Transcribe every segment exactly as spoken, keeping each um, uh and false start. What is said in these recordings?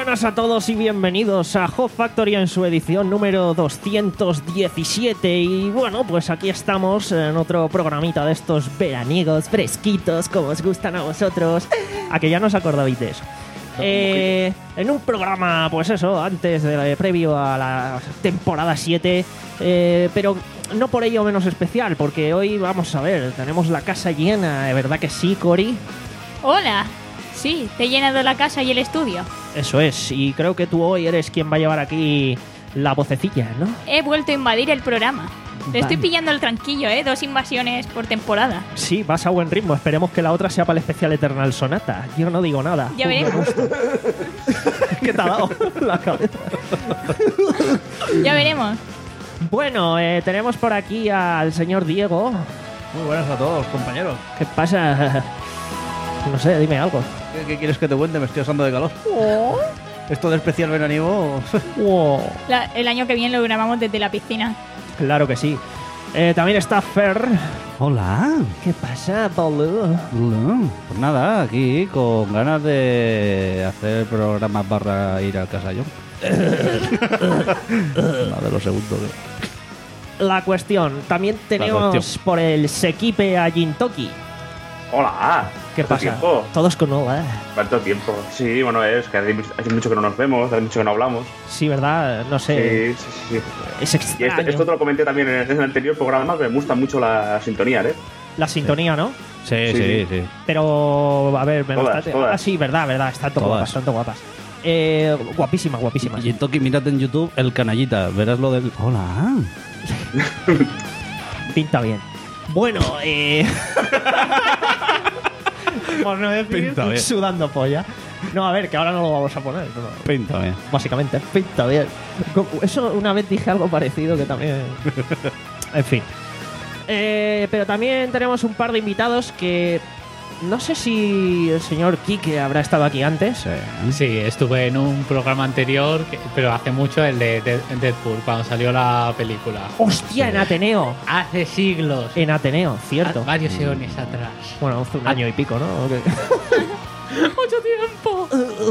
buenas a todos y bienvenidos a Hot Factory en su edición número doscientos diecisiete. Y bueno, pues aquí estamos en otro programita de estos veraniegos fresquitos como os gustan a vosotros. A que ya no os acordabais de eso. Eh, en un programa, pues eso, antes de previo a la temporada siete, eh, pero no por ello menos especial, porque hoy vamos a ver, tenemos la casa llena, ¿de verdad que sí, Cori? Hola, sí, te he llenado la casa y el estudio. Eso es, y creo que tú hoy eres quien va a llevar aquí la vocecilla, ¿no? He vuelto a invadir el programa. Le Vale. estoy pillando el tranquillo, ¿eh? Dos invasiones por temporada. Sí, vas a buen ritmo, esperemos que la otra sea para el especial Eternal Sonata. Yo no digo nada. Ya veremos. ¿Qué te ha dado la cabeza? Ya veremos. Bueno, eh, tenemos por aquí al señor Diego. Muy buenas a todos, compañeros. ¿Qué pasa? No sé, dime algo. ¿Qué, qué quieres que te cuente? Me estoy asando de calor. Oh. Esto de especial veraniego... Wow. La- el año que viene lo grabamos desde la piscina. Claro que sí. Eh, también está Fer. Hola. ¿Qué pasa, boludo? Pues nada, aquí con ganas de hacer programas barra ir al casallón. Nada de lo segundo. Que... La cuestión. También tenemos cuestión. por el Sequipe a Jintoki. Hola. ¿Qué ¿Cuánto pasa? tiempo? Todos con hola. ¿Cuánto tiempo? Sí, bueno, es que hace, hace mucho que no nos vemos, hace mucho que no hablamos. Sí, ¿verdad? No sé. Sí, sí, sí. sí. Es Y extraño. esto, esto te lo comenté también en el, en el anterior programa, que me gusta mucho la sintonía, ¿eh? La sintonía, ¿no? Sí, Sí, sí, sí. sí. Pero, a ver, me lo Todas, está- todas. Ah, sí, verdad, verdad. Están todas Todas. guapas, están todas guapas. Eh, guapísimas, guapísimas. Y en Toki, mírate en YouTube el canallita. Verás lo del... Hola. Pinta bien. Bueno, eh... por no decir Pinta bien. sudando polla. No, a ver, que ahora no lo vamos a poner. no. Pinta bien. Básicamente, pinta bien. Co- Eso una vez dije algo parecido que también... En fin. Eh, pero también tenemos un par de invitados que... No sé si el señor Quique habrá estado aquí antes. Sí. Sí, estuve en un programa anterior, que- pero hace mucho, el de de- Deadpool, cuando salió la película. ¡Hostia, en Ateneo! Hace siglos. En Ateneo, cierto. a- Varios eones atrás. Bueno, hace un año y pico, ¿no? ¿O qué? ¡Mucho tiempo!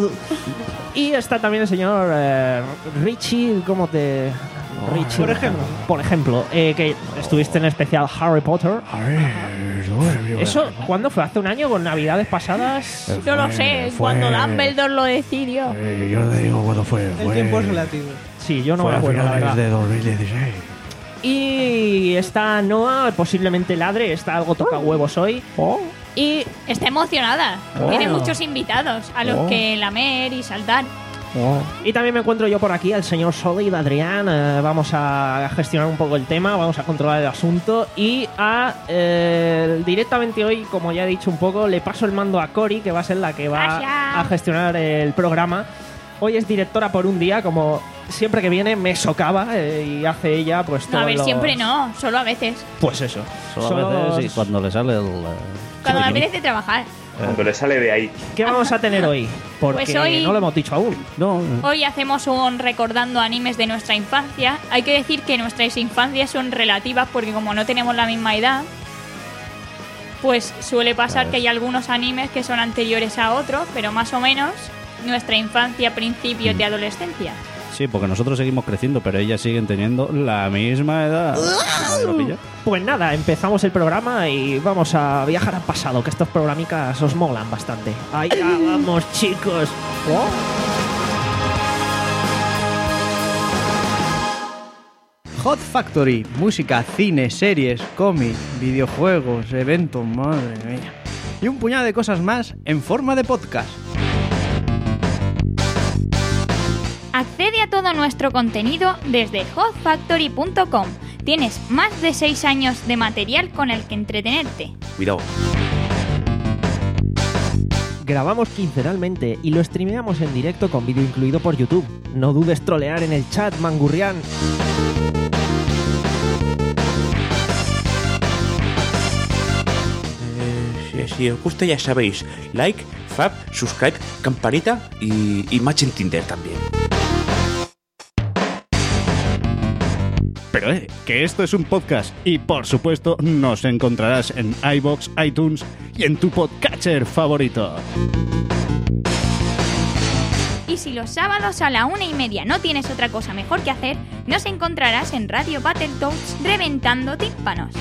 Y está también el señor eh, Richie, ¿cómo te...? Richie, por ejemplo. Por ejemplo, eh, que estuviste en el especial Harry Potter. ¿Eso cuándo fue? ¿Hace un año? ¿Con navidades pasadas? No lo sé, cuando Dumbledore lo decidió. Eh, yo te digo cuándo fue. El tiempo es relativo. Sí, yo no Fue me a acuerdo, la finales verdad. de dos mil dieciséis. Y está Noah, posiblemente ladre, está algo toca huevos hoy. Y Está emocionada. Oh. Tiene muchos invitados, a los Oh. que lamer y saltar. Y también me encuentro yo por aquí al señor Solid Adrián. Eh, vamos a gestionar un poco el tema, vamos a controlar el asunto. Y a eh, directamente hoy, como ya he dicho un poco, le paso el mando a Cori, que va a ser la que va Gracias. a gestionar el programa. Hoy es directora por un día, como siempre que viene me socava eh, y hace ella pues No, todo a ver, los- siempre no, solo a veces. Pues eso. Solo Solo a veces, los- sí, cuando le sale el... eh, Cuando me chupetón. apetece trabajar. Cuando le sale de ahí. ¿Qué vamos a tener hoy? Porque Pues hoy- no lo hemos dicho aún. No, Hoy hacemos un recordando animes de nuestra infancia. Hay que decir que nuestras infancias son relativas porque como no tenemos la misma edad, pues suele pasar que hay algunos animes que son anteriores a otros, pero más o menos nuestra infancia, principios de adolescencia. sí, porque nosotros seguimos creciendo, pero ellas siguen teniendo la misma edad. ¿Nadie lo pilla? Pues nada, empezamos el programa y vamos a viajar al pasado, que estos programicas os molan bastante. Allá vamos, chicos. Oh. Hot Factory, música, cine, series, cómic, videojuegos, eventos, madre mía. Y un puñado de cosas más en forma de podcast. Accede a todo nuestro contenido desde hot factory punto com. Tienes más de seis años de material con el que entretenerte. Cuidado. Grabamos quincenalmente y lo streameamos en directo con vídeo incluido por YouTube. No dudes trolear en el chat, mangurrián. Eh, si, si os gusta ya sabéis, like, fab, subscribe, campanita y, y match en Tinder también. Pero eh, que esto es un podcast y por supuesto nos encontrarás en iVoox, iTunes y en tu podcatcher favorito. Y si los sábados a la una y media no tienes otra cosa mejor que hacer, nos encontrarás en Radio Battletoads reventando tímpanos.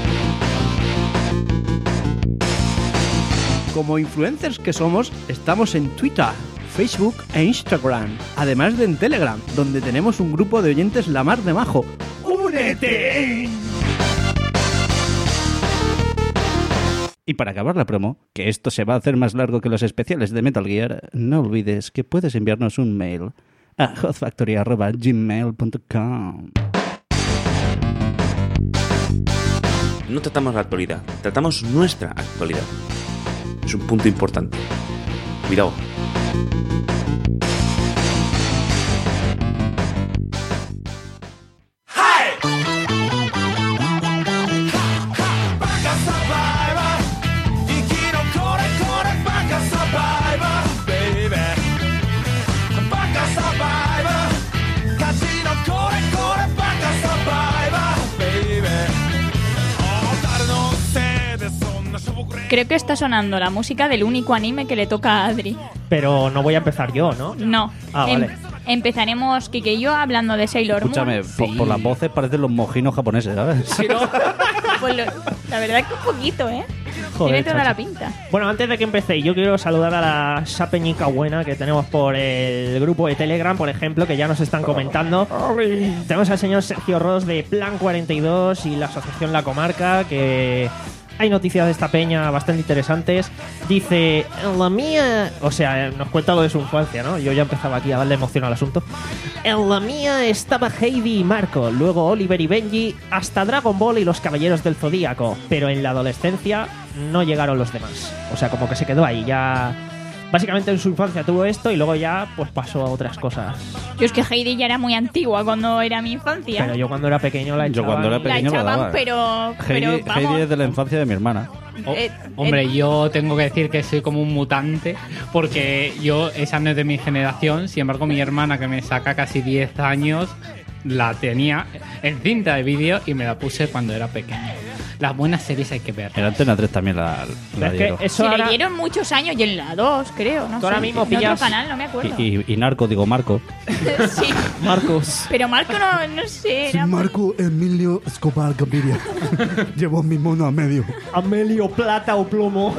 Como influencers que somos, estamos en Twitter, Facebook e Instagram, además de en Telegram, donde tenemos un grupo de oyentes la mar de majo. ¡Únete! Y para acabar la promo, que esto se va a hacer más largo que los especiales de Metal Gear, no olvides que puedes enviarnos un mail a hotfactory arroba gmail punto com. No tratamos la actualidad, tratamos nuestra actualidad. Es un punto importante. Cuidado. Creo que está sonando la música del único anime que le toca a Adri. Pero no voy a empezar yo, ¿no? No. Ah, Em- vale. empezaremos Kike y yo hablando de Sailor Escúchame, Moon. por, por las voces parecen los mojinos japoneses, ¿sabes? Pues lo- la verdad es que un poquito, ¿eh? Joder, Tiene toda chacho. la pinta. Bueno, antes de que empecéis, yo quiero saludar a la sapeñica buena que tenemos por el grupo de Telegram, por ejemplo, que ya nos están comentando. Tenemos al señor Sergio Ross de Plan cuarenta y dos y la asociación La Comarca, que hay noticias de esta peña bastante interesantes. Dice, en la mía... O sea, nos cuenta lo de su infancia, ¿no? Yo ya empezaba aquí a darle emoción al asunto. En la mía estaba Heidi y Marco, luego Oliver y Benji, hasta Dragon Ball y los Caballeros del Zodíaco. Pero en la adolescencia no llegaron los demás. O sea, como que se quedó ahí, ya... Básicamente en su infancia tuvo esto y luego ya pues pasó a otras cosas. Yo es que Heidi ya era muy antigua cuando era mi infancia. Pero yo cuando era pequeño la Yo echaba. cuando era la pequeño lo echaban, daba. pero, pero Heidi, vamos. Heidi es de la infancia de mi hermana. O- Eh, hombre, eh, yo tengo que decir que soy como un mutante porque yo, esa no es de mi generación. Sin embargo, mi hermana, que me saca casi diez años, la tenía en cinta de vídeo y me la puse cuando era pequeño. Las buenas series hay que ver. En Antena tres también la, la Es que dieron. eso se ahora... le dieron muchos años y en la dos, creo. No Tú ahora sé. mismo en pillas- otro canal, no me acuerdo. Y, y, y Narco, digo Marco. Sí. Marcos. Pero Marco no, no sé. Soy Era muy- Marco Emilio Escobar Gaviria. Llevo mi mono a medio. Amelio plata o plomo.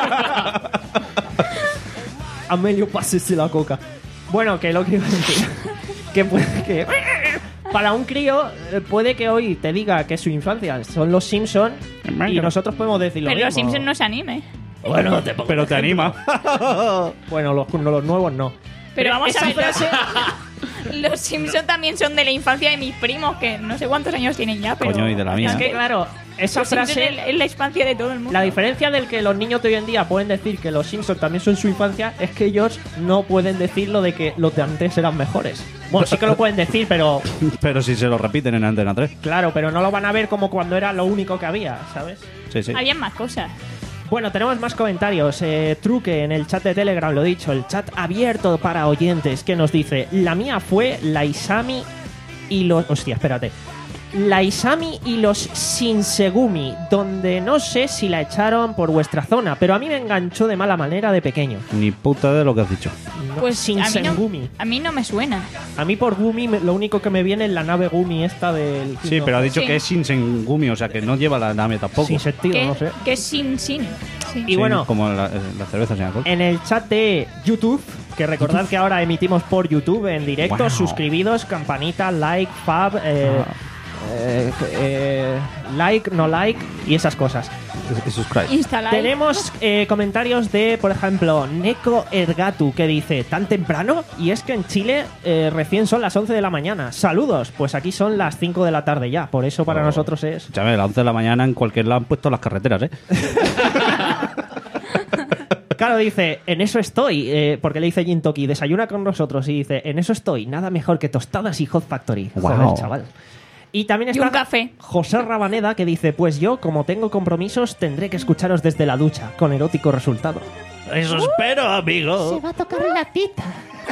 Amelio, pásese la coca. Bueno, que lo que iba a decir. Que puede que. Para un crío, eh, puede que hoy te diga que su infancia son los Simpsons y nosotros podemos decir lo Pero mismo. los Simpsons no se anime. Bueno, te pongo Pero te anima. Bueno, los, los nuevos no. Pero vamos esa a ver. frase- Los Simpsons también son de la infancia de mis primos, que no sé cuántos años tienen ya, pero. Coño, y de la mía. Es que claro, esa Los Simpsons frase. es es la infancia de todo el mundo. La diferencia del que los niños de hoy en día pueden decir que los Simpsons también son su infancia es que ellos no pueden decir lo de que los de antes eran mejores. Bueno, sí que lo pueden decir, pero Pero si se lo repiten en Antena tres. claro, pero no lo van a ver como cuando era lo único que había, ¿sabes? Sí, sí. Había más cosas. Bueno, tenemos más comentarios. Eh, Truque en el chat de Telegram, lo dicho, el chat abierto para oyentes, que nos dice, la mía fue la Isami y los... Hostia, espérate. La Isami y los Shinsegumi, donde no sé si la echaron por vuestra zona, pero a mí me enganchó de mala manera de pequeño. Ni puta de lo que has dicho. No, Pues a mí, Shinsengumi. no, a mí no me suena. A mí por Gumi me- lo único que me viene es la nave Gumi esta del... Sí, pero ha dicho Sí. que es Shinsengumi, o sea que no lleva la nave tampoco. Sin sentido, Que, no sé. que es sin sin. Sí. Y bueno, Como la, la cerveza sin alcohol. en el chat de YouTube, que recordad que ahora emitimos por YouTube en directo, Wow. suscribidos, campanita, like, fab, eh, Ah. eh, eh, like, no like y esas cosas. Y subscribe. Instalar. Tenemos eh, comentarios de, por ejemplo, Neko Ergatu, que dice, ¿tan temprano? Y es que en Chile eh, recién son las once de la mañana. Saludos, pues aquí son las cinco de la tarde ya, por eso para Oh. nosotros es... Escúchame, a las once de la mañana en cualquier lado han puesto las carreteras, ¿eh? Claro, dice, en eso estoy, eh, porque le dice Jintoki, desayuna con nosotros, y dice, en eso estoy, nada mejor que tostadas y Hot Factory. Wow. Joder, chaval. Y también Y está un café. José Rabaneda, que dice, pues yo, como tengo compromisos, tendré que escucharos desde la ducha, con erótico resultado. Eso espero, amigo. va a tocar la tita.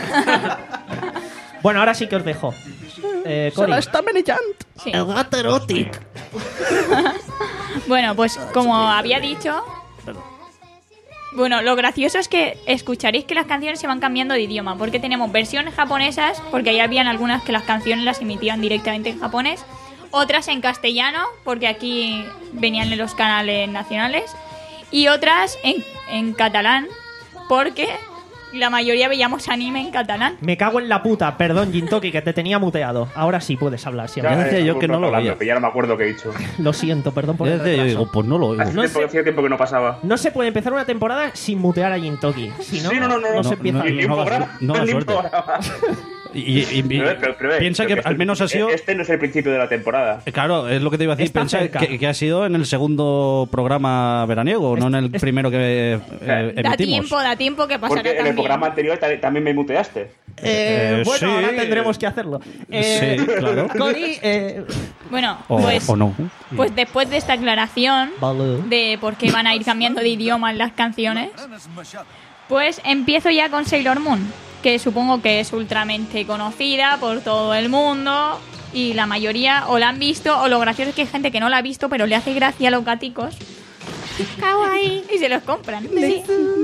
Bueno, ahora sí que os dejo. Eh, Cori. Sí. El gato erótico. Bueno, pues como había dicho, Bueno, lo gracioso es que escucharéis que las canciones se van cambiando de idioma, porque tenemos versiones japonesas, porque ahí habían algunas que las canciones las emitían directamente en japonés, otras en castellano, porque aquí venían en los canales nacionales, y otras en, en catalán, porque la mayoría veíamos anime en catalán. Me cago en la puta, perdón, Jintoki, que te tenía muteado. Ahora sí puedes hablar siempre. Ya decía yo que no lo hablando, oía. que ya no me acuerdo qué he dicho. Lo siento, perdón por Ya el decía yo, retraso. digo, pues no lo oigo. Hace No tiempo, sé. hacía tiempo que no pasaba. No se puede empezar una temporada sin mutear a Jintoki. Si no, Sí, no, no, no, no. se No, empieza no, bien. Ni un no, programa, no da ni un suerte. programa. Y, y- y- Pero, pero, pero, piensa pero que este- al menos ha sido... Este no es el principio de la temporada. Eh, Claro, es lo que te iba a decir. Está Piensa cerca. que, que ha sido en el segundo programa veraniego, no en el primero que eh, Da Da emitimos. tiempo, da tiempo que pasará Porque en el también. programa anterior ta- también me muteaste. Eh, Eh, bueno, sí. ahora tendremos que hacerlo. Eh, Sí, claro. Cody, eh, Bueno, O, pues, o no. pues después de esta aclaración vale. de por qué van a ir cambiando de idioma en las canciones, pues empiezo ya con Sailor Moon, que supongo que es ultramente conocida por todo el mundo y la mayoría o la han visto, o lo gracioso es que hay gente que no la ha visto pero le hace gracia a los gaticos kawaii y se los compran. Sí,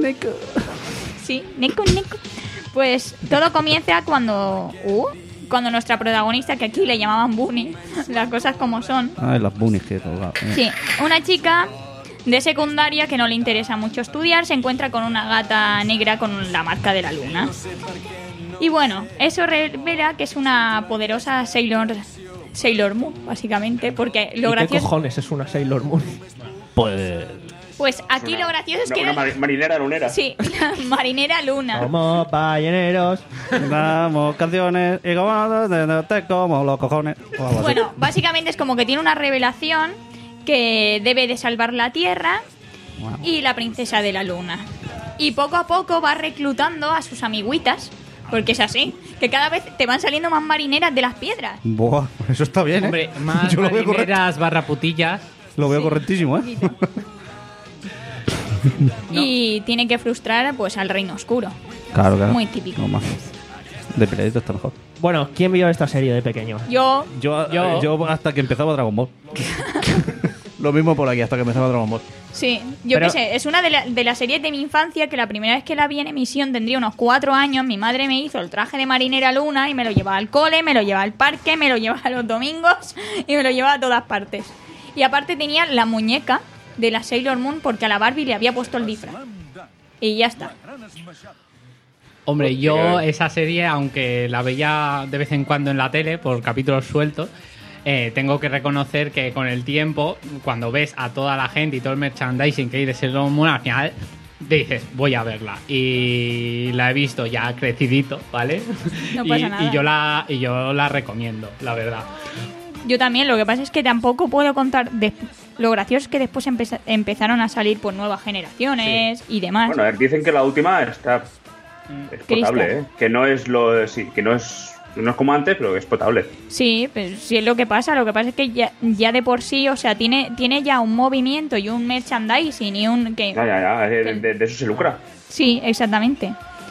sí, neko, neko. Pues todo comienza cuando uh, cuando nuestra protagonista, que aquí le llamaban Bunny, las cosas como son, Ay, las bunnies que he tocado. sí, una chica de secundaria que no le interesa mucho estudiar se encuentra con una gata negra con la marca de la luna. Y bueno, eso revela que es una poderosa Sailor Sailor Moon, básicamente, porque lo ¿Y qué gracioso... cojones es una Sailor Moon? Pues... Pues aquí lo gracioso es Una, que... una era- mari- marinera lunera. Sí, la marinera luna. Como balleneros. Damos canciones y como, te como los cojones. O algo así. Bueno, básicamente es como que tiene una revelación que debe de salvar la Tierra y la princesa de la luna. Y poco a poco va reclutando a sus amiguitas, porque es así, que cada vez te van saliendo más marineras de las piedras. Buah, eso está bien, ¿eh? Hombre, más Yo lo veo, correcto. marineras barra putillas. Lo veo Sí. correctísimo, ¿eh? Y tiene que frustrar pues al reino oscuro. Claro, claro. Muy típico. No más. De Predator está mejor. Bueno, ¿quién vio esta serie de pequeño? Yo, Yo, Yo- yo hasta que empezaba Dragon Ball. Lo mismo por aquí, hasta que empezaba Dragon Ball. sí, yo Pero- qué sé, es una de, la- de las series de mi infancia que la primera vez que la vi en emisión tendría unos cuatro años. Mi madre me hizo el traje de marinera luna y me lo llevaba al cole, me lo llevaba al parque, me lo llevaba los domingos y me lo llevaba a todas partes. Y aparte tenía la muñeca de la Sailor Moon porque a la Barbie le había puesto el disfraz. Y ya está. Hombre, yo esa serie, aunque la veía de vez en cuando en la tele por capítulos sueltos, eh, tengo que reconocer que con el tiempo, cuando ves a toda la gente y todo el merchandising que hay de Sailor Moon, al final dices, voy a verla. Y la he visto ya crecidito, ¿vale? No y, pasa nada. y yo la y yo la recomiendo, la verdad. Yo también, lo que pasa es que tampoco puedo contar... de- Lo gracioso es que después empeza- empezaron a salir pues nuevas generaciones y demás. Bueno, a ver, dicen que la última está es potable, Crystal. ¿eh? Que no es lo sí, que no es no es como antes, pero que es potable. Sí, pero sí es lo que pasa. Lo que pasa es que ya, ya de por sí, o sea, tiene, tiene ya un movimiento y un merchandising y un... que Ya, ya, ya, de, de- de eso se lucra. Sí, exactamente.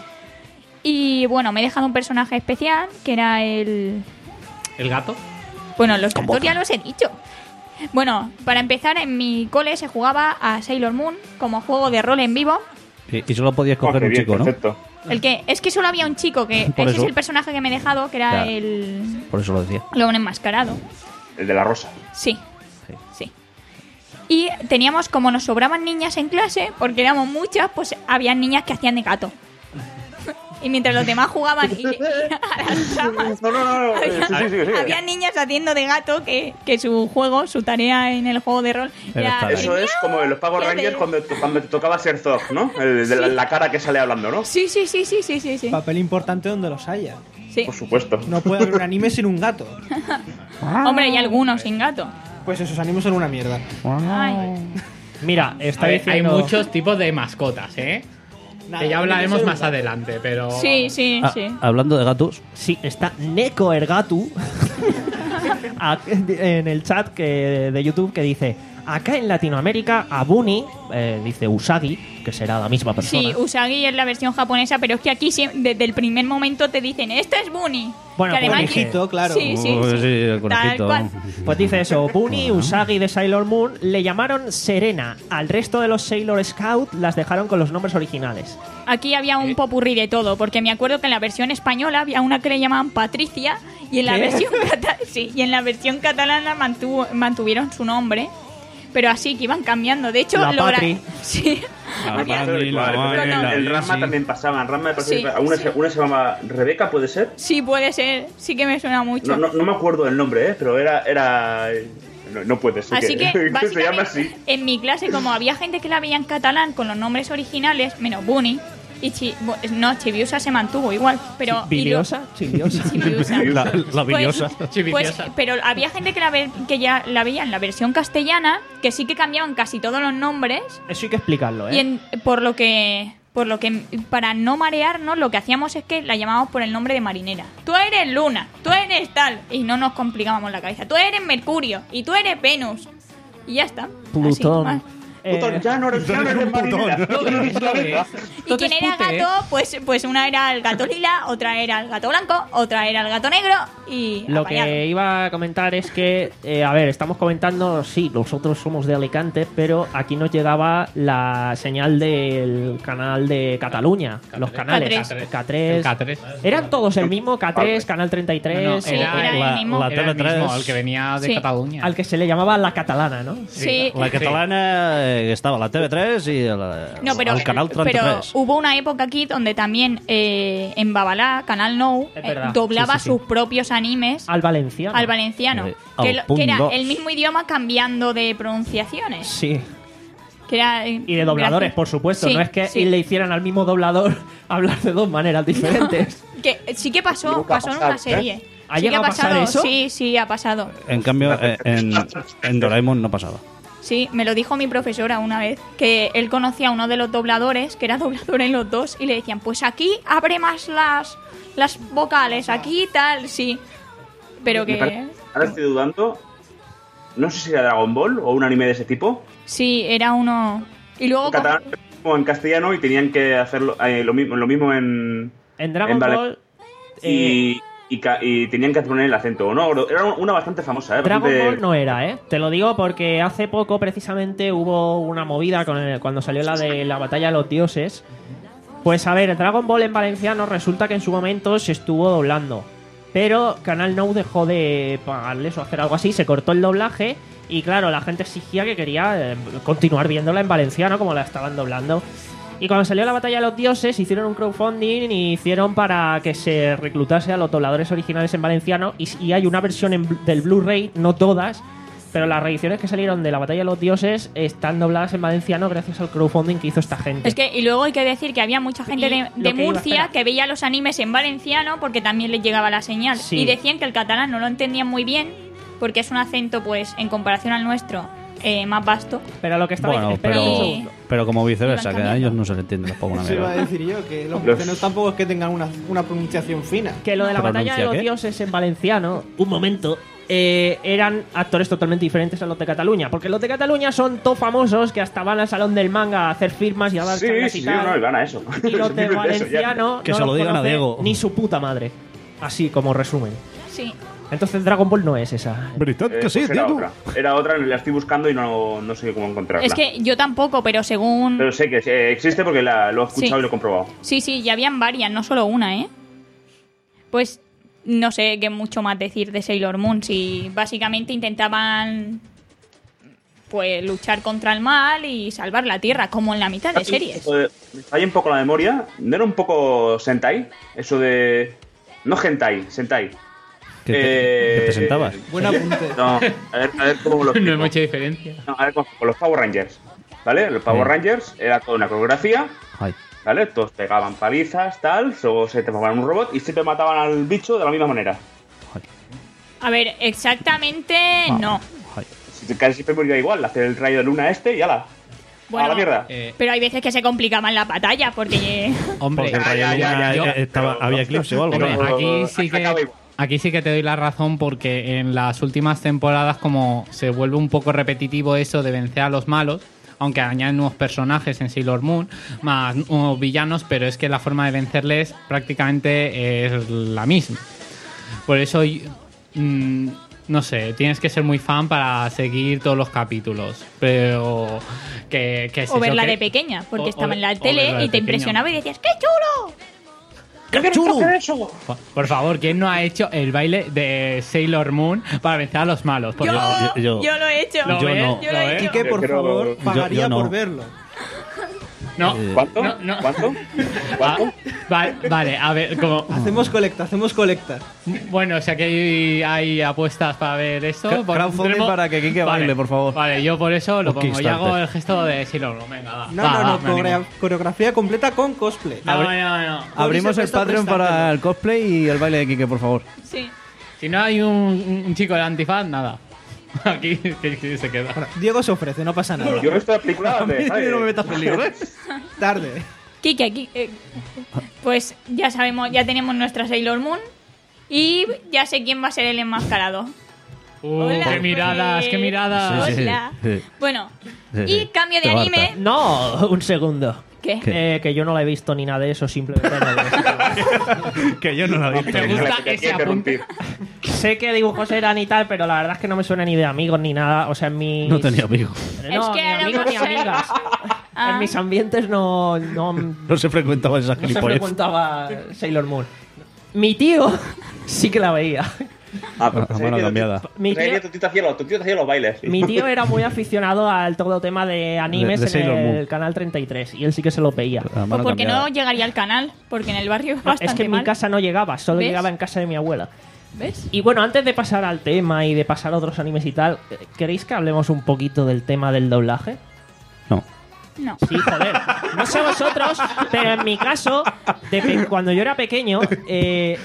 Y bueno, me he dejado un personaje especial, que era el... ¿El gato? Bueno, los gatos ya los he dicho. Bueno, para empezar, en mi cole se jugaba a Sailor Moon como juego de rol en vivo. Y, y solo podías Oh, coger qué un bien, chico, ¿no? perfecto. El que es que solo había un chico, que Por ese eso. es el personaje que me he dejado, que era Claro. el Por eso lo decía. león enmascarado. El de la rosa. Sí, sí. Y teníamos, como nos sobraban niñas en clase, porque éramos muchas, pues había niñas que hacían de gato. Y mientras los demás jugaban y, y a las ramas, No, no, no, no. había, Sí, sí, sí, sí. había niñas haciendo de gato que, que su juego, su tarea en el juego de rol Era era... estar ahí. Eso es como en los Power Ya Rangers te- cuando, cuando te tocaba ser Zog, ¿no? El de la, la cara que sale hablando, ¿no? Sí, sí, sí, sí, sí, sí, sí. Papel importante donde los haya. Sí. Por supuesto. No puede haber un anime sin un gato. Hombre, y algunos sin gato. Pues esos animes son una mierda. Ay. Mira, está A ver, hay diciendo... muchos tipos de mascotas, ¿eh? Nada, que ya tiene hablaremos ser un más gato. adelante, pero... Sí, sí, Ah, sí. hablando de gatos, Sí, está Neko Ergatu a- en el chat que, de YouTube que dice: Acá en Latinoamérica, a Bunny, eh, dice Usagi, que será la misma persona. Sí, Usagi es la versión japonesa, pero es que aquí sie- desde el primer momento te dicen, ¡este es Bunny! Bueno, que además conejito, claro. Sí, sí, Uh, sí. sí, el Tal conejito. cual. Pues dice eso, Bunny, Usagi de Sailor Moon le llamaron Serena. Al resto de los Sailor Scout las dejaron con los nombres originales. Aquí había un popurrí de todo, porque me acuerdo que en la versión española había una que le llamaban Patricia y en la ¿Qué? versión cata- sí, y en la versión catalana mantuvo- mantuvieron su nombre, pero así que iban cambiando. De hecho, La lo gra- Patri. sí. La Aquí- Patri, la Vale, Mari, pero la el Lizzy. Ranma también pasaba. En Ranma me parece Sí, que una, sí. se, una se llamaba Rebeca, ¿puede ser? Sí, puede ser, sí que me suena mucho. No, no, no me acuerdo del nombre, ¿eh? Pero era... era... No, no puede ser Así que, se llama básicamente, así. en mi clase, como había gente que la veía en catalán con los nombres originales, menos Bunny, y Chi- bu- no, Chibiusa se mantuvo igual, pero... ¿Biliosa? Chiliosa. Chibiusa. La, la biliosa. Pues, Chiviciosa. pero había gente que, la ve- que ya la veía en la versión castellana, que sí que cambiaban casi todos los nombres, Eso hay que explicarlo, ¿eh? y en- por lo que... Por lo que, para no marearnos, lo que hacíamos es que la llamábamos por el nombre de marinera. Tú eres Luna, tú eres tal, y no nos complicábamos la cabeza. Tú eres Mercurio, y tú eres Venus. Y ya está. Plutón. Así, más. Eh, Puto, ya no eres ya no eres marinera. Lo ves, lo ves. Y No te quien era espute, gato, pues, pues una era el gato lila, otra era el gato blanco, otra era el gato negro y Lo apañado. que iba a comentar es que, eh, a ver, estamos comentando, sí, nosotros somos de Alicante, pero aquí nos llegaba la señal del canal de Cataluña, los canales. K tres. K tres. El K tres. Eran todos el mismo, K tres, Canal treinta y tres, No, no, Sí, eh, era el la, mismo. la Era el T V tres, mismo, el que venía de Sí. Cataluña. al que se le llamaba la catalana, ¿no? Sí. La catalana eh, estaba la T V tres y el, No, pero, el canal treinta y pero tres. hubo una época aquí donde también eh, en Babalá, Canal Nou, Es eh, verdad. doblaba Sí, sí, sí. sus propios animes Al valenciano. al valenciano. Sí, Que, al lo- punt que era dos. el mismo idioma cambiando de pronunciaciones. Sí. Que era, eh, Y de dobladores, gracias. por supuesto. Sí, no es que sí. le hicieran al mismo doblador hablar de dos maneras diferentes. Que sí que pasó, Nunca pasó ha en pasado, una serie. ¿Ha Sí que ha llegado a pasar pasado, eso? sí, sí, ha pasado. En cambio, eh, en, en Doraemon no pasaba. Sí, me lo dijo mi profesora una vez, que él conocía a uno de los dobladores, que era doblador en los dos, y le decían, pues aquí abre más las, las vocales, aquí tal, sí. Pero Me que... parece- Ahora estoy dudando. No sé si era Dragon Ball o un anime de ese tipo. Sí, era uno... Y luego... En catalán o en castellano y tenían que hacerlo eh, lo, mismo, lo mismo en... En Dragon En vale- Ball. eh, Y, y, ca- y tenían que poner el acento. ¿O no? Era una bastante famosa, ¿eh? Dragon Bastante- Ball no era, ¿eh? Te lo digo porque hace poco precisamente hubo una movida con el- cuando salió la de la batalla de los dioses. Pues a ver, Dragon Ball en valenciano resulta que en su momento se estuvo doblando. Pero Canal Nou dejó de pagarles o hacer algo así, se cortó el doblaje y claro, la gente exigía que quería eh, continuar viéndola en valenciano como la estaban doblando. Y cuando salió la batalla de los dioses hicieron un crowdfunding y hicieron para que se reclutase a los dobladores originales en valenciano y, y hay una versión en bl- del Blu-ray, no todas, pero las reediciones que salieron de la batalla de los dioses están dobladas en valenciano gracias al crowdfunding que hizo esta gente. Es que, y luego hay que decir que había mucha gente Y de, lo de que iba, Murcia espera. que veía los animes en valenciano porque también les llegaba la señal. Sí. Y decían que el catalán no lo entendían muy bien porque es un acento, pues, en comparación al nuestro, eh, más vasto. Pero lo que estaba Bueno, espera pero, un Y- segundo. pero como viceversa, Iban que a cambiando. ellos no se les entiende tampoco una Eso iba a mierda. decir yo, que los Los- murcianos tampoco es que tengan una, una pronunciación fina. Que lo de la batalla de ¿Pronuncia los qué? dioses en valenciano, un momento, eh, eran actores totalmente diferentes a los de Cataluña. Porque los de Cataluña son todos famosos que hasta van al salón del manga a hacer firmas y a dar Sí, charlas sí, y sí, tal. no, y van a eso. Y los de Viven de eso, ya. valenciano Que no se lo los digan a conoce Diego. ni su puta madre. Así como resumen. Sí. Entonces Dragon Ball no es esa. ¿Verdad Eh, que sí, pues era tío? otra. Era otra, la estoy buscando y no, no sé cómo encontrarla. Es que yo tampoco, pero según... Pero sé que eh, existe porque la- lo he escuchado Sí. y lo he comprobado. Sí, sí, ya habían varias, no solo una, ¿eh? Pues no sé qué mucho más decir de Sailor Moon. Si básicamente intentaban pues luchar contra el mal y salvar la Tierra, como en la mitad de series. Eh, Me falla un poco la memoria. ¿No era un poco Sentai? Eso de... No Hentai, Sentai. ¿Qué te, Eh, qué te sentabas? Buen apunte. No, a ver, a ver cómo lo No hay explico. mucha diferencia. No, a ver, con con los Power Rangers. ¿Vale? Los Power Sí. Rangers era toda una coreografía. Ay. ¿Vale? Todos pegaban palizas, tal. Luego se transformaban en un robot y siempre mataban al bicho de la misma manera. A ver, exactamente no. Ay. Casi siempre moría igual. Hacer el rayo de luna este y ala. Bueno, a la mierda. Eh, pero hay veces que se complicaban la batalla porque... hombre, Porque el Rayo ya, ya, Luna ya, eh, ya. estaba, Pero- había eclipse o algo. Hombre, ¿no? aquí sí Acaba que igual. aquí sí que te doy la razón porque en las últimas temporadas como se vuelve un poco repetitivo eso de vencer a los malos, aunque añaden nuevos personajes en Sailor Moon, más nuevos villanos, pero es que la forma de vencerles prácticamente es la misma. Por eso, mmm, no sé, tienes que ser muy fan para seguir todos los capítulos, pero que, que es O eso, verla que- de pequeña, porque o- estaba o- en la o tele verla de y te pequeño. impresionaba y decías ¡qué chulo! ¡Qué chulo! Por, por favor, ¿quién no ha hecho el baile de Sailor Moon para vencer a los malos? Por Yo, favor. yo, yo- lo he hecho. ¿Lo yo ves? no. Yo lo ¿Lo he ves? hecho. Quique, por Yo creo- favor, yo- pagaría yo no. por verlo. No. ¿Cuánto? No, no. ¿Cuánto? Ah, ¿Cuánto? vale, vale, a ver, como... Hacemos colecta, hacemos colecta. Bueno, o sea que hay, hay apuestas para ver esto. Cra- Pues crowdfunding tenemos- para que Quique baile, por favor. Vale, yo por eso lo O pongo y Kickstarter. hago el gesto de Sailor Moon. Venga, va. No, va, no, va, no, me animo. corea- coreografía completa con cosplay. No, no, no. Abrimos se el presta a Patreon para prestártelo. el cosplay y el baile de Quique, por favor. Sí. Si no hay un, un chico de antifaz, nada. Aquí que- que se queda. Diego se ofrece, no pasa nada. Yo he visto la película A mí de... ¿sabes? no me metas peligro, ¿eh? Tarde. Kike, aquí. eh, pues ya sabemos, ya tenemos nuestra Sailor Moon. Y ya sé quién va a ser el enmascarado. Uh, Hola, qué miradas, pues. qué miradas. Sí, sí. Hola. sí. Bueno, Sí, y sí. cambio de Te anime. Barta. No, un segundo. ¿Qué? Eh, que yo no la he visto ni nada de eso, simplemente no lo he visto. Que yo no la he visto. Me gusta Que ese quiero apunte. interrumpir. Sé qué dibujos eran y tal, pero la verdad es que no me suena ni de amigos ni nada. O sea, en mis... No tenía amigos. No, Es que ni ahora amigos no ni sé. amigas. Ah. En mis ambientes no, no, no No se frecuentaba esa se gilipollas. frecuentaba Sailor Moon. Mi tío sí que la veía. Ah, pues A pensé mano que tu- cambiada. Mi pensé tío- que tu tío te hacía los- tu tío te hacía los bailes. Mi tío era muy aficionado al todo tema de animes De- de Sailor en el Moon. canal treinta y tres y él sí que se lo veía. A Pues mano porque cambiada. no llegaría al canal, porque en el barrio es No, bastante es que en mal. mi casa no llegaba, solo ¿Ves? llegaba en casa de mi abuela. ¿Ves? Y bueno, antes de pasar al tema y de pasar a otros animes y tal, ¿queréis que hablemos un poquito del tema del doblaje? No. No. Sí, joder. No sé vosotros, pero en mi caso, de pe- cuando yo era pequeño, eh,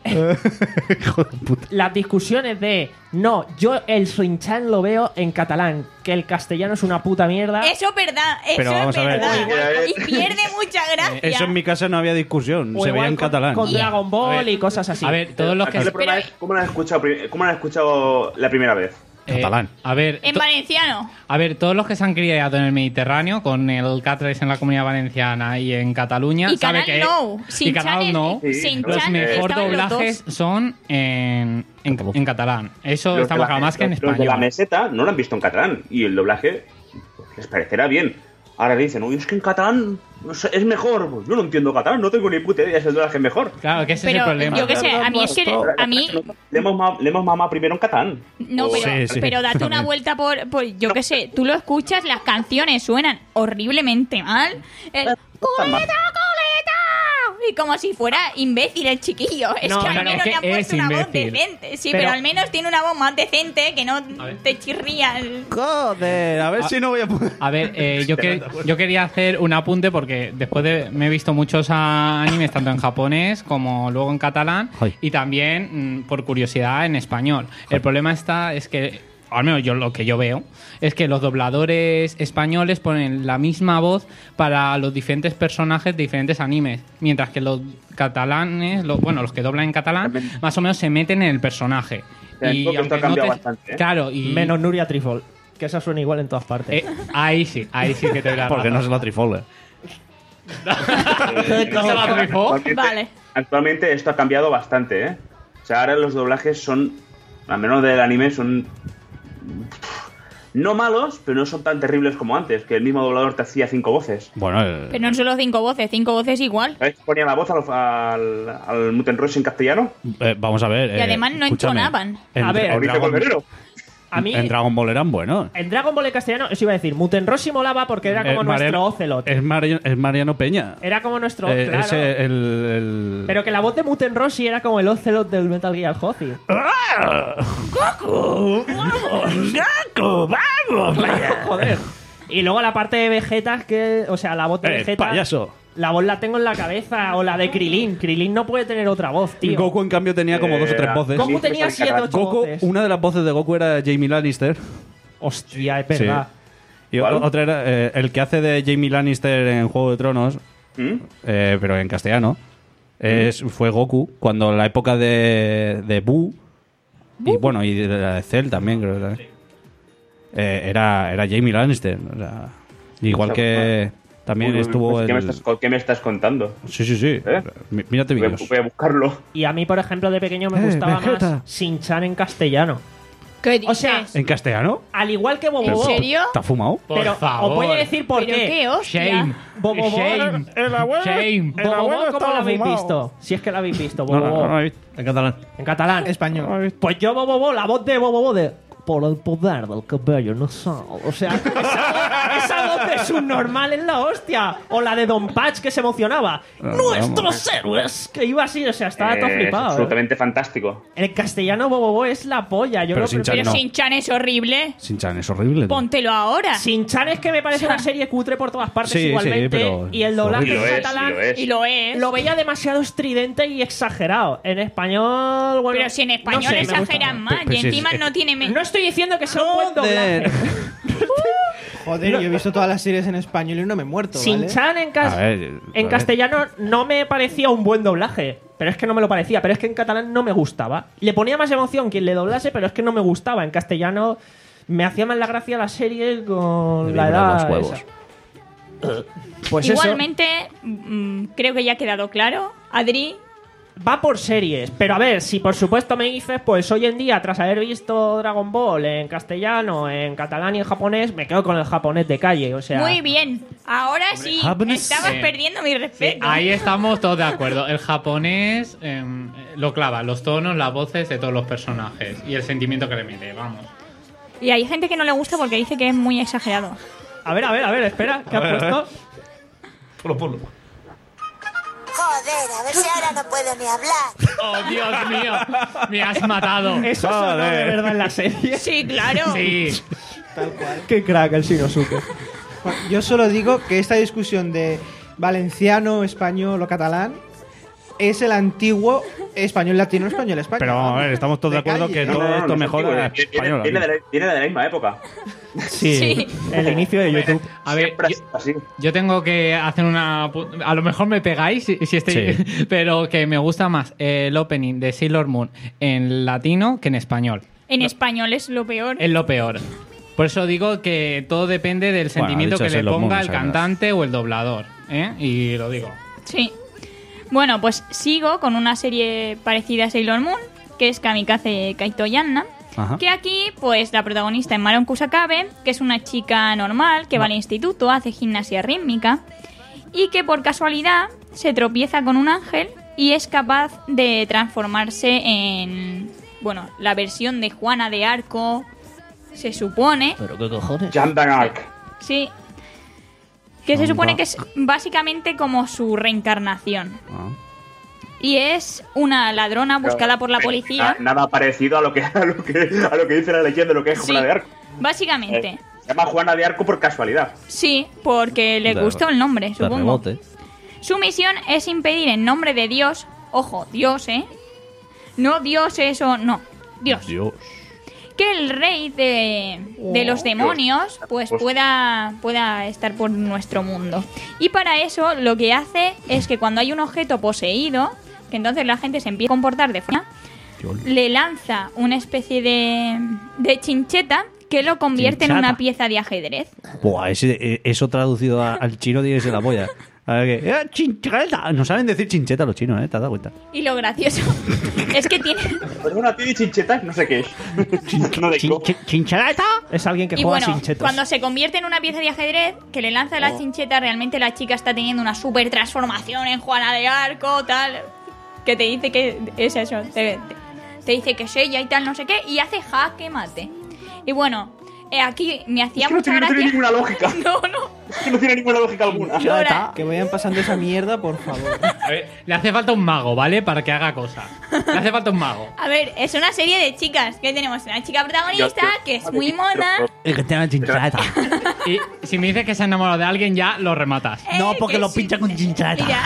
Hijo de puta. las discusiones de no, yo el Shin-Chan lo veo en catalán, que el castellano es una puta mierda. Eso es verdad, eso Pero vamos es a ver. verdad. Y pierde mucha gracia. Eso en mi casa no había discusión. O Se igual veía en con- catalán. Con Dragon Ball A ver, y cosas así. A ver, todos los que... Aquí el problema Pero- es cómo lo has escuchado, pri- cómo lo has escuchado la primera vez. eh, Catalán. a ver, En to- valenciano. A ver, todos los que se han criado en el Mediterráneo, con el K tres en la Comunidad Valenciana y en Cataluña, Y sabe Canal que No. y Sin Canal Chan No, es- Sí, Sin los los Chan mejor estaban los doblajes dos. son en, en, en catalán. Eso Los está de la- mejor más que en los- Los de la español. meseta no lo han visto en catalán y el doblaje les parecerá bien. Ahora dicen, uy, es que en catalán no sé, es mejor. Pues yo no entiendo catalán, no tengo ni puta idea si el doblaje es mejor. Claro, que ese es el Pero problema. yo qué sé, a mí es que a mí Le hemos, ma- le hemos mamado primero en catalán. no, O- pero, Sí, sí, pero date una también. vuelta por, por yo qué sé, tú lo escuchas, las canciones suenan horriblemente mal. El coleta, coleta, y como si fuera imbécil el chiquillo. Es No, que al pero menos es le que han es puesto una voz imbécil. decente. Sí, Pero- pero, al menos tiene una voz más decente que no ver. te chirría el... Joder, a ver si no voy a poder. A ver, eh, yo, que- yo quería hacer un apunte porque después de me he visto muchos ah, animes tanto en japonés como luego en catalán Ay. y también mm, por curiosidad en español. El problema está es que al menos yo lo que yo veo es que los dobladores españoles ponen la misma voz para los diferentes personajes de diferentes animes, mientras que los catalanes, los, bueno, los que doblan en catalán, También. más o menos se meten en el personaje. También creo que esto ha aunque cambiado te- bastante, ¿eh? Claro, y Menos Nuria Trifol, que esa suena igual en todas partes. eh, ahí sí, ahí sí que te doy la Porque no razón. es la trifole. ¿No se la trifó? Actualmente, Vale. actualmente esto ha cambiado bastante, ¿eh? O sea, ahora los doblajes son, al menos del anime, son no malos, pero no son tan terribles como antes, que el mismo doblador te hacía cinco voces. Bueno, eh, Pero no solo cinco voces, cinco voces igual. ¿Sabes? Ponía la voz al, al, al Muten Rush en castellano. eh, vamos a ver. Y eh, además no escúchame. entonaban. En, A ver, en Ahorita Dragon, Colmenero. A mí, en Dragon Ball eran buenos. en Dragon Ball en castellano, eso iba a decir, Muten Roshi molaba porque era como Eh, nuestro Mariano- Ocelot. Es Mariano, es Mariano Peña. Era como nuestro... Eh, claro. ese, el, el- Pero que la voz de Muten Roshi era como el Ocelot del Metal Gear Solid. ¡Goku! ¡Vamos! ¡Goku! ¡Vamos! Joder. Y luego la parte de Vegeta, que, o sea, la voz de Eh, Vegeta... payaso. La voz la tengo en la cabeza. O la de Krilin. Krilin no puede tener otra voz, tío. Goku, en cambio, tenía como dos o tres Eh, voces. Goku Sí, tenía pues, siete, ocho Goku, voces. una de las voces de Goku era Jamie Lannister. Hostia, es verdad. Y ¿Cuál? otra era eh, el que hace de Jamie Lannister en Juego de Tronos, ¿Mm? eh, pero en castellano. Es, fue Goku cuando la época de, de Buu y bueno, y de la de Cell también, creo que también. Eh, era, era Jaime Lannister. O sea, igual que también Uy, estuvo pues, ¿qué, el... me estás, ¿Qué me estás contando? Sí, sí, sí. ¿Eh? Mí- Mírate Voy a, vídeos. voy a buscarlo. Y a mí, por ejemplo, de pequeño me Eh, gustaba Vegeta. más Shin-Chan en castellano. ¿Qué dices? O sea, ¿En castellano? al igual que Bobo ¿En Bob. serio? ¿Está fumado? Por Pero favor. os voy a decir por ¿Pero qué. qué hostia? Shame. Bobo Bob- Shame. El abuelo, Shame. el Bobo abuelo Bob, ¿cómo estaba lo habéis fumado. visto? Si es que lo habéis visto, No, Bobo no, no, Bob. no, he visto. En catalán. En catalán. Español. Pues yo, Bobo Bob, la voz de Bobo Bob de... Por el poder del cabello no sal. O sea, esa voz, esa voz de subnormal es la hostia. O la de Don Patch que se emocionaba. ¡Nuestros héroes! Que iba así, o sea, estaba todo Eh, es flipado. ¿eh? absolutamente fantástico. En castellano Bobo Bob es la polla. Yo Pero creo que... Shin-Chan Pero no. Shin-Chan es horrible. Shin-Chan es horrible. Póntelo ahora. Shin-Chan es que me parece una serie cutre por todas partes Sí, sí, igualmente. pero y el es doblaje Y lo en es, catalán y lo es. Y lo es. lo veía demasiado estridente y exagerado. En español, bueno, Pero si en no español sé, me gusta. exageran más. Pero- pero y si es- encima es- no tiene... me- No estoy diciendo que sea un buen doblaje. Joder, yo he visto todas las series en español y no me he muerto, ¿vale? Shin-Chan en, cas- A ver, en a ver. castellano no me parecía un buen doblaje. Pero es que no me lo parecía. Pero es que en catalán no me gustaba. Le ponía más emoción quien le doblase, pero es que no me gustaba. En castellano me hacía más la gracia la serie con Me la vibran edad. los huevos. esa. Pues eso. Igualmente, mm, creo que ya ha quedado claro. Adri, Va por series, pero a ver, si por supuesto me dices, pues hoy en día, tras haber visto Dragon Ball en castellano, en catalán y en japonés, me quedo con el japonés de calle, o sea... muy bien. Ahora sí, japonés. estabas Sí. perdiendo mi Sí, respeto. ahí estamos todos de acuerdo. El japonés em, lo clava, los tonos, las voces de todos los personajes y el sentimiento que le mete, vamos. Y hay gente que no le gusta porque dice que es muy exagerado. A ver, a ver, a ver, espera, ¿qué has puesto? Ponlo, ponlo. Joder, a ver si ahora no puedo ni hablar. ¡Oh, Dios mío! ¡Me has matado! Eso sonó de verdad en la serie. Sí, claro. Sí. Qué crack el Shinosuke. Bueno, yo solo digo que esta discusión de valenciano, español o catalán es el antiguo español latino, español español. Pero vamos a ver, estamos todos de acuerdo calle. que todo no, esto no es mejora antiguo, a viene- español. Viene, aquí. de la, viene de la misma época. Sí, Sí. el inicio de YouTube. A ver, Siempre ha yo, sido así. yo tengo que hacer una... pu- A lo mejor me pegáis si, si estoy... Sí. Pero que me gusta más el opening de Sailor Moon en latino que en español. En español es lo peor. Es lo peor. Por eso digo que todo depende del sentimiento dicho que le Sailor Moon, ponga o el sea, cantante o el doblador. ¿eh? Y lo digo. Sí. Bueno, pues sigo con una serie parecida a Sailor Moon, que es Kamikaze Kaito Yanna. Ajá. Que aquí, pues la protagonista es Maron Kusakabe, que es una chica normal que va al instituto, hace gimnasia rítmica y que por casualidad se tropieza con un ángel y es capaz de transformarse en, bueno, la versión de Juana de Arco, se supone. ¿Pero qué cojones? Jeanne d'Arc. Sí. Que se supone que es básicamente como su reencarnación. Ah. Y es una ladrona buscada por la policía. Na- Nada parecido a lo que a lo que a lo que dice la leyenda de lo que es Sí, Juana de Arco. básicamente. Eh, se llama Juana de Arco por casualidad. Sí, porque le De- gustó el nombre, De supongo. rebote. Su misión es impedir en nombre de Dios, ojo, Dios, ¿eh? No Dios eso, no, Dios. Dios. Que el rey de, de los demonios pues pueda, pueda estar por nuestro mundo. Y para eso lo que hace es que cuando hay un objeto poseído, que entonces la gente se empieza a comportar de forma, le lanza una especie de, de chincheta que lo convierte en Chinchata. una pieza de ajedrez. Buah, ese- eh, eso traducido a- al chino tiene que ser la polla. A ver, que, eh, chincheta. No saben decir chincheta los chinos, ¿eh? ¿Te has dado cuenta? Y lo gracioso es que tiene... Perdona, tío, chincheta, no sé qué es. no digo. ¿Chincheta? Es alguien que Y juega bueno, sin chetos. cuando se convierte en una pieza de ajedrez, que le lanza la chincheta, realmente la chica está teniendo una super transformación en Juana de Arco, tal. Que te dice que es eso. Te, te- te dice que es ella y tal, no sé qué. Y hace jaque mate. Y bueno, eh, aquí me hacía Es que no mucha tiene, no tiene gracia. ninguna lógica. No, no. Es que no tiene ninguna lógica alguna. Ahora, Que vayan pasando esa mierda, por favor. A ver, le hace falta un mago, ¿vale? Para que haga cosa. Le hace falta un mago. a ver, es una serie de chicas. Que tenemos una chica protagonista Yo- yo- que es muy mona. El que tenga chincheta. Y si me dices que se ha enamorado de alguien, ya lo rematas. Eh, No, porque que lo sí. pincha con chincheta. Mira,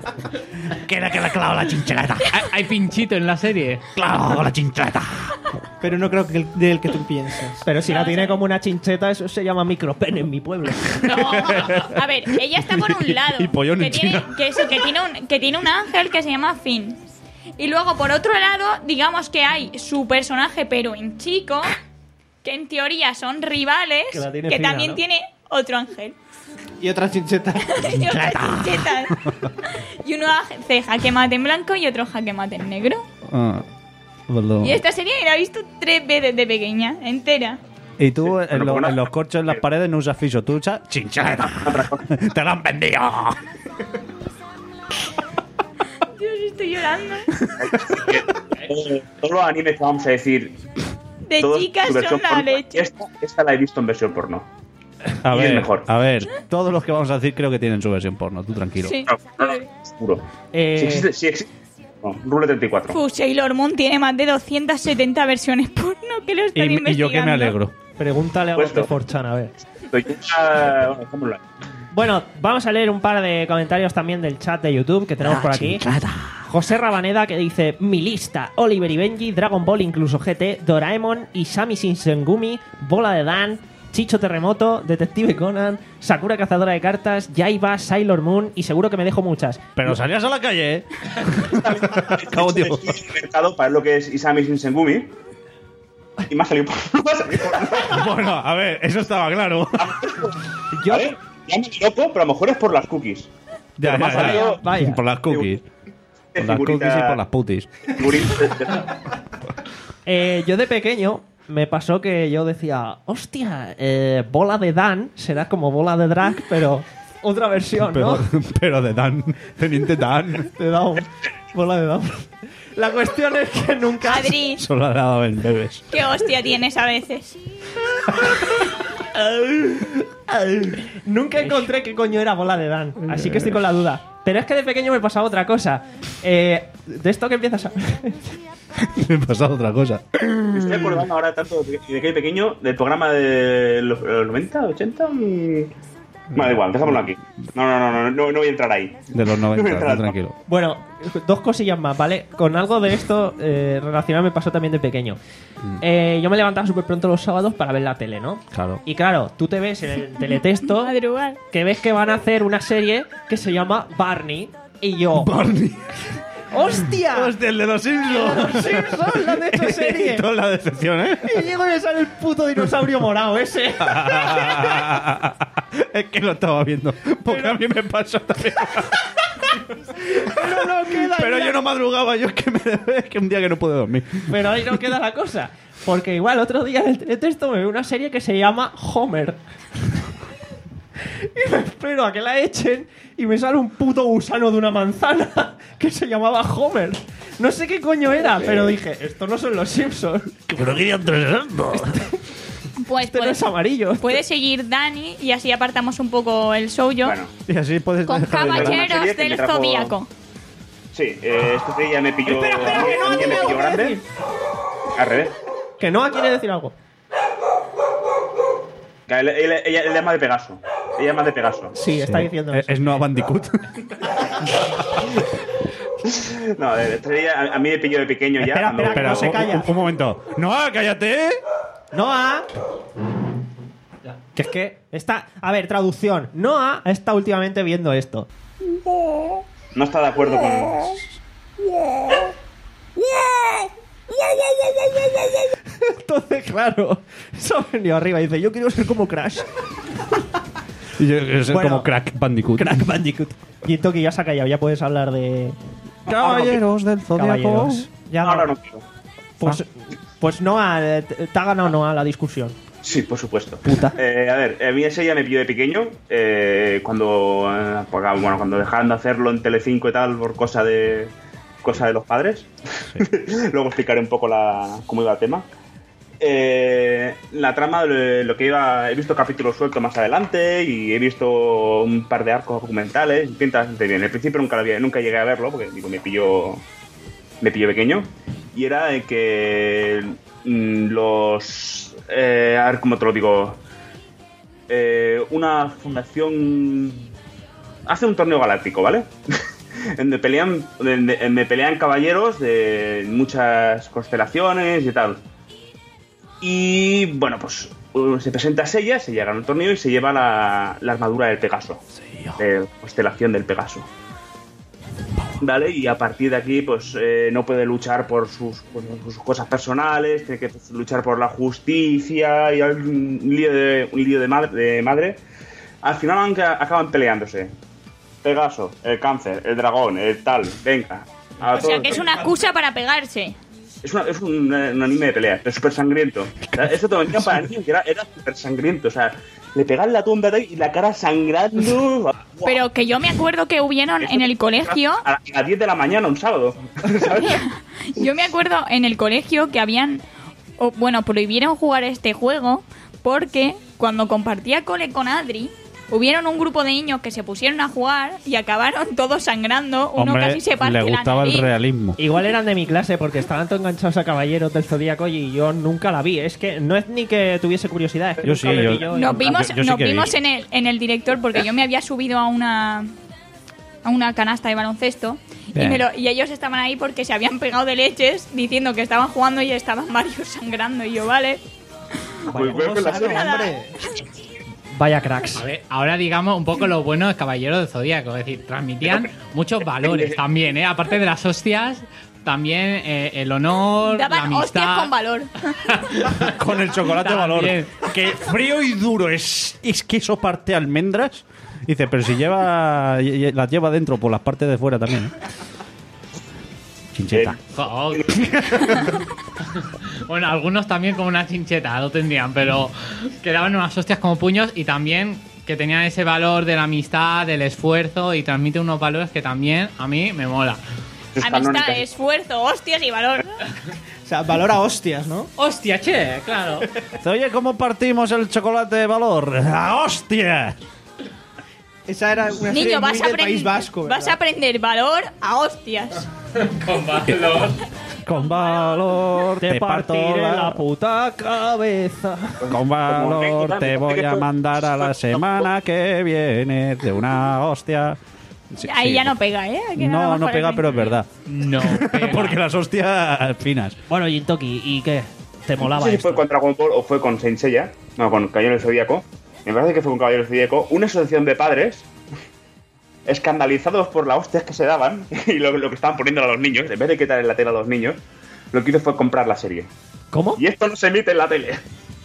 Que era que le ha clavado la chincheta. ¿Hay, hay pinchito en la serie? Claro, con la chincheta. pero no creo que el, del que tú piensas. Pero si No, la tiene sí. como una chincheta, eso se llama micropene en mi pueblo. No, a ver, ella está por un lado. y pollón que en tiene, China. que, eso, que, tiene un, que tiene un ángel que se llama Finn. Y luego, por otro lado, digamos que hay su personaje, pero en chico, que en teoría son rivales, Que la que, tiene fina, también ¿no? tiene otro ángel. Y otra chincheta. Y otras chinchetas. Y uno hace jaque mate en blanco y otro jaque mate en negro. Ah, perdón. Y esta serie la he visto tres veces de pequeña, entera. Y tú Sí, en, pero lo- con una- en los corchos, en las paredes, no usas fiso, tú usas chincheta. Te lo han vendido. Dios, estoy llorando. Eh, todos los animes que vamos a decir. De todos chicas su versión son la porno. leche. Esta, esta la he visto en versión porno. A Y es ver, mejor. a ver, todos los que vamos a decir creo que tienen su versión porno, tú tranquilo. Sí. No, no, no, seguro. Eh, Si existe, si existe. No, Rule treinta y cuatro. Uf, Sailor Moon tiene más de doscientas setenta versiones porno que lo están Y, y investigando. yo que me alegro. Pregúntale a Puesto. Gote Forchan, a ver. Estoy ya- bueno, dejémoslo ahí. Bueno, vamos a leer un par de comentarios también del chat de YouTube que tenemos por aquí. José Rabaneda que dice: mi lista, Oliver y Benji, Dragon Ball, incluso G T, Doraemon, Isami Shinsengumi, Bola de Dan, Chicho Terremoto, Detective Conan, Sakura Cazadora de Cartas, Yaiba, Sailor Moon y seguro que me dejo muchas. Pero salías a la calle, ¿eh? Cago, Estoy tío. en el mercado para ver lo que es Isami Shinsengumi. Y me ha salido por. me ha salido por- Bueno, a ver, eso estaba claro. Yo, A ver, llámame loco, pero a lo mejor es por las cookies. Ya, Pero me ha ya, ya. salido vaya. Por las cookies. de Por las figurita- cookies y por las putis. figuritas de- de- eh, yo de pequeño me pasó que yo decía, hostia, eh, Bola de Dan será como Bola de Drag, pero otra versión, Pero, ¿no? pero de Dan, Teniente Dan. De Down. Bola de Down. La cuestión es que nunca... Adri, Solo ha dado en bebés. qué hostia tienes a veces. Nunca encontré qué coño era Bola de Dan, así que estoy con la duda. Pero es que de pequeño me pasaba otra cosa. Eh, de esto que empiezas a... Me ha pasado otra cosa. Me estoy acordando ahora tanto de de que pequeño del programa de los, los noventa, ochenta y... Bueno, da igual, dejémoslo aquí. No, no, no, no, no, no voy a entrar ahí. De los No voy a noventa, entrar tú al- tranquilo. Bueno, dos cosillas más, ¿vale? Con algo de esto eh, relacionado me pasó también de pequeño. Eh, yo me levantaba súper pronto los sábados para ver la tele, ¿no? Claro. Y claro, tú te ves en el teletexto Madrugar. que ves que van a hacer una serie que se llama Barney. Y yo... Barney. ¡Hostia! Hostia, el de los Simpsons. ¡Los Simpsons la han hecho serie! Y toda la decepción, ¿eh? Y llego y me sale el puto dinosaurio morado ese. Es que lo estaba viendo. Porque a mí me pasó también. Pero no queda Pero ya. yo no madrugaba, yo es que, me, es que un día que no pude dormir. Pero ahí no queda la cosa. Porque igual otro día en el teletexto me veo una serie que se llama Homer. Y me espero a que la echen y me sale un puto gusano de una manzana que se llamaba Homer. No sé qué coño era, pero dije, esto no son los Simpsons. Pero quería entrenando. Pues Este no puede, es amarillo. puede seguir Dani y así apartamos un poco el show yo. Bueno, Y así puedes Con dejar de llorar. Una Caballeros serie que me del trajo- Zodíaco. sí, eh, esta serie ya me pilló. Espera, espera, que no, a mí ya me dime algo pilló que grande. decir. Al revés. Que Noah quiere decir algo. Que Ella, ella- ella- ella es más de Pegaso. Ella es más de Pegaso. Sí, está diciendo Es, eso. es Noah Bandicoot. No, eh, esta serie a, a mí me pilló de pequeño ya. Espera, cuando- espera, Pero no se un- calla. Un, un momento. Noah, cállate. Noah. Que es que está... A ver, traducción. Noah está últimamente viendo esto. No está de acuerdo con. Entonces, claro, eso ha venido arriba y dice, yo quiero ser como Crash. Y yo, yo soy Bueno. como Crack Bandicoot. Crack Bandicoot. Y en Toki ya se ha callado, ya puedes hablar de Caballeros del Zodiaco. caballeros. Ya no. Ahora no quiero. Pues, pues Noah, eh, te te ha ganado Noah la discusión. Sí, por supuesto. Puta. Eh, a ver, a mí ese ya me pilló de pequeño. eh, cuando, eh, porque, bueno, cuando dejaron de hacerlo en Telecinco y tal por cosa de cosa de los padres. Luego explicaré un poco la, cómo iba el tema. Eh, la trama de lo que iba, he visto capítulos sueltos más adelante y he visto un par de arcos documentales. Pinta bastante bien. Al principio nunca, lo había- nunca llegué a verlo porque digo, me pilló me pilló pequeño. Y era de que mm, los eh, a ver cómo te lo digo. Eh, una fundación hace un torneo galáctico, ¿vale? donde pelean donde, donde pelean caballeros de muchas constelaciones y tal. Y bueno, pues uh, se presenta Seiya, se llega al torneo y se lleva la, la armadura del Pegaso, de constelación del Pegaso. Vale, y a partir de aquí pues eh, no puede luchar por sus, por sus cosas personales, tiene que luchar por la justicia y hay un lío de, un lío de, madre, de madre. Al final aunque acaban peleándose. Pegaso, el cáncer, el dragón, el tal, venga. O sea que es una excusa para pegarse. Es, una, es un, un anime de pelea, es súper sangriento. O sea, esto te venía para niños que era, era súper sangriento. O sea, le pegan la tumba de ahí y la cara sangrando. Pero que yo me acuerdo que hubieron en el colegio. A las diez de la mañana, un sábado. ¿Sabes? Yo me acuerdo en el colegio que habían. O, bueno, prohibieron jugar este juego porque cuando compartía cole con Adri. Hubieron un grupo de niños que se pusieron a jugar y acabaron todos sangrando. Uno Hombre, casi se parte le gustaba la el realismo. Igual eran de mi clase porque estaban todos enganchados a Caballeros del Zodíaco y yo nunca la vi. Es que no es ni que tuviese curiosidad. Es que Yo nunca sí, me yo- pilló y- Nos vimos, yo- yo sí nos que vi. vimos en el, en el director porque yo me había subido a una a una canasta de baloncesto y, Bien. me lo- y ellos estaban ahí porque se habían pegado de leches diciendo que estaban jugando y estaban varios sangrando y yo, vale. Pues veo que la Sabe, serie- hombre. Vaya cracks. A ver, ahora digamos un poco lo bueno de Caballero del Zodíaco. Es decir, transmitían muchos valores también, ¿eh? Aparte de las hostias, también eh, el honor, la Daban hostias amistad. con valor. Con el chocolate valor. También. Que frío y duro es, es que eso parte almendras. Dice, pero si lleva y- y las lleva dentro por las partes de fuera también. ¿eh? Chincheta. Jo. Bueno, algunos también como una chincheta lo tendrían, pero que daban unas hostias como puños y también que tenían ese valor de la amistad, del esfuerzo y transmite unos valores que también a mí me mola. Sus Amistad, canónicas. esfuerzo, hostias y valor. O sea, valora hostias, ¿no? Hostia, che, claro. Dice, oye, ¿cómo partimos el chocolate de valor? ¡A hostia! Esa era una serie Niño, muy vas a, del País aprend- Vasco, ¿verdad? vas a aprender valor a hostias. Con valor. Con valor Te te parto partiré la... la puta cabeza. Con valor te voy a mandar a la semana que viene de una hostia. Sí, Ahí sí. ya no pega, ¿eh? Hay que nada No, más no por pega, el pero es principio. verdad. No. Porque las hostias finas. Bueno, Jintoki, ¿y qué? ¿Te No molaba sé si esto? fue con Dragon Ball o fue con Saint Seiya. No, con Caballero del Zodíaco. Me parece que fue con Caballero del Zodíaco. Una asociación de padres escandalizados por las hostias que se daban y lo, lo que estaban poniendo a los niños. En vez de quitar en la tele a los niños, lo que hizo fue comprar la serie. ¿Cómo? Y esto no se emite en la tele.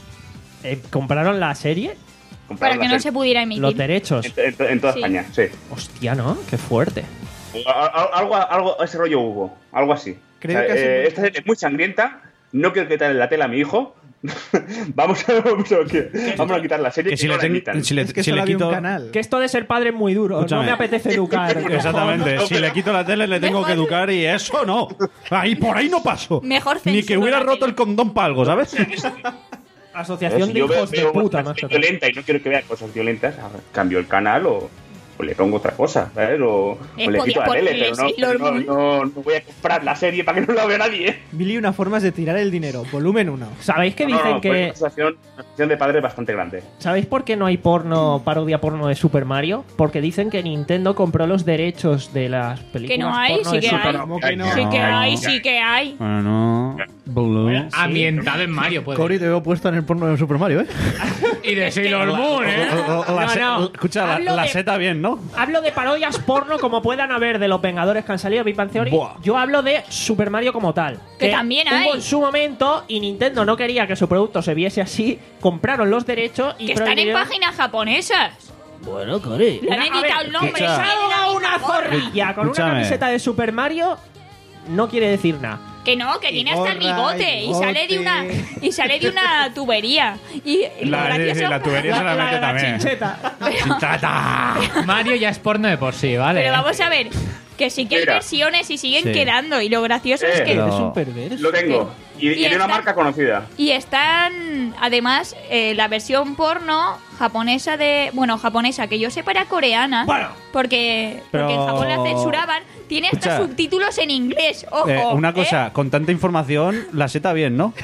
Eh, ¿Compraron la serie? Compraron Para que la no se serie. pudiera Los emitir. derechos. En, en- en toda Sí. España, sí. Hostia, ¿no? Qué fuerte. Al- al- Algo, algo, ese rollo hubo. Algo así. Creo O sea, que ha sido- eh, esta serie es muy sangrienta. No quiero quitar en la tele a mi hijo. vamos, a, vamos, a, vamos a quitar la serie. Que si no le, la ten- emitan. si le, Es que si solo le había quito... un canal. Que esto de ser padre es muy duro. Escúchame. No me apetece educar. Exactamente. Si le quito la tele, le tengo que educar y eso no. Ahí por ahí no paso. Mejor Ni que censura hubiera la roto tele. el condón para algo, ¿sabes? Asociación Si de yo veo, hijos de veo puta, una más serie violenta y no quiero que vea cosas violentas, a ver, cambio el canal o, o le pongo otra cosa, ¿sabes? O, Eh, o le podía quito la tele, ponerle pero no, Sailor no, Moon. no, no voy a comprar la serie para que no la vea nadie. Mil y una formas de tirar el dinero. Volumen uno. ¿Sabéis que No, dicen no, pues que... una asociación, una asociación de padres bastante grande. ¿Sabéis por qué no hay porno, parodia porno de Super Mario? Porque dicen que Nintendo compró los derechos de las películas Que no hay, porno sí de que Super hay. ¿Cómo que no? Sí que No. hay, sí que hay. Bueno, Blue. Ambientado en Mario, pues. Cory, te veo puesta en el porno de Super Mario, ¿eh? Y de Sailor Moon, ¿eh? La- la- No, se- no. Escucha, la, Hablo la de- seta bien, ¿no? Hablo de parodias porno como puedan haber de los Vengadores que han salido, Big Bang Theory. Buah. Yo hablo de Super Mario como tal. Que también hay. Hubo en su momento y Nintendo no quería que su producto se viese así. Compraron los derechos y Que están en prohibieron- páginas japonesas. Bueno, Cori. Le han Una- a editado ver, el nombre. Que Escucha. salga una zorrilla con Escúchame. una camiseta de Super Mario no quiere decir nada. Que no, que tiene hasta el gorra, bigote y y sale de una bigote. y sale de una tubería. Y lo La, gracioso- la tubería se la La mete de la también. chincheta. Chincheta. Mario ya es porno de por sí, ¿vale? Pero vamos a ver, que sí que hay Mira. versiones y siguen Sí. quedando. Y lo gracioso es Eh, que. Pero- Eres un perverso. Lo tengo. Y, Y y de una está- marca conocida. Y están, además, eh, la versión porno japonesa de. Bueno, japonesa, que yo sepa era coreana. Bueno. Porque, Pero- porque en Japón la censuraban. Tiene hasta Escucha. subtítulos en inglés. Ojo. Eh, una cosa, ¿eh? con tanta información, la seta bien, ¿no?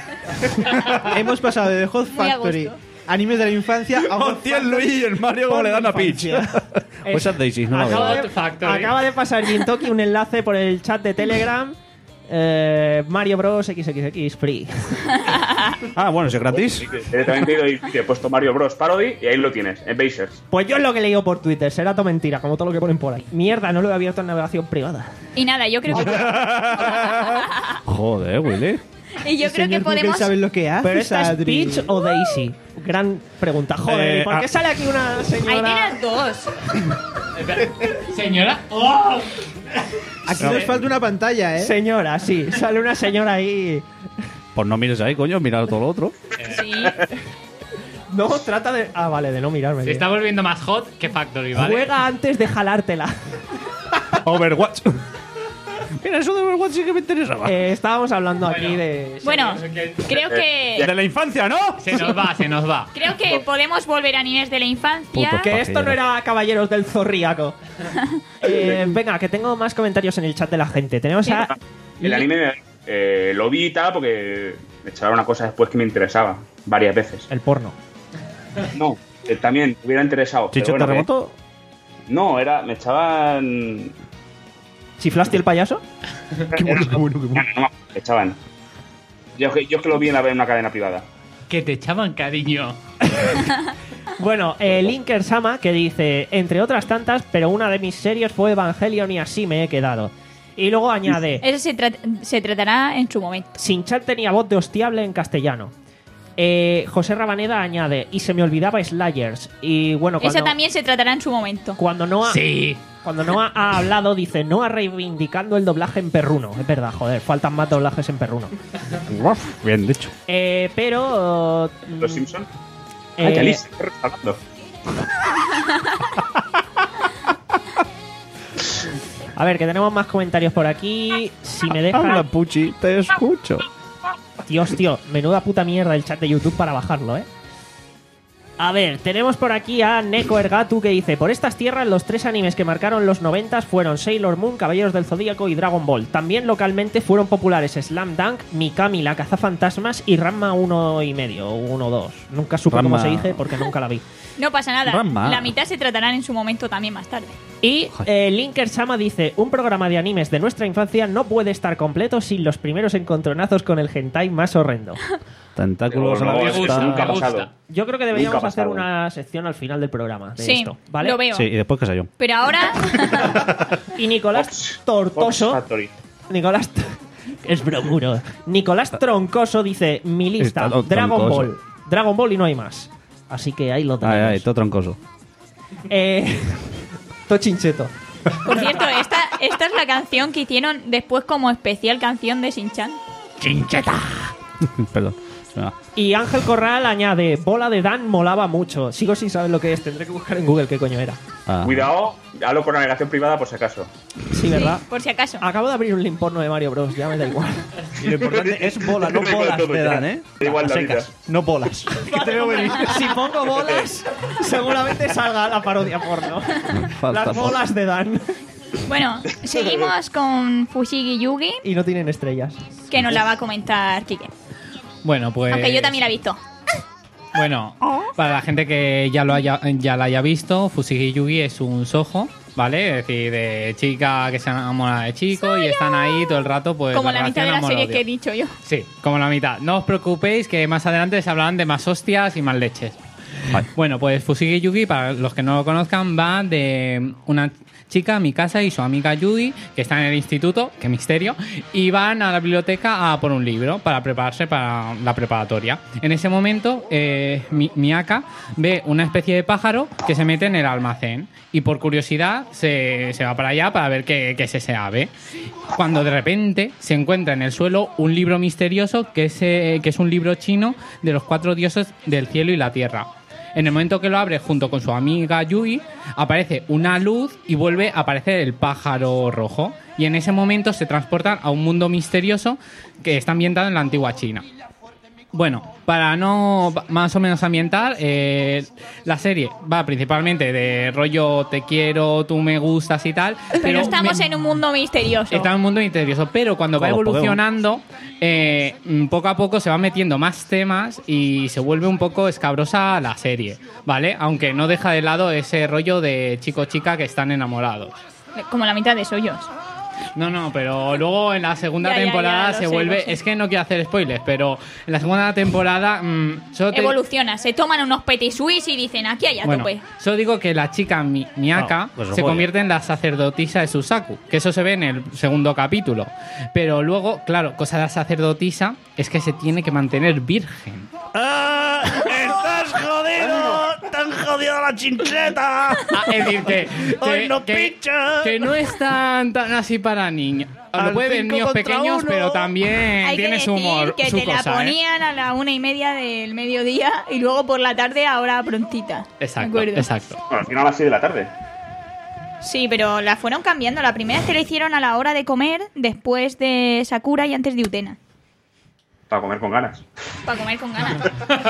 Hemos pasado de The Hot Muy a Factory, gusto. animes de la infancia, a Hot Hostia, el Luis y el Mario como le dan a Peach. Infancia. Pues esas Daisy, no la acaba, veo. de, Factory. acaba de pasar Jintoki un enlace por el chat de Telegram Eh, Mario Bros. equis equis equis Free. Ah, bueno, es gratis. Sí, que directamente he ido y he puesto Mario Bros. Parody y ahí lo tienes, en Basers. Pues yo es lo que he leído por Twitter, será todo mentira, como todo lo que ponen por ahí. Mierda, no lo he abierto en navegación privada. Y nada, yo creo que... Joder, Willy. y yo creo que Señor Google, podemos... ¿sabes lo que haces, ¿Pero esta es Adri? Peach o Daisy? Gran pregunta. Joder, Eh, ¿y por qué ah. sale aquí una Ahí señora? tienes dos. Señora. ¡Oh! Aquí nos falta una pantalla, ¿eh? Señora, sí, sale una señora ahí. Pues no mires ahí, coño, mira todo lo otro. Sí. No, trata de. Ah, vale, de no mirarme. Se bien. está volviendo más hot que Factory, ¿vale? Juega antes de jalártela. Overwatch. Mira, eso de Overwatch sí que me interesaba. Eh, estábamos hablando aquí de. Bueno, creo que... De la infancia, ¿no? Se nos va, se nos va. Creo que podemos volver a animes de la infancia. Puto. Que esto no era Caballeros del Zorríaco. Eh, venga, que tengo más comentarios en el chat de la gente. Tenemos a. El anime eh, lo vi y tal porque me echaba una cosa después que me interesaba varias veces. El porno. No, eh, también me hubiera interesado. Chicho pero bueno, Terremoto. que- No, era, me echaban... ¿Chiflaste el payaso? Qué bueno, qué bueno, qué No, bueno. no, no, me echaban. Yo, que- yo que lo vi en, la, en una cadena privada. Que te echaban cariño. Bueno, eh, Linker Sama que dice, entre otras tantas, pero una de mis series fue Evangelion y así me he quedado. Y luego añade, Eso se, tra- se tratará en su momento. Sinchan tenía voz de hostiable en castellano. Eh, José Rabaneda añade, y se me olvidaba Slayers. Y bueno, cuando, Eso también se tratará en su momento. cuando Noah, Sí. cuando Noah ha hablado, dice, Noah reivindicando el doblaje en perruno. Es verdad, joder, faltan más doblajes en perruno. Bien dicho. Eh, pero... mm, ¿Los Simpsons? eh, Ay, qué lista, qué hablando. a ver, que tenemos más comentarios por aquí. Si me dejan... Habla, Puchi, te escucho. Dios, tío, menuda puta mierda el chat de YouTube para bajarlo, ¿eh? A ver, tenemos por aquí a Neko Ergatu que dice: por estas tierras los tres animes que marcaron los noventas fueron Sailor Moon, Caballeros del Zodíaco y Dragon Ball. También localmente fueron populares Slam Dunk, Mikami, la cazafantasmas y Ranma uno y medio, uno dos. Nunca supe Ranma. cómo se dice porque nunca la vi. No pasa nada. Ranma. La mitad se tratarán en su momento también más tarde. Y eh, Linker Sama dice: un programa de animes de nuestra infancia no puede estar completo sin los primeros encontronazos con el hentai más horrendo. Tentáculos a la No, Me eso gusta, vista. nunca ha me gusta. pasado. Yo creo que deberíamos Nunca ha hacer pasado. una sección al final del programa de Sí, esto, ¿vale? lo veo. Sí, y después qué sé yo. Pero ahora... Y Nicolás Fox- Fox Tortoso, Factory. Nicolás es bromuro. Nicolás Troncoso dice: mi lista, Está lo Dragon troncoso. Ball, Dragon Ball y no hay más. Así que ahí lo tenemos. Ay, ay, todo troncoso. Eh, todo chincheto. Por cierto, esta, esta es la canción que hicieron después como especial canción de Shin-Chan. Perdón. Ah. Y Ángel Corral añade: bola de Dan molaba mucho. Sigo sin saber lo que es, tendré que buscar en Google qué coño era. Ah. Cuidado, hablo con navegación privada por si acaso. Sí, ¿verdad? Sí, por si acaso. Acabo de abrir un link porno de Mario Bros, ya me da igual. Y lo importante es bola, no bolas te dan, ¿eh? Da igual A la vida. secas, no bolas. Que te veo venir. Si pongo bolas, seguramente salga la parodia porno. Falta Las bolas de Dan. Bueno, seguimos con Fushigi Yugi, Y no tienen estrellas. que nos la va a comentar Kike. Bueno, pues. Aunque yo también la he visto. Bueno, para la gente que ya lo haya, ya la haya visto, Fushigi Yugi es un sojo, ¿vale? Es decir, de chica que se enamora de chico y están ahí todo el rato, pues. Como la mitad de la relación serie amor-odio. que he dicho yo. Sí, como la mitad. No os preocupéis que más adelante se hablarán de más hostias y más leches. Bueno, pues Fushigi Yugi, para los que no lo conozcan, va de una chica, Mikasa, y su amiga Yui, que están en el instituto, qué misterio, y van a la biblioteca a por un libro para prepararse para la preparatoria. En ese momento, eh, Mi- Miyaka ve una especie de pájaro que se mete en el almacén y por curiosidad se, se va para allá para ver qué, qué es ese ave. Cuando de repente se encuentra en el suelo un libro misterioso que es, eh, que es un libro chino de los cuatro dioses del cielo y la tierra. En el momento que lo abre junto con su amiga Yui, aparece una luz y vuelve a aparecer el pájaro rojo. Y en ese momento se transportan a un mundo misterioso que está ambientado en la antigua China. Bueno, para no más o menos ambientar, eh, la serie va principalmente de rollo te quiero, tú me gustas y tal. Pero estamos me- en un mundo misterioso. Está en un mundo misterioso, pero cuando va Con los evolucionando, eh, mm, poco a poco se van metiendo más temas y se vuelve un poco escabrosa la serie, ¿vale? Aunque no deja de lado ese rollo de chico-chica que están enamorados. Como la mitad de Soyos. No, no, pero luego en la segunda Ya, ya, temporada ya, lo se sé, vuelve... lo sé. Es que no quiero hacer spoilers, pero en la segunda temporada... Mmm, solo te... Evoluciona, se toman unos petit suisse y dicen aquí hay a Bueno, tope. solo digo que la chica Mi- Miyaka No, pues se joder. convierte en la sacerdotisa de Susaku, que eso se ve en el segundo capítulo. Pero luego, claro, cosa de la sacerdotisa es que se tiene que mantener virgen. ¡Ah! ¡Estás jodido! ¡Te han jodido la chincheta! Ah, es decir, que, que, ¡Hoy no que- pincha! que no es tan, tan así para niños. Al Lo puede ver cinco niños contra pequeños, uno. pero también Hay que tiene decir su humor, que su te la cosa, ¿eh? ponían a la una y media del mediodía y luego por la tarde ahora prontita. Exacto, ¿De acuerdo? exacto. Bueno, al final a las seis de la tarde. Sí, pero la fueron cambiando. La primera es que la hicieron a la hora de comer, después de Sakura y antes de Utena. Para comer con ganas. Para comer con ganas.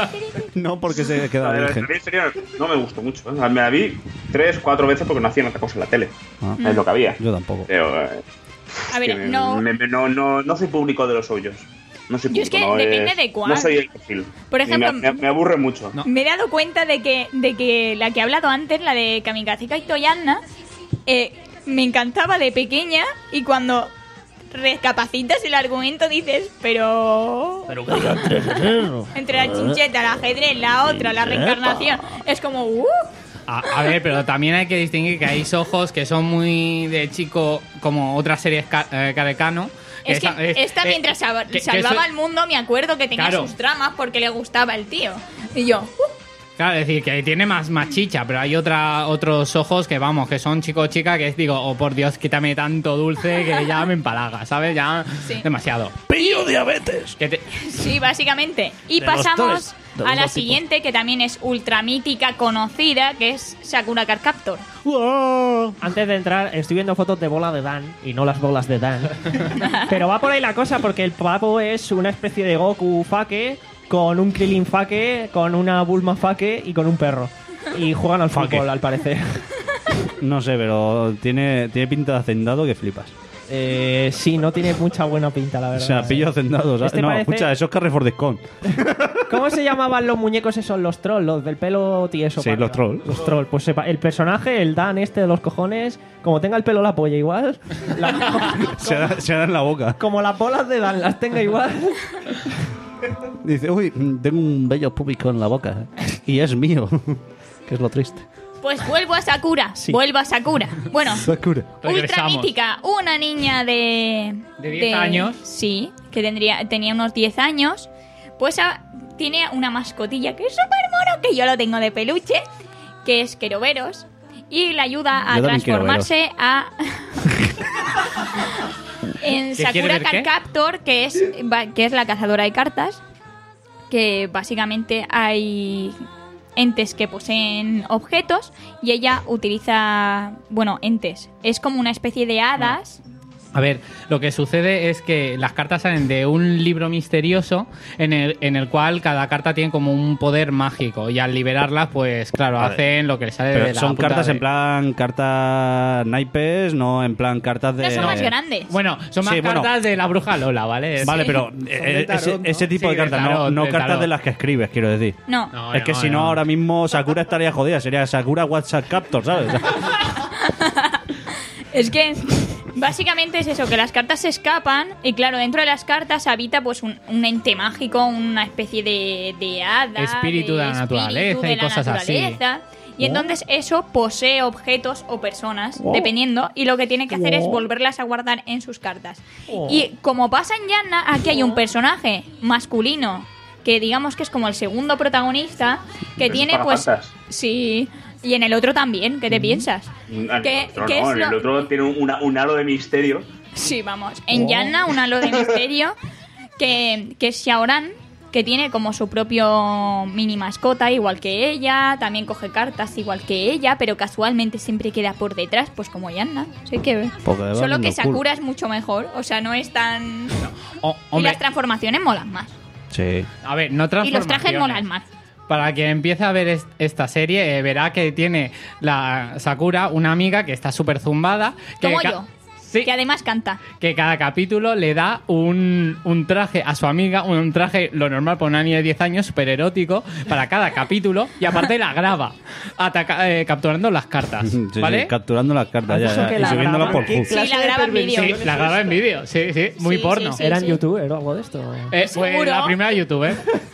No, porque se queda La de la virgen. serie sería- no me gustó mucho. ¿eh? Me la vi tres, cuatro veces porque no hacían otra cosa en la tele. Ah. Es lo que había. Yo tampoco. Pero, eh, A ver, que me- no. me- me- no, no, no soy público de los hoyos. No soy Yo es público, que no depende es- de cuál. No soy el perfil. Por Y ejemplo, me, me- me aburre mucho. No. Me he dado cuenta de que, de que la que he hablado antes, la de Kamikaze Kaito Yanna, eh, me encantaba de pequeña y cuando recapacitas el argumento dices, pero... Pero que digan tres es eso. Entre la chincheta, el ajedrez, la otra, la reencarnación, es como... Uh, A, a ver, pero también hay que distinguir que hay ojos que son muy de chico, como otras series ca eh, Carecano. es que esa- es- esta eh, mientras sal- que- que salvaba eso- al mundo me acuerdo que tenía Claro. sus dramas porque le gustaba el tío. Y yo... uh, Claro, es decir, que tiene más, más chicha, pero hay otra, otros ojos que, vamos, que son chico o chica, que es, digo, oh, por Dios, quítame tanto dulce que ya me empalaga, ¿sabes? Ya Sí. demasiado. ¡Pillo diabetes! Que te- Sí, básicamente. Y De los pasamos tres, de los a la dos tipos. siguiente, que también es ultra mítica, conocida, que es Sakura Card Captor. Antes de entrar, estoy viendo fotos de bola de Dan y no las bolas de Dan. Pero va por ahí la cosa porque el pavo es una especie de Goku Fake con un Krillin Fake, con una Bulma Fake y con un perro. Y juegan al Fake. fútbol, al parecer. No sé, pero tiene, tiene pinta de hacendado que flipas. Eh, sí, no tiene mucha buena pinta, la O verdad. sea, pillo hacendado. ¿sabes? Este no, parece- escucha, eso es Carrefour Discount. ¿Cómo se llamaban los muñecos esos? Los trolls, los del pelo tieso. Sí, para los arriba. trolls. Los trolls. Pues sepa, el personaje, el Dan este de los cojones, como tenga el pelo la polla igual, la- Se da, se da en la boca. como las bolas de Dan las tenga igual. Dice, uy, tengo un bello público en la boca. Y es mío. Que es lo triste. Pues vuelvo a Sakura. Sí. Vuelvo a Sakura. Bueno, Sakura. ultra Regresamos. mítica. Una niña de... De diez años. Sí, que tendría, tenía unos diez años. Pues a- tiene una mascotilla que es súper mono, que yo lo tengo de peluche, que es Queroveros. Y le ayuda a Yo también quiero transformarse a... en ¿Qué quiere Sakura ver Card qué? Captor, que es, va- que es la cazadora de cartas. Que básicamente hay entes que poseen objetos y ella utiliza, bueno, entes. Es como una especie de hadas. A ver, lo que sucede es que las cartas salen de un libro misterioso en el, en el cual cada carta tiene como un poder mágico y al liberarlas, pues claro, Vale. hacen lo que les sale de Pero la son puta cartas de- en plan cartas naipes, no en plan cartas de... No son más grandes. Bueno, son más Sí, bueno. cartas de la bruja Lola, ¿vale? Vale, Sí. pero del eh, tarot, ese, ¿no? ese tipo Sí, de cartas, del no, tarot, no del cartas tarot. de las que escribes, quiero decir. No. No, es que no, si no, no. ahora mismo Sakura estaría jodida, sería Sakura WhatsApp Captor, ¿sabes? Es que básicamente es eso, que las cartas se escapan y claro, dentro de las cartas habita pues un, un ente mágico, una especie de, de hada, Espíritu de la naturaleza de y la cosas así. naturaleza. Y entonces eso posee objetos o personas, Oh. dependiendo, y lo que tiene que hacer es Oh. volverlas a guardar en sus cartas. Oh. Y como pasa en Yanna, aquí hay un personaje masculino que digamos que es como el segundo protagonista, que Pero tiene es para pues... fantas. Sí, y en el otro también, ¿qué te piensas? En el ¿Qué- otro qué no, es en el lo- otro tiene un, una- un halo de misterio. Sí, vamos. En Oh. Yanna, un halo de misterio que, que es Xiaoran, que tiene como su propio mini mascota, igual que ella, también coge cartas igual que ella, pero casualmente siempre queda por detrás, pues como Yanna. Sé que Porque va solo viendo que el culo. Sakura es mucho mejor, o sea, no es tan... O- Y hombre, las transformaciones molan más. Sí. a ver, no Y los trajes transformaciones. molan más. Para quien empiece a ver es- esta serie, eh, verá que tiene la Sakura una amiga que está súper zumbada. Que Como ca- yo. Sí. Que además canta. Que cada capítulo le da un, un traje a su amiga, un traje, lo normal para una niña de diez años, súper erótico, para cada capítulo, y aparte la graba, ataca, eh, capturando las cartas, Sí, ¿vale? sí, capturando las cartas ya, ¿Eso ya, que y la subiéndolas por graban? Hook. Sí, la graba en vídeo. Sí, la graba en vídeo, sí, sí, muy Sí, porno. sí, sí. ¿Eran youtuber o algo de esto? Eh, fue ¿Seguro? la primera youtuber.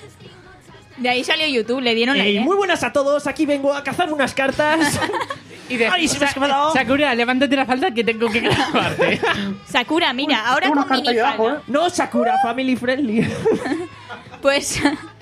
De ahí salió YouTube, le dieron la Ey, idea. muy buenas a todos, aquí vengo a cazar unas cartas. Y de, Ay, se me ha escapado. Sakura, levántate la falda que tengo que grabarte. Sakura, mira, ahora una con carta ahí abajo, minifalda. ¿eh? No, Sakura, family friendly. Pues,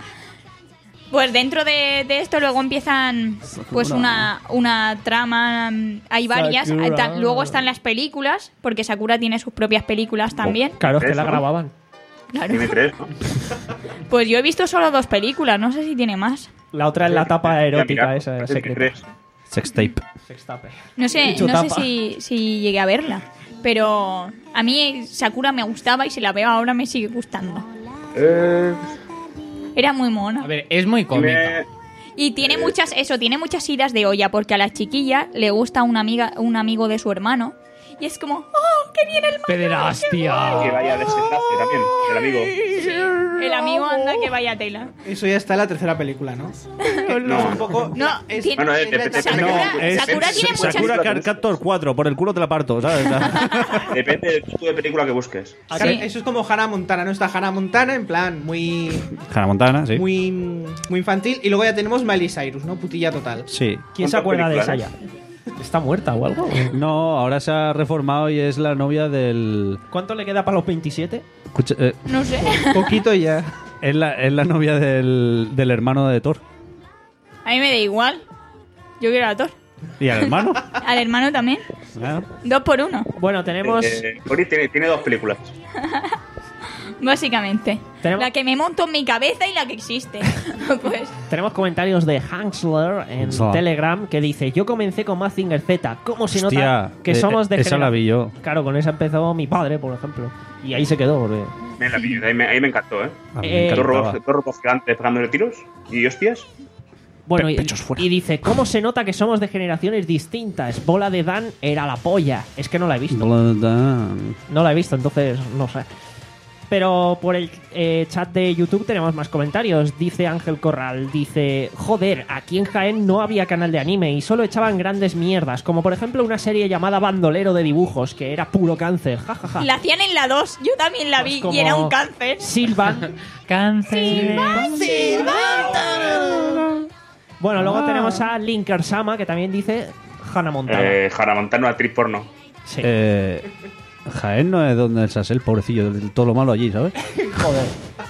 pues dentro de, de esto luego empiezan pues una, una trama, mm, hay varias. Sakura. Ta- Luego están las películas, porque Sakura tiene sus propias películas también. Claro, es que la Eso. grababan. Claro. Tiene tres, ¿no? Pues yo he visto solo dos películas, no sé si tiene más. La otra es la tapa erótica mira, esa, tiene secreta. tres. Sextape. Sextape. No sé, Dicho no sé tapa. si, si llegué a verla, pero a mí Sakura me gustaba y si la veo ahora me sigue gustando. Eh, Era muy mona. A ver, es muy cómica. tiene- Y tiene muchas, eso, tiene muchas idas de olla, porque a la chiquilla le gusta una amiga, un amigo de su hermano. Y es como, ¡oh, qué bien el hermano! Pederastia. Que vaya desenlace también, el amigo. El amigo anda que vaya tela. Eso ya está en la tercera película, ¿no? Que No. es un poco... No, es, tiene- Bueno, eh, es dep- la etapa- depende Sakura- de qué- Sakura es- tiene es- muchas- Sakura película que Captor cuatro, por el culo te la parto, ¿sabes? busques. Depende del tipo de película que busques. Claro, eso es como Hannah Montana, ¿no? Está Hannah Montana en plan muy, Hannah Montana, sí. muy, muy infantil. Y luego ya tenemos Miley Cyrus, ¿no? Putilla total. Sí. ¿Quién se ¿Cuántas acuerda de esa películas, ya? ¿Está muerta o algo? No, ahora se ha reformado y es la novia del... ¿Cuánto le queda para los veintisiete? Escucha, eh, No sé. Poquito ya. es, la, es la novia del, del hermano de Thor. A mí me da igual. Yo quiero a Thor. ¿Y al hermano? Al hermano también. Ah, Dos por uno, Bueno, tenemos... Eh, Ori tiene, tiene dos películas. básicamente. Tenemos- La que me monto en mi cabeza y la que existe. Pues Tenemos comentarios de Hansler en Hansler. Telegram que dice: yo comencé con Mazinger Z. ¿Cómo se Hostia, nota que eh, somos de esa la vi yo. Claro, con esa empezó mi padre, por ejemplo. Y ahí se quedó. Porque... Me la vi, ahí me, ahí me encantó, ¿eh? A mí Eh, me Dos encantaba. robots, dos robots gigantes pegándole tiros y hostias. Bueno, Pe- y, pechos fuera. y dice: ¿cómo se nota que somos de generaciones distintas? Bola de Dan era la polla. Es que no la he visto. Bloodhound. No la he visto, entonces no sé. Pero por el eh, chat de YouTube tenemos más comentarios. Dice Ángel Corral, dice: joder, aquí en Jaén no había canal de anime y solo echaban grandes mierdas, como por ejemplo una serie llamada Bandolero de dibujos, que era puro cáncer. Ja, ja, ja. la hacían en la dos. Yo también la Pues vi como y era un cáncer. Silvan. Cáncer. Bueno, luego tenemos a Linker Sama, que también dice Hannah Montana. Eh, Hannah Montana, actriz porno. Sí. Eh, Jaén no es donde el Sasel, pobrecillo, de todo lo malo allí, ¿sabes? Joder.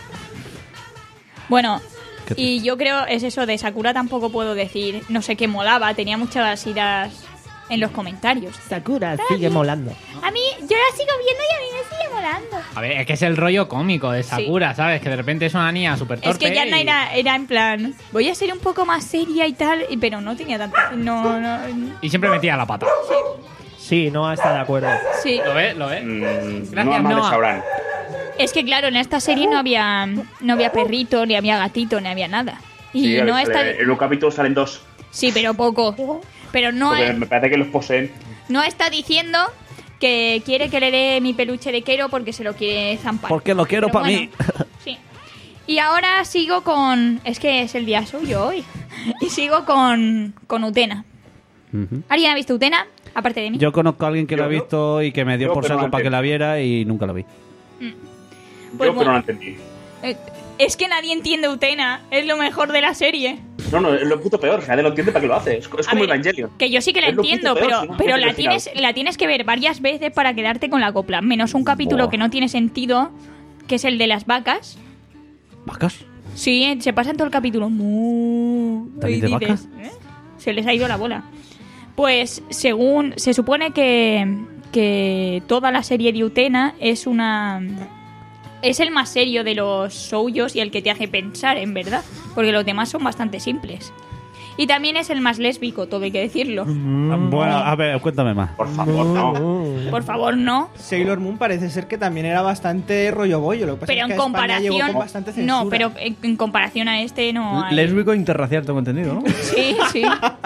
Bueno, ¿Qué te- y yo creo, es eso, de Sakura tampoco puedo decir, no sé qué molaba, tenía muchas idas en los comentarios. Sakura sigue molando. A mí, yo la sigo viendo y a mí me sigue molando. A ver, es que es el rollo cómico de Sakura, ¿sabes? Que de repente es una niña súper torpe. Es que Yana y- era, era en plan, voy a ser un poco más seria y tal, y- pero no tenía tanto... No, no, Y siempre metía la pata. Sí, no está de acuerdo. sí. ¿Lo ves? ¿Lo ves? Mm, Gracias, no más Noah. sabrán. Es que claro, en esta serie no había, no había perrito, ni había gatito, ni había nada. Y Sí, a no ver, está... En un capítulo salen dos. Sí, pero poco. Pero no, Porque es- me parece que los poseen. no está diciendo que quiere que le dé mi peluche de Kero porque se lo quiere zampar. Porque lo quiero Pero para mí. Sí. Y ahora sigo con... Es que es el día suyo hoy. Y sigo con, con Utena. Ujú. ¿Alguien ha visto Utena? Aparte de mí. Yo conozco a alguien que Yo lo ha no. visto y que me dio Yo, por pero saco no para que entiendo. la viera y nunca la vi. Pues Yo, pero bueno, no entendí. eh, es que nadie entiende Utena. Es lo mejor de la serie. No, no, es lo puto peor. Nadie lo entiende para qué lo hace. Es, es A como ver, Evangelion. Que yo sí que la Es lo entiendo, puto peor, pero, si no, pero no la, tiene tienes, final. la tienes que ver varias veces para quedarte con la copla. Menos un capítulo Buah. que no tiene sentido, que es el de las vacas. ¿Vacas? Sí, eh, se pasan todo el capítulo. Mu- ¿También y de dices, ¿eh? Se les ha ido la bola. Pues según se supone que, que toda la serie de Utena es una... Es el más serio de los shoujos y el que te hace pensar, en verdad. Porque los demás son bastante simples. Y también es el más lésbico, todo hay que decirlo. Bueno, a ver, cuéntame más. Por favor, no. Por favor, no. Sailor Moon parece ser que también era bastante rollo bollo. Lo que pasa Pero es que en a España llegó comparación... con bastante censura. No, pero en, en comparación a este no hay... Lésbico interracial, tengo entendido, ¿no? Sí, sí.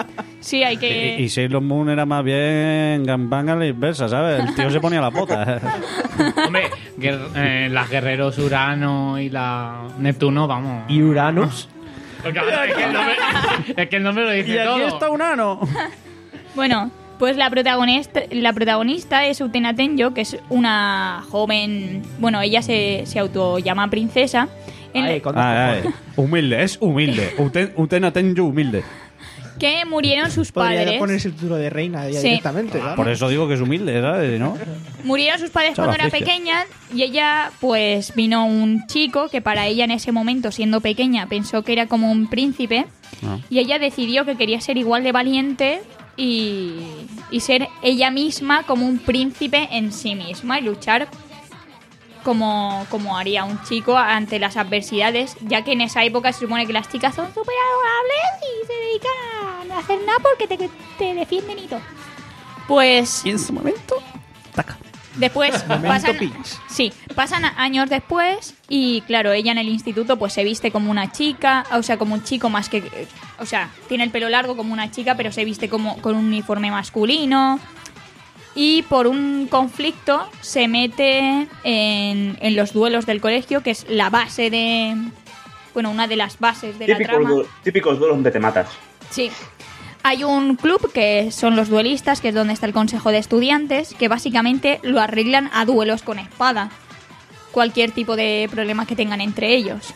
Sí, hay que... Y, y Sailor Moon era más bien Gangbang a la inversa, ¿sabes? El tío se ponía la pota. Hombre, guer- eh, las guerreros Urano y la Neptuno, vamos. ¿Y Uranus? Porque, es, que el nombre, es que el nombre lo dice Y aquí todo. está un ano. Bueno, pues la protagonista, la protagonista es Utena Tenjo, que es una joven... Bueno, ella se, se autollama princesa. En- Ay, con- Ay, ay. Humilde, es humilde. Uten, Utena Tenjo humilde. que murieron sus Podría padres. ponerse el título de reina ya Sí. directamente, ¿vale? Por eso digo que es humilde, ¿sabes? ¿No? Murieron sus padres Chava cuando era fresca. pequeña y ella, pues, vino un chico que para ella en ese momento, siendo pequeña, pensó que era como un príncipe Ah. y ella decidió que quería ser igual de valiente y, y ser ella misma como un príncipe en sí misma y luchar como, como haría un chico ante las adversidades, ya que en esa época se supone que las chicas son súper adorables y se dedican a no hacer nada porque te, te defienden y todo. Pues Y en su momento, taca. después Momento pasan, Pix. sí, pasan a- años después y claro, ella en el instituto pues se viste como una chica, o sea, como un chico más que... O sea, tiene el pelo largo como una chica, pero se viste como con un uniforme masculino. Y por un conflicto se mete en, en los duelos del colegio, que es la base de... Bueno, una de las bases de la Típicos, trama. du- típicos duelos donde te matas. Sí. Hay un club que son los duelistas, que es donde está el consejo de estudiantes, que básicamente lo arreglan a duelos con espada. Cualquier tipo de problema que tengan entre ellos.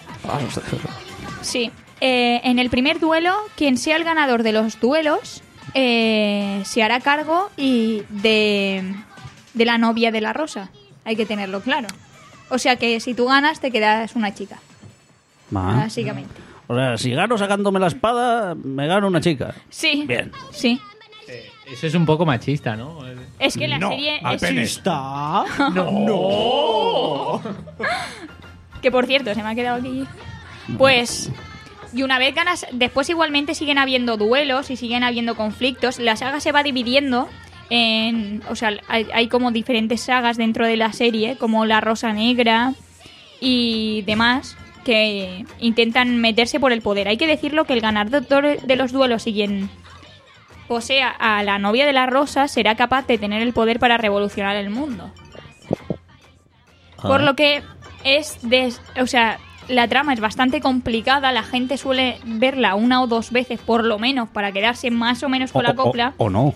Sí. Eh, en el primer duelo, quien sea el ganador de los duelos eh, se hará cargo y de, de la novia de la rosa. Hay que tenerlo claro. O sea que si tú ganas, te quedas una chica, Va. básicamente. O sea, si gano sacándome la espada, me gano una chica. Sí. Bien. Sí. Eso es un poco machista, ¿no? Es que la No, serie al es... pene. Está. Que por cierto, se me ha quedado aquí. Pues. Y una vez ganas. Después igualmente siguen habiendo duelos y siguen habiendo conflictos. La saga se va dividiendo en. O sea, hay, hay como diferentes sagas dentro de la serie, como La Rosa Negra y demás, que intentan meterse por el poder. Hay que decirlo que el ganador de los duelos y quien posea a la novia de la Rosa será capaz de tener el poder para revolucionar el mundo. Por lo que es de, o sea, la trama es bastante complicada, la gente suele verla una o dos veces por lo menos para quedarse más o menos con O- la o- copla. O, o no.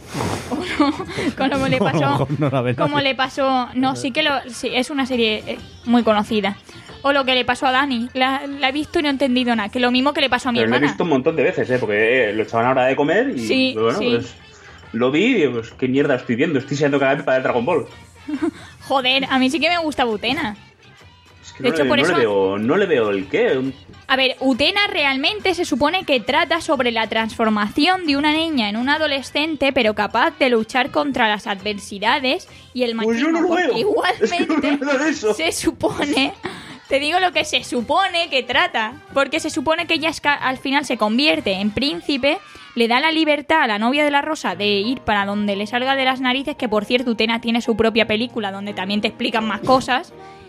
Como le O a lo pasó, mejor no la ve como nadie. le pasó, no, sí que lo, sí, es una serie eh, muy conocida. O lo que le pasó a Dani, la, la he visto y no he entendido nada, que lo mismo que le pasó a mi Pero lo he hermana. visto un montón de veces, ¿eh? Porque eh, lo echaban ahora de comer y Sí, bueno, sí. pues lo vi y digo, pues qué mierda estoy viendo. Estoy siendo cada vez para el Dragon Ball. Joder, a mí sí que me gusta Butena. Es que De no, hecho, le, por no eso- le veo, no le veo el qué. Un- A ver, Utena realmente se supone que trata sobre la transformación de una niña en un adolescente, pero capaz de luchar contra las adversidades y el Pues yo machismo. no lo porque veo. Es que no igualmente veo nada de eso. se supone, te digo lo que se supone que trata, porque se supone que ella es ca- al final se convierte en príncipe, le da la libertad a la novia de la Rosa de ir para donde le salga de las narices, que por cierto Utena tiene su propia película donde también te explican más cosas.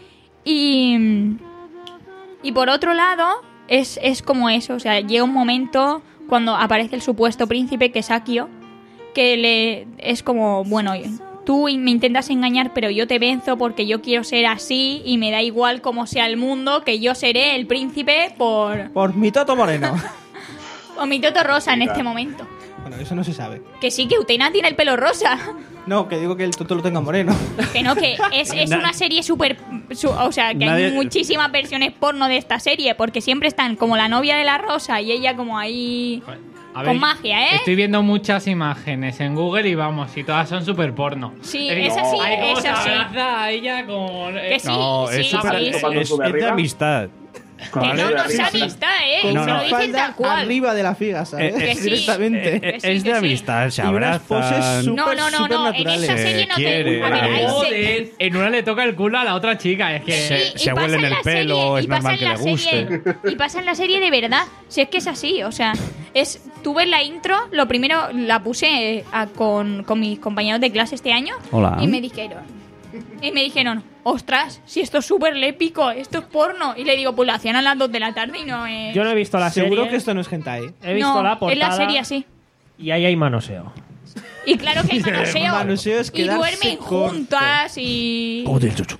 Y... Y por otro lado, es, es como eso, o sea, llega un momento cuando aparece el supuesto príncipe, que es Akio, que le es como, bueno, tú me intentas engañar, pero yo te venzo porque yo quiero ser así y me da igual cómo sea el mundo, que yo seré el príncipe por, Por mi Toto Moreno. por mi toto rosa en este momento. Bueno, eso no se sabe. Que sí, que Utena tiene el pelo rosa. No, que digo que el Toto lo tenga moreno. Que no, que es, es Na- una serie súper... su- o sea, que Nadie- hay muchísimas versiones porno de esta serie, porque siempre están como la novia de la Rosa y ella como ahí... A Con magia, ¿eh? Estoy viendo muchas imágenes en Google y vamos, y todas son súper porno. Sí, Es es así, Ay, cómo es se así. abraza a ella como... Que sí, No, sí, es, sí, súper- sí, es- sí. Cuando es- sube es de arriba. amistad. Que Vale, no, no arriba. es amistad, ¿eh? Con No, Se no. lo la dicen falda tal cual. arriba de la figa, ¿sabes? Eh, eh, Que sí, Directamente. Eh, eh, Que sí, es de que sí. amistad, se Y unas poses abrazan. súper, No, no, no, súper no, en naturales. esa serie no te... quiere, A ver, ahí se... Joder, en una le toca el culo a la otra chica, es que... Se- Sí, y se pasa huelen en el la pelo, serie, es y pasa normal en que la le guste. serie- Y pasa en la serie de verdad. Si es que es así, o sea, es tú ves la intro, lo primero la puse eh, a- con, con mis compañeros de clase este año. Hola. Y me dijeron, y me dijeron, ostras, si esto es súper lépico, esto es porno. Y le digo, pues lo hacían a las dos de la tarde y no es... Yo no he visto la Seguro serie. que esto no es hentai. He visto no, la es portada. la serie así. Y ahí hay manoseo. Y claro que hay manoseo. Manoseo es y quedarse duermen corto. juntas y... ¿Cómo tiene el chuchu?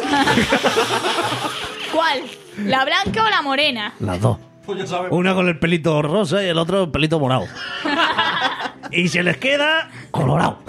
¿Cuál? ¿La blanca o la morena? Las dos. Una con el pelito rosa y el otro el pelito morado. Y se les queda colorado.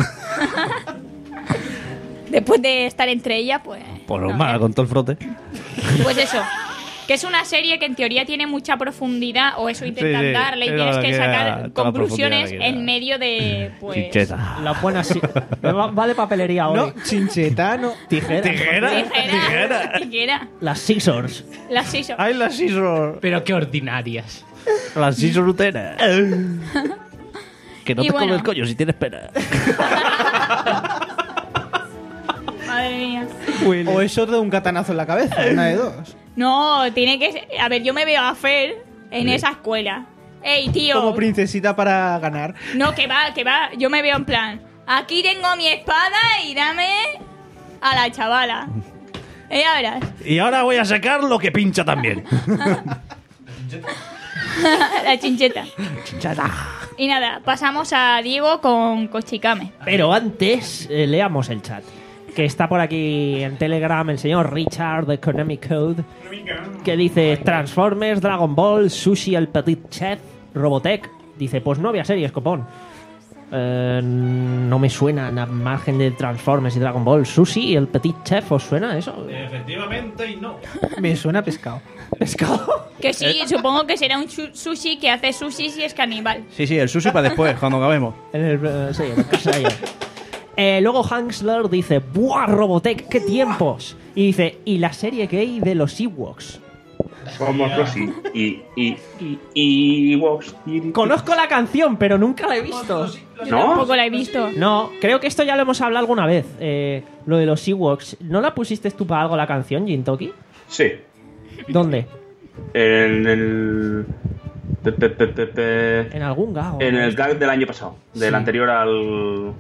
Después de estar entre ellas, pues... Por no, normal, con todo el frote. Pues eso. Que es una serie que en teoría tiene mucha profundidad, o eso intentan Sí, sí, darle, y es tienes lo que que sacar era, toda la conclusiones profundidad que era. en medio de, pues... Chincheta. La buena sí. Va, va de papelería hoy. No, chincheta, no. Tijera. ¿Tijera? Tijera. Tijera. Las scissors. Las scissors. ¡Ay, las scissors! Pero qué ordinarias. Las scissors ruteras. Que no Y te bueno. come el coño si tienes pena. Madre mía. O eso de un catanazo en la cabeza, una de dos. No, tiene que ser... A ver, yo me veo a Fer en Sí. esa escuela. Ey, tío. Como princesita para ganar. No, que va, que va. Yo me veo en plan... Aquí tengo mi espada y dame a la chavala. Eh, ya verás. Y ahora voy a sacar lo que pincha también. La chincheta. Chincheta. Y nada, pasamos a Diego con Kochikame. Pero antes, eh, leamos el chat. Que está por aquí en Telegram el señor Richard de Konami Code. Que dice Transformers, Dragon Ball, Sushi, el Petit Chef, Robotech. Dice, pues no había series, copón. Eh, no me suena a margen de Transformers y Dragon Ball. Sushi y el Petit Chef, ¿os suena eso? Efectivamente y no. Me suena a pescado. ¿Pescado? Que sí, supongo que será un su- sushi que hace sushi si es caníbal. Sí, sí, el sushi para después, cuando acabemos. En el, eh, sí, en el caso de ayer. Eh, luego Hanksler dice, ¡buah, Robotech, qué tiempos! Y dice, ¿y la serie gay de los Ewoks? Somos los y y y y y Ewoks. Y- Conozco la canción, pero nunca la he visto. Yo ¿No? tampoco la he visto. No, creo que esto ya lo hemos hablado alguna vez. eh, lo de los Ewoks. ¿No la pusiste tú para algo la canción, Jintoki? Sí. ¿Dónde? En el. pe- pe- pe- pe- pe- En algún gago. En el gag del año pasado. Del Sí. anterior al.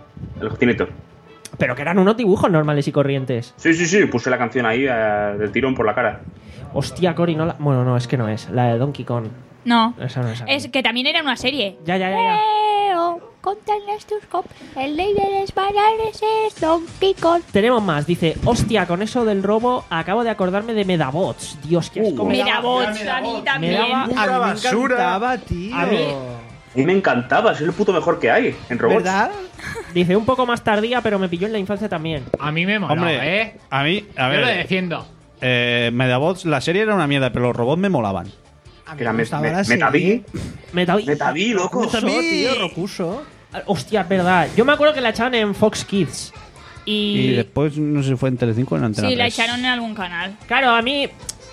El Hostinator. Pero que eran unos dibujos normales y corrientes. Sí, sí, sí. Puse la canción ahí eh, del tirón por la cara. Hostia, Cory, no la... Bueno, no, es que no es. La de Donkey Kong. No. Esa no es. Es que también era una serie. Ya, ya, ya, ya. Leo, contarles tus cop. El ley de los bananes es Donkey Kong. Tenemos más. Dice, hostia, con eso del robo acabo de acordarme de Medabots. Dios, qué asco. me daba. Medabots, a mí también. daba- A mí me encantaba, tío. A mí- A mí me encantaba. Es el puto mejor que hay en robots. ¿Verdad? Dice, un poco más tardía, pero me pilló en la infancia también. A mí me mola, Hombre, ¿eh? a mí, a Yo lo ver, defiendo. eh, Medabots, la serie era una mierda, pero los robots me molaban. A mí Que era me me, gustaba me, la serie. Metaví. Metavi- Metaví, loco. Rocuso, tío, Rocuso. Hostia, es verdad. Yo me acuerdo que la echaban en Fox Kids. Y, Y, después, no sé si fue en Telecinco o en Antena Sí, la tres. echaron en algún canal. claro, a mí,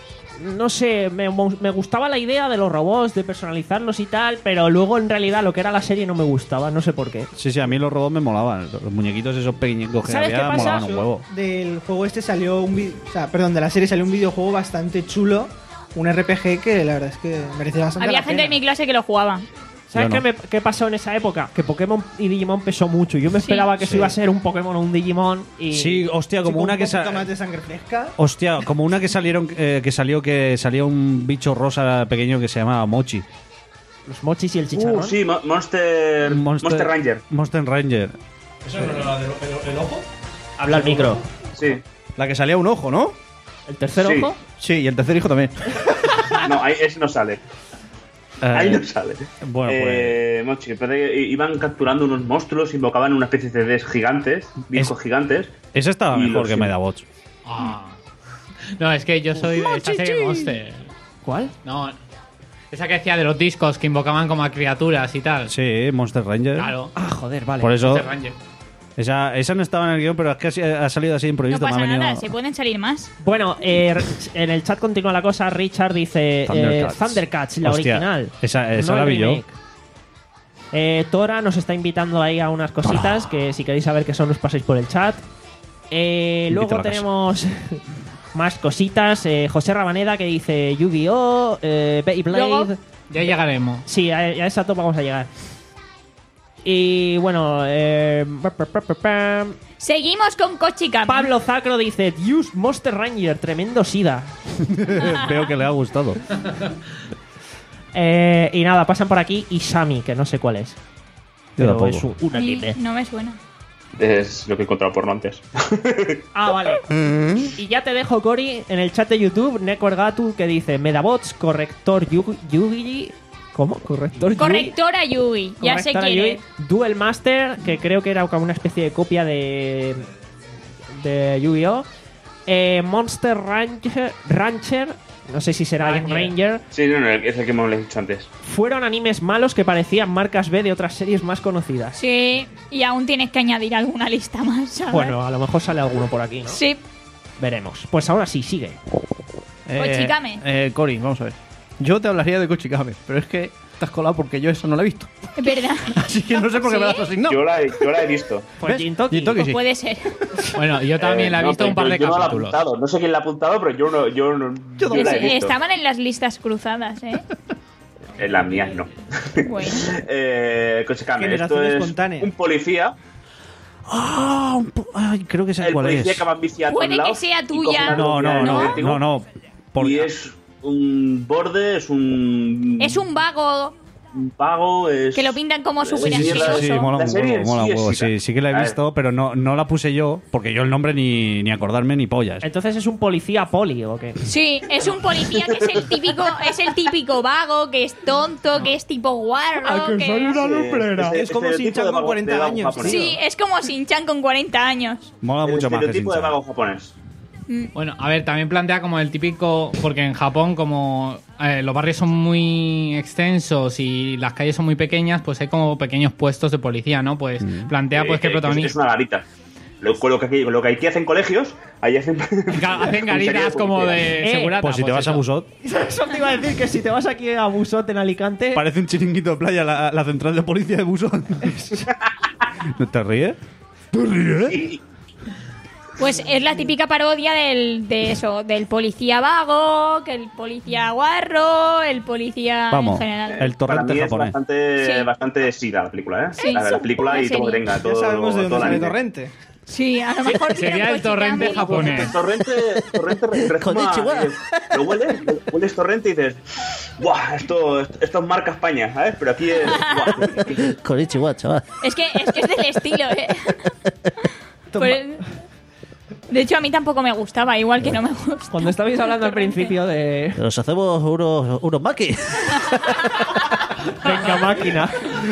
no sé, me, me gustaba la idea de los robots, de personalizarlos y tal, pero luego en realidad lo que era la serie no me gustaba, no sé por qué. Sí, sí, a mí los robots me molaban. Los muñequitos esos pequeñicos que ¿Sabes había qué pasa? molaban un huevo. Del juego este salió un vi- o sea, perdón, de la serie salió un videojuego bastante chulo, un R P G que la verdad es que merecía bastante Había la gente pena. en mi clase que lo jugaba. ¿Sabes Yo qué, no. me- qué pasó en esa época? Que Pokémon y Digimon pesó mucho. Yo me esperaba que eso Sí. iba a ser un Pokémon o un Digimon y... Sí, hostia, Sí, como con una un que poquito sa- más de sangre fresca. Hostia, como una que salieron eh, que salió que salía un bicho rosa pequeño que se llamaba Mochi. Los mochis y el chicharrón. Uh, sí, Mo- Monster, Monster Ranger. Monster Ranger. ¿Eso no era la del el ojo? Habla al micro. Sí. La que salía un ojo, ¿no? ¿El tercer Sí. ojo? Sí, y el tercer hijo también. No, ahí ese no sale. Eh, Ahí no sale. Bueno, pues. Eh, Mochi, pero, eh, iban capturando unos monstruos, invocaban una especie de Ds gigantes, discos gigantes. Esa estaba y mejor los- que Medabots. Ah. No, es que yo soy de esa serie Monster. ¿Cuál? No, esa que decía de los discos que invocaban como a criaturas y tal. Sí, Monster Ranger. Claro. Ah, joder, vale. Por eso. Monster Ranger. Esa, esa no estaba en el guión, pero es que así- ha salido así No improvisto. pasa me ha venido... nada, se pueden salir más. Bueno, eh, en el chat continúa la cosa. Richard dice eh, Thundercats. Thundercats, la Hostia, original. esa- esa no la el vi yo. remake. Eh, Tora nos está invitando ahí a unas cositas que si queréis saber qué son os paséis por el chat. Eh, Invito luego a la casa. tenemos más cositas. Eh, José Rabaneda que dice Yu-Gi-Oh, eh, Beyblade. Luego- Ya llegaremos. Sí, a, a esa top vamos a llegar. Y bueno, eh, pa, pa, pa, pa, pam. Seguimos con Kochikame. Pablo Zacro dice Dios, Monster Ranger, tremendo sida. Veo que le ha gustado. Eh, y nada, pasan por aquí Isami, que no sé cuál es. Pero tampoco. es un, un A mí anime. no me suena. Es lo que he encontrado porno antes. Ah, vale. Y ya te dejo, Cory, en el chat de YouTube, Nekorgatu, que dice Medabots, corrector Yu- Yugi... ¿Cómo? ¿Corrector Yugi? Correctora Yui, ya sé Correctora quién Yui. es. Duel Master, que creo que era como una especie de copia de... de Yu-Gi-Oh! Eh, Monster Rancher, Rancher, no sé si será Ranger. Ranger. Sí, no, no, es el que me lo he dicho antes. Fueron animes malos que parecían marcas B de otras series más conocidas. Sí, y aún tienes que añadir alguna lista más, ¿sabes? Bueno, a lo mejor sale alguno por aquí, ¿no? Sí. Veremos. Pues ahora sí, sigue. Kochikame. Eh, Cory, vamos a ver. Yo te hablaría de Kochikame, pero es que te has colado porque yo eso no la he visto. Es verdad. Así que no sé por qué ¿Sí? me la has asignado. Yo la he, yo la he visto. Pues ¿Ves? Jintoki. Jintoki, Pues sí. puede ser. Bueno, yo también Eh, la he no, visto pero un par yo- de yo no la he capítulos. apuntado. No sé quién la ha apuntado, pero yo no, yo no, yo la he visto. Estaban en las listas cruzadas, ¿eh? En las mías no. Bueno. eh, Kochikame, esto Generación es espontánea. un policía. Ah, un po- ay, creo que sé El cuál policía es. que va a viciar a todos Puede que lados sea y tuya. coge una No, no, velocidad no, energética. no, no. Por- Y es un borde, es un. Es un vago un pago, es. que lo pintan como Sí, súper sí, Sí, asqueroso. sí, mola La un serie huevo, en mola sí un es huevo. chica. Sí, sí que la he A ver. visto, pero no, no la puse yo, porque yo el nombre ni, ni acordarme ni pollas. Entonces es un policía poli, ¿o qué? Sí, es un policía que es el típico, es el típico vago, que es tonto, que es tipo guarro. que- lumbrera. Ese- Es como estereotipo Shin-chan de con vago- cuarenta de vago años, japonés. tío. Sí, es como Shin-chan con cuarenta años. Mola El mucho más que estereotipo de Shin-chan. vago japonés. Bueno, a ver, también plantea como el típico, porque en Japón como eh, los barrios son muy extensos y las calles son muy pequeñas, pues hay como pequeños puestos de policía, ¿no? Pues plantea pues Eh, que el eh, es- protagonista... Es una garita. Lo, lo que aquí, lo que aquí hacen colegios, ahí hacen. Hacen garitas como de Eh, segurata. Pues si te vas a eso. Busot, Eso te iba a decir que si te vas aquí a Busot en Alicante. parece un chiringuito de playa la, la central de policía de Busot. ¿No te ríes? ¿Te ríes? Sí. Pues es la típica parodia del, de eso, del policía vago, que el policía guarro, el policía Vamos, en general. el Para torrente mí es japonés. bastante, Sí. bastante sida la película, ¿eh? Sí, la, sí, la película una y todo lo que serie. tenga. Todo, Ya sabemos de dónde todo el sale anime. Torrente. Sí, a lo mejor tiene Sería el torrente Kochikame. japonés. Torrente, torrente re- rezuma, Konnichiwa. y dices, lo hueles, lo hueles torrente y dices, ¡buah! Esto, esto es marca España, ¿sabes? Pero aquí es. ¡buah! Konnichiwa, chaval. Es que, es que es del estilo, ¿eh? Por- de hecho, a mí tampoco me gustaba, igual que no me gusta. Cuando estabais hablando al Torrente. principio de. Nos hacemos unos, unos maquis. Venga, máquina.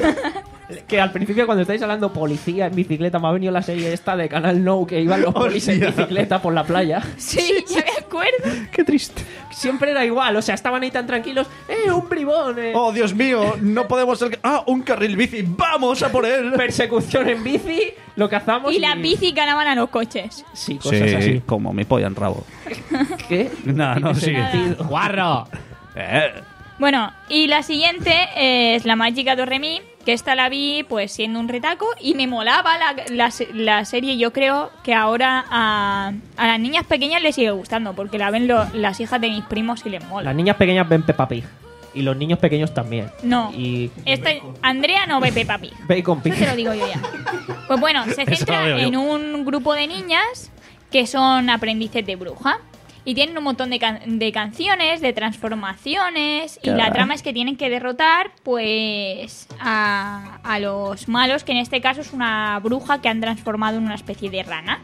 Que al principio, cuando estáis hablando policía en bicicleta, me ha venido la serie esta de Canal No que iban los polis en bicicleta por la playa. Sí, ya me acuerdo. Qué triste. Siempre era igual, o sea, estaban ahí tan tranquilos. ¡Eh, un bribón! Eh. Oh, Dios mío, no podemos ser... Ah, un carril bici, vamos a por él. Persecución en bici, lo cazamos. Y las bici ganaban a los coches. Sí, cosas así. como mi polla en rabo. ¿Qué? No, no, sigue. sentido. ¡Guarro! Eh, Bueno, y la siguiente es La Mágica Doremi, que esta la vi pues siendo un retaco y me molaba la, la, la serie. Yo creo que ahora a, a las niñas pequeñas les sigue gustando, porque la ven lo- las hijas de mis primos y les mola. Las niñas pequeñas ven Peppa Pig. Y los niños pequeños también. No, Y. esta, Andrea no ve Peppa Pig. Bacon Pig. Eso te lo digo yo ya. Pues bueno, se Eso lo centra veo yo. en un grupo de niñas que son aprendices de bruja. Y tienen un montón de, can- de canciones, de transformaciones. Y la trama es que tienen que derrotar, pues, a, a los malos, que en este caso es una bruja que han transformado en una especie de rana.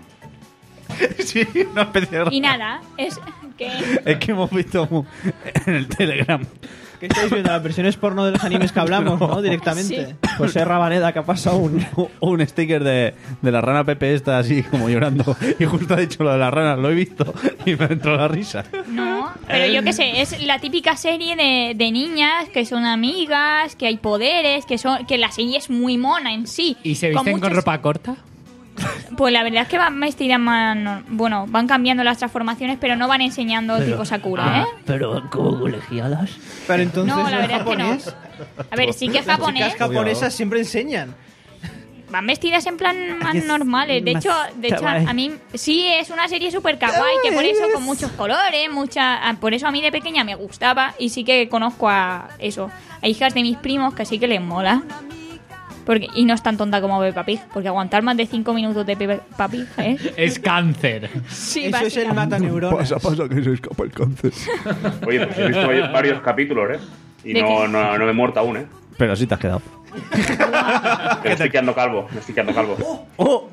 sí, una especie de... Y nada, es que... Es que hemos visto mu- en el Telegram. ¿Qué estáis viendo? Las versiones porno de los animes que hablamos, ¿no? Directamente. Sí. José Rabaneda, que ha pasado un. Un sticker de, de la rana Pepe esta así como llorando. Y justo ha dicho lo de la rana, lo he visto. Y me entró la risa. No, pero yo qué sé, es la típica serie de, de niñas que son amigas, que hay poderes, que son que la serie es muy mona en sí. ¿Y se visten con, muchos- ropa corta? Pues la verdad es que van vestidas más... no- bueno, van cambiando las transformaciones, pero no van enseñando tipo Sakura, ¿eh? Pero como colegialas. Pero entonces No, no, la es verdad es que no. japonés. A ver, sí que es Las japonés. chicas japonesas siempre enseñan. Van vestidas en plan más normales. De hecho, de hecho kawaii. a mí sí es una serie súper kawaii, que por eso con muchos colores, mucha, ah, por eso a mí de pequeña me gustaba y sí que conozco a eso, a hijas de mis primos que sí que les mola. Porque, y no es tan tonta como Peppa Pig, porque aguantar más de cinco minutos de Peppa Pig, ¿eh? Es cáncer. Sí, Eso es el básicamente. mataneuronas. pasa que se escapa el cáncer. Oye, pues he visto varios, varios capítulos, ¿eh? Y ¿De no, qué? no, no me he muerto aún, ¿eh? Pero sí te has quedado. Me estoy quedando calvo, me estoy quedando calvo. Oh,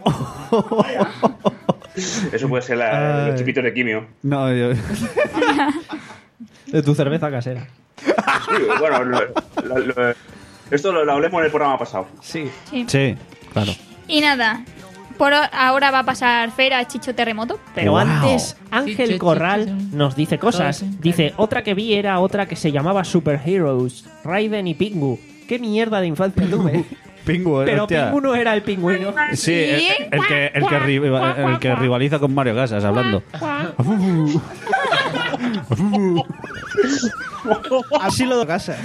Eso puede ser la, Ay. los chipitos de quimio. No, yo... De tu cerveza casera. Sí, bueno, lo- lo- lo- esto lo, lo hablemos en el programa pasado. Sí. Sí. Sí, claro. Y nada, por o- ahora va a pasar Fer a Chicho Terremoto. Pero Wow. antes, Ángel Chicho, Corral chicho, nos dice cosas. Dice, otra que vi era otra que se llamaba Superheroes, Raiden y Pingu. ¿Qué mierda de infancia tuve? Pingu, Pero hostia. Pingu no era el pingüino. Sí, el, el que, el, que riva- el que rivaliza con Mario Casas hablando. Así lo de casa.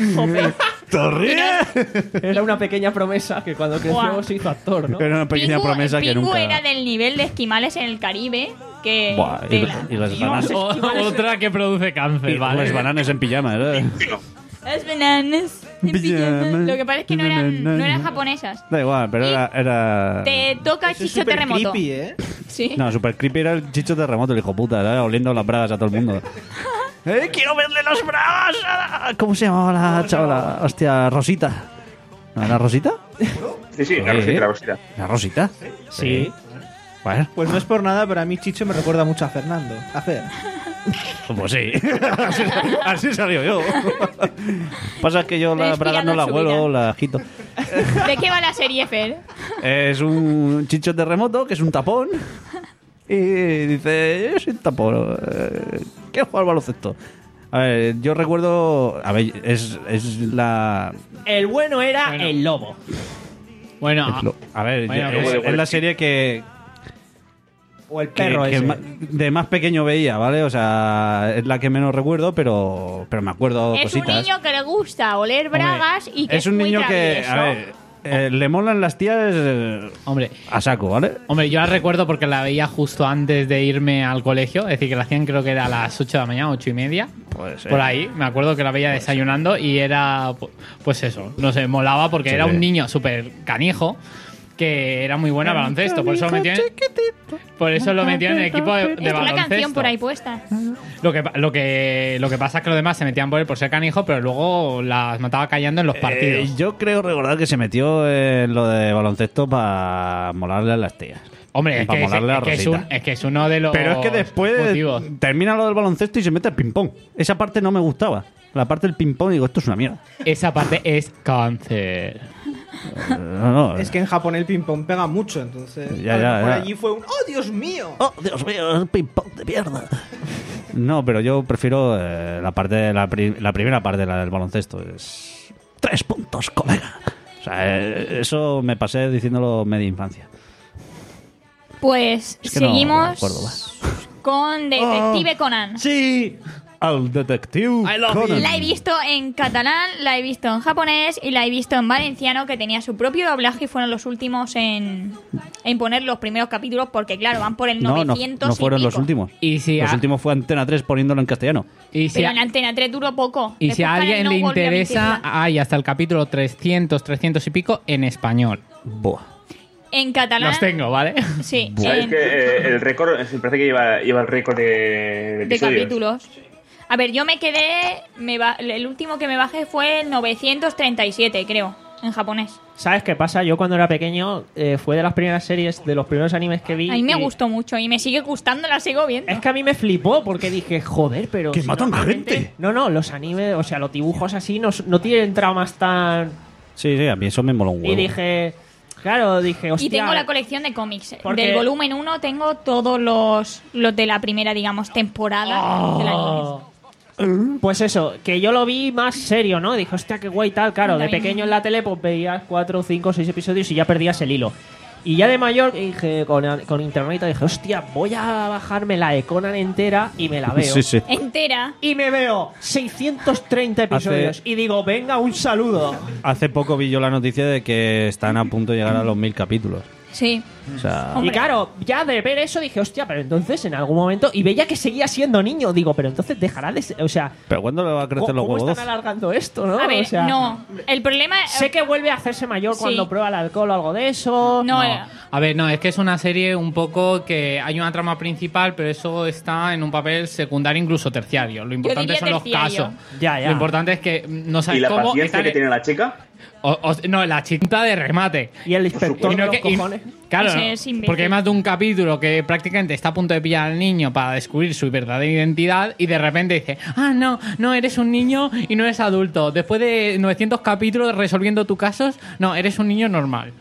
Era una pequeña promesa que cuando creció Guau. se hizo actor, ¿no? Era una pequeña Pingu- promesa que Pingu nunca... era del nivel de esquimales en el Caribe. Que. Buah, y, tela. y las Dios, bananas, O- otra que produce cáncer, y ¿vale? las bananas en pijama, ¿eh? Las bananas. en Pijama. pijama. Lo que pasa es que no eran, no eran japonesas. Da igual, pero era... era... Te toca Eso es Chicho súper Terremoto. creepy, ¿eh? Sí. No, super creepy era el Chicho Terremoto, el hijo puta, ¿eh? Oliendo las bragas a todo el mundo. ¡Eh, quiero verle las bragas! a- ¿Cómo se llamaba la chavala? Hostia, Rosita. ¿No era Rosita? Sí, sí, la Sí. Rosita, la Rosita. ¿La Rosita? Sí. Bueno, Pues no es por nada, pero a mí Chicho me recuerda mucho a Fernando. A Fer. pues sí. así, así salió yo. Pasa que yo las bragas no las Respirando su huelo, vida. las quito. ¿De qué va la serie, Fer? Es un Chicho Terremoto, que es un tapón. Y dice, yo soy un tapón. eh, Quiero jugar al baloncesto. A ver, yo recuerdo... A ver, es, es la... El bueno era Bueno. el lobo. Bueno, lo- A ver, Bueno, es, luego de es la serie que, O el que, perro que ese. ma- de más pequeño veía, ¿vale? O sea, es la que menos recuerdo, pero, pero me acuerdo Es un cositas. niño que le gusta oler bragas y que es es un muy niño que, travieso. a ver, eh, le molan las tías eh, hombre, a saco, ¿vale? hombre, yo la recuerdo porque la veía justo antes de irme al colegio. Es decir, que la hacían creo que era a las ocho de la mañana, ocho y media. Pues, Por ahí, me acuerdo que la veía desayunando y era, pu- pues eso, no sé, molaba porque Sí. era un niño súper canijo que era muy bueno al baloncesto. Por eso lo metieron, por eso lo metieron en el equipo de, de Está una baloncesto. canción por ahí puesta. Lo que, lo, que, lo que pasa es que los demás se metían por él por ser canijo, pero luego las mataba callando en los partidos. Eh, yo creo recordar que se metió en lo de baloncesto para molarle a las tías. Hombre, y es para que, es, molarle a es que es, Rosita. un- es que es uno de los Pero es que después motivos. termina lo del baloncesto y se mete al ping-pong. Esa parte no me gustaba. La parte del ping-pong, digo, esto es una mierda. Esa parte es cáncer. Eh, No, no, Es que en Japón el ping-pong pega mucho, entonces. Ya, a lo ya, mejor ya. allí fue un. ¡Oh, Dios mío! ¡Oh, Dios mío, el ping-pong de mierda! No, pero yo prefiero eh, la parte la, pri- la primera parte, la del baloncesto. Es tres puntos, colega. O sea, eh, eso me pasé diciéndolo media infancia. Pues Es que no seguimos me acuerdo más. con Detective Conan. Sí, al detective Conan. La he visto en catalán, la he visto en japonés y la he visto en valenciano, que tenía su propio doblaje y fueron los últimos en, en poner los primeros capítulos porque, claro, van por el No, no, novecientos no fueron y los pico. últimos. Y si Los a- últimos fue Antena tres poniéndolo en castellano. Y si, Pero a, en Antena tres duró poco. y si a Después alguien Canal le No volvió a interesa, emitirla. hay hasta el capítulo trescientos, trescientos y pico en español. Buah. En catalán. Los tengo, ¿vale? Sí, ¿Sabes en- que eh, el récord, me parece que lleva, lleva el récord de, de de episodios? capítulos. A ver, yo me quedé. Me ba- el último que me bajé fue el novecientos treinta y siete, creo, en japonés. ¿Sabes qué pasa? Yo cuando era pequeño eh, fue de las primeras series, de los primeros animes que vi. A mí me y- gustó mucho y me sigue gustando, la sigo viendo. Es que a mí me flipó porque dije, joder, pero. ¡Que si matan normalmente- gente! No, no, los animes, o sea, los dibujos así no, no tienen tramas tan. Sí, sí, a mí eso me moló un huevo. Y dije, claro, dije, hostia. Y tengo la colección de cómics. Porque- Del volumen uno tengo todos los, los de la primera, digamos, temporada del anime. Pues eso, que yo lo vi más serio, ¿no? Dije, hostia, qué guay tal. Claro, de También. pequeño en la tele pues veías cuatro, cinco, seis episodios y ya perdías el hilo. Y ya de mayor dije, con, con internet dije, hostia, voy a bajarme la de Conan entera y me la veo. Sí, sí. Entera. Y me veo seiscientos treinta episodios Hace- y digo, venga, un saludo. Hace poco vi yo la noticia de que están a punto de llegar a los mil capítulos. Sí. O sea, Y claro, ya de ver eso dije, hostia, pero entonces en algún momento... Y veía que seguía siendo niño. Digo, pero entonces dejará de ser... O sea, ¿pero cuándo le va a crecer ¿cómo, los cómo huevos? están alargando esto, no? A ver, o sea, no. El problema... Sé que vuelve a hacerse mayor Sí. cuando prueba el alcohol o algo de eso. No, No. eh, A ver, no, es que es una serie un poco que hay una trama principal, pero eso está en un papel secundario, incluso terciario. Lo importante diría son los terciario. casos. Ya, ya. Lo importante es que no ¿Y sabes la cómo. paciencia están- que tiene la chica? o- o- no, la chinta de remate. Y el inspector Y no de los que- y- cojones. claro, Ese es imbécil. porque hay más de un capítulo que prácticamente está a punto de pillar al niño para descubrir su verdadera identidad y de repente dice, ah, no, no, eres un niño y no eres adulto. Después de novecientos capítulos resolviendo tus casos, no, eres un niño normal.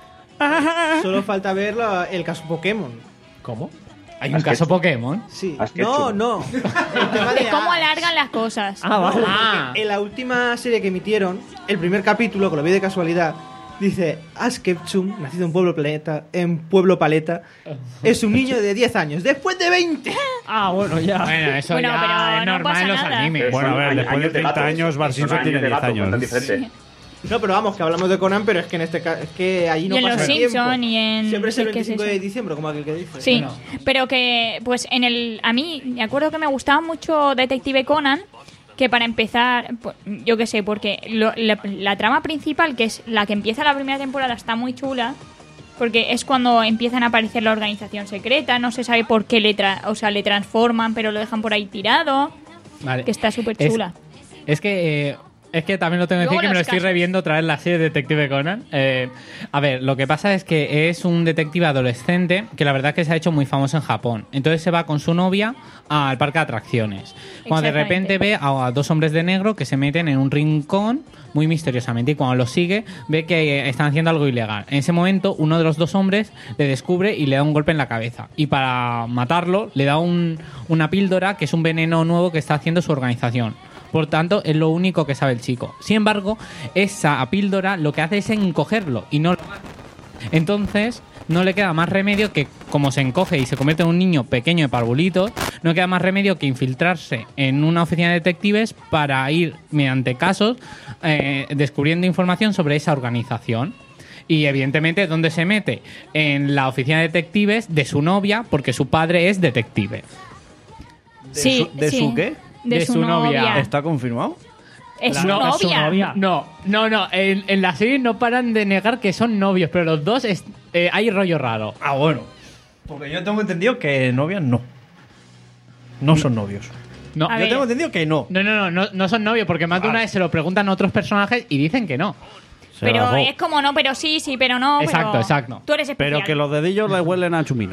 Solo falta ver la- el caso Pokémon. ¿Cómo? Hay un Has caso hecho. Pokémon. Sí. Has No, hecho. no. El tema de de cómo Ash. alargan las cosas. Ah, vale. Ah. En la última serie que emitieron, el primer capítulo, que lo vi de casualidad, dice Ash Ketchum, nacido en Pueblo Paleta, en Pueblo Paleta, es un niño de diez años. Después de veinte. Ah, bueno, ya. Bueno, eso Bueno, ya pero es no normal pasa en los nada. animes. Pero Bueno, a son ver, años- después de años treinta gatos. años, Bart Son Simpson años tiene de diez gato, años. bastante diferente. No, pero vamos, que hablamos de Conan, pero es que en este caso, es que allí no Y en pasa Los el tiempo. Simpson y en- Siempre es el ¿qué es veinticinco eso? de diciembre, como aquel que dice. Sí, Bueno. pero que, pues en el. A mí, me acuerdo que me gustaba mucho Detective Conan, que para empezar, pues, yo qué sé, porque lo- la, la trama principal, que es la que empieza la primera temporada, está muy chula. Porque es cuando empiezan a aparecer la organización secreta, no se sabe por qué le, tra- o sea, le transforman, pero lo dejan por ahí tirado, Vale. que está súper Es- chula. Es que eh, es que también lo tengo que decir Luego que me lo los estoy casos. reviendo otra vez la serie de Detective Conan. Eh, a ver, lo que pasa es que es un detective adolescente que la verdad es que se ha hecho muy famoso en Japón. Entonces se va con su novia al parque de atracciones. Cuando de repente ve a, a dos hombres de negro que se meten en un rincón muy misteriosamente y cuando los sigue ve que eh, están haciendo algo ilegal. En ese momento uno de los dos hombres le descubre y le da un golpe en la cabeza. Y para matarlo le da un- una píldora que es un veneno nuevo que está haciendo su organización. Por tanto, es lo único que sabe el chico. Sin embargo, esa píldora lo que hace es encogerlo y no lo mata. Entonces, no le queda más remedio que, como se encoge y se convierte en un niño pequeño de parvulitos, no queda más remedio que infiltrarse en una oficina de detectives para ir, mediante casos, eh, descubriendo información sobre esa organización. Y evidentemente, ¿dónde se mete? En la oficina de detectives de su novia, porque su padre es detective. Sí, su- ¿De sí. su qué? De, De su, su novia. novia. ¿Está confirmado? Es su No, es su novia. novia. No, no, no. En, en la serie no paran de negar que son novios, pero los dos es- eh, hay rollo raro. Ah, bueno. Porque yo tengo entendido que novias no. No son novios. No, A Yo ver. tengo entendido que no. no, no, no, no, no son novios, porque más de una vez se lo preguntan a otros personajes y dicen que no. Se Pero bajó. es como no, pero sí, sí, pero no. Exacto, pero exacto. Tú eres especial. Pero que los dedillos le huelen a chumino.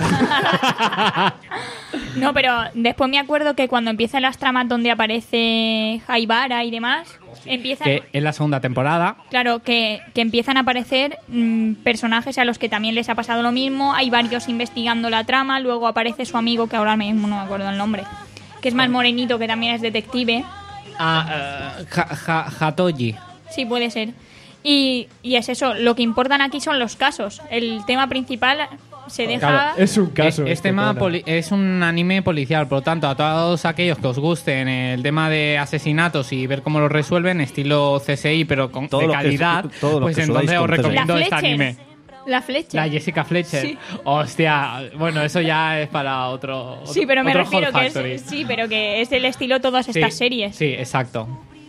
No, pero después me acuerdo que cuando empiezan las tramas donde aparece Haibara y demás, empiezan. Que en la segunda temporada. Claro, que, que empiezan a aparecer mm, personajes a los que también les ha pasado lo mismo. Hay varios investigando la trama. Luego aparece su amigo, que ahora mismo no me acuerdo el nombre, que es más morenito, que también es detective. Ah, eh, Ja- Ja- Hatoji. Sí, puede ser. Y, y es eso, lo que importan aquí son los casos. El tema principal se deja... Claro, Es un caso. Es, es este tema Conan. poli- es un anime policial, por lo tanto, a todos aquellos que os gusten el tema de asesinatos y ver cómo lo resuelven, estilo C S I, pero con, Todos de los que- calidad, todos los pues que entonces sudáis os con C S I. recomiendo La este Fletcher. anime. La flecha. La Jessica Fletcher. Sí. Hostia, bueno, eso ya es para otro. otro Sí, pero me otro refiero Hot que Factory. es, sí, pero que es el estilo todas Sí, estas series. Sí, exacto.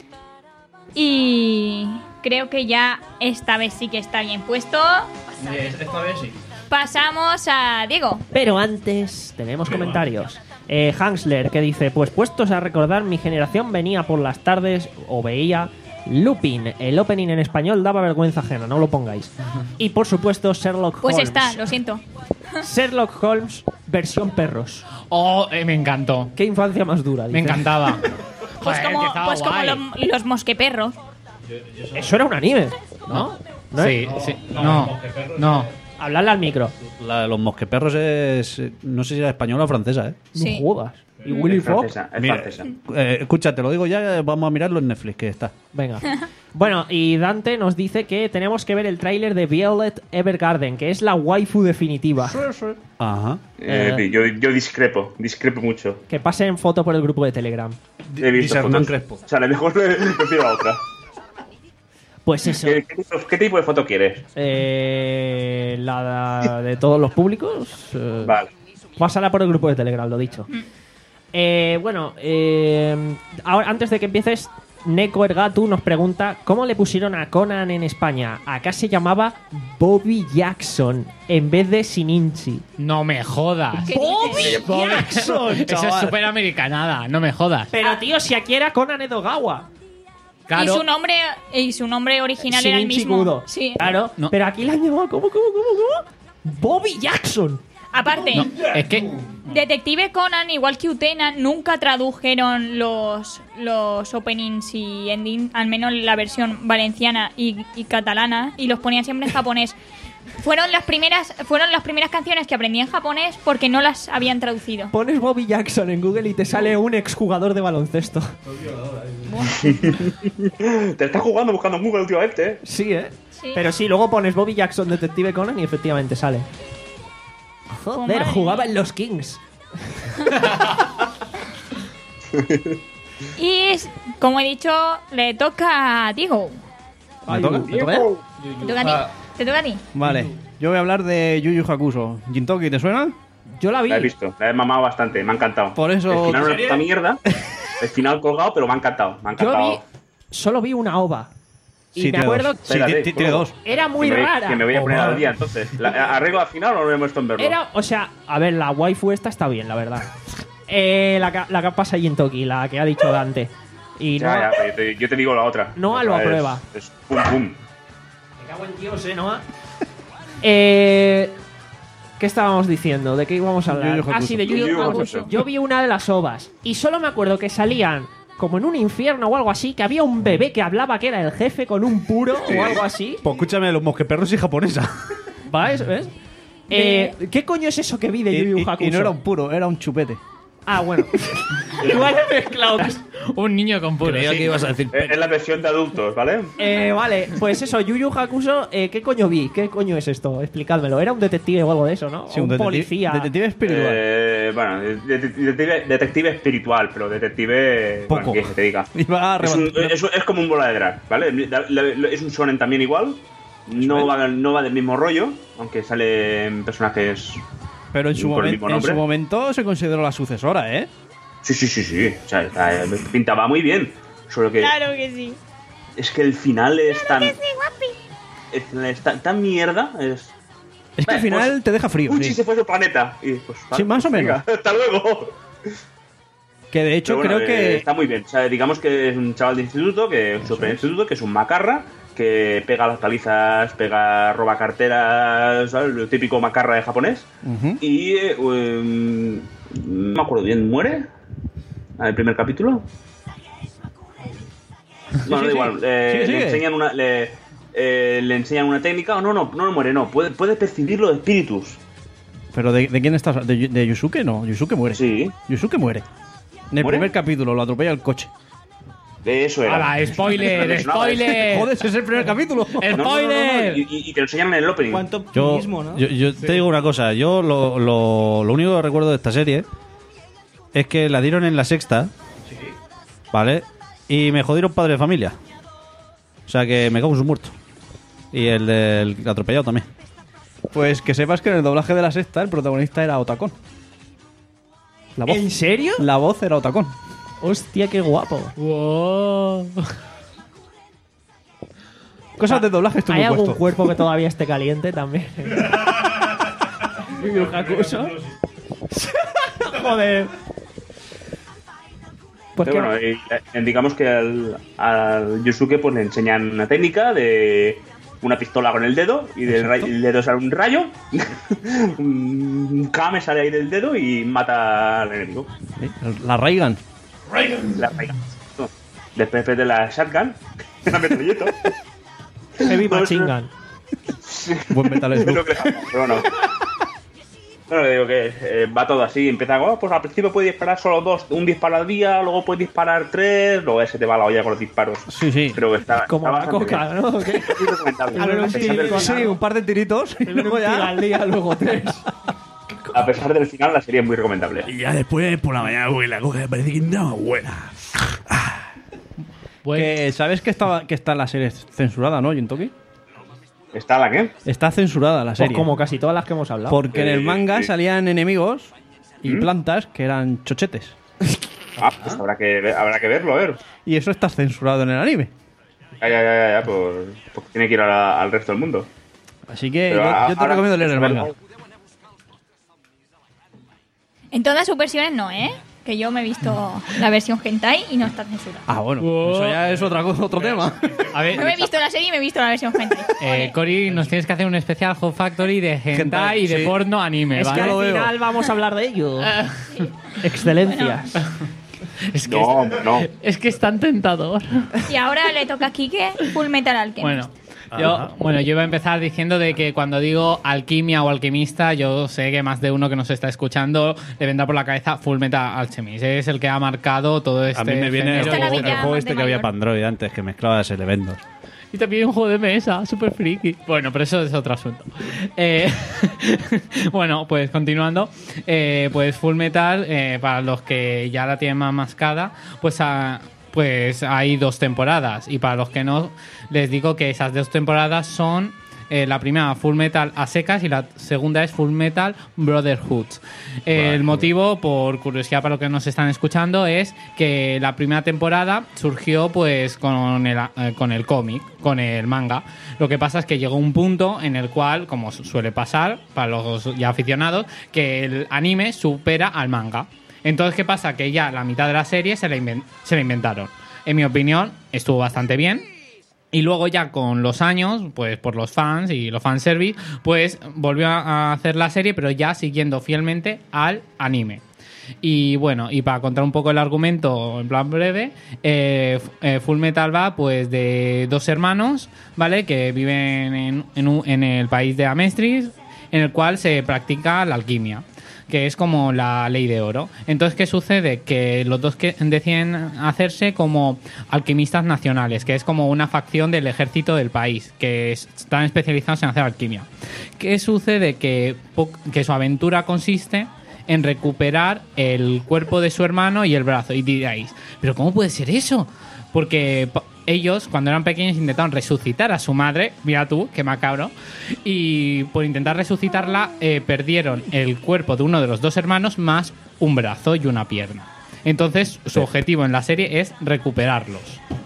Y creo que ya esta vez sí que está bien puesto. Esta vez sí. Pasamos a Diego. Pero antes tenemos comentarios. Eh, Hansler que dice, pues puestos a recordar, mi generación venía por las tardes o veía Lupin. El opening en español daba vergüenza ajena, no lo pongáis. Y por supuesto Sherlock Pues Holmes. está, lo siento. Sherlock Holmes versión perros. Oh, eh, me encantó. Qué infancia más dura, Me dice. encantaba. Pues Joder, como, que estaba pues como guay. los, los mosqueperros. Eso era un anime, ¿no? ¿No Sí, es? sí. No, no. Hablarle al micro. La de los mosqueperros es. No sé si era española o francesa, ¿eh? Sí. No jodas. ¿Y Willy Es Fox? francesa, es Mira, francesa. eh, escucha, te lo digo ya, vamos a mirarlo en Netflix, que está. Venga. Bueno, y Dante nos dice que tenemos que ver el tráiler de Violet Evergarden, que es la waifu definitiva. Ajá. Eh, Eh. yo, yo discrepo, discrepo mucho. Que pasen foto por el grupo de Telegram. He visto Dice Hernán fotos. Crespo. O sea, a lo mejor le prefiero a otra. Pues eso. ¿Qué, qué tipo, qué tipo de foto quieres? Eh, la de todos los públicos. Eh, Vale. Pásala por el grupo de Telegram, lo dicho. Eh, bueno, eh, ahora, antes de que empieces, Neko Ergatu nos pregunta ¿cómo le pusieron a Conan en España? Acá se llamaba Bobby Jackson en vez de Shinichi. No me jodas. ¡Bobby Jackson! Eso es chaval! súper americanada, no me jodas. Pero tío, si aquí era Conan Edogawa. Claro. Y su nombre y su nombre original era el Shinichi mismo. Kudo. Sí. Claro, No. pero aquí la han llamado ¿cómo, cómo, cómo, cómo? Bobby Jackson. Aparte, No, es que Detective Conan, igual que Utena, nunca tradujeron los, los openings y endings, al menos la versión valenciana y, y catalana, y los ponían siempre en japonés. Fueron las primeras fueron las primeras canciones que aprendí en japonés porque no las habían traducido. Pones Bobby Jackson en Google y te sale un exjugador de baloncesto. Te estás jugando buscando en Google últimamente, ¿eh? Sí, ¿eh? Sí. Pero sí, luego pones Bobby Jackson Detective Conan y efectivamente sale. Joder, madre jugaba en los Kings. Y es, como he dicho, le toca a Diego. ¿Me toca? ¿Me toca ya? Te toca a ti. Te toca a ti. Vale, yo voy a hablar de Yu Yu Hakusho. Jintoki, ¿te suena? Yo la vi. La he visto, la he mamado bastante, me ha encantado. Por eso- El final ¿En es una puta mierda. El final colgado, pero me ha encantado. Me ha Yo encantado. vi. Solo vi una ova. Y Sí, me tiene acuerdo. dos. Sí, Espérate, ti- tiene ¿cómo? dos. Era muy que me, voy- rara. Que me voy a poner Oh, al día, entonces. La- ¿Arreglo al final o no me he puesto en verlo? Era, o sea, a ver, la waifu esta está bien, la verdad. Eh, la, que- la que pasa Jintoki, la que ha dicho Dante. Y no. Ya, ya, pero yo te, yo te digo la otra. Noah La lo otra es- aprueba. Es pum pum. Me cago en Dios, eh, Noah. eh. ¿Qué estábamos diciendo? ¿De qué íbamos a hablar? Yu Yu Ah, Hakusho. sí, de Yu Yu Yu Yu Hakusho. Hakusho. Yo vi una de las ovas y solo me acuerdo que salían como en un infierno o algo así, que había un bebé que hablaba que era el jefe con un puro o algo así. Pues escúchame, los mosqueperros y japonesa. ¿Vale? ¿Ves? Eh, ¿Qué coño es eso que vi de Y, Yu Yu y- Hakusho? y no era un puro, era un chupete. Ah, bueno. Igual he mezclado. un niño con puro. Creía sí. que ibas a decir. Es es la versión de adultos, ¿vale? Eh, vale, pues eso, Yu Yu Hakusho, eh, ¿qué coño vi? ¿Qué coño es esto? Explicádmelo. Era un detective o algo de eso, ¿no? Sí, O un un detective, policía. detective espiritual. Eh, bueno, de- de- detective, detective espiritual, pero detective. Poco. Bueno, que se te diga. Iba a Es, un- arrebatar- es, es como un bola de drag, ¿vale? La- la- Es un shonen también igual. No va, no va del mismo rollo, aunque salen personajes. Pero en su, por el momen- mismo en nombre. su momento se consideró la sucesora, ¿eh? Sí, sí, sí, sí. O sea, está- pintaba muy bien. Solo que Claro que sí. es que el final es tan. El final es tan, tan mierda. Es. Es que al Vale, final pues, te deja frío. Uchi sí. se fue a su planeta. Y pues, Sí, más o menos. venga, hasta luego. Que de hecho Pero bueno, creo eh, que... está muy bien. O sea, digamos que es un chaval de instituto, que es un instituto, que es un macarra, que pega las palizas, pega, roba carteras, ¿sabes? Lo típico macarra de japonés. Ujú. Y eh, um, no me acuerdo bien, ¿muere? En el primer capítulo. Bueno, sí, da sí. igual. eh, Sigue, le sigue. enseñan una. Le, eh, le enseñan una técnica. No, no, no muere, no. Puede, puede percibir los espíritus. ¿Pero de, de quién estás? ¿De, Yu- de Yusuke? No, Yusuke muere. Sí. Yusuke muere. En el ¿Muere? primer capítulo lo atropella el coche. De eso era. ¡Hala, spoiler! Me sonaba ¡Spoiler! Joder, ese es el primer capítulo. No, no, no, no, no, ¡Spoiler! Y, y- y te lo enseñan en el opening. Cuánto Yo, optimismo, ¿no? yo, yo te digo una cosa. Yo lo, lo, lo único que recuerdo de esta serie es que la dieron en la sexta. ¿Vale? Y me jodieron padre de familia. O sea que me cago en su muerto. Y el del atropellado también. Pues que sepas que en el doblaje de la sexta el protagonista era Otacón. La voz. ¿En serio? La voz era Otacón. Hostia, qué guapo. Wow. Cosas de doblaje estoy ¿Hay muy algún puesto. cuerpo que todavía esté caliente también? Yu Yu Hakusho. Joder. Pues Pero que bueno, y, eh, digamos que al, al Yusuke pues le enseñan una técnica de una pistola con el dedo y del ra- el dedo sale un rayo, un Kame sale ahí del dedo y mata al enemigo. Sí, La Raigan. La raiga. No. Después de la shotgun, la metralleta. Heavy Todo Machine eso- Gun. Buen Metal es Slug. lo que le pasa, pero bueno. Bueno, digo que eh, va todo así. Empieza, oh, pues al principio puedes disparar solo dos, un disparo al día, luego puedes disparar tres, luego se te va la olla con los disparos. Sí, sí. Pero que está, Como está la bastante coca, bien. ¿no? ¿Qué? Es muy recomendable. A ver, A un pesar del tiro, final- Sí, un par de tiritos y Primero luego un tiro ya... al día, luego tres. A pesar del final, la serie es muy recomendable. Y ya después, por la mañana, güey, la coge, parece que no buena. Que, ¿sabes que está, que está la serie censurada, no, Jintoki? ¿Está la qué? Está censurada la Pues serie. como casi todas las que hemos hablado. Porque en el manga Eh, eh. salían enemigos y ¿Mm? plantas que eran chochetes. Ah, pues habrá que, ver- habrá que verlo, a ver. Y eso está censurado en el anime. Ya, ya, ya, ya, ya, pues, pues tiene que ir a la- al resto del mundo. Así que Pero yo, a- yo te ahora- recomiendo leer el manga. En todas sus versiones no, ¿eh? Que yo me he visto la versión hentai y no está censurada. Ah, bueno, Oh. eso ya es otra cosa, otro tema. A ver, No me he visto la serie y me he visto la versión hentai. eh, Cory, nos tienes que hacer un especial Hot Factory de hentai Hentai, y de sí. porno anime, Es que ¿vale? al lo veo. final vamos a hablar de ello. Excelencias. Es que, No, no. es que es tan tentador. Y ahora le toca a Kike Full Metal Alchemist. Bueno, yo, bueno, yo iba a empezar diciendo de que cuando digo alquimia o alquimista, yo sé que más de uno que nos está escuchando le vendrá por la cabeza Full Metal Alchemist. Es el que ha marcado todo este A mí me viene el Esta género. la juego, vi el ya juego más este de que había mayor. para Android antes, que mezclabas elementos. Y también un juego de mesa, súper friki. Bueno, pero eso es otro asunto. Eh, bueno, pues continuando. Eh, pues Full Metal, eh, para los que ya la tienen más mascada, pues, a- pues hay dos temporadas. Y para los que no, les digo que esas dos temporadas son... eh, la primera Full Metal a secas y la segunda es Full Metal Brotherhood. Eh, el motivo, por curiosidad para los que nos están escuchando, es que la primera temporada surgió pues con el, eh, con el cómic, con el manga. Lo que pasa es que llegó un punto en el cual, como su- suele pasar para los ya aficionados, que el anime supera al manga. Entonces, ¿qué pasa? Que ya la mitad de la serie se la, inven- se la inventaron. En mi opinión, estuvo bastante bien. Y luego ya con los años, pues por los fans y los fanservice, pues volvió a hacer la serie, pero ya siguiendo fielmente al anime. Y bueno, y para contar un poco el argumento en plan breve, eh, eh, Full Metal va pues de dos hermanos, ¿vale? Que viven en, en, un- en el país de Amestris, en el cual se practica la alquimia, que es como la ley de oro. Entonces, ¿qué sucede? Que los dos que deciden hacerse como alquimistas nacionales, que es como una facción del ejército del país, que es- están especializados en hacer alquimia. ¿Qué sucede? Que, po- que su aventura consiste en recuperar el cuerpo de su hermano y el brazo. Y diréis, ¿pero cómo puede ser eso? Porque pa- ellos, cuando eran pequeños, intentaron resucitar a su madre, mira tú, qué macabro, y por intentar resucitarla, eh, perdieron el cuerpo de uno de los dos hermanos más un brazo y una pierna. Entonces, su objetivo en la serie es recuperarlos.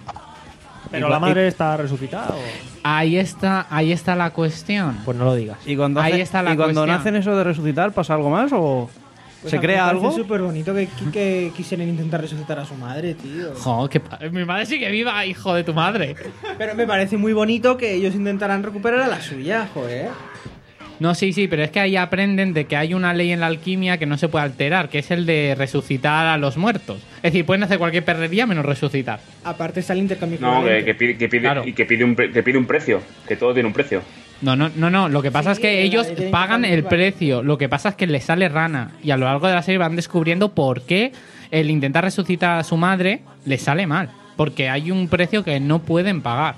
Pero la madre está resucitada. ¿O? Ahí está, ahí está la cuestión. Pues no lo digas. ¿Y cuando, Ahí hace- está la y cuando cuestión. nacen eso de resucitar, pasa algo más o Pues se a mí crea me parece algo? súper bonito que, que quisieran intentar resucitar a su madre, tío. Jo, qué pa- mi madre sigue viva, hijo de tu madre. Pero me parece muy bonito que ellos intentarán recuperar a la suya, joder. No, sí, sí, pero es que ahí aprenden de que hay una ley en la alquimia que no se puede alterar, que es el de resucitar a los muertos. Es decir, pueden hacer cualquier perrería menos resucitar. Aparte está el intercambio No, que, equivalente. que pide, que pide, Claro. y que pide, un, pre- que pide un precio. Que todo tiene un precio. No, no, no, no. Lo que pasa Sí, es que la ellos ley de pagan el intercambio equivalente. precio. Lo que pasa es que les sale rana. Y a lo largo de la serie van descubriendo por qué el intentar resucitar a su madre les sale mal. Porque hay un precio que no pueden pagar.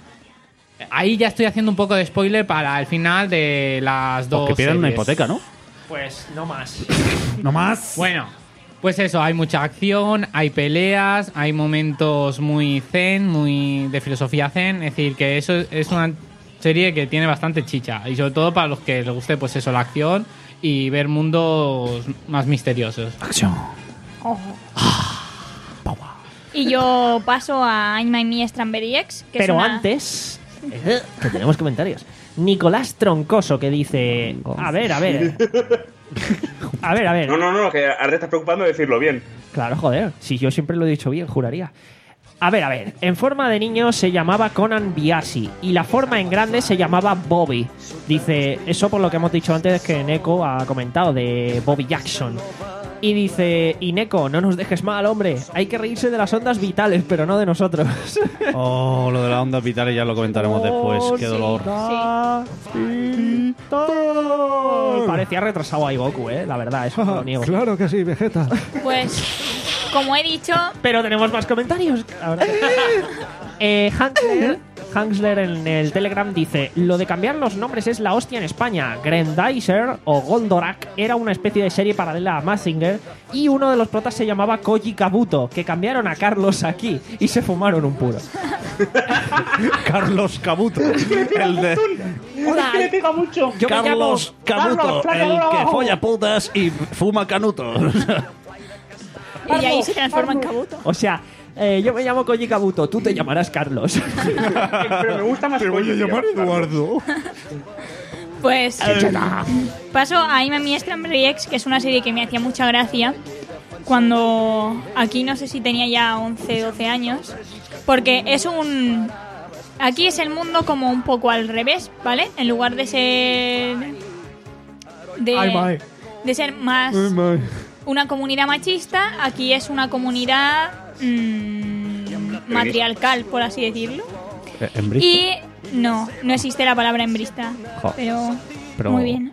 Ahí ya estoy haciendo un poco de spoiler para el final de las dos. Porque pierden una series. hipoteca, ¿no? Pues no más. No más. Bueno, pues eso, hay mucha acción, hay peleas, hay momentos muy zen, muy de filosofía zen. Es decir, que eso es una serie que tiene bastante chicha. Y sobre todo para los que les guste, pues eso, la acción y ver mundos más misteriosos. Acción. Y yo paso a I'm My Me Strawberry X, que Pero es una... antes, eh, que tenemos comentarios. Nicolás Troncoso que dice... A ver, a ver. A ver, a ver. No, no, no, que ahora te estás preocupando de decirlo bien. Claro, joder. Si yo siempre lo he dicho bien, juraría. A ver, a ver. En forma de niño se llamaba Conan Biasi y la forma en grande se llamaba Bobby. Dice, eso por lo que hemos dicho antes que Neko ha comentado de Bobby Jackson. Y dice, y Neko, no nos dejes mal, hombre. Hay que reírse de las ondas vitales, pero no de nosotros. Oh, lo de las ondas vitales ya lo comentaremos después. Qué dolor. Parecía retrasado a Goku, eh. La verdad, eso no lo niego. Claro que sí, Vegeta. Pues, como he dicho, Pero tenemos más comentarios. Ahora. eh, Hunter Hansler en el Telegram dice: lo de cambiar los nombres es la hostia en España. Grendizer o Goldorak era una especie de serie paralela a Mazinger y uno de los protas se llamaba Koji Kabuto, que cambiaron a Carlos aquí y se fumaron un puro. Carlos Cabuto. El de... Hola, me pega mucho. yo me llamo Carlos Cabuto, el que folla putas y fuma canutos. Y ahí se transforma en Kabuto. O sea, eh, yo me llamo Koji Kabuto, tú te llamarás Carlos. Pero me gusta más. Te voy a llamar Eduardo. Pues paso a I'm a Mi Strawberry X, que es una serie que me hacía mucha gracia cuando aquí no sé si tenía ya once, doce años, porque es un... Aquí es el mundo como un poco al revés, ¿vale? En lugar de ser... De, de ser más una comunidad machista, aquí es una comunidad mmm, matriarcal, por así decirlo. ¿En Bristol? Y no, no existe la palabra hembrista, Jo. pero, Pero- muy bien.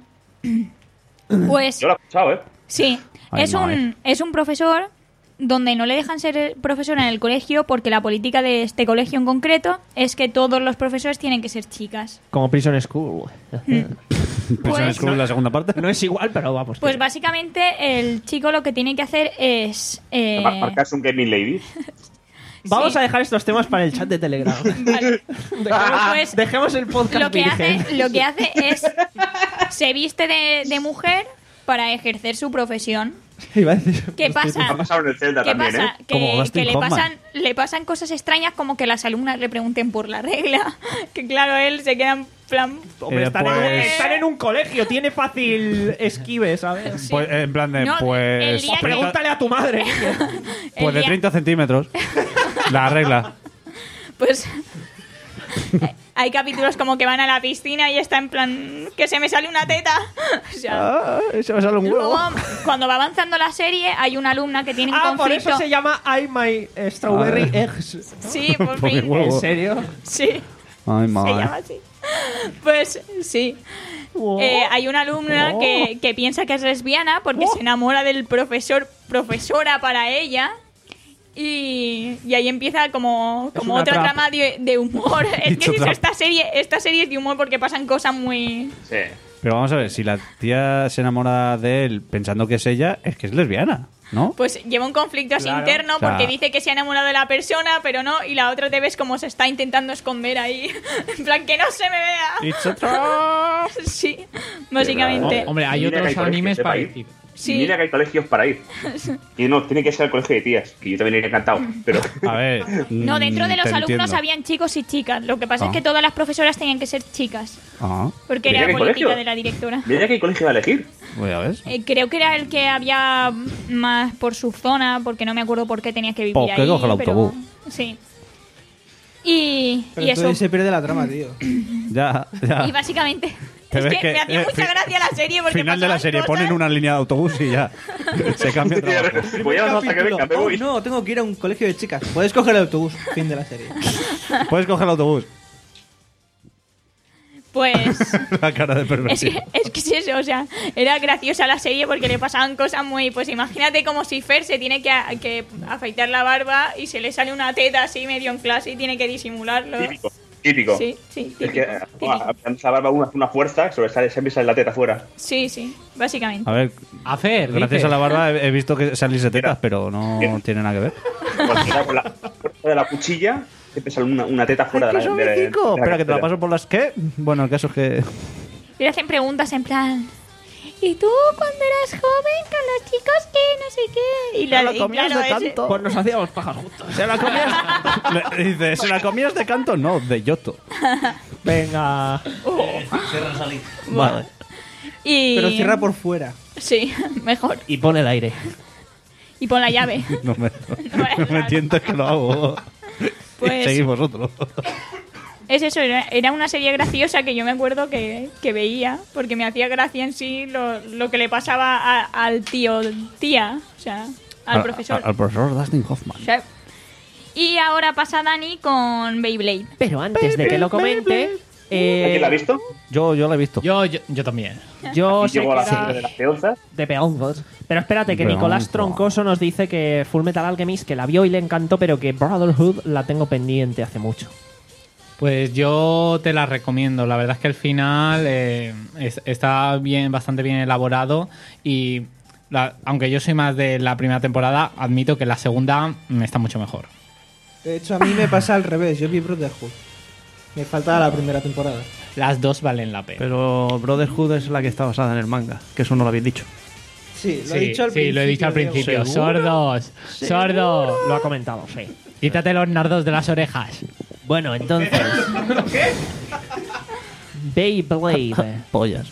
Pues Yo lo he escuchado, ¿eh? sí, Ay, es mae. un, es un profesor donde no le dejan ser profesor en el colegio porque la política de este colegio en concreto es que todos los profesores tienen que ser chicas. Como Prison School. Prison School, la segunda parte. No es igual, pero vamos. Pues que- básicamente el chico lo que tiene que hacer es... eh, Mar- Marcarse un Gaming Lady. Vamos sí. a dejar estos temas para el chat de Telegram. Vale. Dejemos, Pues, dejemos el podcast lo que virgen. hace lo que hace es se viste de, de mujer para ejercer su profesión. Iba a decir- ¿Qué pasa? Ha pasado en el Zelda ¿Qué también, pasa? ¿eh? Como Que, Dustin que le Hoffman. pasan le pasan cosas extrañas, como que las alumnas le pregunten por la regla. Que claro, él se queda en plan... Hombre, Eh, están, en un, pues- están en un colegio, tiene fácil esquive, ¿sabes? Sí. Pues, en plan de, No, el pues... día que- Pregúntale a tu madre. el Pues de día- treinta centímetros. La regla. Pues eh, hay capítulos como que van a la piscina y está en plan que se me sale una teta. O sea, Ah, se me sale un huevo. luego, cuando va avanzando la serie, hay una alumna que tiene un Ah, por conflicto. eso se llama I My Strawberry Ah. Eggs. Sí, por Porque fin. huevo. ¿En serio? Sí, Ay, se madre. llama así. Pues sí. Wow. Eh, hay una alumna Oh. que, que piensa que es lesbiana porque Oh. se enamora del profesor, profesora para ella. Y, y ahí empieza como, como una otra trap. trama de, de humor. Es Dicho que trap. esta serie, esta serie es de humor porque pasan cosas muy... Sí. Pero vamos a ver, si la tía se enamora de él pensando que es ella, es que es lesbiana, ¿no? Pues lleva un conflicto así Claro. interno O sea- porque dice que se ha enamorado de la persona, pero no, y la otra te ves como se está intentando esconder ahí. En plan, que no se me vea. It's a trap. Sí, básicamente. Oh, hombre, hay Mira que otros hay colegios animes de país. parecidos. Sí. Y mira que hay colegios para ir. Y no, tiene que ser el colegio de tías, que yo también iría encantado. Pero A ver. No, dentro de mm, los te alumnos entiendo. habían chicos y chicas. Lo que pasa Ah. es que todas las profesoras tenían que ser chicas. Ah, Porque Mira era qué la política colegio. de la directora. mira que hay colegio a elegir. pues ya ves. Eh, creo que era el que había más por su zona, porque no me acuerdo por qué tenía que vivir Pues que ahí. coge el pero- autobús. Sí. Y, Pero y eso. entonces se pierde la trama, tío. Ya, ya. Y básicamente. Te Es ves que, que, me hacía eh, mucha fi- gracia la serie porque Final de la pasaban serie, cosas. ponen una línea de autobús y ya. Se cambia el trabajo. Voy a hasta que Capítulo. venga, me Oh, voy. no, tengo que ir a un colegio de chicas. Puedes coger el autobús. Fin de la serie. Puedes coger el autobús. Pues. La cara de Es perversión. que, es que es eso, o sea, era graciosa la serie porque le pasaban cosas muy... Pues imagínate como si Fer se tiene que, a- que afeitar la barba y se le sale una teta así medio en clase y tiene que disimularlo. Típico, típico. Sí, sí, Es que típico, eh, típico. apenas la barba una, una fuerza, sobresale, siempre sale la teta fuera. Sí, sí, básicamente. A ver, A Fer, gracias dices. a la barba he he visto que salirse tetas, Mira. pero no Mira. tiene nada que ver. Cuando era con la fuerza de la cuchilla, siempre sale una, una teta fuera ¡Ay, de qué la, de, de, de suavecico! la Espera, que te la cartera. paso por las... ¿Qué? Bueno, el caso es que... Y le hacen preguntas en plan... ¿Y tú cuando eras joven con los chicos qué? No sé qué. Y, ¿Se la y comías claro, de ese- canto? Pues nos hacíamos pajas juntos. ¿Se la comías? Le- Dice, ¿se la comías de canto? No, de yoto. Venga. Vale. Y... Pero cierra por fuera. Sí, mejor. Y pon el aire. Y pon la llave. No me, No me no me tientes que lo hago. Pues- Seguid vosotros. Es eso, era, era una serie graciosa que yo me acuerdo que, que veía, porque me hacía gracia en sí lo, lo que le pasaba a- al tío, tía, o sea, al profesor. Al, al profesor Dustin Hoffman. O sea, y ahora pasa Dani con Beyblade. Pero antes de que lo comente... eh, ¿Alguien la ha visto? Yo, yo lo he visto. Yo, yo, yo también. Yo Y sé llegó que a la serie de era las peonzas. de peonzos. Pero espérate, que Peonzo. Nicolás Troncoso nos dice que Full Metal Alchemist, que la vio y le encantó, pero que Brotherhood la tengo pendiente hace mucho. Pues yo te la recomiendo. La verdad es que el final eh, es- está bien, bastante bien elaborado y la- aunque yo soy más de la primera temporada, admito que la segunda mm, está mucho mejor. De hecho, a mí me pasa al revés. Yo vi Brotherhood. Me falta la primera temporada. Las dos valen la pena. Pero Brotherhood es la que está basada en el manga, que eso no lo habéis dicho. Sí, lo Sí, he dicho al sí, principio. lo he dicho al Diego. principio. ¿Seguro? Sordos, sordos. Lo ha comentado, sí. Quítate los nardos de las orejas. Bueno, entonces. Beyblade. Pollas.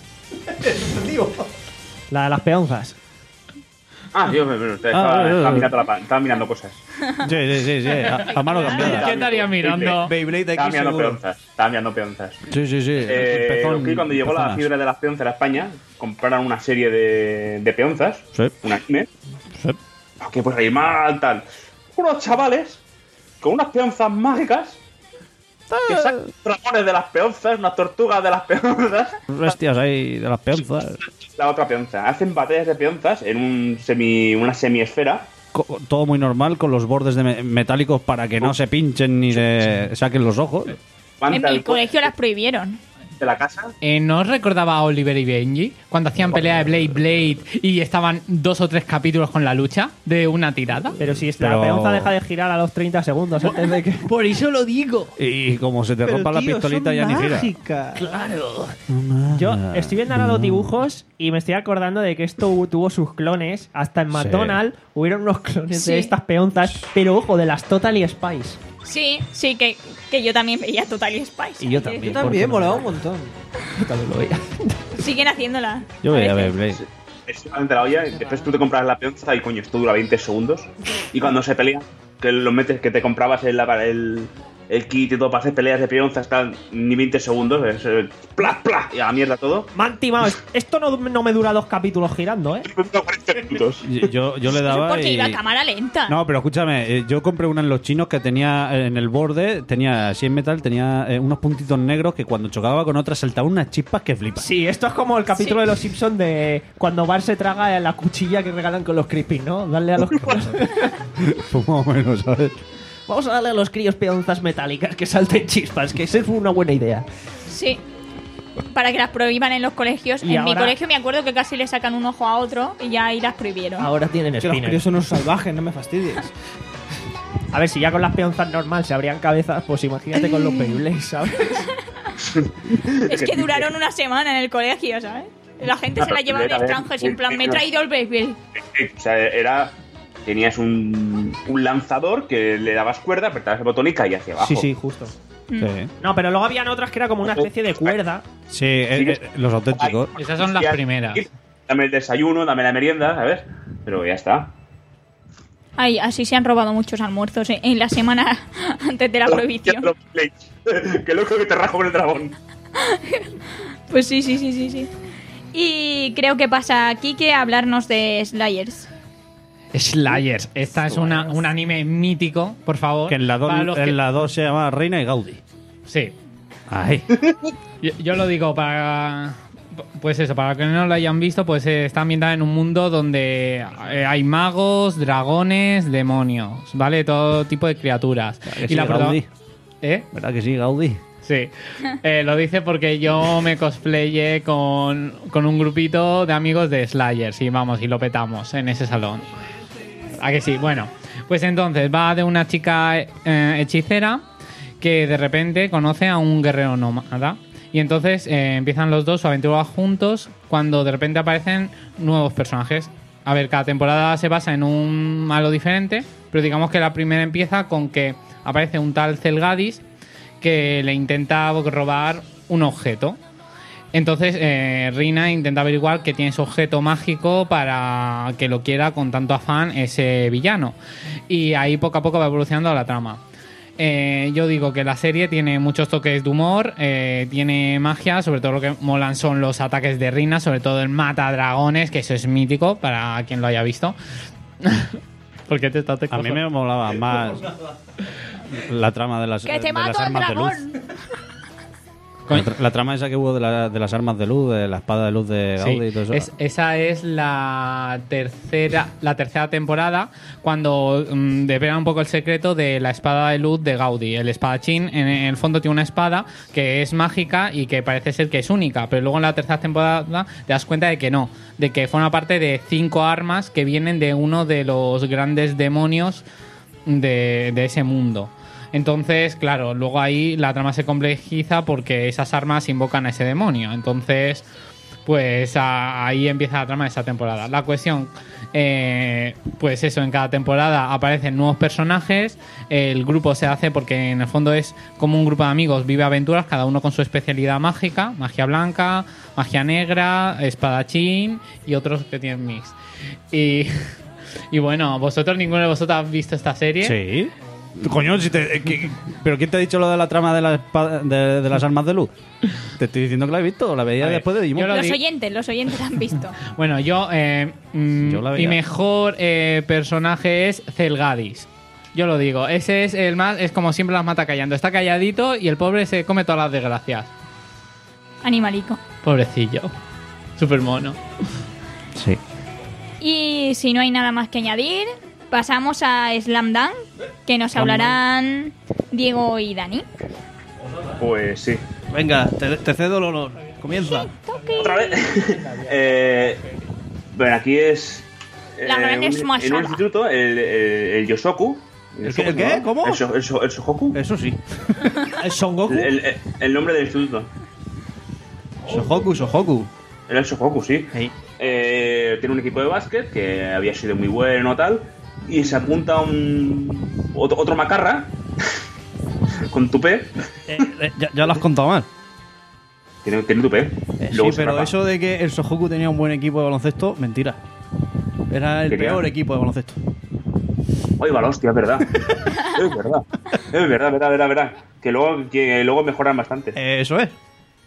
La de las peonzas. Ah, Dios mío, estaba, Ah, estaba eh, mirando la pa- estaba mirando cosas. Sí, sí, sí, sí. A, a mano cambiada. ¿Qué estaría mirando? Beyblade Estaba X mirando seguro. peonzas. Estaba mirando peonzas. Sí, sí, sí. Eh, Pezón- aquí cuando llegó la pezonas. fiebre de las peonzas a España, compraron una serie de, de peonzas, Sí. un anime, Sí. que pues reír mal, tal. Unos chavales con unas peonzas mágicas que sacan dragones de las peonzas, unas tortugas de las peonzas, Bestias ahí de las peonzas. la otra peonza. Hacen batallas de peonzas en un semi, una semiesfera. Co- Todo muy normal con los bordes de me- metálicos para que no se pinchen ni se saquen los ojos. Van En del mi colegio las prohibieron. de la casa. Eh, ¿No os recordaba a Oliver y Benji? Cuando hacían pelea de Blade Blade y estaban dos o tres capítulos con la lucha de una tirada. Pero si Pero- la peonza deja de girar a los treinta segundos antes de que. Por eso lo digo. Y como se te Pero, rompa la tío, pistolita son ya ni gira. mágicas. Yo estoy viendo ahora los dibujos y me estoy acordando de que esto hu- tuvo sus clones. Hasta en McDonald's hubieron unos clones Sí. de estas peonzas, pero ojo, de las Totally Spice. Sí, sí, que, que yo también veía Totally Spice. Y yo Así que también. Yo también, ¿por qué no? molaba un montón. Yo también lo veía. Siguen haciéndola. Yo veía a veces. Beyblade. Es solamente la olla. Entonces tú te compras la peonza y coño, esto dura veinte segundos. Y cuando se pelean, que lo metes, que te comprabas el, el, el kit y todo para hacer peleas de peonzas, tal, ni veinte segundos. Es eh, plas, plas, y a la mierda todo. Me han timado. Esto no, no me dura dos capítulos girando, ¿eh? cuarenta minutos. Yo, yo le daba Porque y... iba a cámara lenta. No, pero escúchame, eh, yo compré una en los chinos que tenía eh, en el borde, tenía así en metal, tenía eh, unos puntitos negros que cuando chocaba con otras saltaban unas chispas que flipan. Sí, esto es como el capítulo Sí. de los Simpsons de cuando Bart se traga la cuchilla que regalan con los crispy, ¿no? Darle a los Pues más o menos, ¿sabes? Vamos a darle a los críos peonzas metálicas que salten chispas, que esa fue una buena idea. Sí. Para que las prohíban en los colegios. Y En mi ahora- colegio me acuerdo que casi le sacan un ojo a otro y ya ahí las prohibieron. Ahora tienen Que los spinner. críos son unos salvajes, no me fastidies. A ver, si ya con las peonzas normal se abrían cabezas, pues imagínate con los Beyblades, ¿sabes? Es que duraron una semana en el colegio, ¿sabes? La gente se la llevaba de extranjeros y en plan, me he traído el Beyblade. O sea, era. Tenías un, un lanzador que le dabas cuerda, apretabas el botón y caía hacia abajo. Sí, sí, justo. Sí, No, pero luego habían otras que era como una especie de cuerda. sí eh, eh, los auténticos. Esas son las Ya, primeras. Dame el desayuno, dame la merienda, ¿sabes? Pero ya está. Ay, así se han robado muchos almuerzos en- en la semana antes de la prohibición. Qué loco que te rajo con el dragón. Pues sí, sí, sí, sí, sí. Y creo que pasa aquí que hablarnos de Slayers. Slayers. Esta es una, un anime mítico, por favor. Que en la para los que- dos se llama Reina y Gaudí. Sí. Ay. Yo, yo lo digo para... Pues eso, para que no lo hayan visto, pues eh, está ambientada en un mundo donde eh, hay magos, dragones, demonios, ¿vale? Todo tipo de criaturas. Que sí, la prota- Gaudí. ¿Eh? ¿Verdad que sí, Gaudí? Sí. Eh, lo dice porque yo me cosplayé con, con un grupito de amigos de Slayers y vamos, y lo petamos en ese salón. ¿A que sí? Bueno, pues entonces va de una chica eh, hechicera que de repente conoce a un guerrero nómada. Y entonces eh, empiezan los dos su aventura juntos cuando de repente aparecen nuevos personajes. A ver, cada temporada se basa en un malo diferente, pero digamos que la primera empieza con que aparece un tal Zelgadis que le intenta robar un objeto. Entonces eh, Rina intenta averiguar qué tiene ese objeto mágico para que lo quiera con tanto afán ese villano. Y ahí poco a poco va evolucionando la trama. Eh, yo digo que la serie tiene muchos toques de humor, eh, tiene magia, sobre todo lo que molan son los ataques de Rina, sobre todo el mata dragones, que eso es mítico para quien lo haya visto. ¿Por qué te estás A mí me molaba más la trama de las, ¡Que de te las mato al armas de luz. dragón! La, tra- la trama esa que hubo de, la- de las armas de luz, de la espada de luz de Sí, Gaudi y todo eso. es- esa es la tercera la tercera temporada, cuando mm, develan un poco el secreto de la espada de luz de Gaudi. El espadachín en, en el fondo tiene una espada que es mágica y que parece ser que es única, pero luego en la tercera temporada te das cuenta de que no, de que forma parte de cinco armas que vienen de uno de los grandes demonios de, de ese mundo. Entonces, claro, luego ahí la trama se complejiza porque esas armas invocan a ese demonio. Entonces, pues a- ahí empieza la trama de esa temporada. La cuestión, eh, pues eso, en cada temporada aparecen nuevos personajes, el grupo se hace porque en el fondo es como un grupo de amigos, vive aventuras, cada uno con su especialidad mágica, magia blanca, magia negra, espadachín y otros que tienen mix. Y, y bueno, vosotros, ninguno de vosotros habéis visto esta serie. Sí. Coño, si te, eh, que- ¿pero quién te ha dicho lo de la trama de, la espada- de, de las armas de luz? Te estoy diciendo que la he visto, la veía A ver, después de Digimon. yo lo Los di- oyentes, los oyentes han visto. Bueno, yo, eh, mm, Yo la mi veía. mejor eh, personaje es Zelgadis. Yo lo digo, ese es el más, es como siempre las mata callando. Está calladito y el pobre se come todas las desgracias. Animalico. Pobrecillo. Súper mono. Sí. Y si no hay nada más que añadir, pasamos a Slam Dunk, que nos hablarán Diego y Dani. Pues sí. Venga, te, te cedo el honor. Comienza. ¿Otra vez? eh, bueno, aquí es... eh, La gran un- esmasada. en un instituto, el, el, el Yosoku. ¿El qué? ¿El qué? ¿no? ¿Cómo? El, Sho- el, Sho- el Shohoku. Eso sí. ¿El Son Goku? El, el- el nombre del instituto. Sohoku, Sohoku. Era el Shohoku, sí. Hey. Eh, tiene un equipo de básquet que había sido muy bueno tal. Y se apunta un otro, otro macarra con tupé. Eh, eh, ya, ya lo has contado mal. Tiene, tiene tupé. Eh, sí, Luego se pero rapa. eso de que el Sohoku tenía un buen equipo de baloncesto, mentira. Era el Tenía. peor equipo de baloncesto. Oye, va la hostia, es verdad. es verdad. Es verdad, verdad, verdad, verdad. Que luego, que luego mejoran bastante. Eh, eso es.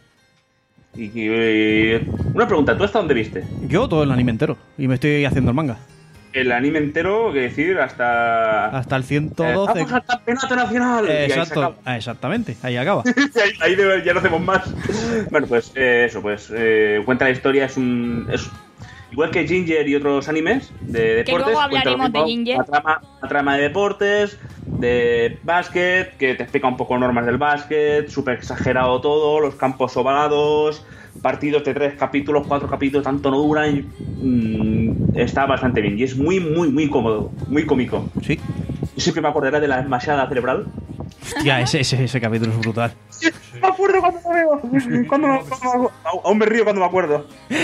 Y, y- y- una pregunta, ¿tú hasta dónde viste? Yo todo el anime entero. Y me estoy haciendo el manga. El anime entero, que decir, hasta... Hasta el Eh, ciento doce. ¡Vamos al campeonato nacional! Eh, Y ahí se exacto. acaba. Ah, exactamente. Ahí acaba. ahí, ahí de- ya no hacemos más. Bueno, pues eh, eso, pues eh, cuenta la historia, es un... Es, igual que Ginger y otros animes de deportes. Que luego cuenta lo hablaremos de mismo, Ginger. La trama, la trama de deportes, de básquet, que te explica un poco normas del básquet, súper exagerado todo, los campos ovalados, partidos de tres capítulos, cuatro capítulos, tanto no duran. mm, está bastante bien y es muy, muy, muy cómodo, muy cómico. Sí. Yo siempre me acordaré de la esmachada cerebral. Hostia, ese, ese, ese capítulo es brutal. Me acuerdo cuando lo veo. Cuando lo- cuando lo- aún me río cuando me acuerdo.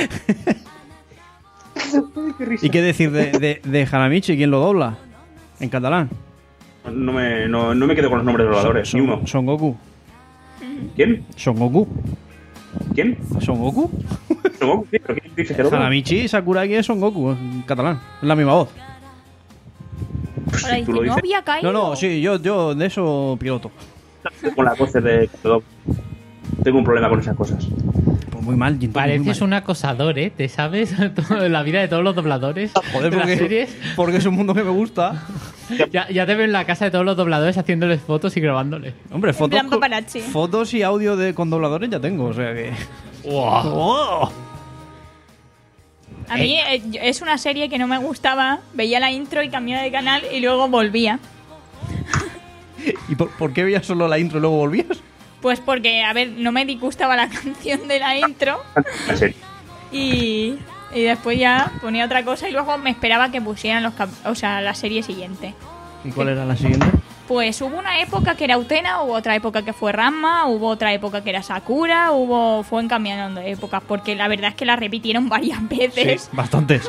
Ay, qué risa. ¿Y qué decir de, de, de Hanamichi? ¿Quién lo dobla? En catalán. No me, no, no me quedo con los nombres de los dobladores, Son, ni uno. Son Goku. ¿Quién? Son Goku. ¿Quién? Son Goku. Son Goku, sí, pero ¿quién dice que dobla? Hanamichi y Sakuragi es Son Goku en catalán. Es la misma voz. Pues Ahora si tú dice, lo no dices había caído. No, no, sí, yo, yo de eso piloto. con las voces de... Tengo un problema con esas cosas. Pues muy mal, Jin, muy Pareces mal. un acosador, ¿eh? ¿Te sabes todo- la vida de todos los dobladores Joder, de las porque, series? porque es un mundo que me gusta. Ya, ya te veo en la casa de todos los dobladores haciéndoles fotos y grabándoles. Hombre, fotos, plan paparazzi. fotos y audio de con dobladores ya tengo, o sea que... ¡Wow! ¡Oh! A mí eh, es una serie que no me gustaba. Veía la intro y cambiaba de canal y luego volvía. ¿Y por, por qué veías solo la intro y luego volvías? Pues porque, a ver, no me disgustaba la canción de la intro En serio. y, y después ya ponía otra cosa y luego me esperaba que pusieran los cap- o sea, la serie siguiente. ¿Y cuál era la siguiente? Pues hubo una época que era Utena, hubo otra época que fue Ranma, hubo otra época que era Sakura, hubo fue cambiando de épocas porque la verdad es que la repitieron varias veces. Bastantes.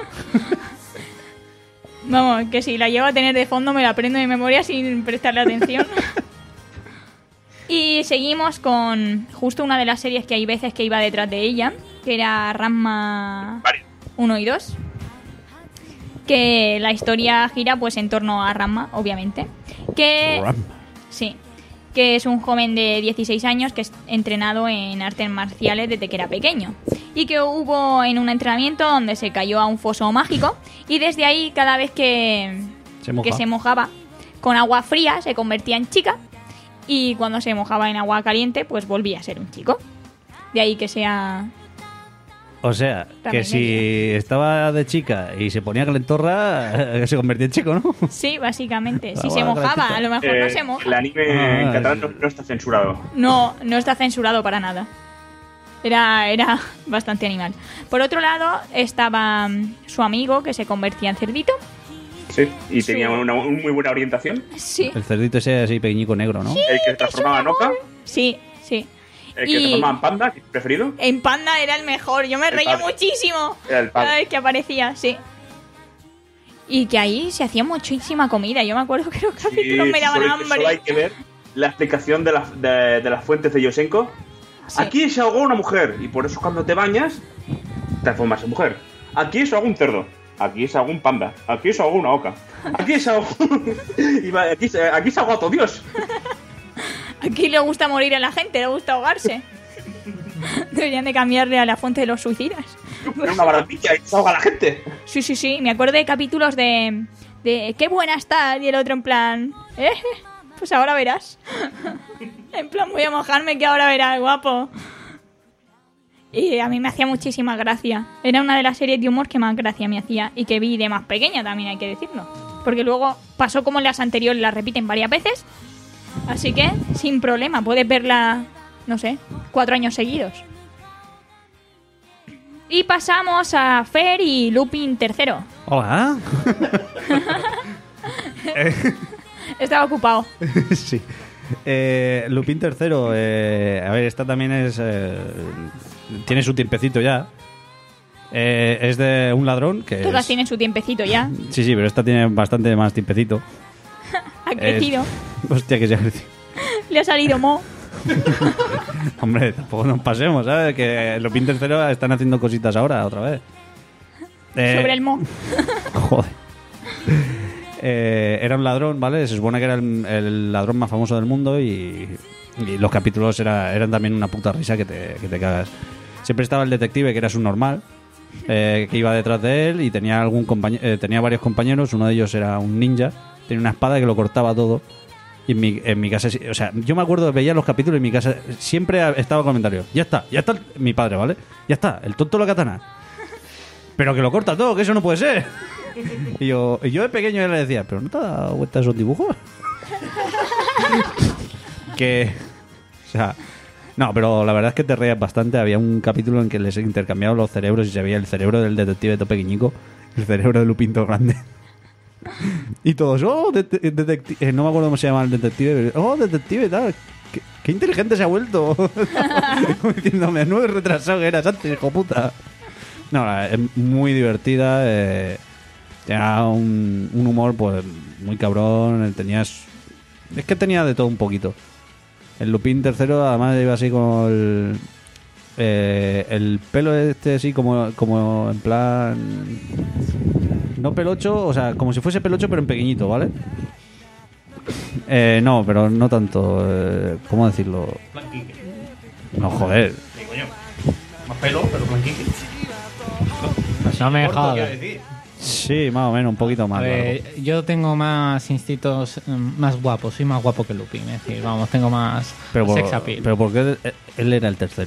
Vamos, que si la llevo a tener de fondo me la aprendo de memoria sin prestarle atención. Y seguimos con justo una de las series que hay veces que iba detrás de ella, que era Ranma uno y dos. Que la historia gira pues en torno a Ranma, obviamente. Que sí, que es un joven de dieciséis años que es entrenado en artes marciales desde que era pequeño. Y que hubo en un entrenamiento donde se cayó a un foso mágico y desde ahí cada vez que Se moja. que se mojaba con agua fría se convertía en chica y cuando se mojaba en agua caliente pues volvía a ser un chico. De ahí que sea... O sea, que También si estaba de chica y se ponía calentorra, eh, se convertía en chico, ¿no? Sí, básicamente. Si Ah, se bueno, mojaba, gracioso. a lo mejor no Eh, se moja. el anime en Ah, catalán sí. no, no está censurado. No, no está censurado para nada. Era, era bastante animal. Por otro lado, estaba mm, su amigo que se convertía en cerdito. Sí, y Su- tenía una, una muy buena orientación. Sí, El cerdito ese así pequeñico negro, ¿no? El que se transformaba en oca, sí, sí. el que Y- se transformaba en panda, que es preferido. En Panda era el mejor. Yo me El reía padre. muchísimo Era el padre. cada vez que aparecía, sí. Y que ahí se hacía muchísima comida. Yo me acuerdo que los capítulos me daban solo, solo hay hambre. que ver la explicación de, la- de- de las fuentes de Yosenko. Sí. Aquí se ahogó una mujer y por eso cuando te bañas te transformas en mujer. Aquí se ahogó un cerdo. Aquí se ahogó un panda. Aquí se ahogó una oca. Aquí se ahogó... Iba- aquí, se- aquí se ahogó a todo Dios. Aquí le gusta morir a la gente, le gusta ahogarse. Deberían de cambiarle a la fuente de los suicidas. Era una barandilla y se ahoga la gente. Sí, sí, sí. Me acuerdo de capítulos de... de qué buena estás. Y el otro en plan... ¿Eh? Pues ahora verás. En plan, voy a mojarme que ahora verás, guapo. Y a mí me hacía muchísima gracia. Era una de las series de humor que más gracia me hacía. Y que vi de más pequeña también, hay que decirlo. Porque luego pasó como en las anteriores, la repiten varias veces. Así que, sin problema, puedes verla, no sé, cuatro años seguidos. Y pasamos a Fer y Lupin tercero. Hola. Estaba ocupado. Sí. Eh, Lupin tercero, eh, a ver, esta también es... eh, tiene su tiempecito ya. Eh, es de un ladrón que Todas es- tienen su tiempecito ya. Sí, sí, pero esta tiene bastante más tiempecito. Ha crecido. Es- Hostia, que se ha crecido. Le ha salido mo. Hombre, tampoco nos pasemos, ¿sabes? Que Lupin tercero están haciendo cositas ahora, otra vez. Eh, Sobre el mo. Joder. Eh, era un ladrón, ¿vale? Se supone que era el, el ladrón más famoso del mundo y, y los capítulos era, eran también una puta risa que te, que te cagas. Siempre estaba el detective, que era su normal, eh, que iba detrás de él y tenía algún compañe- eh, tenía varios compañeros. Uno de ellos era un ninja, tenía una espada que lo cortaba todo. Y en mi, en mi casa, o sea, yo me acuerdo, veía los capítulos en mi casa, siempre estaba el comentario. Ya está, ya está el- mi padre, ¿vale? Ya está, el tonto de la katana. Pero que lo corta todo, que eso no puede ser. Y yo, y yo de pequeño ya le decía, ¿pero no te has dado cuenta de esos dibujos? Que... O sea... No, pero la verdad es que te reías bastante. Había un capítulo en que les intercambiaban los cerebros y se veía el cerebro del detective todo pequeñico, el cerebro de Lupin todo grande. Y todos, oh, det- detective... No me acuerdo cómo se llama el detective. Pero, oh, detective, tal. Qué, qué inteligente se ha vuelto. Como diciéndome, no es retrasado que eras antes, hijo puta. No, la- es muy divertida. Eh, tenía un, un humor, pues, muy cabrón. Tenías... Es que tenía de todo un poquito. El Lupin tercero, además, iba así con el... eh, el pelo este así como, como en plan... No pelocho, o sea, como si fuese pelocho pero en pequeñito, ¿vale? Eh, no, pero no tanto. Eh, ¿Cómo decirlo? No, joder. Más pelo, pero blanquique. No me jodas. Sí, más o menos, un poquito más. A ver, yo tengo más instintos mm, más guapos, soy más guapo que Lupin, es decir, vamos, tengo más pero por, sex appeal. pero porque él, él era el tercero.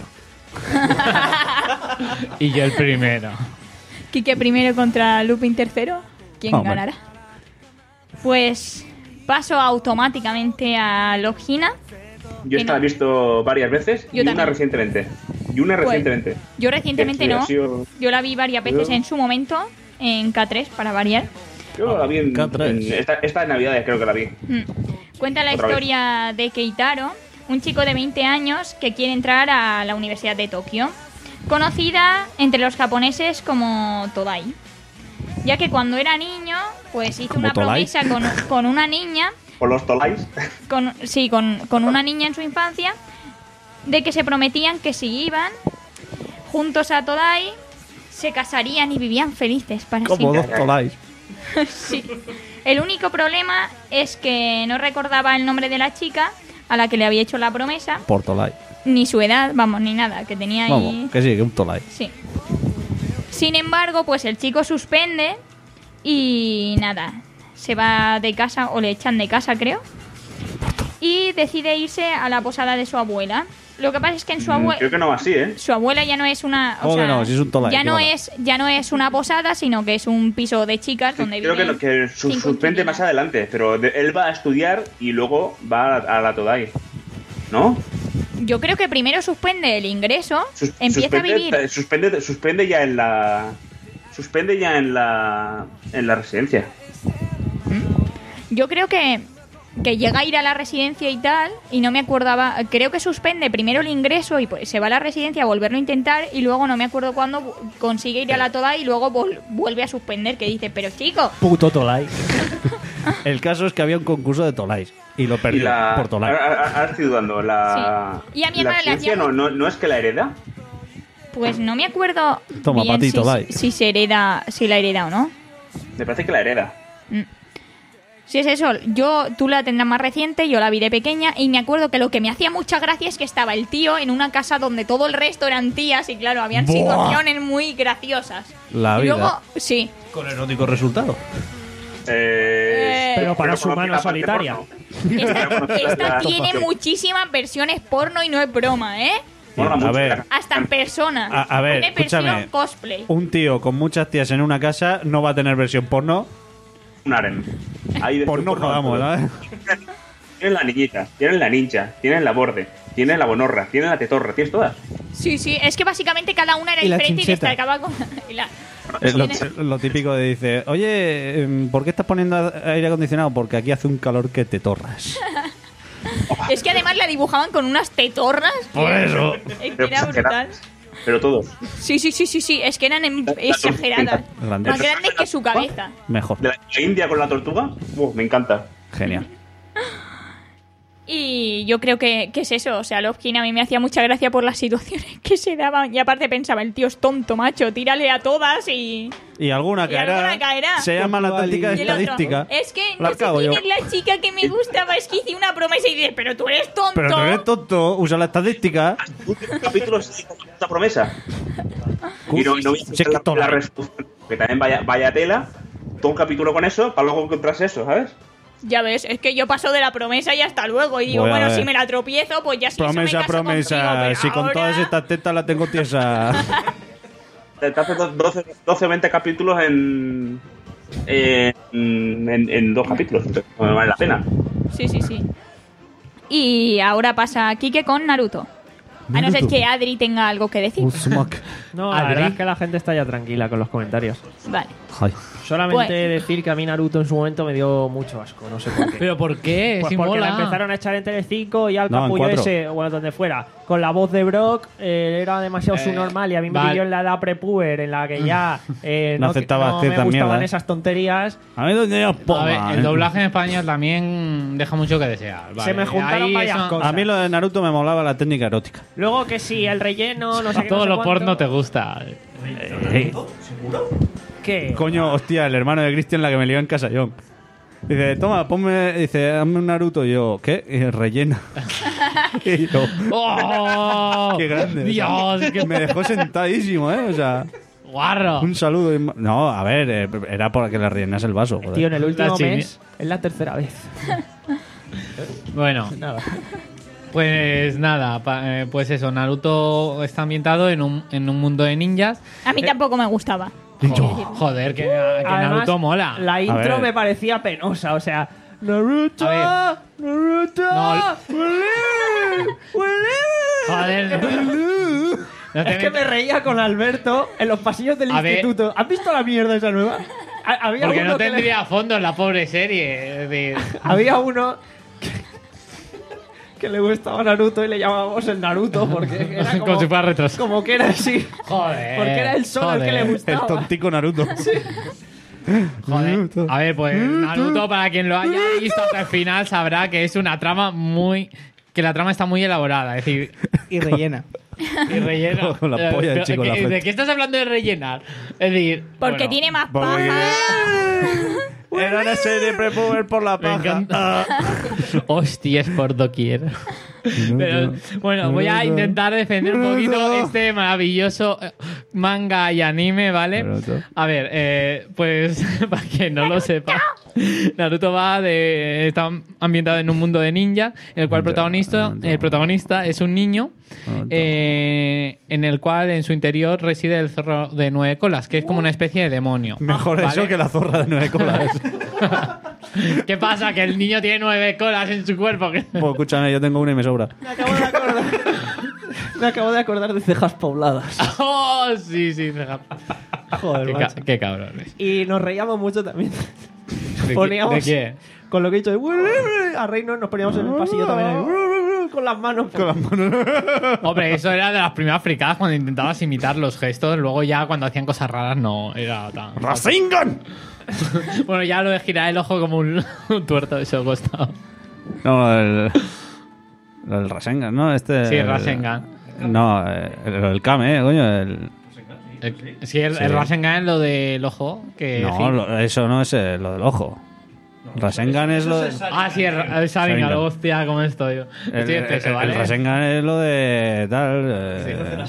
Y yo el primero. Quique primero contra Lupin tercero. ¿Quién Ah, bueno. ganará? Pues paso automáticamente a Logina. Yo esta la he visto varias veces Yo y una también. recientemente. Y una Pues, recientemente. Yo recientemente Sí, no. ha sido- Yo la vi varias veces Yo- en su momento en K tres para variar. Yo la vi en, K tres. en- esta, esta de Navidades creo que la vi. Mm. Cuenta la Otra vez. historia de Keitaro, un chico de veinte años que quiere entrar a la Universidad de Tokio, conocida entre los japoneses como Todai. Ya que cuando era niño, pues hizo ¿Como una Tolai? promesa con, con una niña, ¿O los Tolais? con, sí, con, con una niña en su infancia, de que se prometían que si iban juntos a Todai, se casarían y vivían felices para Como siempre. dos Tolais. Sí. El único problema es que no recordaba el nombre de la chica a la que le había hecho la promesa, Por Tolai. ni su edad, vamos, ni nada, que tenía ahí... Vamos, que sí, que un Tolai. Sí. Sin embargo, pues el chico suspende y nada, se va de casa o le echan de casa, creo. Y decide irse a la posada de su abuela. Lo que pasa es que en su Mm, abuela... Creo que no va así, ¿eh? Su abuela ya no es una... O ¿Cómo que sea, no? Si es un tolai, ya ¿qué no va? es ya no es una posada, sino que es un piso de chicas donde Creo que, viven no, que su- cinco suspende inquilinas. más adelante, pero de- él va a estudiar y luego va a, a la Todai. ¿No? Yo creo que primero suspende el ingreso, Sus- empieza suspende, a vivir... eh, Suspende, suspende ya en la... Suspende ya en la... En la residencia. Yo creo que, que llega a ir a la residencia y tal, y no me acordaba... Creo que suspende primero el ingreso y pues se va a la residencia a volverlo a intentar, y luego no me acuerdo cuándo consigue ir a la Todai y luego vol- vuelve a suspender, que dice, pero chico... Puto Tolai. El caso es que había un concurso de Tolais y lo Y perdió la... por Tolai. Ahora, ahora- ahora estoy dudando. La... Sí. Y a mi la hermana le residencia hacía no, no, no es que la hereda. Pues no me acuerdo Toma, bien pa' ti, si, Tolai. si se hereda, si la hereda o no. Me parece que la hereda. Si es eso, yo, tú la tendrás más reciente, yo la vi de pequeña y me acuerdo que lo que me hacía mucha gracia es que estaba el tío en una casa donde todo el resto eran tías y claro, habían Buah. situaciones muy graciosas. La y vida. luego, sí. Con erótico resultado. Eh, Pero para pero su con mano la parte solitaria. porno. Esta, esta La- tiene muchísimas versiones porno y no es broma, ¿eh? Mola A mucho. ver. Hasta en persona. A, a ver, Tiene versión escúchame. cosplay. Un tío con muchas tías en una casa no va a tener versión porno. Un harem. Ahí de Porno porno jodamos, todo. ¿sabes? Tienes la niñita, tienes la ninja, tienes la borde, tienes la bonorra, tienes la tetorra, tienes todas. Sí, sí, es que básicamente cada una era Y la diferente y chincheta. destacaba con... y la- Es lo, Tiene- lo típico de dice, oye, em, ¿por qué estás poniendo aire acondicionado? Porque aquí hace un calor que te torras. Es que además la dibujaban con unas tetorras. Por eso. Es que era brutal. Pero todos. Sí, sí, sí, sí, sí, es que eran em- exageradas. Grande. Más grandes que su cabeza. Mejor. De la, la India con la tortuga, uh, me encanta. Genial. Y yo creo que, que es eso, o sea, Lovkin a mí me hacía mucha gracia por las situaciones que se daban. Y aparte pensaba, el tío es tonto, macho, tírale a todas y... Y alguna Y caerá. alguna caerá. Se llama la táctica y el otro, estadística. es que La no sé cago quién yo. es la chica que me gustaba, es que hice una promesa y dices, pero tú eres tonto. Pero tú eres tonto, usa la estadística. Últimos capítulos con esta promesa. Y no, no voy a Si es que hacer la, toda la la- resolución, que también vaya, vaya tela, todo un capítulo con eso, para luego encontrarse eso, ¿sabes? Ya ves, es que yo paso de la promesa y hasta luego. Y digo, Voy a bueno, ver. si me la tropiezo, pues ya sí, eso me Promesa, caso promesa. contigo, pero Si con ahora- todas estas tetas la tengo tiesa. Te te haces doce, doce o veinte capítulos en, en, en, en dos capítulos, entonces no vale la pena. Sí, sí, sí. Y ahora pasa Kike con Naruto. A no ser Naruto. que Adri tenga algo que decir. Uzumaki. No, la Adri. verdad es que la gente está ya tranquila con los comentarios. Vale. Ay. Solamente Pues- decir que a mí Naruto en su momento me dio mucho asco, no sé por qué. ¿Pero por qué? Pues Si porque mola. la empezaron a echar en Telecinco y al No, en capullo cuatro. ese, bueno, donde fuera, con la voz de Brock, eh, era demasiado Eh, subnormal y a mí me vale. pilló en la edad prepuber en la que ya eh, No no, aceptabas no me ciertas gustaban mierdas. esas tonterías. A mí donde yo A ver, el doblaje en español también deja mucho que desear. Se me juntaron ahí varias eso- cosas. A mí lo de Naruto me molaba la técnica erótica. Luego que sí, el relleno, no sé A qué. todo no sé lo cuánto. porno te gusta. Eh, ¿Qué? Coño, hostia, el hermano de Cristian la que me lió en Casallón. Dice, toma, ponme, dice, hazme un Naruto. Y yo, ¿qué? Y rellena. Y yo, ¡Oh! qué grande. Dios, qué Me dejó sentadísimo, ¿eh? O sea, guarro. un saludo. y ma- No, a ver, eh, era para que le rellenas el vaso. joder. Tío, en el último La chini- mes es la tercera vez. Bueno, Nada. pues nada, pa- eh, pues eso, Naruto está ambientado en un, en un mundo de ninjas. A mí tampoco me gustaba. Joder, que, que Además, Naruto mola. La intro ver. me parecía penosa, o sea, Naruto, A Naruto, No. Willy, Willy. Joder, no te Es que met- me reía con Alberto en los pasillos del A ver. instituto. ¿Has visto la mierda esa nueva? Ha- Había Porque uno no que le- tendría fondo la pobre serie. Es decir, Había uno que, que le gustaba Naruto y le llamábamos el Naruto porque era como, Como si fuera retrasado. como que era así. Joder. Porque era el solo el que le joder. gustaba. El tontico Naruto. Joder. A ver, pues Naruto, para quien lo haya visto hasta el final, sabrá que es una trama muy. Que la trama está muy elaborada. Es decir, Y rellena. y relleno. Con la polla del Pero, chico en la ¿de- frente. ¿De qué estás hablando de rellenar? Es decir. Porque bueno, tiene más Porque- paja. Era una serie prepuber por la Me paja. encanta. Hostias por doquier. Pero, bueno, voy a intentar defender un poquito este maravilloso eh, manga y anime, ¿vale? Naruto. A ver, eh, pues para quien no lo sepa. Naruto va de... está ambientado en un mundo de ninjas, en el cual el protagonista, el protagonista es un niño eh, en el cual en su interior reside el zorro de nueve colas, que es como una especie de demonio. Mejor ¿vale? eso que la zorra de nueve colas. ¿Qué pasa? Que el niño tiene nueve colas en su cuerpo. Pues escúchame, yo tengo una y me sobra. Me acabo de acordar. Me acabo de acordar de cejas pobladas. ¡Oh, sí, sí! Cejas. Joder, Qué, macho. ca- qué cabrones. Y nos reíamos mucho también. ¿De, Poníamos qué, ¿De qué? con lo que he dicho de a Reino nos poníamos en el pasillo también ahí, con las manos. Con las manos. Hombre, eso era de las primeras fricadas cuando intentabas imitar los gestos. Luego ya cuando hacían cosas raras no era tan... ¡Rasengan! Bueno, ya lo de girar el ojo como un, un tuerto de ese costado. No, el... El Rasengan, ¿no? Este... Sí, el- Rasengan. No, el, el Kame, eh, coño. El... El- sí, el, Sí. el Rasengan es lo del ojo. Que No, sí. lo- eso no es eh, lo del ojo. Rasengan es lo... Ah, sí, el, el Sharingan. Sharingan. Hostia, ¿cómo estoy yo? El, Estoy espeso, el- ¿vale? el Rasengan es lo de tal... eh,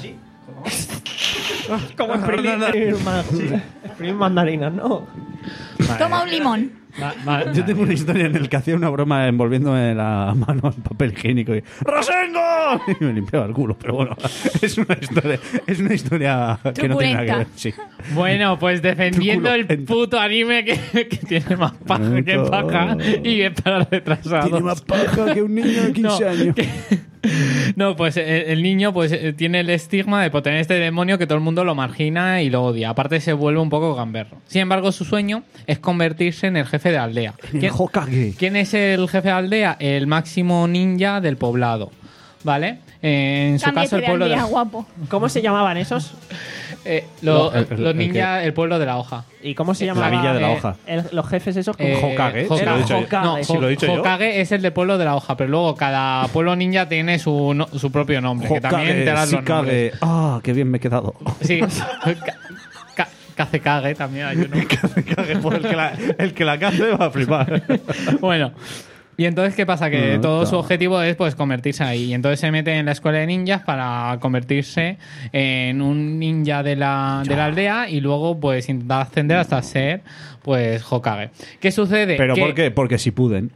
Como exprimir, ma- exprimir mandarinas, ¿no? Toma un limón. Va- va- Yo tengo una historia en el que hacía una broma envolviéndome la mano en papel higiénico y ¡Rasengan! Y me limpiaba el culo, pero bueno, es una historia, es una historia que no tiene nada que ver. Sí. Bueno, pues defendiendo Tu el culo entra. puto anime que, que tiene más paja que Puto. paja y es para retrasados. Tiene más paja que un niño de quince No, años. que- no, pues el, el niño pues eh, tiene el estigma de tener este demonio que todo el mundo lo margina y lo odia. Aparte se vuelve un poco gamberro. Sin embargo, su sueño es convertirse en el jefe de aldea. ¿Quién, Hokage. quién es el jefe de aldea? El máximo ninja del poblado. ¿Vale? Eh, en su Cámbiate caso, el de pueblo de... aldea, guapo. ¿Cómo se llamaban esos? eh, lo- No, el- el- los el ninjas, el pueblo de la hoja. ¿Y cómo se Eh, llamaban? la villa de la eh, hoja. el- los jefes esos como Eh, Hokage, si lo he dicho yo. No, Hokage. Si lo he dicho yo. Hokage es el del pueblo de la hoja, pero luego cada pueblo ninja tiene su, no- su propio nombre. que también te das los nombres. Shikage. Ah, qué bien me he quedado. Sí. Ka- ka- Kazekage también hay uno. Shikage, pues el que la, el que la cace va a flipar. Bueno. Y entonces, ¿qué pasa? Que Ah, todo su está. objetivo es pues convertirse ahí. Y entonces se mete en la escuela de ninjas para convertirse en un ninja de la, de la aldea y luego pues intentar ascender hasta ser pues Hokage. ¿Qué sucede? ¿Pero Que- por qué? Porque si puden.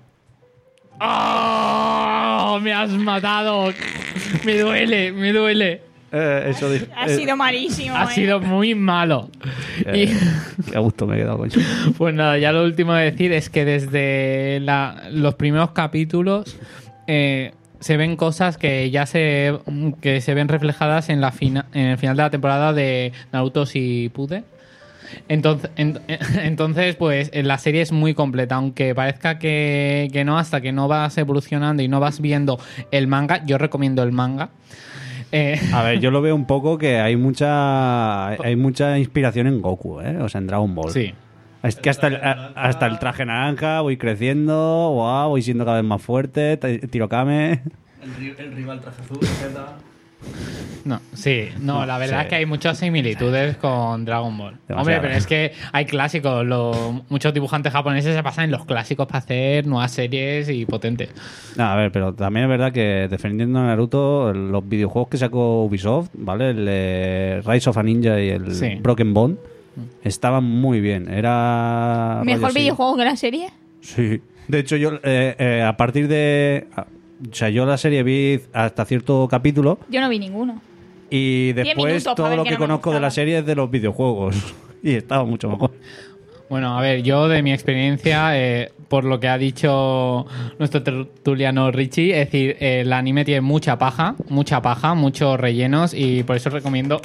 ¡Oh! ¡Me has matado! Me duele, me duele. Eh, eso dice. Ha sido malísimo. Ha eh. sido muy malo. Y Qué a gusto me he quedado con eso. pues nada, ya lo último de decir es que desde la- los primeros capítulos eh, se ven cosas que ya se que se ven reflejadas en la fina- en el final de la temporada de Naruto Shippuden. Entonces, en- entonces, pues la serie es muy completa, aunque parezca que, que no, hasta que no vas evolucionando y no vas viendo el manga. Yo recomiendo el manga. Eh, A ver, yo lo veo un poco que hay mucha hay mucha inspiración en Goku, ¿eh? O sea, en Dragon Ball. sí. Es que hasta el, a- hasta el traje naranja voy creciendo, wow, voy siendo cada vez más fuerte, t- tiro Kame. El, rival traje azul, Z. No, sí, no, No, la verdad sí. es que hay muchas similitudes con Dragon Ball. Demasiado. Hombre, pero es que hay clásicos. Lo- muchos dibujantes japoneses se pasan en los clásicos para hacer nuevas series y potentes. No, a ver, pero también es verdad que defendiendo a Naruto, los videojuegos que sacó Ubisoft, ¿vale? El eh, Rise of a Ninja y el Sí. Broken Bond estaban muy bien. Era ¿Mejor rollo así. videojuego que la serie? Sí. De hecho, yo eh, eh, a partir de... a- O sea, yo la serie vi hasta cierto capítulo Yo no vi ninguno. y Diez después minutos para todo ver lo que que no me conozco de la gustaba. serie es de los videojuegos. Y estaba mucho mejor. Bueno, a ver, yo de mi experiencia, eh, por lo que ha dicho nuestro tertuliano Richie, es decir, eh, el anime tiene mucha paja, mucha paja, muchos rellenos y por eso recomiendo...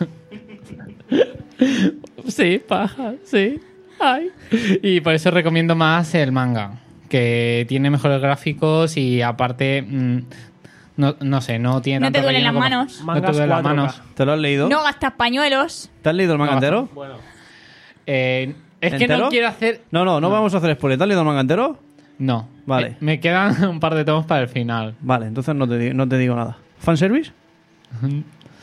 sí, paja, sí. Ay. Y por eso recomiendo más el manga, que tiene mejores gráficos y aparte... mm, no, no sé, no tiene No te tanto duelen relleno las como- manos. No te Mangas duelen las cuatro K. manos. ¿Te lo has leído? No gastas pañuelos. ¿Te has leído el manga No, entero? Eh, es que ¿Entero? no quiero hacer... No, no, no vamos a hacer spoiler. ¿Te has leído el manga entero? No. Vale. Me, me quedan un par de tomos para el final. Vale, entonces no te, di- no te digo nada. ¿Fanservice?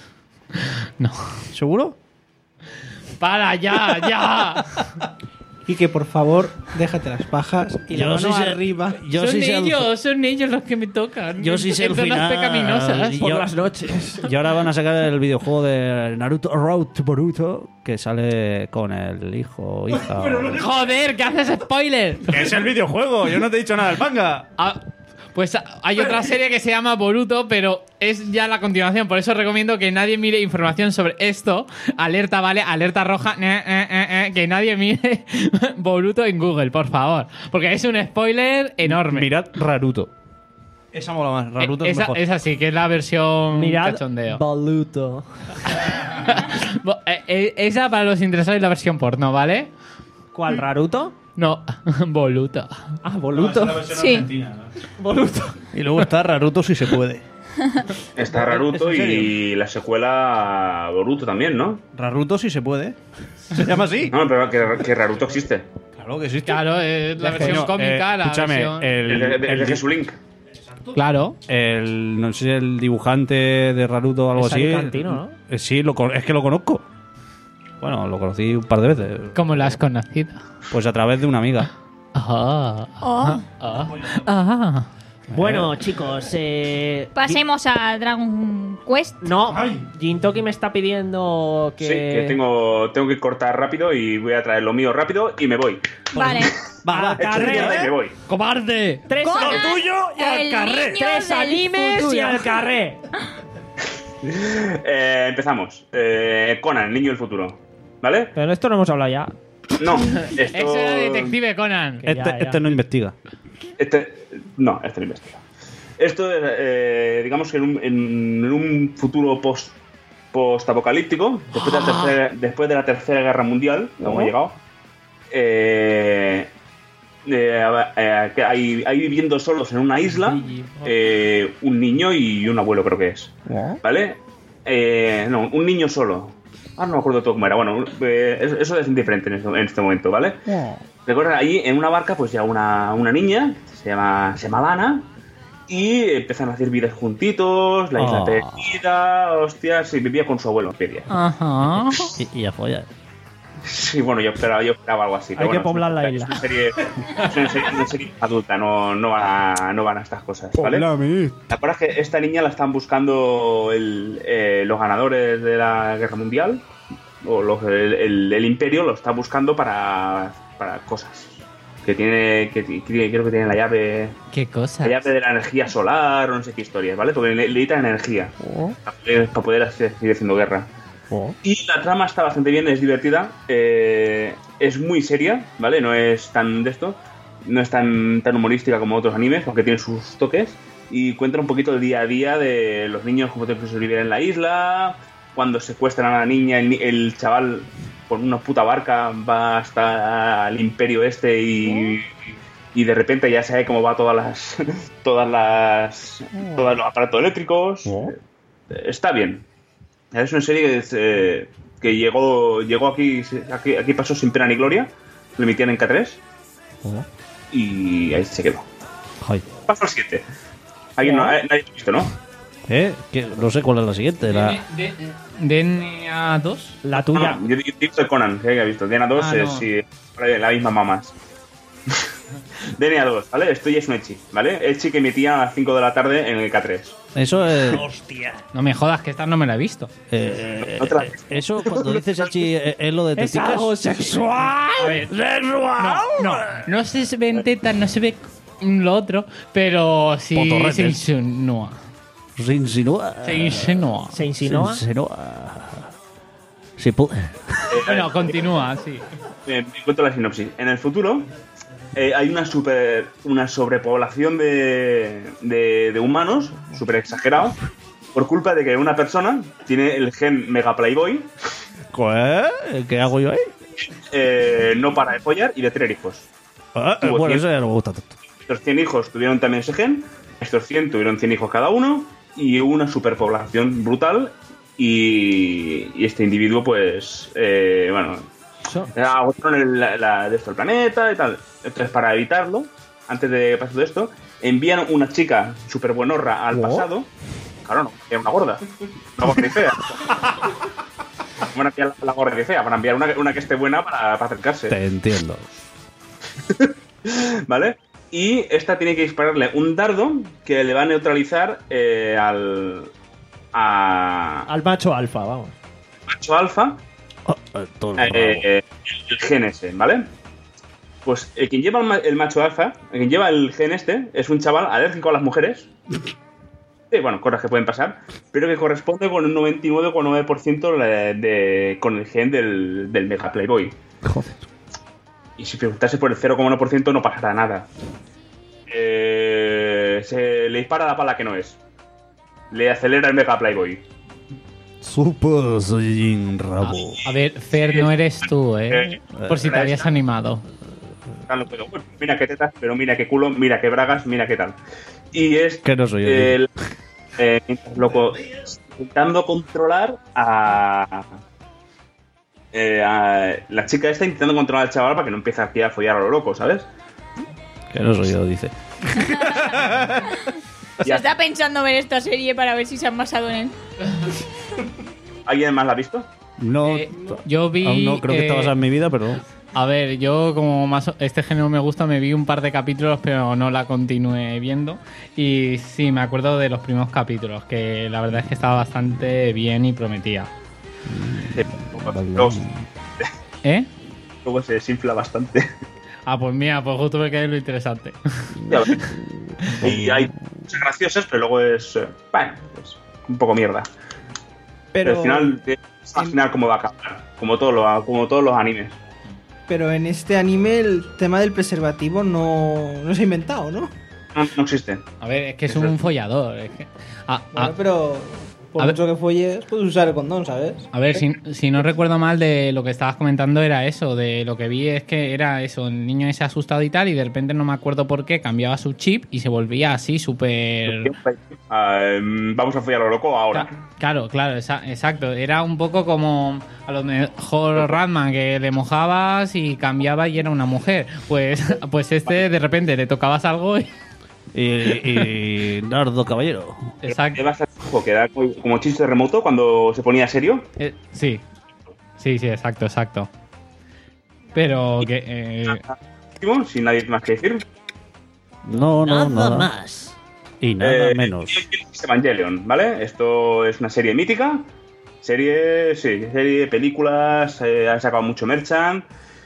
No. ¿Seguro? ¡Para, ya, ya! y que por favor déjate las pajas y la Yo mano sí sé- arriba. Yo son sí sé el- ellos, son ellos los que me tocan. Yo sí sé en el zonas final. pecaminosas. Y Por yo- las noches. Y ahora van a sacar el videojuego de Naruto Road to Boruto, que sale con el hijo o hija. Joder, ¿qué haces spoiler? ¡Que es el videojuego! Yo no te he dicho nada del manga. Ah, pues hay otra serie que se llama Boruto, pero es ya la continuación. Por eso recomiendo que nadie mire información sobre esto. Alerta, ¿vale? Alerta roja. Eh, eh, eh, eh, que nadie mire Boruto en Google, por favor. Porque es un spoiler enorme. Mirad Raruto. Esa mola más. Eh, Raruto es esa, mejor. esa sí, que es la versión Mirad cachondeo. Boluto. Bo- eh, eh, esa para los interesados es la versión porno, ¿vale? ¿Cuál, Raruto? No, Boluto. Ah, Boluto. Sí. Boluto. Y luego está Raruto si se puede. Está Raruto ¿Es en serio? y la secuela Boruto también, ¿no? Raruto si se puede. Se llama así. No, pero que, que Raruto existe. Claro que existe. Claro, es la versión No, cómica, eh, la escúchame, versión... el, El de, de, el de di- Jesulink. Claro. el- no sé, el dibujante de Raruto o algo Es así. alicantino, ¿no? Eh, Sí, lo, con- es que lo conozco. Bueno, lo conocí un par de veces. ¿Cómo la has conocido? Pues a través de una amiga. Ah. Oh. Ah. Ah. Bueno, chicos, eh... Pasemos a Dragon Quest. No, Jintoki me está pidiendo que... Sí, que tengo, tengo que cortar rápido y voy a traer lo mío rápido y me voy. Vale. Va, He hecho mi mierda y me voy. ¡Cobarde! Tres, Conan, lo tuyo y al el carré. niño Tres del animes futuro. y al carré. Eh, empezamos. Eh, Conan, el niño del futuro. ¿Vale? Pero esto no hemos hablado ya. No, esto... Eso era Detective Conan. Que Este, ya, ya. este no investiga. Este, no, este no investiga. Esto, eh, digamos que en un, en, en un futuro post post-apocalíptico, después, de la tercera- después de la Tercera Guerra Mundial, como ha llegado, eh, eh, eh, que hay, hay viviendo solos en una isla eh, un niño y un abuelo, creo que es. ¿Vale? Eh, no, un niño solo. Ah, no me acuerdo todo cómo era. Bueno, eh, eso- eso es indiferente en este, en este momento, ¿vale? Recuerda, ahí en una barca, pues ya una, una niña, se llama, se llama Lana, y empiezan a hacer vidas juntitos, la isla Oh. perdida, hostias, y vivía con su abuelo, pedía. Ajá. Y, y a follar. Sí, bueno, yo esperaba, yo esperaba algo así. Hay pero que bueno, poblar la es isla. una serie, es una serie, una serie adulta, no, no, van a, no van a estas cosas, ¿vale? ¿Te acuerdas que esta niña la están buscando el, eh, los ganadores de la guerra mundial? O los, el, el- el imperio lo está buscando para, para cosas. Que tiene, que, que creo que tiene la llave, ¿Qué cosa? la llave de la energía solar o no sé qué historias, ¿vale? Porque le, le necesitan energía para poder, para poder hacer- seguir haciendo guerra. Y la trama está bastante bien, es divertida, eh, es muy seria, ¿vale? No es tan de esto, no es tan, tan humorística como otros animes, aunque tiene sus toques. Y cuenta un poquito el día a día de los niños, cómo tienen que sobrevivir en la isla, cuando secuestran a la niña, el, ni- el chaval con una puta barca va hasta el imperio este y, y de repente ya sabe cómo va todas las todas las todos los aparatos eléctricos. Está bien. Es una serie que, es, eh, que llegó llegó aquí, aquí aquí pasó sin pena ni gloria, lo emitían en K tres y ahí se quedó. Ay. Pasó el siete. ¿Alguien no, nadie lo ha visto, ¿no? ¿Eh? Que no sé cuál es la siguiente. La... ¿D N A dos? La tuya. No, no, yo he visto el Conan, que ha visto. D N A dos Ah, es no. sí, la misma mamás. D N A dos, ¿vale? Esto ya es un Echi, ¿vale? Echi que emitía a las cinco de la tarde en el K tres. Eso es. No me jodas, que esta no me la he visto. eh, Otra. eh, eso, cuando dices Echi, eh, es lo de Es teticas. algo sexual. A ver. No, no, no se ven tetas, no se ve lo otro, pero sí Potorretes. se insinúa. Se insinúa. Se insinúa. ¿Se insinúa? Se insinúa. Sí, pu- Bueno, continúa, sí. Eh, me cuento la sinopsis. En el futuro eh, hay una super una sobrepoblación de, de, de humanos, súper exagerados, por culpa de que una persona tiene el gen Mega Playboy, ¿Qué? ¿Qué hago yo ahí? eh, no para de follar y de tener hijos. Ah, eh, Tuvo bueno, cien. eso ya no me gusta tanto. Estos cien hijos tuvieron también ese gen, estos cien tuvieron cien hijos cada uno y hubo una superpoblación brutal y, y este individuo pues, eh, bueno, So- agotaron el, la, la- de esto el planeta y tal. Entonces para evitarlo, antes de pasar todo esto, envían una chica súper buenorra al ¿Oh? pasado. Claro, no, era una gorda. Una gorda y fea. van a enviar la, la gorda que sea, van a enviar una, una que esté buena para, para acercarse. Te entiendo. ¿Vale? Y esta tiene que dispararle un dardo que le va a neutralizar eh, al... A, Al macho alfa, vamos. macho alfa, Oh, eh, todo el eh, rabo. eh, el gen ese, ¿vale? Pues el quien lleva el, ma- el macho alfa, el quien lleva el gen este, es un chaval alérgico a las mujeres. Sí, bueno, cosas que pueden pasar, pero que corresponde con un noventa y nueve coma nueve por ciento de, de- con el gen del, del Mega Playboy. Joder. Y si preguntase por el cero coma uno por ciento no pasará nada. Eh, se le dispara la pala que no es. Le acelera el Mega Playboy. Super Saiyajin Rabo. A ver, Fer, no eres tú, ¿eh? Por si te habías animado. Pero, bueno, mira qué tetas, pero mira qué culo, mira qué bragas, mira qué tal. Y es Que no soy yo. el, eh, loco, intentando controlar a, eh, a la chica esta, intentando controlar al chaval para que no empiece aquí a follar a lo loco, ¿sabes? Que no soy yo, dice. Se Ya. está pensando ver esta serie para ver si se han basado en él. ¿Alguien más la ha visto? No, Eh, yo vi. aún no creo que eh, te basas en mi vida, pero... A ver, yo como más o- este género me gusta, me vi un par de capítulos, pero no la continué viendo. Y sí, me acuerdo de los primeros capítulos, que la verdad es que estaba bastante bien y prometía. Sí, luego, ¿Eh? luego se desinfla bastante. Ah, pues mira, pues justo me quedé lo interesante. Ya ves. Y hay cosas graciosas, pero luego es, eh, bueno, es un poco mierda. Pero, Pero, al final, eh, al final cómo va a acabar, como, todo lo, como todos los animes. pero en este anime el tema del preservativo no, no se ha inventado, ¿no? No, no existe. A ver, es que es Eso un es. follador. Es que... ah, Bueno, ah, pero por a ver- mucho que folles, puedes usar el condón, ¿sabes? A ver, si, si no recuerdo mal, de lo que estabas comentando era eso, de lo que vi es que era eso, el niño ese asustado y tal, y de repente no me acuerdo por qué, cambiaba su chip y se volvía así súper... Ah, em, vamos a follar a lo loco ahora. Ca- Claro, claro, esa- exacto. Era un poco como a lo mejor Ratman, que le mojabas y cambiaba y era una mujer. Pues, pues este de repente le tocabas algo y... Y, y Nardo Caballero. Exacto. Lleva ese dibujo que era como como chiste remoto cuando se ponía serio. Eh, sí, sí, sí, exacto, exacto. Pero que... eh, Sin nadie más que decir. No, no, Nada nada. más. Y nada Eh, menos. Evangelion, ¿vale? Esto es una serie mítica. Serie, sí, serie, películas, eh, ha sacado mucho merchant.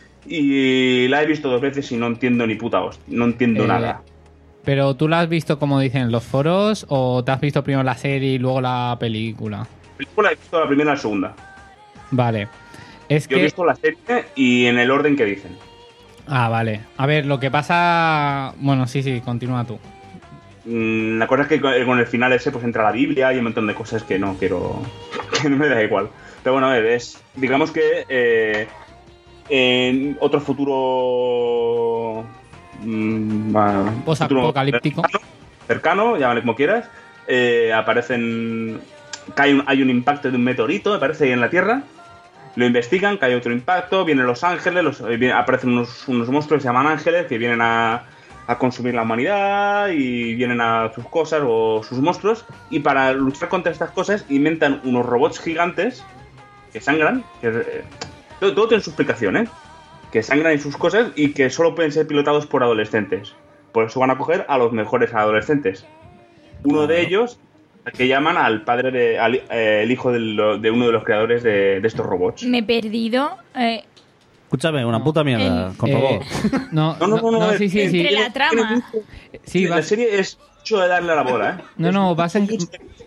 Y la he visto dos veces y no entiendo ni puta host. No entiendo Eh, nada. Pero tú la has visto como dicen en los foros o te has visto primero la serie y luego la película. La película he visto la primera y la segunda. Vale. Es Yo he que... visto la serie y en el orden que dicen. Ah, vale. A ver, lo que pasa... Bueno, sí, sí, continúa tú. Mm, La cosa es que con con el final ese pues entra la Biblia y un montón de cosas que no quiero. Que no me da igual. Pero bueno, a ver, es. Digamos que eh, en otro futuro. mm, bueno, futuro Post-apocalíptico. cercano, cercano, llámale como quieras. eh, aparecen. Cae un- hay un impacto de un meteorito, me parece, ahí en la Tierra. Lo investigan, cae otro impacto, vienen los ángeles, los, eh, vienen- aparecen unos, unos monstruos que se llaman ángeles que vienen a, a consumir la humanidad y vienen a sus cosas o sus monstruos. Y para luchar contra estas cosas inventan unos robots gigantes que sangran. Que, eh, todo, todo tiene su explicación, ¿eh? Que sangran en sus cosas y que solo pueden ser pilotados por adolescentes. Por eso van a coger a los mejores adolescentes. Uno de ellos, que llaman al padre de, al, eh, el hijo de, lo- de uno de los creadores de, de estos robots. Me he perdido. eh, Escúchame, una puta mierda, El- con Eh, favor. no, No, no, no, no, no, eh, sí, sí, sí. entre la trama. Sí, la vas- serie es mucho de darle a la bola, ¿eh? No, no, vas en...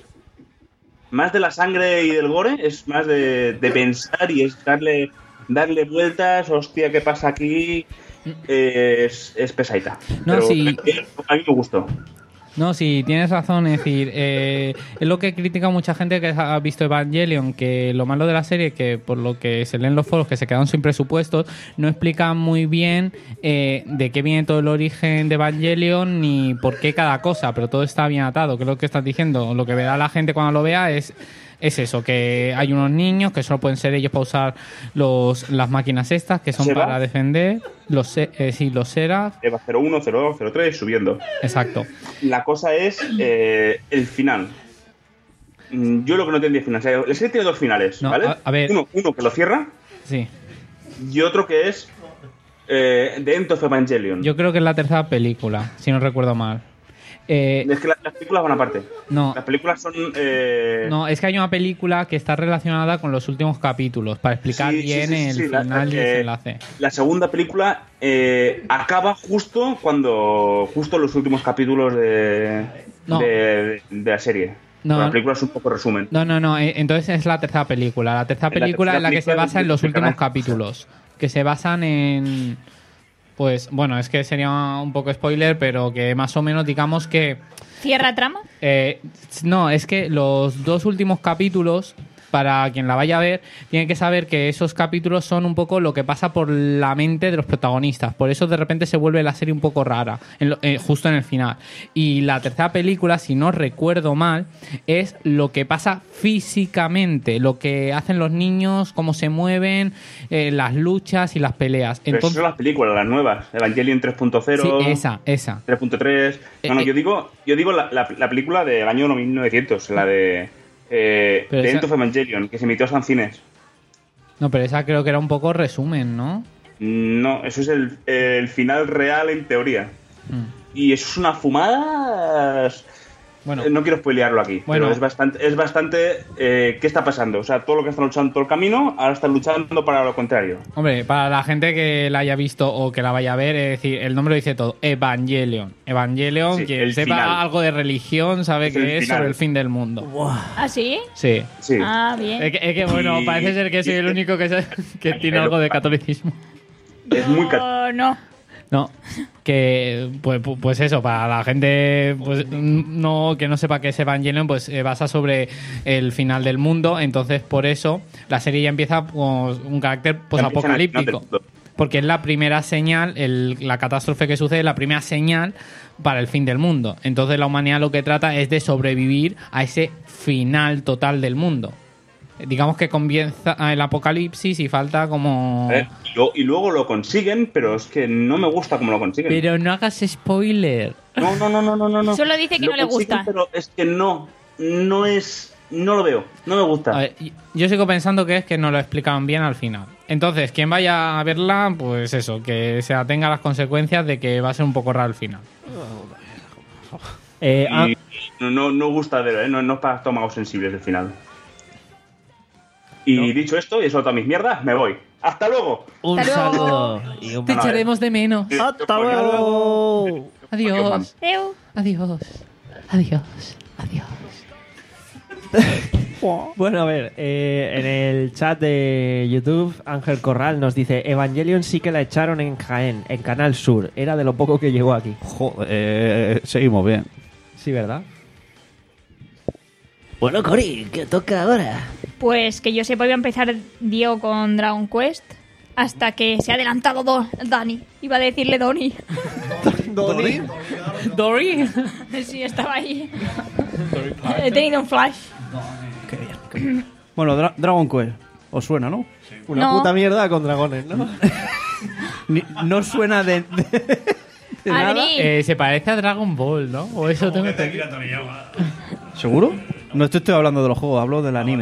Más de la sangre y del gore, es más de, de pensar y es darle, darle vueltas, hostia, ¿qué pasa aquí? Eh, es, es pesadita. No, Pero sí. eh, a mí me gustó. No, sí, tienes razón. Es decir, eh, es lo que critica mucha gente que ha visto Evangelion, que lo malo de la serie, que por lo que se leen los foros, que se quedan sin presupuestos, no explican muy bien eh, de qué viene todo el origen de Evangelion ni por qué cada cosa, pero todo está bien atado, que es lo que estás diciendo. Lo que verá la gente cuando lo vea es... Es eso, que hay unos niños que solo pueden ser ellos para usar los, las máquinas estas, que son ¿Sera? para defender, los, se- eh, sí, los Sera, Eva cero uno, cero dos, cero tres, subiendo. exacto. La cosa es eh, el final. mm, yo lo que no entendí es final. O sea, la serie tiene dos finales, No, ¿vale? a- a ver. Uno, uno que lo cierra Sí. y otro que es eh, The End of Evangelion. Yo creo que es la tercera película, si no recuerdo mal. Eh, Es que la- las películas van aparte. no, Las películas son... eh, no, es que hay una película que está relacionada con los últimos capítulos para explicar Sí, sí, bien sí, sí, el sí, la- final y el eh, desenlace. La segunda película eh, acaba justo cuando... Justo los últimos capítulos de, No. de, de la serie. No. La película es un poco resumen. No, no, no, eh, entonces es la tercera película. La tercera En la película tercera es la que se película basa en los explicará. últimos capítulos. Que se basan en... Pues, bueno, es que sería un poco spoiler, pero que más o menos digamos que... ¿Cierra trama? Eh, no, es que los dos últimos capítulos, para quien la vaya a ver, tiene que saber que esos capítulos son un poco lo que pasa por la mente de los protagonistas. Por eso de repente se vuelve la serie un poco rara, en lo- eh, justo en el final. Y la tercera película, si no recuerdo mal, es lo que pasa físicamente, lo que hacen los niños, cómo se mueven, eh, las luchas y las peleas. Pero esas Entonces, son las películas, las nuevas. Evangelion tres punto cero. sí, esa, esa. tres punto tres. No, no, Eh, yo digo, yo digo la, la, la película del año mil novecientos, la de eh, Pero The esa- End of Evangelion, que se emitió en cines. No, pero esa creo que era un poco resumen, ¿no? No, eso es el, el final real en teoría. Mm. Y eso es una fumada. Bueno. Eh, No quiero spoilearlo aquí, Bueno. pero es bastante, es bastante eh, ¿qué está pasando? O sea, todo lo que están luchando todo el camino, ahora están luchando para lo contrario. Hombre, para la gente que la haya visto o que la vaya a ver, es decir, el nombre lo dice todo, Evangelion. Evangelion, Sí, quien el sepa final. algo de religión sabe Es que el es final. sobre el fin del mundo. ¿Ah, sí? Sí. Sí. Ah, bien. Es que, es que, bueno, Y- parece ser que soy el único que, sabe- que tiene Pero- algo de catolicismo. Es muy cat- Oh, no. No, que pues, pu- pues eso, para la gente pues, no que no sepa qué es Evangelion, pues eh, basa sobre el final del mundo, entonces por eso la serie ya empieza con un carácter posapocalíptico. Empieza en el final del Porque es la primera señal, el- la catástrofe que sucede, es la primera señal para el fin del mundo. Entonces la humanidad lo que trata es de sobrevivir a ese final total del mundo. Digamos que comienza el apocalipsis y falta como... Eh, y, lo- y luego lo consiguen, pero es que no me gusta cómo lo consiguen. Pero no hagas spoiler. No, no, no, no, no, no, no. Solo dice que Lo no le consiguen, gusta. Pero es que no, no es, no lo veo, no me gusta. A ver, yo sigo pensando que es que no lo explicaban bien al final. Entonces, quien vaya a verla, pues eso, que se atenga a las consecuencias de que va a ser un poco raro el final. Eh, Y ah, no, no, no gusta ver, ¿eh? no, no es para estómagos sensibles el final. Y dicho esto, y he soltado mis mierdas, me voy. ¡Hasta luego! un Hasta luego. saludo. Y un... Te echaremos de menos. ¡Hasta luego! Adiós. Adeu. Adiós. Adiós. Adiós. Bueno, a ver, eh, en el chat de YouTube, Ángel Corral nos dice: Evangelion sí que la echaron en Jaén, en Canal Sur. Era de lo poco que llegó aquí. Joder, eh, seguimos bien. Sí, ¿verdad? Bueno, Cori, ¿qué toca ahora? Pues que yo sepa iba a empezar Diego con Dragon Quest hasta que se ha adelantado Do- Dani. Iba a decirle Donny. ¿Doni? Dory. Sí, estaba ahí. He tenido un flash. Bueno, Dra- Dragon Quest. ¿Os suena, no? Una No. puta mierda con dragones, ¿no? Ni- no suena de, de- de nada. Adri. Eh, se parece a Dragon Ball, ¿no? O eso tengo entendido. ¿Seguro? No te estoy hablando de los juegos, hablo del anime.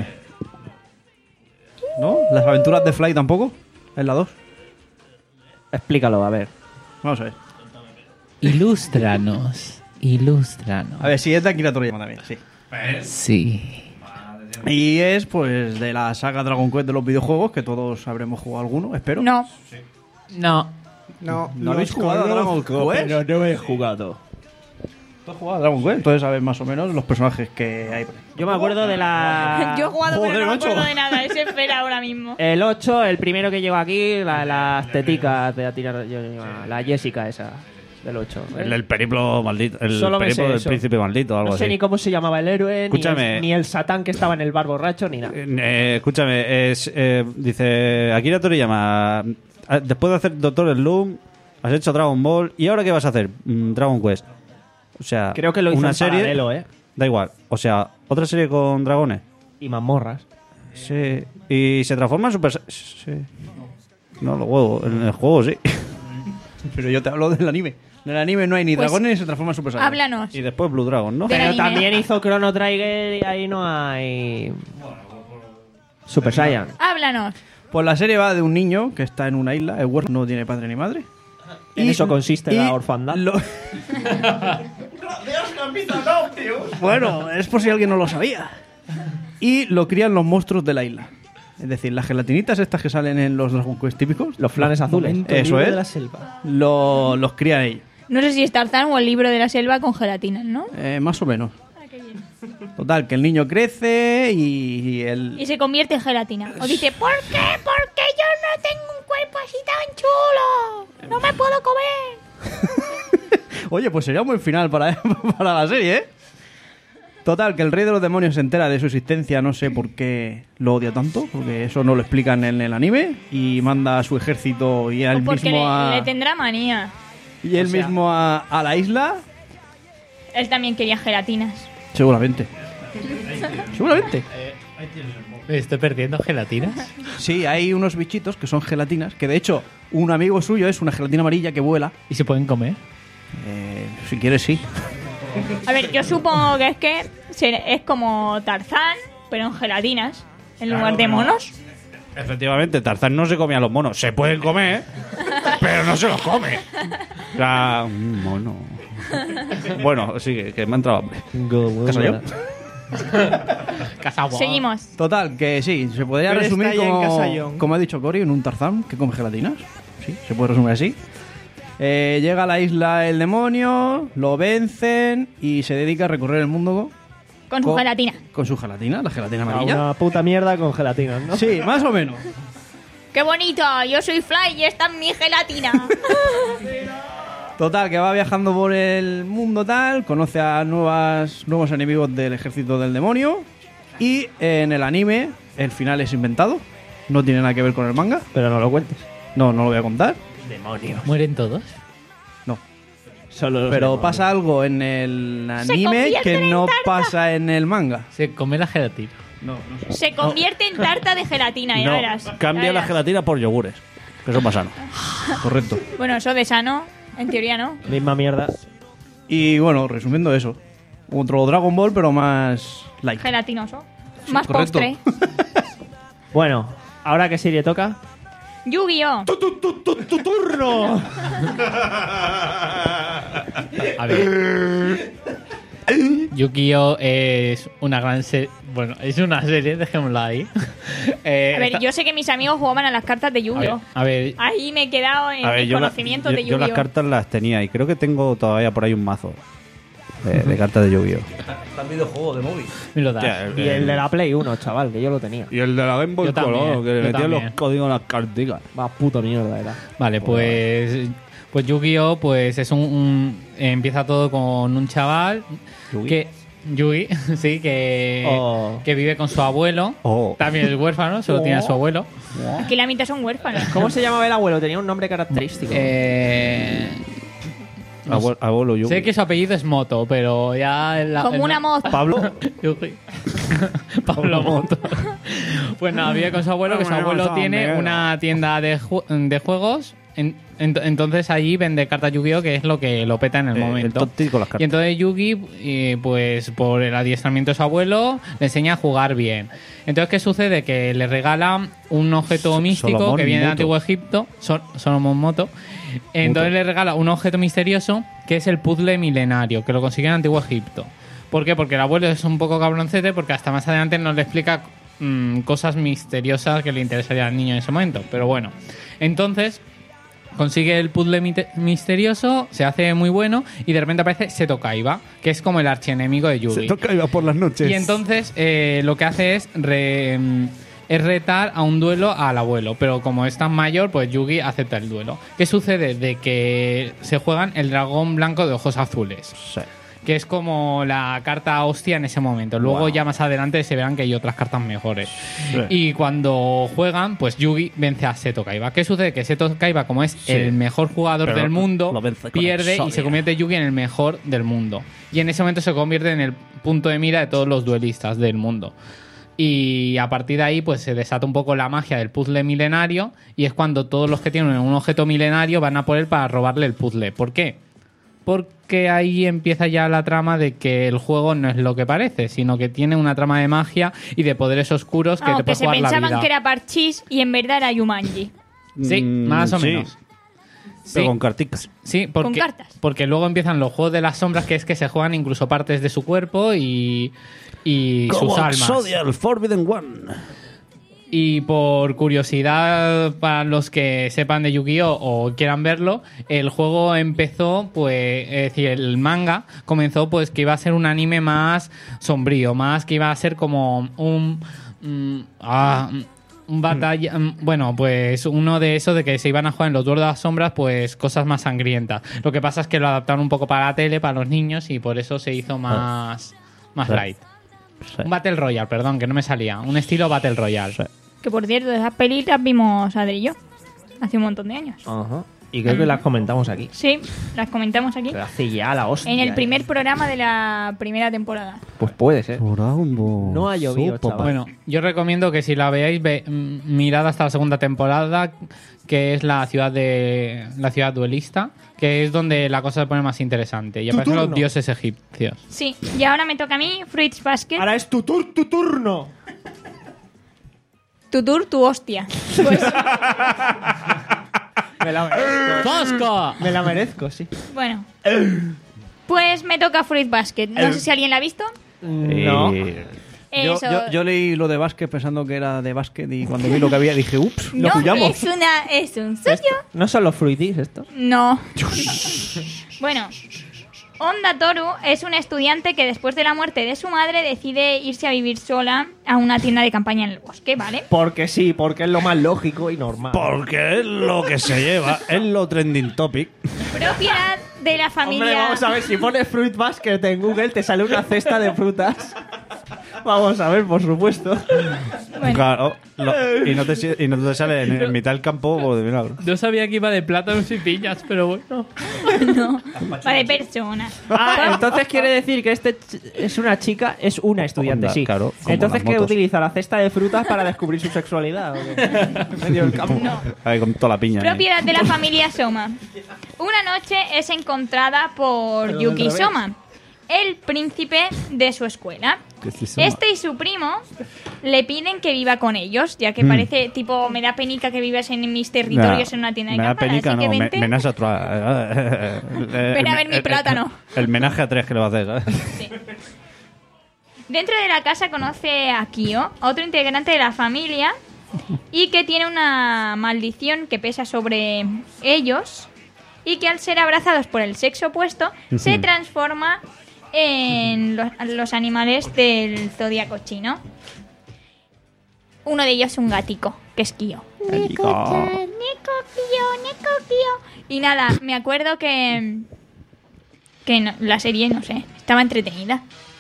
¿No? ¿Las aventuras de Fly tampoco? ¿Es la dos? Explícalo, a ver. Vamos a ver. Ilústranos. Ilústranos. A ver, si es de Akira Toriyama también, sí. Sí. Y es, pues, de la saga Dragon Quest de los videojuegos, que todos habremos jugado alguno, espero. No. No. No, ¿No habéis jugado a Dragon Quest? no he jugado. ¿Tú has jugado a Dragon Quest? Entonces sabes más o menos los personajes que hay por ahí. Yo me acuerdo de la... Yo he jugado, Joder, pero no me macho. acuerdo de nada. Ese espera ahora mismo. El ocho, el primero que llegó aquí, la, las teticas de la, tira- yo- yo- la Jessica esa, del ocho. El, el periplo maldito. El Solo me periplo sé del eso. príncipe maldito, algo No sé así. ni cómo se llamaba el héroe, ni Escúchame. el, ni el satán que estaba en el bar borracho, ni nada. Eh, escúchame, es, eh, dice Akira Toriyama, ah, después de hacer Doctor Slump, has hecho Dragon Ball, ¿y ahora qué vas a hacer? Mm, Dragon Quest. O sea, Creo que lo hizo una en serie, paralelo, ¿eh? da igual. O sea, otra serie con dragones. Y mazmorras. Sí. Y se transforma en Super Sa- Sí. No, lo juego. En el juego sí. Pero yo te hablo del anime. En el anime no hay ni Pues, dragones ni se transforma en Super Saiyan. Háblanos. Y después Blue Dragon, ¿no? Del Pero anime. también hizo Chrono Trigger y ahí no hay... Super Saiyan. Háblanos. Pues la serie va de un niño que está en una isla, el huérfano, no tiene padre ni madre. En eso consiste y la orfandad. lo- Bueno, es por si alguien no lo sabía. Y lo crían los monstruos de la isla. Es decir, las gelatinitas estas que salen en los Dragon Quest típicos. Los flanes azules. Momento Eso libre es. de la selva. Lo- los crían ellos. No sé si es Tarzán o el libro de la selva con gelatinas, ¿no? Eh, más o menos. Total, que el niño crece y el... Y se convierte en gelatina. O dice, ¿por qué? Porque yo no tengo un cuerpo así tan chulo. No me puedo comer. Oye, pues sería un buen final para, para la serie, ¿eh? Total, que el rey de los demonios se entera de su existencia, no sé por qué lo odia tanto, porque eso no lo explican en el anime, y manda a su ejército y a él O porque mismo le, a... le tendrá manía. Y él O sea- mismo a, a la isla, Él también quería gelatinas. seguramente. Seguramente. ¿Me estoy perdiendo gelatinas? Sí, hay unos bichitos que son gelatinas, que de hecho un amigo suyo es una gelatina amarilla que vuela. ¿Y se pueden comer? Eh, si quieres, sí. A ver, yo supongo que es que se- es como Tarzán, pero en gelatinas, en lugar de monos. Efectivamente, Tarzán no se comía a los monos. Se pueden comer, pero no se los come. O sea, un mono. Bueno, sigue, que me ha entrado hambre. ¿Caso yo? Casagua. Seguimos. Total, que sí, se podría Pero resumir está ya en como, Casallón. como ha dicho Cory, en un Tarzán que come gelatinas. Sí, se puede resumir así. Eh, llega a la isla el demonio, lo vencen y se dedica a recorrer el mundo Con su Co- gelatina. con su gelatina, la gelatina A amarilla. una puta mierda con gelatinas, ¿no? Sí, más o menos. ¡Qué bonito! Yo soy Fly y esta es mi gelatina. Total, que va viajando por el mundo tal, conoce a nuevas, nuevos enemigos del ejército del demonio y en el anime el final es inventado, no tiene nada que ver con el manga. Pero no lo cuentes. No, no lo voy a contar. Demonios. ¿Mueren todos? No. Solo los Pero demonios. pasa algo en el anime convierten que en no tarta. pasa en el manga. Se come la gelatina. No, no sé. Se convierte en tarta de gelatina, ya No, verás. ya cambia la verás. gelatina por yogures, que son más sanos. Correcto. Bueno, eso de sano, en teoría no. Misma mierda. Y bueno, resumiendo eso. Otro Dragon Ball, pero más light. Gelatinoso. Más correcto. postre. Bueno, ahora que Siri toca. Yu-Gi-Oh! ¡Tu turno! A ver. Yu-Gi-Oh! Es una gran serie. Bueno, es una serie, dejémosla ahí. Eh, A ver, esta- yo sé que mis amigos jugaban a las cartas de a ver, Yu-Gi-Oh! a ver, Ahí me he quedado en A ver, mis yo, la- conocimientos yo- de yo Yu-Gi-Oh! las cartas las tenía y creo que tengo todavía por ahí un mazo de, de cartas de Yu-Gi-Oh! Está el videojuego de móvil. me lo das. Hostia, Y el de la Play uno, chaval, que yo lo tenía. Y el de la Game Boy Yo también, Color, que le yo metían los también. códigos en las carticas. Va puta mierda era. Vale, pues pues Yu-Gi-Oh! Pues es un, un- empieza todo con un chaval Yugi. que Yugi, sí, que, Oh. que vive con su abuelo. Oh. También es huérfano, solo tiene a su abuelo. Aquí la mitad son huérfanos. ¿Cómo se llamaba el abuelo? Tenía un nombre característico. Eh, no Abuelo, abuelo Yugi. sé que su apellido es Moto, pero ya... el- Como el- una moza. Pablo. Yugi. Pablo Moto. Pues nada, vive con su abuelo, que su abuelo tiene una tienda de, ju- de juegos. En- ent- entonces allí vende cartas Yu-Gi-Oh! Que es lo que lo peta en el Eh, el momento. tonti con las Y cartas. entonces Yugi, eh, pues por el adiestramiento de su abuelo, le enseña a jugar bien. Entonces, ¿qué sucede? Que le regala un objeto místico Solomon que viene de Moto. Antiguo Egipto, Sol- Solomon Moto. Entonces le regala un objeto misterioso que es el puzzle milenario, que lo consigue en Antiguo Egipto. ¿Por qué? Porque el abuelo es un poco cabroncete, porque hasta más adelante nos le explica mm, cosas misteriosas que le interesarían al niño en ese momento. Pero bueno, entonces consigue el puzzle mite- misterioso, se hace muy bueno y de repente aparece Seto Kaiba, que es como el archienemigo de Yugi. Se toca iba por las noches. Y entonces eh, lo que hace es, re- mm, es retar a un duelo al abuelo, pero como es tan mayor, pues Yugi acepta el duelo. ¿Qué sucede? De que se juegan el dragón blanco de ojos azules, Sí. que es como la carta hostia en ese momento. Luego Wow. ya más adelante se verán que hay otras cartas mejores. Sí. Y cuando juegan, pues Yugi vence a Seto Kaiba. ¿Qué sucede? Que Seto Kaiba, como es Sí. el mejor jugador Pero del mundo, lo vence con pierde y Exodia. se convierte Yugi en el mejor del mundo. Y en ese momento se convierte en el punto de mira de todos los duelistas del mundo. Y a partir de ahí pues se desata un poco la magia del puzzle milenario y es cuando todos los que tienen un objeto milenario van a por él para robarle el puzzle. ¿Por qué? Porque ahí empieza ya la trama de que el juego no es lo que parece, sino que tiene una trama de magia y de poderes oscuros que Ah, te que puede se jugar la pensaban vida. que era parchís y en verdad era Yumanji. Sí, Mm, más o sí. menos. Pero Sí. con carticas. Sí, porque, Con cartas. porque luego empiezan los juegos de las sombras, que es que se juegan incluso partes de su cuerpo y, y Como sus almas. Exodia, el Forbidden One. Y por curiosidad, para los que sepan de Yu-Gi-Oh! O quieran verlo, el juego empezó, pues, es decir, el manga comenzó pues que iba a ser un anime más sombrío, más que iba a ser como un... mm, ah, un batalla, mm, bueno, pues uno de esos de que se iban a jugar en los duelos de las sombras, pues cosas más sangrientas. Lo que pasa es que lo adaptaron un poco para la tele, para los niños, y por eso se hizo más, más Sí. light. Sí. Un Battle Royale, perdón, que no me salía. Un estilo Battle Royale. Sí. Que por cierto, de esas pelis las vimos Adri y yo. Hace un montón de años. Ajá. Y creo que las comentamos aquí. Sí, las comentamos aquí. Pero hace ya la hostia. En el ¿eh? primer programa de la primera temporada. Pues puede ser. Bravo. No ha llovido, Sopa. chaval. Bueno, yo recomiendo que si la veáis, ve- mm, mirad hasta la segunda temporada, que es la ciudad de la ciudad duelista, que es donde la cosa se pone más interesante. Y Tu aparecen los turno. dioses egipcios. Sí, y ahora me toca a mí, Fruits Basket. Ahora es tu, tur tu turno. Tu tour, tu hostia. Pues, Me la merezco. ¡Tosco! Me la merezco, sí. bueno. Pues me toca Fruit Basket. No sé si alguien la ha visto. No. Eh, Yo, Eso. yo, yo leí lo de básquet pensando que era de básquet y cuando vi lo que había dije, ups, no, lo pillamos. es una, es un suyo. ¿No son los fruitis estos? No. Bueno, Onda Toru es una estudiante que después de la muerte de su madre decide irse a vivir sola a una tienda de campaña en el bosque, ¿vale? Porque sí, porque es lo más lógico y normal. Porque es lo que se lleva, es lo trending topic. Propiedad de la familia. Hombre, vamos a ver, si pones Fruit Basket en Google te sale una cesta de frutas. Vamos a ver, por supuesto. Bueno, Claro. lo- y, no te, si- y no te sale en, en mitad del campo o de milagro. Yo sabía que iba de plátanos y piñas, pero bueno. no. Va de personas. Ah, entonces quiere decir que este ch- es una chica, es una estudiante, Onda, sí. claro, como Entonces, las ¿qué motos. utiliza? ¿La cesta de frutas para descubrir su sexualidad? ¿O qué? En medio del campo. No. Ahí con toda la piña. ahí. Propiedad de la familia Soma. Una noche es encontrada por Pero Yuki del revés. Soma, el príncipe de su escuela. Que sí son- Este y su primo le piden que viva con ellos, ya que Mm. parece tipo, me da penica que vivas en mis territorios Nah, en una tienda de me da campaña, penica, así que no, me, vente. menaje a otra- Ven a ver mi plátano. El, el menaje a tres que le va a hacer, ¿sabes? Sí. Dentro de la casa conoce a Kyo, otro integrante de la familia, y que tiene una maldición que pesa sobre ellos y que al ser abrazados por el sexo opuesto se Ujú. transforma en los, los animales del zodiaco chino. Uno de ellos es un gatico, que es Kyo. Nico. Nico, Kyo, Nico, Kyo. Y nada, me acuerdo que que no- la serie, no sé, estaba entretenida.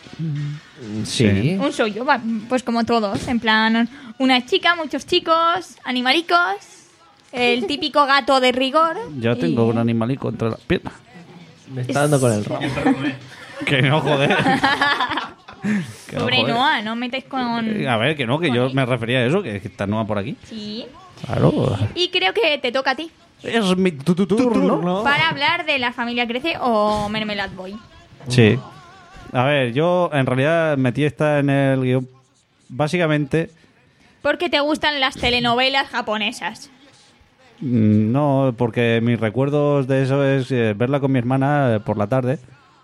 Sí. Un shoujo, va, pues como todos, en plan, una chica, muchos chicos, animalicos, el típico gato de rigor. Yo y- tengo un animalico entre las piernas. Me está dando con el rabo. Que no, joder. Que no, Pobre joder. Noah, no metáis con... A ver, que no, que yo me refería a eso, que que está Noa por aquí. Sí. Claro. Y creo que te toca a ti, Es mi tu, tu turno. turno. para hablar de La familia crece o Mermelad Boy. Sí. A ver, yo en realidad metí esta en el guión. Básicamente, Porque te gustan las telenovelas japonesas. mm, no, porque mis recuerdos de eso es eh, verla con mi hermana eh, por la tarde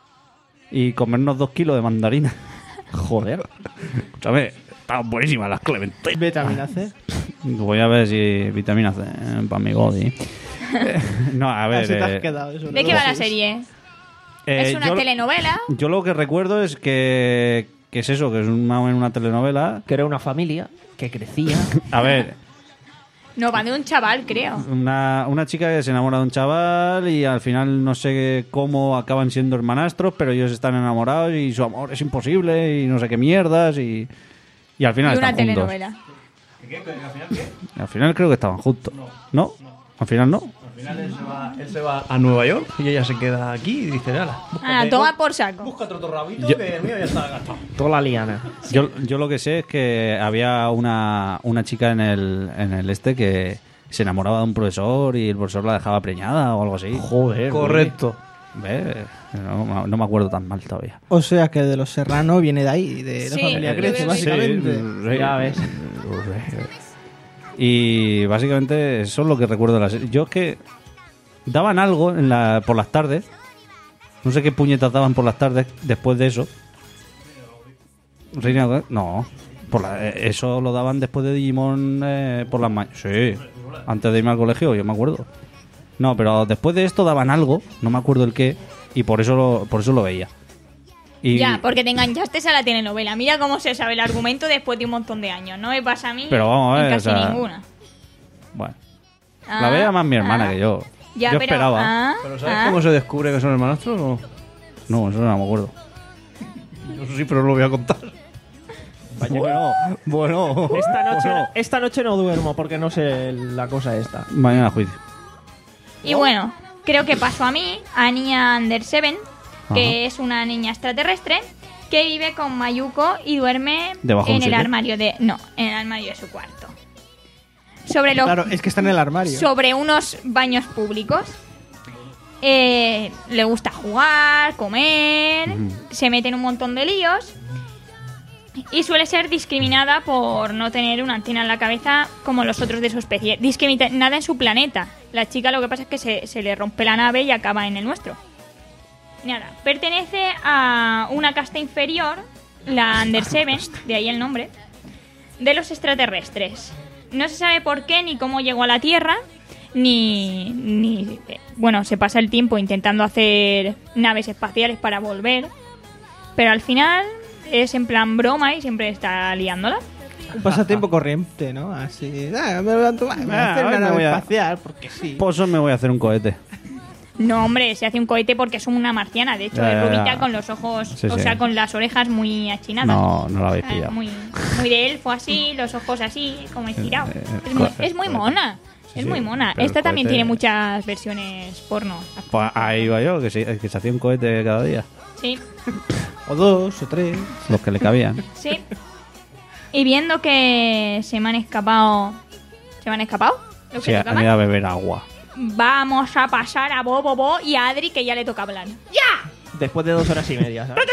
y comernos dos kilos de mandarina. Joder. Escúchame, estaban buenísimas las clementinas. Vitamina C. Voy a ver si vitamina C para mi body. Eh, no, a ver. Así te has eh, quedado. eso, ¿De ¿no? qué va la serie? eh, ¿Es una yo- telenovela? Yo lo que recuerdo es que, que es eso, que es una, una telenovela. Que era una familia que crecía. A ver, No, va de un chaval, creo. una, una chica que se enamora de un chaval y al final no sé cómo acaban siendo hermanastros, pero ellos están enamorados y su amor es imposible y no sé qué mierdas y, y al final De una están juntos. telenovela. Al final creo que estaban juntos. ¿No? Al final no. final él se, va, él se va a Nueva York y ella se queda aquí y dice, ala, Ah, toma por saco. busca otro rabito Yo- que el mío ya está gastado. Toda la liana. Yo, yo lo que sé es que había una, una chica en el, en el este que se enamoraba de un profesor y el profesor la dejaba preñada o algo así. Joder. Correcto. ¿Ves? No, no me acuerdo tan mal todavía. O sea que de los Serrano viene de ahí, de la Sí, familia yo Grece, creo que básicamente. Sí, Ya ves. Y básicamente eso es lo que recuerdo de la serie. Yo es que daban algo en la, por las tardes. No sé qué puñetas daban por las tardes después de eso. Reina, no. Por la- eh, eso lo daban después de Digimon eh, por las mañanas. Sí. Antes de irme al colegio, yo me acuerdo. No, pero después de esto daban algo, no me acuerdo el qué, y por eso lo, por eso lo veía. Y, Ya, porque te enganchaste a la telenovela. Mira cómo se sabe el argumento después de un montón de años. No me pasa a mí Pero vamos a ver, en casi o sea, ninguna. Bueno, Ah, la veía más mi hermana ah. que yo. Ya, yo pero, esperaba. ah, ¿Pero sabes ah. cómo se descubre que son hermanastros o no? No, eso no me acuerdo. Yo sí, pero no lo voy a contar. Bueno, bueno. Esta noche, bueno. esta noche no duermo porque no sé la cosa esta. Mañana juicio. Y bueno, creo que pasó a mí, a Anya Under Seven, que Ajá. es una niña extraterrestre que vive con Mayuko y duerme ¿Debajo de en un el sitio? armario de... No, en el armario de su cuarto. Sobre lo Claro, es que está en el armario. sobre unos baños públicos. Eh, le gusta jugar, comer, se mete en un montón de líos y suele ser discriminada por no tener una antena en la cabeza como los otros de su especie. Discriminada en su planeta. La chica lo que pasa es que se, se le rompe la nave y acaba en el nuestro. Nada, pertenece a una casta inferior, la Under Seven, de ahí el nombre, de los extraterrestres. No se sabe por qué ni cómo llegó a la Tierra, ni, ni eh, bueno, se pasa el tiempo intentando hacer naves espaciales para volver, pero al final es en plan broma y siempre está liándola. Un pasatiempo corriente, ¿no? Así. Ah, me levanto, va, me voy a hacer Ah, una hoy me nave voy a- espacial, porque sí. Por eso me voy a hacer un cohete. No, hombre, se hace un cohete porque es una marciana, de hecho, Ya, es ya, rubita ya. con los ojos, Sí, o sí. sea, con las orejas muy achinadas. No, no lo habéis Ah, pillado. muy, muy de elfo así, los ojos así, como estirado. Eh, eh, Es muy, co- es muy cohete. mona, Sí, es sí, muy mona. pero Esta el también cohete- tiene muchas versiones porno. Pues ahí iba yo, que se, que se hacía un cohete cada día. Sí, O dos, o tres. Los que le cabían. sí. Y viendo que se me han escapado... ¿Se me han escapado? ¿Los que Sí, tocaban? han ido a beber agua. Vamos a pasar a Bobo Bo y a Adri, que ya le toca hablar. ¡Ya! Después de dos horas y media, ¿sabes?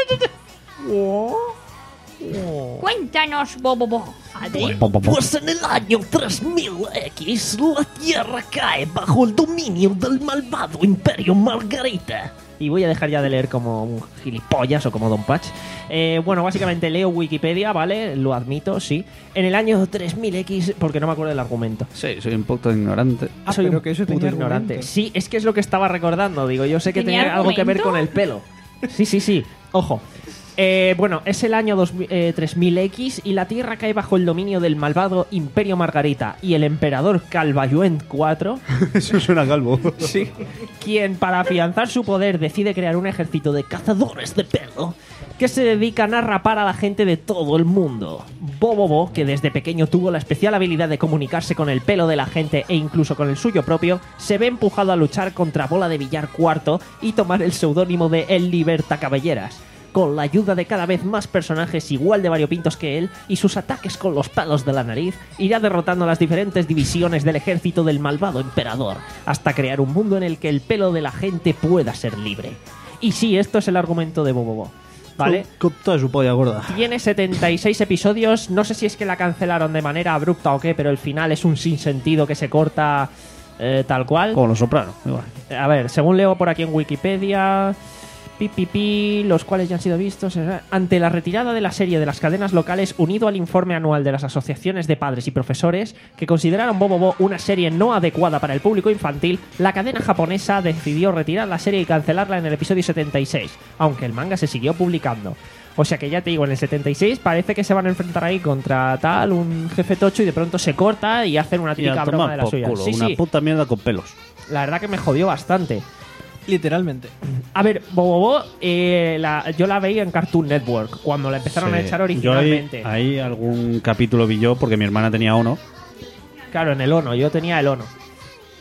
Cuéntanos, Bobo Bo. Adri. Pues en el año tres mil X, la Tierra cae bajo el dominio del malvado Imperio Margarita. Y voy a dejar ya de leer como un gilipollas o como Don Patch. Eh, bueno, básicamente leo Wikipedia, ¿vale? Lo admito, sí. En el año tres mil X, porque no me acuerdo del argumento. Sí, soy un poco ignorante. Ah, Soy pero un que eso puto tenía ignorante. argumento. Sí, es que es lo que estaba recordando. Digo, yo sé que ¿Tenía tenía algo que ver argumento? con el pelo. Sí, sí, sí. Ojo. Eh, bueno, es el año dos mil, eh, tres mil X y la Tierra cae bajo el dominio del malvado Imperio Margarita y el emperador Calvayuent cuatro, Eso suena calvo. sí, quien para afianzar su poder decide crear un ejército de cazadores de pelo que se dedican a rapar a la gente de todo el mundo. Bobobo, que desde pequeño tuvo la especial habilidad de comunicarse con el pelo de la gente e incluso con el suyo propio, se ve empujado a luchar contra Bola de Billar cuarto y tomar el seudónimo de El Liberta Cabelleras. Con la ayuda de cada vez más personajes igual de variopintos que él y sus ataques con los palos de la nariz, irá derrotando las diferentes divisiones del ejército del malvado emperador, hasta crear un mundo en el que el pelo de la gente pueda ser libre. Y sí, esto es el argumento de Bobobo, ¿vale? Con toda su polla gorda. Tiene setenta y seis episodios, no sé si es que la cancelaron de manera abrupta o qué, pero el final es un sinsentido que se corta eh, tal cual. Como los sopranos, igual. A ver, según leo por aquí en Wikipedia, pi, pi, pi, los cuales ya han sido vistos. eh, Ante la retirada de la serie de las cadenas locales, unido al informe anual de las asociaciones de padres y profesores que consideraron Bobobo una serie no adecuada para el público infantil, la cadena japonesa decidió retirar la serie y cancelarla en el episodio setenta y seis, aunque el manga se siguió publicando. O sea que ya te digo, en el setenta y seis parece que se van a enfrentar ahí contra tal, un jefe tocho, y de pronto se corta y hacen una Y a típica broma tomar de la por suya. culo, Sí, una sí, puta mierda con pelos. la verdad que me jodió bastante. Literalmente. A ver, Bobobo, eh, la- yo la veía en Cartoon Network cuando la empezaron a Sí. echar Yo ahí, originalmente. ahí algún capítulo vi yo porque mi hermana tenía uno. Claro, en el Ono, yo tenía el Ono.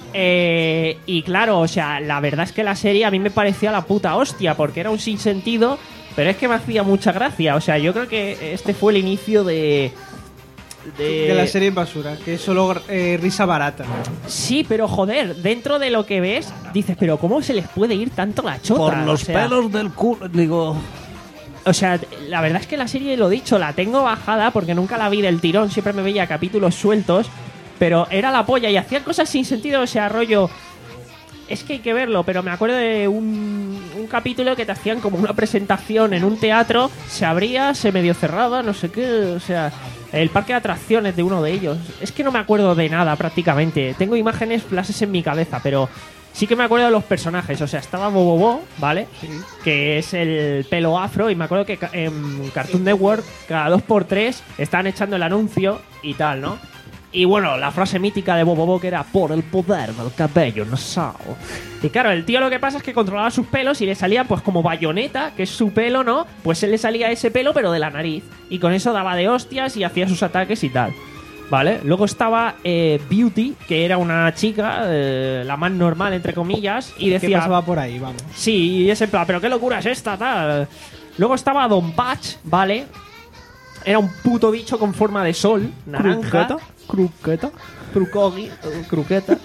Eh, y claro, o sea, la verdad es que la serie a mí me parecía la puta hostia, porque era un sinsentido, pero es que me hacía mucha gracia. O sea, yo creo que este fue el inicio de... De, de la serie basura, que es solo eh, risa barata. Sí, pero joder, dentro de lo que ves, dices, pero ¿cómo se les puede ir tanto la chota? Por los o sea, pelos del culo, digo... O sea, la verdad es que la serie, lo dicho, la tengo bajada porque nunca la vi del tirón, siempre me veía capítulos sueltos, pero era la polla y hacían cosas sin sentido, o sea, rollo... Es que hay que verlo, pero me acuerdo de un, un capítulo que te hacían como una presentación en un teatro, se abría, se medio cerraba, no sé qué, o sea, el parque de atracciones de uno de ellos. Es que no me acuerdo de nada prácticamente, tengo imágenes, flashes en mi cabeza, pero sí que me acuerdo de los personajes, o sea, estaba Bobobo, ¿vale? Sí. Que es el pelo afro, y me acuerdo que en Cartoon Network cada dos por tres estaban echando el anuncio y tal, ¿no? Y bueno, la frase mítica de Bobobo que era por el poder del cabello nasal. Y claro, el tío lo que pasa es que controlaba sus pelos y le salía pues como bayoneta, que es su pelo, ¿no? Pues él le salía ese pelo pero de la nariz. Y con eso daba de hostias y hacía sus ataques y tal. ¿Vale? Luego estaba eh, Beauty, que era una chica, eh, la más normal entre comillas, y decía... ¿Qué pasaba por ahí? Vamos. Sí, y ese plan, pero qué locura es esta, tal. Luego estaba Don Patch, ¿vale? Era un puto bicho con forma de sol, naranja. ¿Cruqueta? Cruqueta. Crucogi. Cruqueta.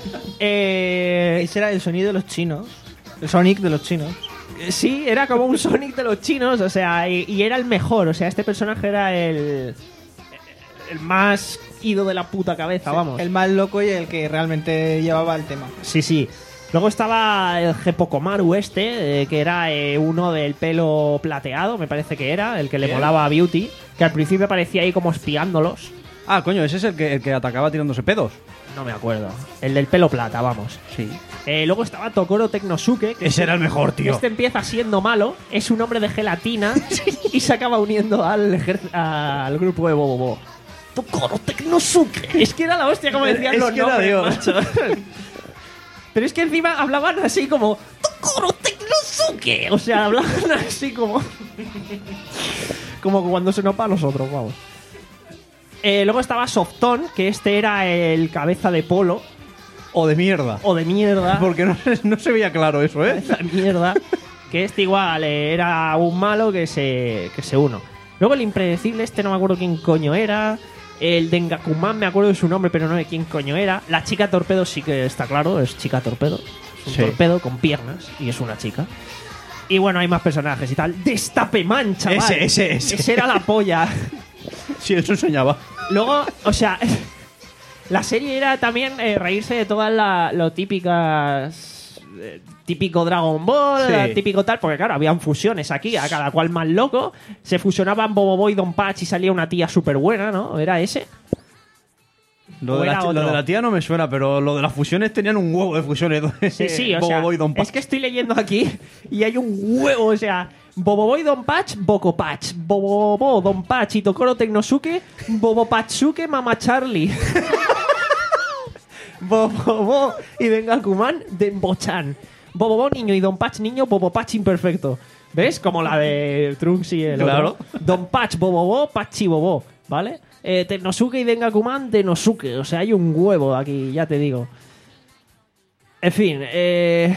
eh, Ese era el sonido de los chinos. El Sonic de los chinos. Sí, era como un Sonic de los chinos, o sea, y, y era el mejor. O sea, este personaje era el... El más ido de la puta cabeza, Sí, vamos. el más loco y el que realmente llevaba el tema. Sí, sí. Luego estaba el Gepokomaru este, eh, que era eh, uno del pelo plateado, me parece que era, el que le Bien. molaba a Beauty, que al principio parecía ahí como espiándolos. Ah, coño, ese es el que, el que atacaba tirándose pedos. No me acuerdo. El del pelo plata, vamos. Sí. Eh, luego estaba Tokoro Teknosuke. Que Ese era el mejor, tío. Este empieza siendo malo, es un hombre de gelatina y se acaba uniendo al, ejer- al grupo de Bobobo. Tokoro Teknosuke. Es que era la hostia, como decían Es los que era nombres, Dios. macho. Pero es que encima hablaban así como Tokoro Teknosuke. O sea, hablaban así como... como cuando se nos va a nosotros, vamos. Eh, luego estaba Softon, que este era el cabeza de polo. O de mierda. O de mierda. Porque no, no se veía claro eso, ¿eh? Esa mierda. Que este igual eh, era un malo que se, que se uno. Luego el impredecible, este no me acuerdo quién coño era. El Dengakuman, me acuerdo de su nombre, pero no de quién coño era. La chica torpedo sí que está claro, es chica torpedo. Es un Sí. torpedo con piernas y es una chica. Y bueno, hay más personajes y tal. Destapeman, chaval. Ese, ese, ese. Ese era la polla. Sí, eso enseñaba. Luego, o sea, la serie era también eh, reírse de todas las lo típicas... eh, típico Dragon Ball, Sí. eh, típico tal, porque claro, habían fusiones aquí, a cada cual más loco. Se fusionaban Bobobo y Don Patch y salía una tía súper buena, ¿no? ¿Era ese? Lo ¿O de, la, era chi- lo otro? de la tía no me suena, pero lo de las fusiones tenían un huevo de fusiones. Sí, sí, o Bobo sea, Boy, Don Patch. es que estoy leyendo aquí y hay un huevo, o sea, Bobobo y Don Patch, Boco Patch, Bobobo, Don Patch y Tokoro Teknosuke, Bobo Patsuke, Mama Charlie. Bobobo y Dengakuman, Denbo-chan. Bobobo niño y Don Patch niño, Bobo Patch imperfecto. ¿Ves? Como la de Trunks y el Claro. otro. Don Patch, Bobobo, Pachi Bobo, ¿vale? Eh, Teknosuke y Dengakuman, Denosuke. O sea, hay un huevo aquí, ya te digo. En fin, eh...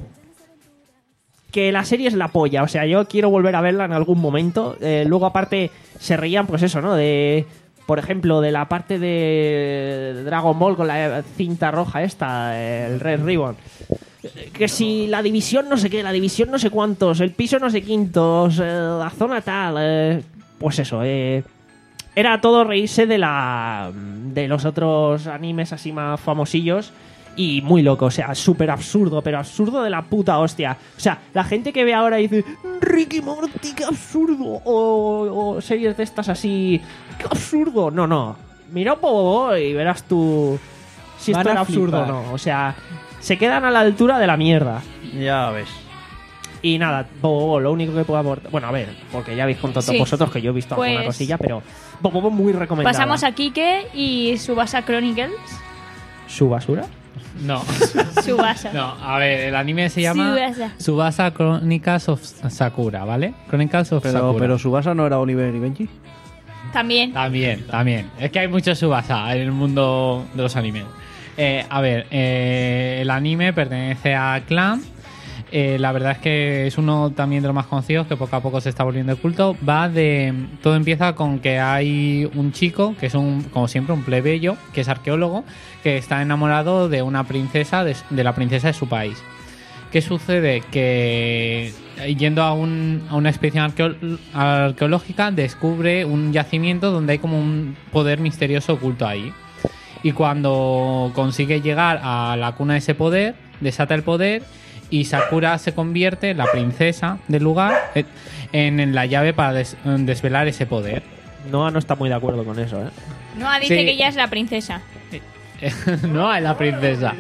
que la serie es la polla. O sea, yo quiero volver a verla en algún momento. Eh, luego, aparte, se reían, pues eso, ¿no? De... Por ejemplo, de la parte de Dragon Ball con la cinta roja esta, el Red Ribbon. Que si la división no sé qué, la división no sé cuántos, el piso no sé quintos, eh, la zona tal... eh, pues eso, eh... Era todo reírse de la de los otros animes así más famosillos y muy loco, o sea, súper absurdo, pero absurdo de la puta hostia. O sea, la gente que ve ahora y dice Ricky Morty, qué absurdo, o, o series de estas así, qué absurdo. No, no, mira un poco y verás tú si Van esto a era absurdo o flipar. no. O sea, se quedan a la altura de la mierda. Ya ves. Y nada, Bobo, lo único que puedo aportar... Bueno, a ver, porque ya habéis contado Sí. vosotros que yo he visto alguna Pues- cosilla, pero Bobo muy recomendada. Pasamos a Kike y Subasa Chronicles. ¿Su basura? No. Subasa. No, a ver, el anime se llama Tsubasa. Tsubasa Chronicles of Sakura, ¿vale? Chronicles of Pero, Sakura. pero Subasa no era Oliver y Benji. También. También, también. Es que hay mucho Tsubasa en el mundo de los animes. Eh, a ver, eh, el anime pertenece a Clamp. Eh, la verdad es que es uno también de los más conocidos, que poco a poco se está volviendo de culto. Va de... Todo empieza con que hay un chico, que es un, como siempre, un plebeyo, que es arqueólogo, que está enamorado de una princesa, de, de la princesa de su país. ¿Qué sucede? Que yendo a, un, a una expedición arqueo, arqueológica descubre un yacimiento donde hay como un poder misterioso oculto ahí. Y cuando consigue llegar a la cuna de ese poder, desata el poder y Sakura se convierte, la princesa del lugar, en, en la llave para des, desvelar ese poder. Noah no está muy de acuerdo con eso, ¿eh? Noah dice Sí. que ella es la princesa. No, es la princesa.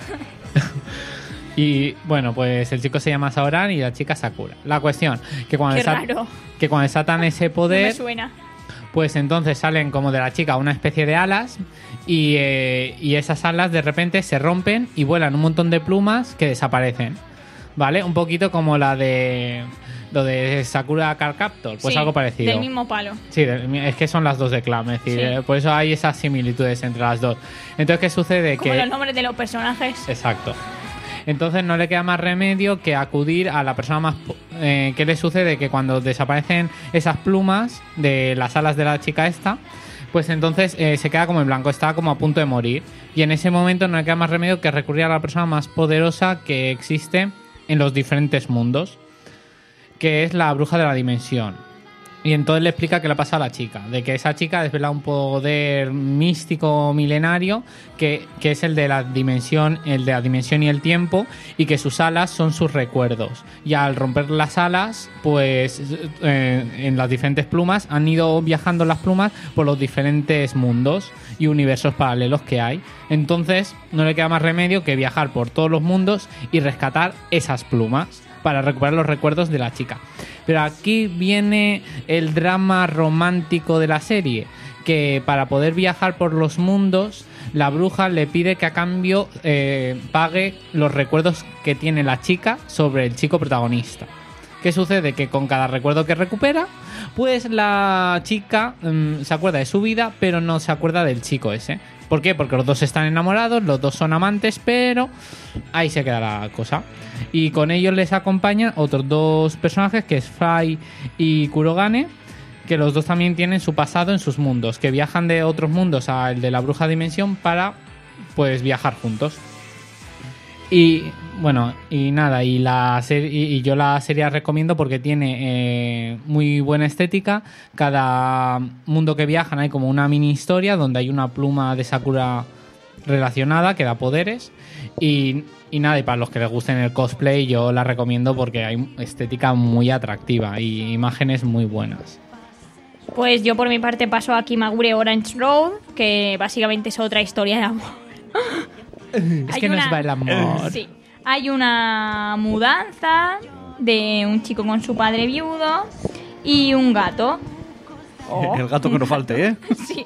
Y bueno, pues el chico se llama Saoran y la chica Sakura. La cuestión, que cuando, Qué desat- raro. que cuando desatan ese No me poder, suena. pues entonces salen como de la chica una especie de alas y, eh, y esas alas de repente se rompen y vuelan un montón de plumas que desaparecen. ¿Vale? Un poquito como la de... Lo de Sakura Card Captor, pues Sí, algo parecido. Del mismo palo. Sí, de- es que son las dos de Clamp, es decir, Sí. eh, por eso hay esas similitudes entre las dos. Entonces, ¿qué sucede? Como que los nombres de los personajes. Exacto. Entonces no le queda más remedio que acudir a la persona más... po- Eh, ¿Qué le sucede? Que cuando desaparecen esas plumas de las alas de la chica esta, pues entonces eh, se queda como en blanco, está como a punto de morir. Y en ese momento no le queda más remedio que recurrir a la persona más poderosa que existe en los diferentes mundos, que es la bruja de la dimensión. Y entonces le explica qué le pasa a la chica, de que esa chica desvela un poder místico milenario que, que es el de la dimensión, el de la dimensión y el tiempo, y que sus alas son sus recuerdos. Y al romper las alas, pues eh, en las diferentes plumas han ido viajando las plumas por los diferentes mundos y universos paralelos que hay. Entonces no le queda más remedio que viajar por todos los mundos y rescatar esas plumas para recuperar los recuerdos de la chica. Pero aquí viene el drama romántico de la serie, que para poder viajar por los mundos, la bruja le pide que a cambio eh, pague los recuerdos que tiene la chica sobre el chico protagonista. ¿Qué sucede? Que con cada recuerdo que recupera, pues la chica mmm, se acuerda de su vida, pero no se acuerda del chico ese. ¿Por qué? Porque los dos están enamorados, los dos son amantes, pero ahí se queda la cosa. Y con ellos les acompañan otros dos personajes, que es Fry y Kurogane, que los dos también tienen su pasado en sus mundos, que viajan de otros mundos al de la bruja dimensión para pues viajar juntos. Y bueno, y nada, y la serie, y, y yo la serie recomiendo porque tiene eh, muy buena estética. Cada mundo que viajan hay como una mini historia donde hay una pluma de Sakura relacionada que da poderes. Y, y nada, y para los que les gusten el cosplay yo la recomiendo porque hay estética muy atractiva y imágenes muy buenas. Pues yo por mi parte paso a Kimagure Orange Road, que básicamente es otra historia de amor. Es Hay que una- nos va el amor. Sí. Hay una mudanza de un chico con su padre viudo y un gato. Oh. El gato que no falte, ¿eh? Sí.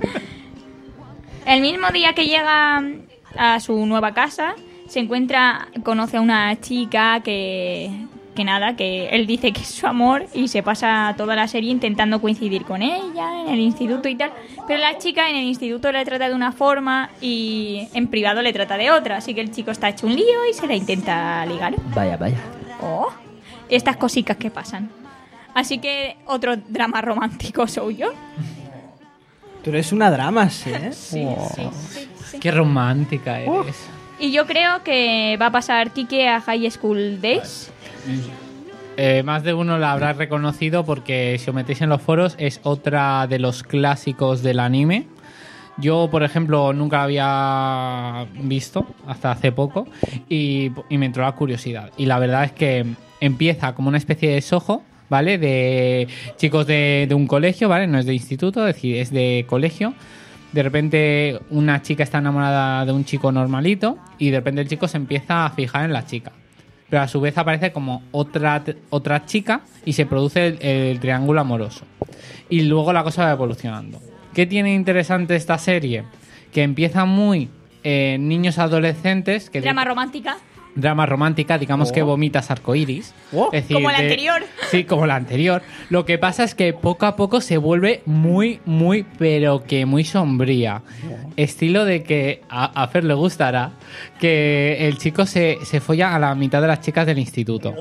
El mismo día que llega a su nueva casa, se encuentra, conoce a una chica que, que nada, que él dice que es su amor y se pasa toda la serie intentando coincidir con ella en el instituto y tal. Pero la chica en el instituto le trata de una forma y en privado le trata de otra. Así que el chico está hecho un lío y se la intenta ligar. Vaya, vaya. Oh, estas cositas que pasan. Así que otro drama romántico soy yo. Tú eres una drama, ¿eh? Sí, sí, sí, sí. Qué romántica eres. Y yo creo que va a pasar Kike a High School Days. Eh, más de uno la habrá reconocido porque si os metéis en los foros es otra de los clásicos del anime. Yo, por ejemplo, nunca la había visto hasta hace poco y, y me entró la curiosidad. Y la verdad es que empieza como una especie de Shoujo, ¿vale? De chicos de, de un colegio, ¿vale? No es de instituto, es decir, es de colegio. De repente una chica está enamorada de un chico normalito y de repente el chico se empieza a fijar en la chica. Pero a su vez aparece como otra, otra chica y se produce el, el triángulo amoroso. Y luego la cosa va evolucionando. ¿Qué tiene interesante esta serie? Que empieza muy eh, niños adolescentes... Que Drama romántica. drama romántica, digamos Oh. que vomitas arcoíris. Oh. Es decir, Como la de- anterior. Sí, como la anterior. Lo que pasa es que poco a poco se vuelve muy, muy, pero que muy sombría. Estilo de que a, a Fer le gustará que el chico se, se folla a la mitad de las chicas del instituto.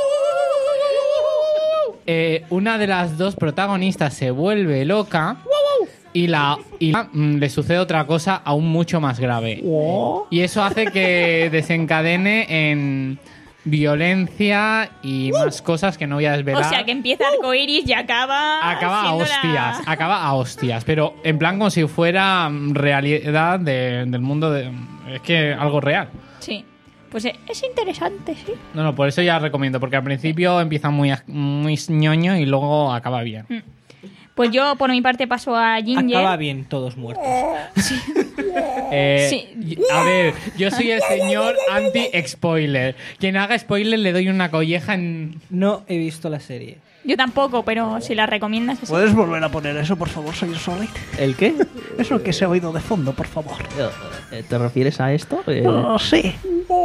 Eh, una de las dos protagonistas se vuelve loca y la y la- mm, le sucede otra cosa aún mucho más grave. Y eso hace que desencadene en violencia y más cosas que no voy a desvelar. O sea, que empieza arcoiris y acaba. Acaba a siendo la- hostias, acaba a hostias, pero en plan como si fuera mm, realidad de- del mundo de... Es que algo real. Sí. Pues eh, es interesante, sí. No, no, por eso ya recomiendo, porque al principio empieza muy, aj- muy ñoño y luego acaba bien. Pues yo, por mi parte, paso a Ginger. Acaba bien, todos muertos. Eh, Sí. y- A ver, yo soy el señor anti-spoiler. Quien haga spoiler le doy una colleja en... No he visto la serie. Yo tampoco, pero si la recomiendas así. ¿Puedes volver a poner eso, por favor, señor Solid? ¿El qué? Eso que se ha oído de fondo, por favor. Eh, ¿Te refieres a esto? Eh, Oh, sí.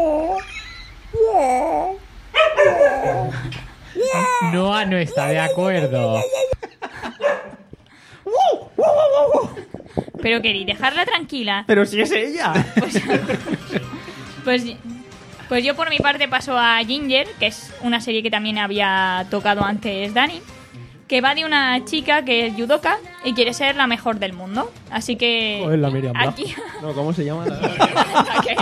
Noah no está de acuerdo. Pero queréis dejarla tranquila. Pero si es ella. Pues, pues, pues yo por mi parte paso a Ginger, que es una serie que también había tocado antes Dani, que va de una chica que es judoka y quiere ser la mejor del mundo. Así que Joder, la Miriam Blas. aquí No, ¿cómo se llama? anda que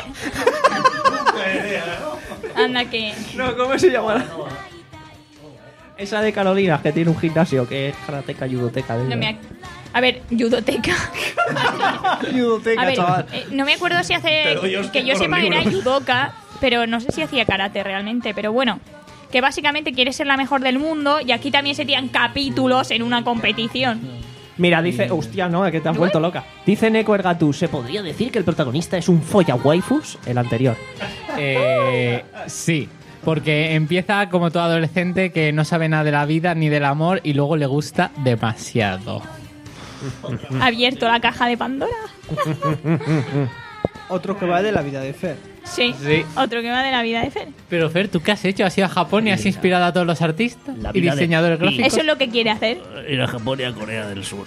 anda que No, ¿cómo se llama? Esa de Carolina, que tiene un gimnasio, que es karateca, judoteca. de no ella. me ac- a ver, judoteca. Judoteca, A ver, chaval. eh, no me acuerdo si hace Pero yo que yo tengo sepa los era libros. judoka, pero no sé si hacía karate realmente, pero bueno, que básicamente quiere ser la mejor del mundo y aquí también se tiran capítulos en una competición. Mira, dice, hostia, no, que te has vuelto loca. Dice Neko Ergatu, ¿se podría decir que el protagonista es un folla waifus? El anterior. Eh, sí, porque empieza como todo adolescente que no sabe nada de la vida ni del amor y luego le gusta demasiado. Ha abierto la caja de Pandora. Otro que va de la vida de Fer. Sí, Sí. otro que va de la vida de Fer. Pero Fer, ¿tú qué has hecho? ¿Has ido a Japón y has inspirado a todos los artistas La y vida de diseñadores Pi. gráficos? Eso es lo que quiere hacer. Ir a Japón y a Corea del Sur.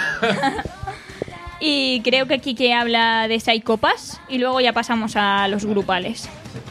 Y creo que Kike habla de Psycho Pass y luego ya pasamos a los grupales.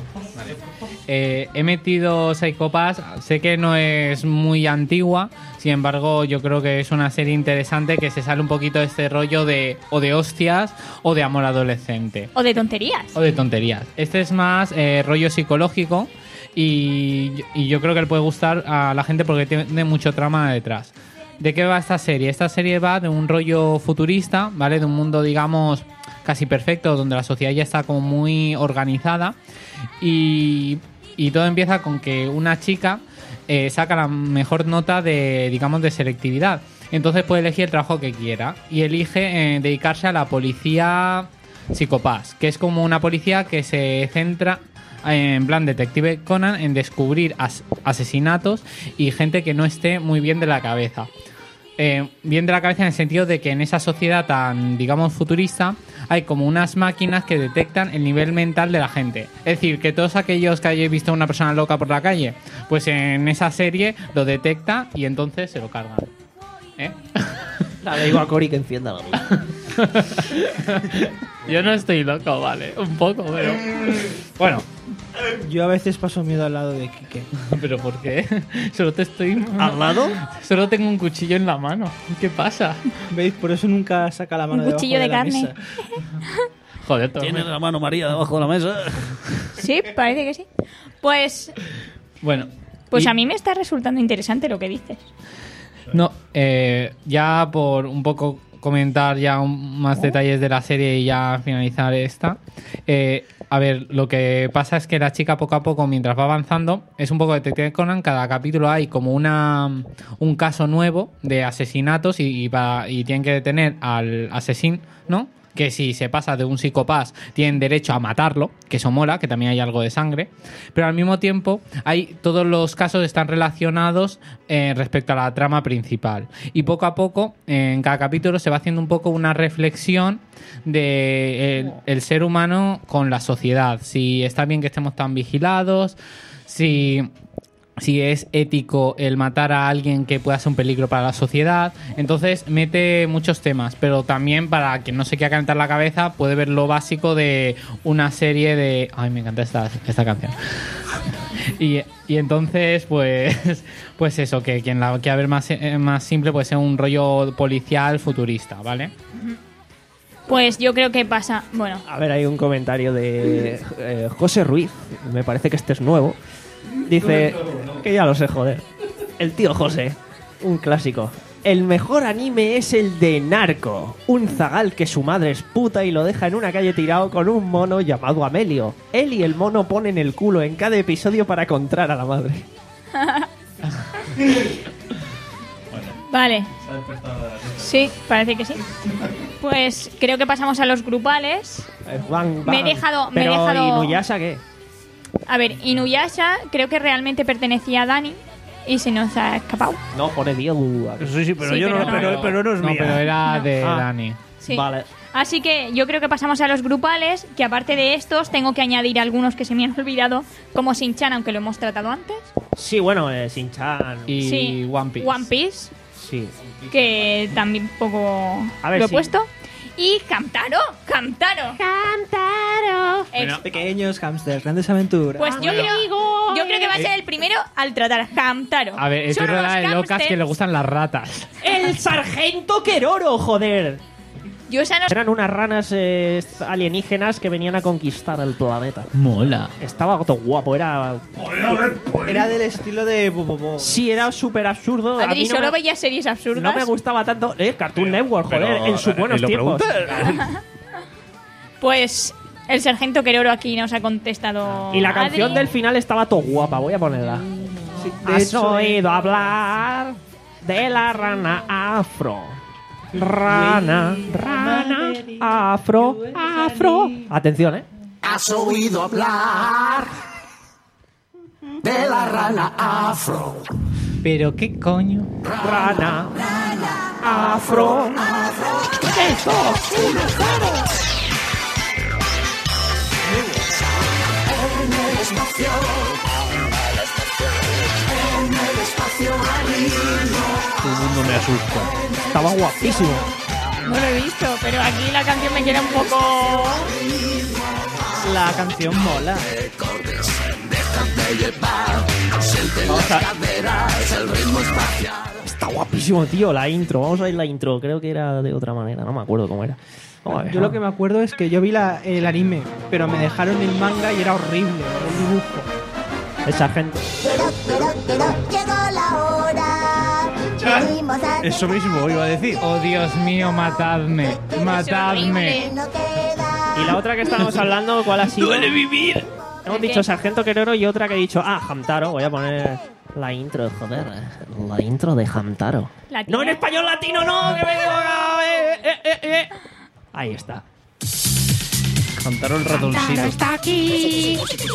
Eh, he metido Psycho Pass, sé que no es muy antigua, sin embargo yo creo que es una serie interesante que se sale un poquito de este rollo de o de hostias o de amor adolescente. O de tonterías. O de tonterías. Este es más eh, rollo psicológico y, y yo creo que le puede gustar a la gente porque tiene mucho trama detrás. ¿De qué va esta serie? Esta serie va de un rollo futurista, ¿vale? De un mundo, digamos, casi perfecto, donde la sociedad ya está como muy organizada y, y todo empieza con que una chica eh, saca la mejor nota de, digamos, de selectividad. Entonces puede elegir el trabajo que quiera y elige eh, dedicarse a la policía psicopaz, que es como una policía que se centra en plan Detective Conan en descubrir as- asesinatos y gente que no esté muy bien de la cabeza. Eh, bien de la cabeza en el sentido de que en esa sociedad tan, digamos, futurista hay como unas máquinas que detectan el nivel mental de la gente. Es decir, que todos aquellos que hayáis visto a una persona loca por la calle, pues en esa serie lo detecta y entonces se lo cargan. ¿Eh? Le digo a Cory que encienda la luz. Yo no estoy loco, vale, un poco, pero... Bueno, Yo a veces paso miedo al lado de Kike. ¿pero por qué? Solo te estoy... ¿Al lado? Solo tengo un cuchillo en la mano. ¿Qué pasa? ¿Veis? Por eso nunca saca la mano Un cuchillo debajo de la carne. mesa. Joder, todo Tiene la mano María debajo de la mesa. Sí, parece que sí. Pues, Bueno. pues y- a mí me está resultando interesante lo que dices. No, eh, ya por un poco comentar ya un- más detalles de la serie y ya finalizar esta. Eh, a ver, lo que pasa es que la chica poco a poco, mientras va avanzando, es un poco Detective Conan. Cada capítulo hay como una un caso nuevo de asesinatos y, y, va- y tienen que detener al asesino, ¿no? que si se pasa de un psicopás tienen derecho a matarlo, que eso mola, que también hay algo de sangre, pero al mismo tiempo hay todos los casos están relacionados eh, respecto a la trama principal. Y poco a poco, en cada capítulo se va haciendo un poco una reflexión de el, el ser humano con la sociedad. Si está bien que estemos tan vigilados, si... si es ético el matar a alguien que pueda ser un peligro para la sociedad. Entonces mete muchos temas, pero también para quien no se quiera calentar la cabeza puede ver lo básico de una serie de... Ay, me encanta esta, esta canción. Y, y entonces, pues pues eso, que quien la quiera ver más, más simple puede ser un rollo policial futurista, ¿vale? Pues yo creo que pasa... Bueno, A ver, hay un comentario de eh, José Ruiz, me parece que este es nuevo. Dice, que ya lo sé, joder. El tío José, un clásico. El mejor anime es el de Narco. Un zagal que su madre es puta y lo deja en una calle tirado con un mono llamado Amelio. Él y el mono ponen el culo en cada episodio para encontrar a la madre. vale. Sí, parece que sí. Pues creo que pasamos a los grupales. Eh, van, Me he van. dejado- me he Pero, dejado- ¿y Nuyasha qué? A ver, Inuyasha creo que realmente pertenecía a Dani y se nos ha escapado. No, pone Dios. Sí, sí, pero Sí, yo pero no, no. pero, pero no es No, mía. pero era de Ah. Dani. Sí. Vale. Así que yo creo que pasamos a los grupales, que aparte de estos tengo que añadir algunos que se me han olvidado, como Shin-Chan, aunque lo hemos tratado antes. Sí, bueno, eh, Shin-Chan. Y Sí. One Piece. One Piece, Sí. que también poco A ver, lo he sí. puesto. Y Hamtaro, Hamtaro. Hamtaro. Pequeños hamsters, grandes aventuras. Pues yo creo, yo creo que va a ser el primero al tratar Hamtaro. A ver, estoy Son unos rodeada de locas hámsters. que le gustan las ratas. ¡El sargento Keroro, joder! Yo esa no- Eran unas ranas eh, alienígenas que venían a conquistar el planeta. Mola. Estaba todo guapo, era... Era del estilo de Bobobo. Sí, era súper absurdo. A Adri, mí no solo me... veía series absurdas. No me gustaba tanto. Eh, Cartoon Network, joder, Pero, en sus buenos ¿lo tiempos. Pues el sargento Keroro aquí nos ha contestado. Y la canción Adri. del final estaba todo guapa, voy a ponerla. de ¿Has hecho, oído hablar de la rana afro? Rana, rana, afro, afro. Atención, ¿eh? ¿Has oído hablar de la rana afro? Pero qué coño. Rana, afro. Eso. En el espacio, en el espacio marino. Todo el mundo me asusta. Estaba guapísimo. No lo he visto, pero aquí la canción me queda un poco. La canción mola. Está guapísimo, tío, la intro. Vamos a ver la intro. Creo que era de otra manera, no me acuerdo cómo era. Vamos a ver. Yo lo que me acuerdo es que yo vi la- el anime, pero me dejaron el manga y era horrible el dibujo. El sargento. Pero, pero, pero, llegó la hora. Venimos a Eso mismo iba a decir. Oh, Dios mío, matadme. Matadme. horrible. no queda. Y la otra que estábamos hablando, ¿cuál ha sido? Duele vivir. Hemos ¿El dicho qué? Sargento Keroro y otra que he dicho, ah, Hamtaro. Voy a poner la intro, joder. La intro de Hamtaro. ¿Latina? No en español latino, no, que me he equivocado. Eh, eh, eh, eh. Ahí está. Cantaron el ratoncito. Está aquí.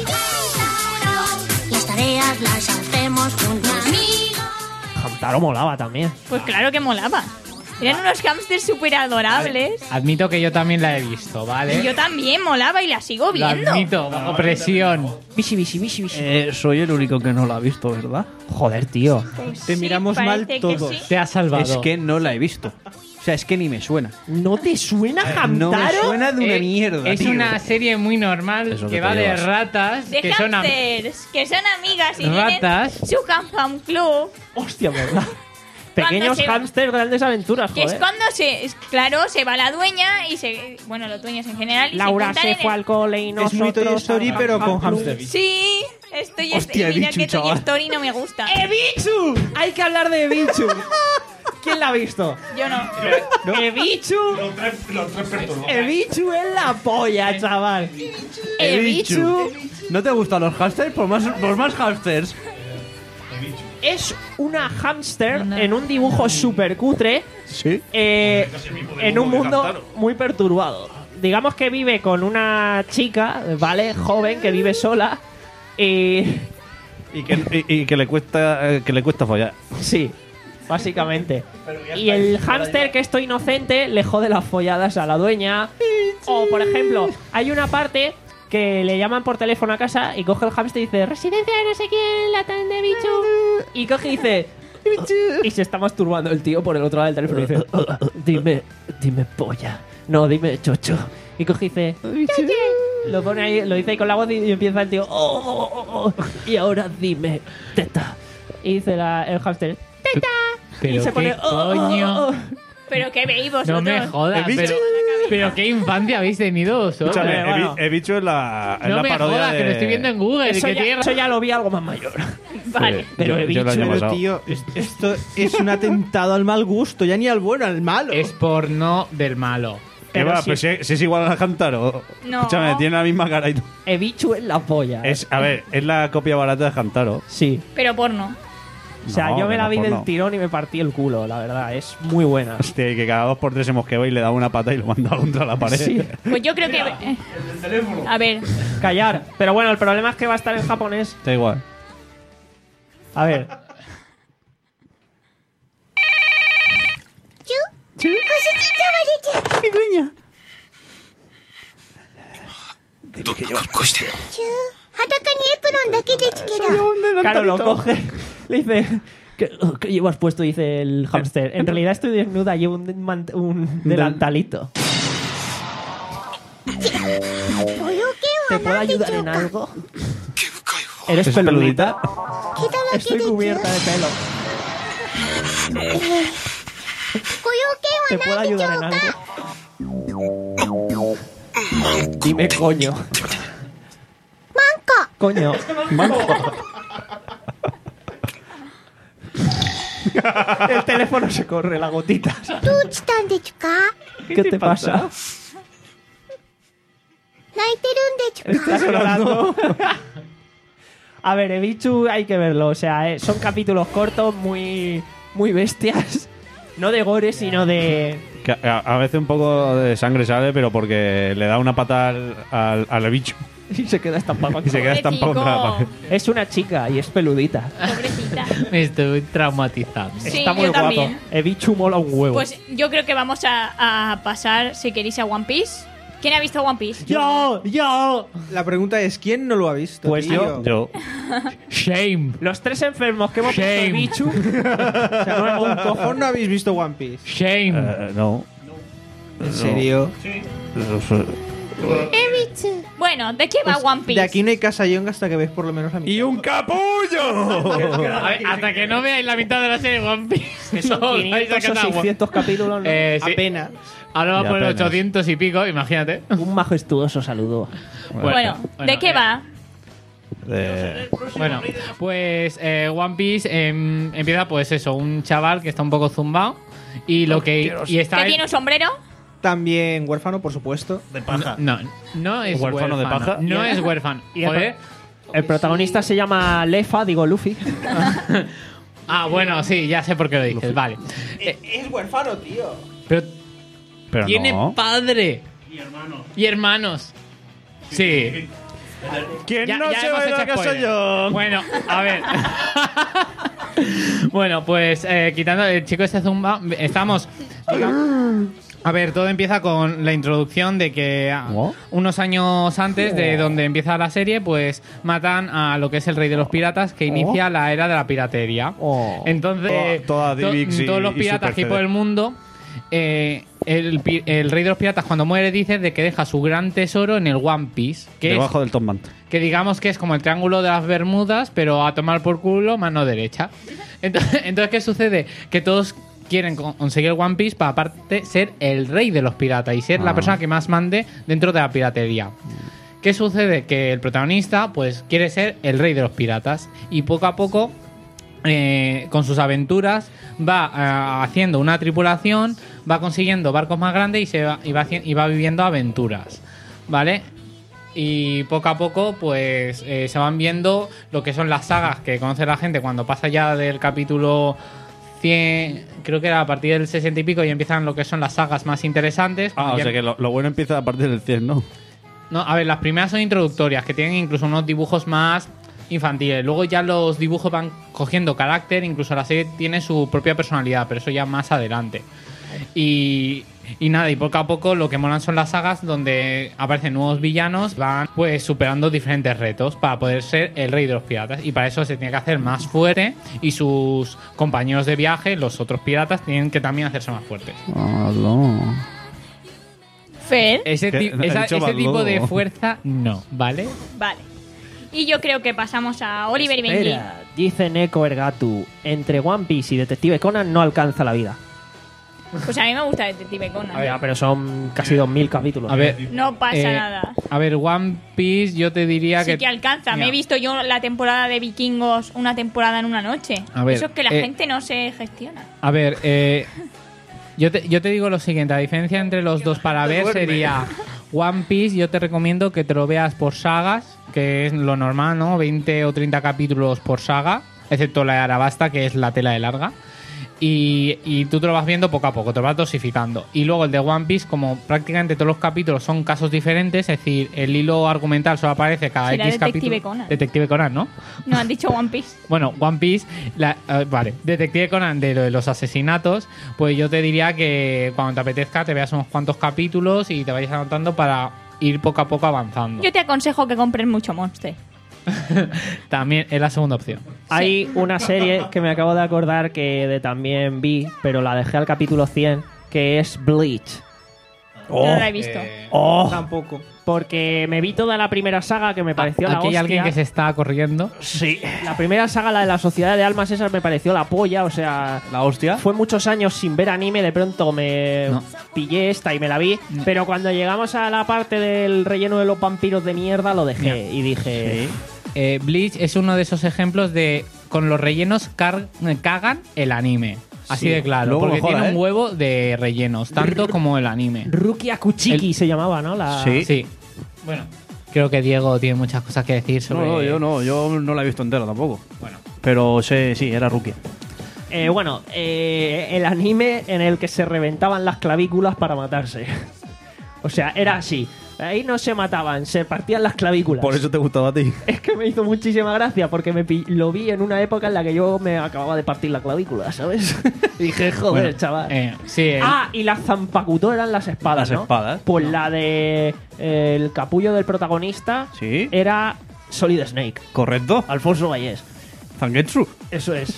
Las tareas las hacemos juntos. Hamtaro molaba también. Pues claro que molaba. Eran unos hámsters súper adorables. Admito que yo también la he visto, Y ¿vale? yo también molaba y la sigo Lo viendo. admito, bajo presión. Bishi, bishi, bishi, bishi. Eh, soy el único que no la ha visto, ¿verdad? Joder, tío. Pues Te sí, miramos mal parece que todos. sí. Te ha salvado. Es que no la he visto. O sea, es que ni me suena. ¿No te suena Hamtaro? No me suena de una Eh, mierda, Es tío. una serie muy normal Eso que que va te de llevas. ratas De que son am- hámsters, que son amigas y Ratas. tienen su ham ham club. Hostia, ¿verdad? Pequeños Cuando se- hamsters, grandes aventuras, Que es joder. cuando se, es- claro, se va la dueña y se, bueno, los dueños en general. Y Laura se, se juntan fue en al cole y Es nosotros... muy Toy Story, al pero Ham con Club. hamster. el- Sí, estoy Hostia, mira Ebichu, que Toy chaval. Story no me gusta. ¡Ebichu! Hay que hablar de Ebichu. ¿Quién la ha visto? Yo no. Ebichu. Ebichu es la polla, chaval. Ebichu. ¿No te gustan los hamsters? Por más, por más hamsters. es una hámster en un dibujo súper cutre. Sí. Eh, en un mundo muy perturbado. Digamos que vive con una chica, ¿vale? Joven, que vive sola. Y. Y que, y, y que le cuesta eh, que le cuesta follar. Sí, básicamente. Y el hámster, que esto inocente, le jode las folladas a la dueña. O, por ejemplo, hay una parte que le llaman por teléfono a casa y coge el hámster y dice: residencia de no sé quién, la tan de bicho. Y coge y dice: y se está masturbando el tío por el otro lado del teléfono y dice: dime, dime polla. No, dime chocho. Y coge y dice: lo pone ahí, lo dice ahí con la voz y empieza el tío: oh, oh, oh, oh. Y ahora dime teta. Y dice la, el hámster: teta. Pero Y se qué pone: oh, oh, coño. oh, oh. Pero que veis vosotros. No me jodas, pero, pero qué infancia habéis tenido vosotros. Escúchame, Hombre, he, vi- bueno. he dicho en la, en No la me parodia jodas, de... que lo estoy viendo en Google. Eso que ya, tiene- eso ya lo vi algo más mayor. Vale. Sí, Pero yo- he yo el dicho, año Pero pasado. tío, es- esto es un atentado al mal gusto, ya ni al bueno, al malo. Es porno del malo. ¿Qué Pero va? si- Pero si, si es igual a Hamtaro. No. Escúchame, tiene la misma cara y todo. Ebichu es la polla. Es, a ver, es la copia barata de Hamtaro. Sí. Pero porno. O sea, No, yo me que la no, vi porno. del tirón y me partí el culo, la verdad. Es muy buena. Hostia, y que cada dos por tres se mosqueaba y le daba una pata y lo mandaba contra la pared. Sí. Pues yo creo que. eh, a ver. Callar. Pero bueno, el problema es que va a estar en japonés. Da igual. A ver. Claro, lo coge. Le dice: ¿Qué, qué llevas puesto? Dice el hámster. En realidad estoy desnuda, llevo un, man- un delantalito. ¿Te puedo ayudar en algo? ¿Eres ¿Es peludita? peludita? Estoy cubierta de pelo. ¿Te puedo ayudar en algo? Dime coño. Coño. El teléfono se corre, la gotita. ¿Qué te pasa? ¿Estás llorando? A ver, Ebichu hay que verlo. O sea, eh, son capítulos cortos, muy, muy bestias. No de gore, sino de... Que a, a veces un poco de sangre sale, pero porque le da una pata al, al, al bicho Y se queda estampado. y se queda estampado contra la pared. Es una chica y es peludita. Pobrecita. Me estoy traumatizando. Sí, Está muy yo guapo. también. Ebichu mola un huevo. Pues yo creo que vamos a, a pasar, si queréis, a One Piece. ¿Quién ha visto One Piece? ¡Yo! ¡Yo! La pregunta es, ¿quién no lo ha visto? Pues tío? Yo. Shame. Los tres enfermos que hemos Shame. visto Ebichu. O sea, no, Un cojón no habéis visto One Piece. Shame. Eh, no. ¿En serio? Bueno, ¿de qué va One Piece? De aquí no hay casa Young hasta que ves por lo menos a mí. ¡Y un capullo! A ver, hasta que no veáis la mitad de la serie de One Piece. Que son no, vais a quinientos o sacar agua. seiscientos capítulos, ¿no? Eh, sí. Apenas. Ahora va Ya por apenas. ochocientos y pico, imagínate. Un majestuoso saludo. Bueno, Bueno, ¿de qué eh, va? Eh, Bueno, pues eh, One Piece em, empieza pues eso, un chaval que está un poco zumbado y lo que y está ¿Que tiene un sombrero? También huérfano, por supuesto. de paja. no, no es ¿Huérfano huérfano, de paja? no es huérfano. Y el, Joder. el protagonista se llama Lefa, digo Luffy. Ah, bueno, sí, ya sé por qué lo dices, vale. Eh, Es huérfano, tío. pero Pero tiene no. padre y hermanos. Y hermanos. Sí. ¿Quién Ya- no ya se hemos va a hecho la casa spoiler. yo? Bueno, a ver. Bueno, pues eh, quitando el chico este zumba, estamos. digamos- a ver, todo empieza con la introducción de que ah, ¿Oh? unos años antes de donde empieza la serie, pues matan a lo que es el rey de los piratas, que inicia la era de la piratería. Oh. Entonces, Toda- toda to- Divix y- todos los y piratas Super aquí C D. por el mundo. eh, el, pi- el rey de los piratas cuando muere dice de que deja su gran tesoro en el One Piece, que es Debajo del Tom Mant. que digamos que es como el triángulo de las Bermudas, pero a tomar por culo mano derecha. Entonces, entonces ¿qué sucede? Que todos quieren con- conseguir el One Piece para aparte ser el rey de los piratas y ser la Ah. persona que más mande dentro de la piratería. ¿Qué sucede? Que el protagonista pues quiere ser el rey de los piratas y poco a poco eh, con sus aventuras va eh, haciendo una tripulación, va consiguiendo barcos más grandes y se va, y va, haci- y va viviendo aventuras, ¿vale? Y poco a poco, pues eh, se van viendo lo que son las sagas que conoce la gente cuando pasa ya del capítulo cien, creo que era a partir del sesenta y pico, y empiezan lo que son las sagas más interesantes. Ah, o Ya- sea que lo, lo bueno empieza a partir del cien, ¿no? No, a ver, las primeras son introductorias, que tienen incluso unos dibujos más infantiles. Luego ya los dibujos van cogiendo carácter, incluso la serie tiene su propia personalidad, pero eso ya más adelante. Y, y nada, y poco a poco lo que molan son las sagas donde aparecen nuevos villanos, van pues superando diferentes retos para poder ser el rey de los piratas. Y para eso se tiene que hacer más fuerte y sus compañeros de viaje, los otros piratas, tienen que también hacerse más fuertes. Fer. Ese, ¿Qué? ti- Ha esa- dicho ese más tipo lobo. de fuerza no, ¿vale? Vale. Y yo creo que pasamos a Oliver y Benji. Espera, dice Neko Ergatu, entre One Piece y Detective Conan no alcanza la vida. Pues a mí me gusta Detective Conan. Ya, pero son casi dos mil capítulos. A ver, No pasa eh, nada. A ver, One Piece yo te diría Sí que... que alcanza. Me Mira. he visto yo la temporada de Vikingos, una temporada en una noche. A ver, Eso es que la eh, gente no se gestiona. A ver, eh, yo, te, yo te digo lo siguiente, la diferencia entre los dos para ver sería One Piece, yo te recomiendo que te lo veas por sagas, que es lo normal, ¿no? veinte o treinta capítulos por saga, excepto la de Arabasta, que es la tela de larga. Y, y tú te lo vas viendo poco a poco, te lo vas dosificando. Y luego el de One Piece, como prácticamente todos los capítulos son casos diferentes, es decir, el hilo argumental solo aparece cada Será X Detective capítulo. Conan. Detective Conan, ¿no? No han dicho One Piece. Bueno, One Piece, la- eh, vale, Detective Conan de lo de los asesinatos, pues yo te diría que cuando te apetezca te veas unos cuantos capítulos y te vayas anotando para ir poco a poco avanzando. Yo te aconsejo que compres mucho Monster. También es la segunda opción. Hay una serie que me acabo de acordar que de también vi, pero la dejé al capítulo cien, que es Bleach. Yo no la he visto. Oh, Tampoco. porque me vi toda la primera saga que me pareció la Aquí hay hostia. alguien que se está corriendo. Sí, la primera saga, la de la Sociedad de Almas, esa me pareció la polla, o sea... La hostia. Fue muchos años sin ver anime, de pronto me No. pillé esta y me la vi, pero cuando llegamos a la parte del relleno de los vampiros de mierda lo dejé y dije... Eh, Bleach es uno de esos ejemplos de con los rellenos car- cagan el anime. Así Sí. de claro, Luego porque mejora, tiene ¿eh? un huevo de rellenos, tanto como el anime. Rukia Kuchiki se llamaba, ¿no? La... Sí. Sí. Bueno, creo que Diego tiene muchas cosas que decir No, sobre... no, yo no, yo no la he visto entera tampoco. Bueno. Pero sé, sí, era rookie. Eh, bueno, eh, el anime en el que se reventaban las clavículas para matarse. O sea, era así. Ahí no se mataban, se partían las clavículas. Por eso te gustaba a ti. Es que me hizo muchísima gracia porque me pi- lo vi en una época en la que yo me acababa de partir la clavícula, ¿sabes? Y dije, joder, Bueno, chaval. eh, sí, el- Ah, y las Zanpakuto eran las espadas, Las ¿no? espadas. Pues la de eh, el capullo del protagonista Sí. era Solid Snake, Correcto. Alfonso Vallés. Zangetsu. Eso es.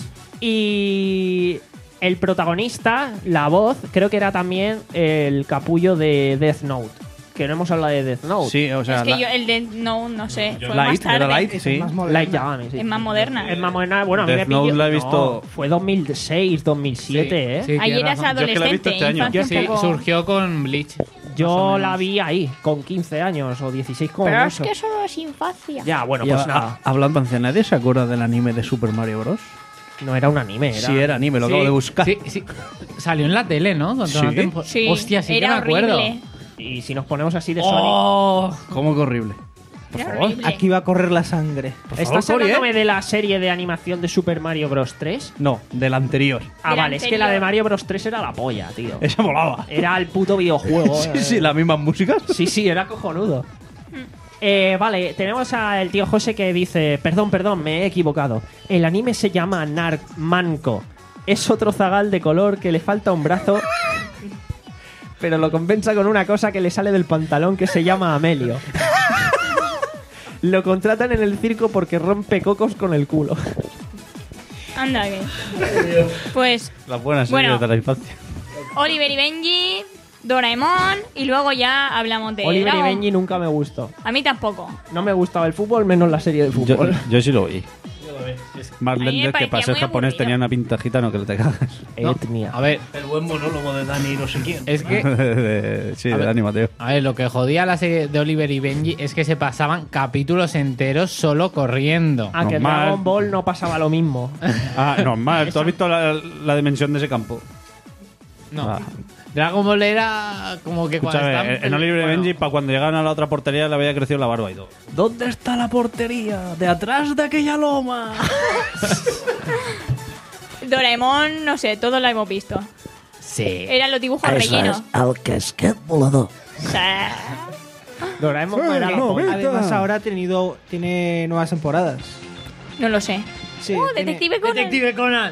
Y el protagonista, la voz, creo que era también el capullo de Death Note. Que no hemos hablado de Death Note. Sí, o sea, es que la- yo el de no, no sé, fue más Light, tarde. era Light, Es sí. más moderna. Light Yagami, sí. Es más moderna. Es más moderna. Bueno, a mí Death me pilló... Note la he visto- No, fue dos mil seis, dos mil siete, ¿eh? Sí, Ayer tienes eras razón. Yo es que la he visto adolescente, este año. infancia Sí, un poco- surgió con Bleach. más o Yo menos. la vi ahí, con quince años o dieciséis como Pero es mucho. que eso no es infancia. Ya, bueno, Y pues a- nada. a- hablando de nadie se acuerda del anime de Super Mario Bros. No era un anime, era... Sí, era anime, lo Sí, acabo de buscar. Sí, sí. Salió en la tele, ¿no? Con toda la Sí. tempo- Sí, Hostia, sí era que me acuerdo. horrible. Y si nos ponemos así de Sonic... ¡Oh! ¿Cómo que horrible? Era favor, horrible. Aquí va a correr la sangre. ¿Estás favor, Cori, hablándome ¿eh? de la serie de animación de Super Mario Bros. tres? No, del anterior. Ah, Del vale, es que la de anterior. Mario Bros. tres era la polla, tío. Esa molaba. Era el puto videojuego. Sí, eh. sí, las mismas músicas. Sí, sí, era cojonudo. Eh, vale, tenemos al tío José que dice: Perdón, perdón, me he equivocado. El anime se llama Narc Manco. Es otro zagal de color que le falta un brazo, pero lo compensa con una cosa que le sale del pantalón que se llama Amelio. Lo contratan en el circo porque rompe cocos con el culo. Anda, que. Pues Las buenas Bueno. series de la infancia. Oliver y Benji, Doraemon y luego ya hablamos de Oliver y Dragon- Benji nunca me gustó. A mí tampoco. No me gustaba el fútbol, menos la serie de Yo, fútbol. yo sí lo vi. A Más mí me lento que parecía para ser muy japonés aburrido. tenía una pinta gitano que le te cagas. Etnia. A ver, El buen monólogo de Dani no sé quién. es que... De- sí, A del ver. animateo. A ver, lo que jodía la serie de Oliver y Benji es que se pasaban capítulos enteros solo corriendo. A que en normal. Dragon Ball no pasaba lo mismo. Ah, normal. ¿Tú has visto la, la dimensión de ese campo? No. Ah. Dragon Ball era como que cuando Escúchame, estaban- en Oliver y bueno, Benji, para cuando llegaban a la otra portería le había crecido la barba y todo. ¿Dónde está la portería? De atrás de aquella loma. Doraemon, no sé, todos lo hemos visto. Sí. Eran los dibujos Eso rellenos. es el casquet volador. O sea, Doraemon ¡Eh, era la no, polla. vete! Además, ahora ha tenido, tiene nuevas temporadas. no lo sé. Sí, oh, tiene- Detective Conan. Detective Conan.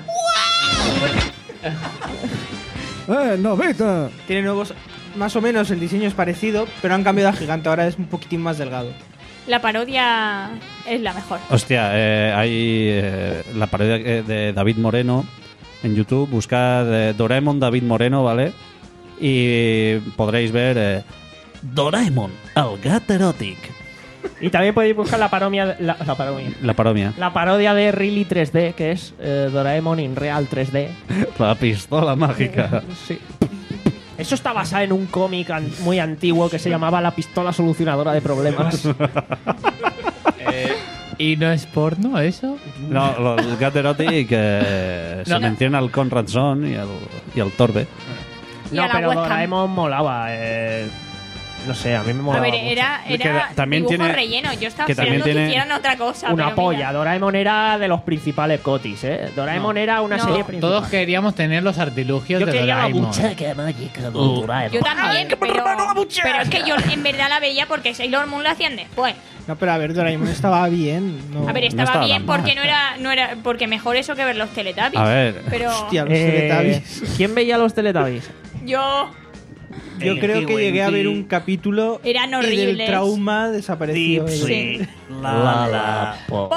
¡Eh, Novita! Tiene nuevos. Más o menos el diseño es parecido, pero han cambiado a gigante. Ahora es un poquitín más delgado. La parodia es la mejor. Hostia, eh, hay eh, la parodia eh, de David Moreno en YouTube. Buscad eh, Doraemon David Moreno, ¿vale? Y podréis ver eh, Doraemon, el gat erótic. Y también podéis buscar la parodia, la, la parodia. La parodia. La parodia de Really tres D, que es eh, Doraemon in Real tres D. La pistola mágica. Sí. Eso está basado en un cómic an- muy antiguo que se llamaba La pistola solucionadora de problemas. Eh, ¿Y no es porno eso? No, lo- el gat erótic eh, se No. menciona al Conrad Son y al, y al Torbe. Y No, a la pero webcam. Doraemon molaba. eh, no sé, a mí me A molaba ver, mucho. era, Que era da- también dibujo tiene- relleno. Yo estaba que también esperando tiene que hicieran otra cosa. Una pero polla. mira. Doraemon era de los principales cotis, ¿eh? Doraemon era una No. serie To- principal. Todos queríamos tener los artilugios Yo de quería la Doraemon. Buchaca mágica de Uh. Doraemon. Yo también, pero, pero es que yo en verdad la veía porque Sailor Moon la hacían después. No, pero a ver, Doraemon estaba bien. No. A ver, no estaba estaba bien tan mal. porque no era, no era, porque mejor eso que ver los Teletubbies. A ver. Pero Hostia, los Eh, Teletubbies. ¿Quién veía los Teletubbies? yo Yo creo que llegué a ver un capítulo Eran y del horribles. trauma desapareció. Sí. La, la, po.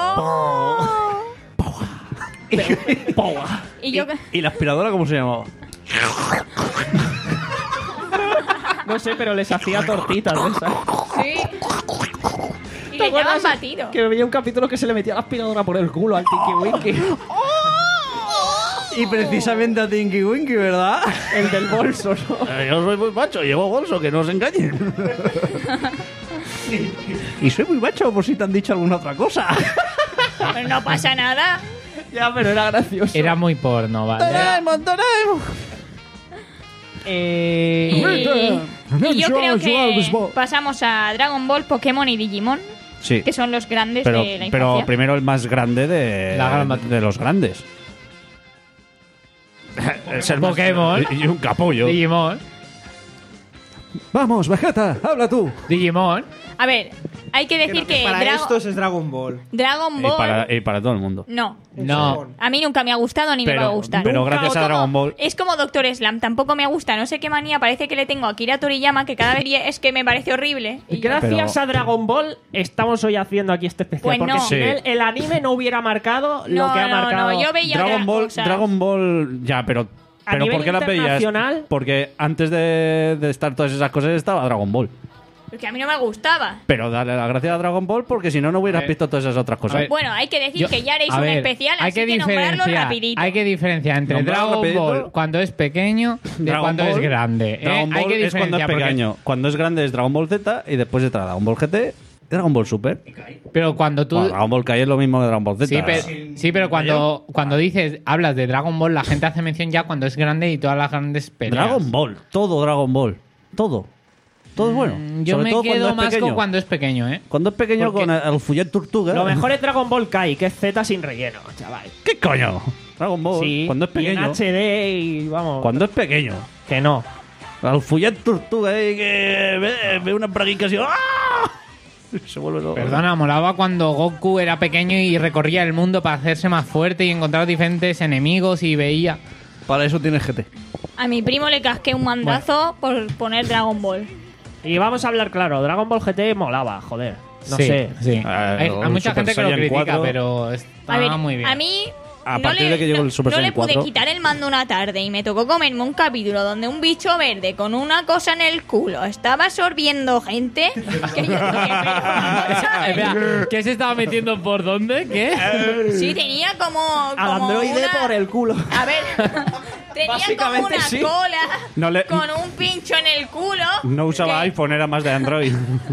¡Oh! Y yo ¿Y la aspiradora cómo se llamaba? No sé, pero les hacía tortitas de esas. sí. Y ¿Te le llaman acuerdas batido. Que veía un capítulo que se le metía la aspiradora por el culo al Tinky Winky. Y precisamente a Tinky Winky, ¿verdad? El del bolso, ¿no? Eh, yo soy muy macho, llevo bolso, que no os engañen. Y soy muy macho, por si te han dicho alguna otra cosa. Pero no pasa nada. Ya, pero era gracioso. Era muy porno, ¿vale? Doraemon, Doraemon. Eh... Y, y yo creo que pasamos a Dragon Ball, Pokémon y Digimon, Sí, que son los grandes pero, de la pero infancia. primero el más grande de, La gran bat- de los grandes. Es el más- Pokémon. Y un capullo. Digimon. Vamos, Vegeta, habla tú. Digimon. A ver, hay que decir que, Para Drago- estos es Dragon Ball. Dragon Y Ball... para, y para todo el mundo. No. No. A mí nunca me ha gustado ni me Pero- va a gustar. pero Nunca. gracias a Es como- Dragon Ball- Es como Doctor Slam, tampoco me gusta. No sé qué manía parece que le tengo a Akira Toriyama, que cada vez es que me parece horrible. Y gracias Pero- a Dragon Ball estamos hoy haciendo aquí este especial. Pues porque no. sin Sí. él el anime no hubiera marcado No, lo que ha no, marcado. no, yo veía Dragon otras Ball, cosas. Dragon Ball, ya, pero, A pero nivel ¿por qué las veías? internacional- Porque antes de, de estar todas esas cosas estaba Dragon Ball. Porque a mí no me gustaba. Pero dale la gracia a Dragon Ball porque si no, no hubieras A ver. visto todas esas otras A cosas. ver. Bueno, hay que decir Yo- que ya haréis a un ver, especial, hay así que que, nombrarlo diferenciar, rapidito. hay que diferenciar entre Nombrarlo Dragon rapidito. Ball cuando es pequeño de Dragon cuando Ball- es grande. ¿eh? Dragon Hay Ball que es cuando es diferenciar porque- pequeño. Cuando es grande es Dragon Ball Z y después está Dragon Ball G T y Dragon Ball Super. Pero cuando tú... Bueno, Dragon Ball Kai es lo mismo que Dragon Ball Z. Sí, pero, sí, pero cuando, cuando dices, hablas de Dragon Ball, la gente hace mención ya cuando es grande y todas las grandes peleas. Dragon Ball, todo Dragon Ball, todo. Todo es bueno. Mm, Yo Sobre me todo cuando quedo es más pequeño. con cuando es pequeño, ¿eh? Cuando es pequeño Porque- con el, el Fuyet Tortuga. Lo mejor es Dragon Ball Kai, que es Z sin relleno, chaval. ¿Qué coño? Dragon Ball, Sí, cuando es y en pequeño. H D y vamos. Cuando es pequeño. Que no. El Fuyet Tortuga ahí que ve, ve una braguica así. ¡Ah! Se vuelve loco. Perdona, molaba cuando Goku era pequeño y recorría el mundo para hacerse más fuerte y encontrar diferentes enemigos y veía... Para eso tienes G T. A mi primo le casqué un mandazo por poner Dragon Ball. Y vamos a hablar claro, Dragon Ball G T molaba, joder. No sí, sé. Sí. Ah, hay, el hay mucha Super gente que lo Saiyan critica, cuatro. pero está A ver, muy bien. a mí A no partir le, de que llegó no- el Super no le Saiyan pude cuatro. quitar el mando una tarde y me tocó comerme un capítulo donde un bicho verde con una cosa en el culo estaba absorbiendo gente. Que yo dije, pero vamos a ver. Espera, ¿qué se estaba metiendo por dónde? ¿Qué? Sí, tenía como, Al como androide una- por el culo. A ver, Tenía como Básicamente una sí. cola No le- con un pincho en el culo. No usaba que, iPhone, era más de Android.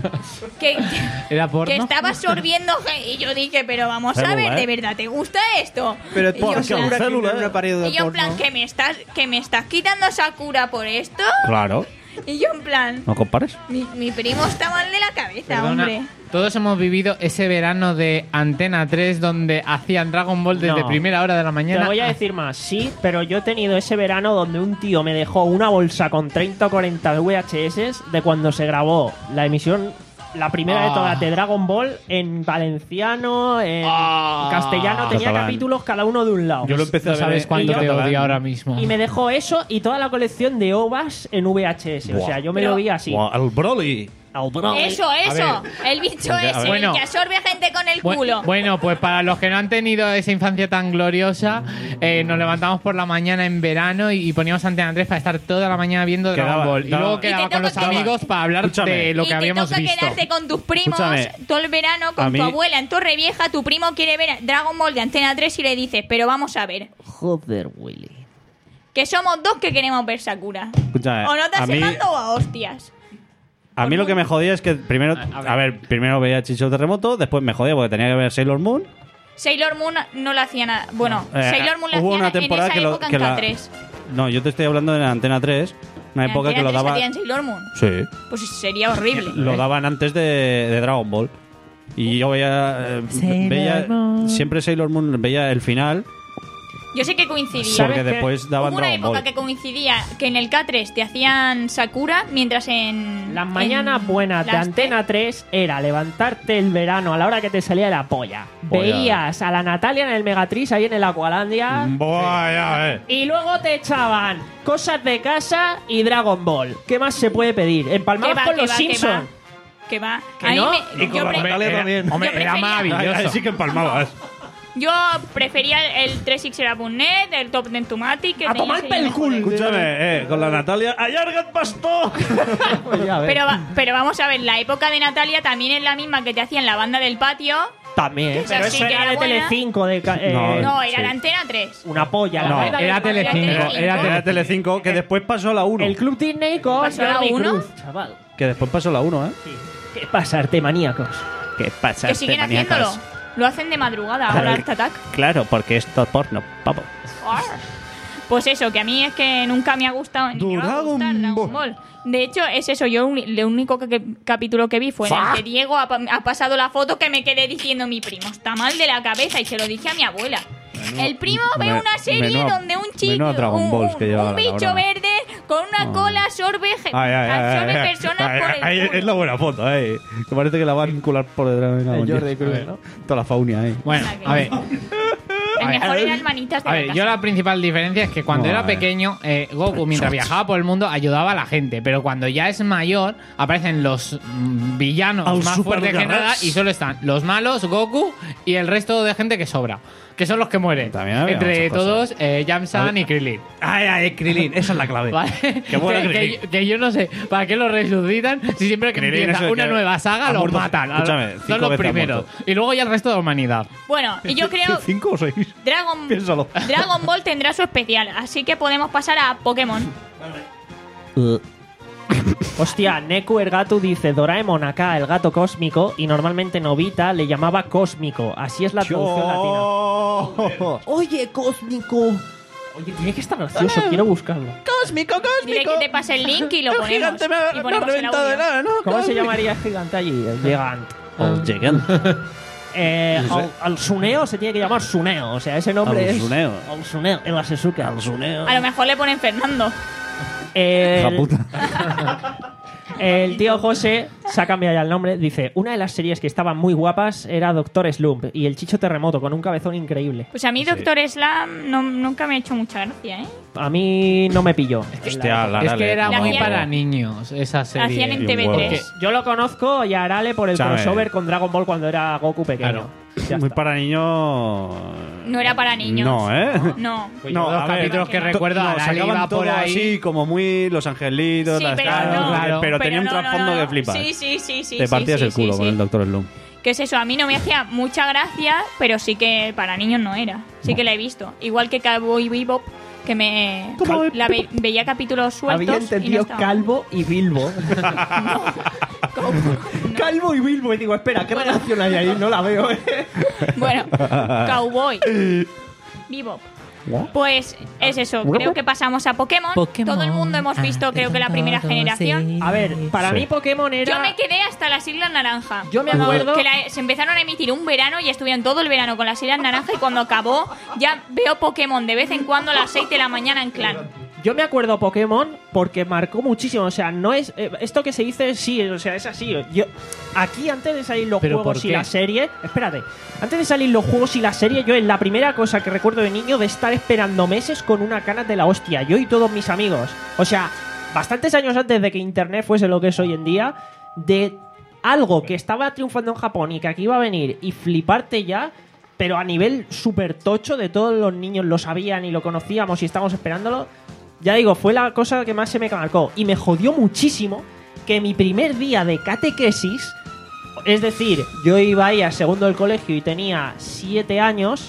que, ¿Era porno? que estaba absorbiendo. ge- Y yo dije, pero vamos a Célula, ver, ¿eh? ¿de verdad te gusta esto? Pero Y yo, ¿por en qué plan- segura que célula, no era una pared de y yo en plan, porno? ¿que me estás, que me estás quitando Sakura por esto? Claro. Y yo en plan, ¿No compares? mi, mi primo está mal de la cabeza, Perdona, hombre. todos hemos vivido ese verano de Antena tres donde hacían Dragon Ball desde No. primera hora de la Te mañana. voy a decir más, sí, pero yo he tenido ese verano donde un tío me dejó una bolsa con treinta o cuarenta V H S de cuando se grabó la emisión, la primera de Ah. todas de Dragon Ball, en valenciano, en Ah. castellano, tenía Catalán. capítulos cada uno de un lado. Yo lo empecé a No ver sabes en- cuánto en te catalán. odio ahora mismo. Y me dejó eso y toda la colección de O V As en V H S. O Buah. sea, yo me Pero- lo vi así. Buah, el Broly. Al bro. Eso, eso. El bicho A ver. ese, Bueno. el que absorbe a gente con el Bu- culo. Bueno, pues para los que no han tenido esa infancia tan gloriosa, eh, nos levantamos por la mañana en verano y, y poníamos Antena tres para estar toda la mañana viendo Dragon Quedaba- Ball. Y daba- luego Y te quedaba con toca los que- amigos para hablar Escúchame. de lo y que te habíamos toca visto. quedarte con tus primos Escúchame. todo el verano, A con mí- tu abuela en Torrevieja. Tu primo quiere ver Dragon Ball de Antena tres y le dices, pero vamos a ver, Joder, Willy. que somos dos que queremos ver Sakura. Escúchame, O no te a has mí- o a hostias. A mí lo que me jodía es que primero, A- a ver. a ver, primero veía Chicho Terremoto, después me jodía porque tenía que ver Sailor Moon. Sailor Moon no la hacía nada. Bueno, Eh, Sailor Moon la hubo hacían una temporada en esa que lo- época que en la- K tres. No, yo te estoy hablando de la Antena tres, una En época que Antena lo tres daba. hacían Sailor Moon. Sí, Pues sería horrible. lo daban antes de, de Dragon Ball. Y yo veía, eh, Sailor veía Moon. siempre Sailor Moon, veía el final, Yo sé que coincidía. porque qué? después daban Hubo una Dragon época Ball. que coincidía que en el K tres te hacían Sakura, mientras en... Las mañanas en buenas de las Antena tres era levantarte el verano a la hora que te salía la polla. Polla. Veías a la Natalia en el Megatriz ahí en el Aqualandia. Buah, ya, eh. Y luego te echaban cosas de casa y Dragon Ball. ¿Qué más se puede pedir? Que Empalmados va, con que los va, que Simpsons. va, que va. ¿Que A mí no? me- Y con yo, la pre- Natalia Era- también. Hombre, Yo era prefería- maravilloso. Ahí sí que empalmabas. yo prefería el tres X era punto net, el Top Dentumatic. que A tenía tomar ese pel mejor. cul. Escúchame, eh, con la Natalia, ¡allarga pastor! Ya ves. Pero, va- pero vamos a ver, la época de Natalia también es la misma que te hacían la banda del patio. También. Esa Pero sí eso que era era de buena. Telecinco. De, ca- eh, No, No, era sí. la Antena tres. Una polla. la No, verdad, era el- Telecinco, Telecinco. era Era Telecinco, que después pasó a la uno. El Club Disney con ¿Pasó la Jordi uno? Cruz, chaval. Que después pasó a la uno, ¿eh? Sí. ¿Qué pasa, arte maníacos? ¿Qué pasa? Que siguen haciéndolo. Lo hacen de madrugada, ahora Art Attack. Claro, porque esto es porno, papo. Arr. Pues eso, que a mí es que nunca me ha gustado ni me va a Dragon gustar Dragon Ball. Ball. De hecho, es eso, yo uni- el único que- que- capítulo que vi fue en el que Diego ha, pa- ha pasado la foto que me quedé diciendo mi primo está mal de la cabeza y se lo dije a mi abuela. el primo ve me- una serie menuda- donde un chico, menuda Dragon un, Balls que un- lleva un la bicho cabrona. verde con una cola absorbe, ge- Ay, ay, ay, absorbe ay, ay. personas Ay, por ay, el ay, culo. es la buena foto, eh. Que parece que la van a vincular por detrás. Venga, El con Jordi Dios. Cruz, ¿no? Toda la faunia ahí. Bueno, a ver. El A ver, mejor a ver. eran manitas de A la ver, casa. yo la principal diferencia es que cuando No, era a ver. pequeño, eh, Goku, mientras viajaba por el mundo, ayudaba a la gente. Pero cuando ya es mayor, aparecen los mm, villanos Al más fuertes que supergarras. nada y solo están los malos, Goku y el resto de gente que sobra. Que son los que mueren. También había Entre muchas todos, cosas. eh, Yamsan y Krillin. Ay, ay, Krilin, esa es la clave. ¿Vale? Qué buena que, Krillin. que- que yo no sé, ¿para qué los resucitan? Si siempre que Krillin empieza es el una que nueva saga, ha los muerto- matan. escúchame, cinco Son los veces ha primeros. muerto. Y luego ya el resto de la humanidad. Bueno, y yo creo ¿Cinco o seis? Dragon, Piénsalo. Dragon Ball tendrá su especial, así que podemos pasar a Pokémon. Hostia, Neku Ergatu dice Doraemon acá, el gato cósmico, y normalmente Novita le llamaba cósmico. Así es la traducción latina. Oye, cósmico. Oye, tiene que estar gracioso, quiero buscarlo. Cósmico, Dile que te pase el link y lo El ponemos. gigante me ha, y me ha ponemos el reventado audio. el ano. ¿Cómo se llamaría el gigante allí? El gigante. El gigante. Eh, No sé. al, al Suneo se tiene que llamar Suneo. O sea, ese nombre Al es. Suneo. Al Suneo. El Asesuka. Al suneo. A lo mejor le ponen Fernando. El, Hija puta. el tío José se ha cambiado ya el nombre. Dice: una de las series que estaban muy guapas era Doctor Slump y el Chicho Terremoto con un cabezón increíble. Pues a mí Doctor Slam no, nunca me ha hecho mucha gracia, ¿eh? A mí no me pilló. Hostia, la Es que era La muy hacían- para niños esa serie. Hacían en y T V huevos. tres. Yo lo conozco y a Arale por el Chame. crossover con Dragon Ball cuando era Goku pequeño. Claro. Ya Muy está. para niños. No era para niños. No, ¿eh? No. Pues No, yo los a ver, capítulos que to- recuerdo, no, Arale sacaban iba todo por ahí. así, como muy Los Angelitos, Sí, las pero caras, no. claro. pero tenía un no, no, trasfondo no, no. que flipas. Sí, sí, sí, sí. Te sí, partías sí, el culo sí, con sí. el Doctor Slump. ¿Qué es eso? A mí no me hacía mucha gracia, pero sí que para niños no era. Sí que la he visto. Igual que Cowboy Bebop, que me ¿Cómo? la ve- veía capítulos sueltos. Había y no entendido estaba. Calvo y Bilbo. Calvo y Bilbo. Y digo, espera, ¿qué relación hay ahí? No la veo, ¿eh? Bueno, Cowboy. Vivo. Pues es eso, creo que pasamos a Pokémon. Pokémon. Todo el mundo hemos visto, creo que la primera generación. A ver, para Sí. mí Pokémon era... Yo me quedé hasta las Islas Naranja. Yo me acuerdo- Que la- se empezaron a emitir un verano y estuvieron todo el verano con las Islas Naranja y cuando acabó ya veo Pokémon de vez en cuando a las seis de la mañana en clan. Yo me acuerdo Pokémon porque marcó muchísimo. O sea, no es. eh, esto que se dice, sí, o sea, es así. Yo, aquí, antes de salir los ¿Pero juegos por y qué? la serie. Espérate. Antes de salir los juegos y la serie, yo es la primera cosa que recuerdo de niño de estar esperando meses con una cana de la hostia. Yo y todos mis amigos. O sea, bastantes años antes de que internet fuese lo que es hoy en día, de algo que estaba triunfando en Japón y que aquí iba a venir y fliparte ya. Pero a nivel súper tocho, de todos los niños lo sabían y lo conocíamos y estábamos esperándolo. Ya digo, fue la cosa que más se me marcó. Y me jodió muchísimo que mi primer día de catequesis, es decir, yo iba ahí a segundo del colegio y tenía siete años,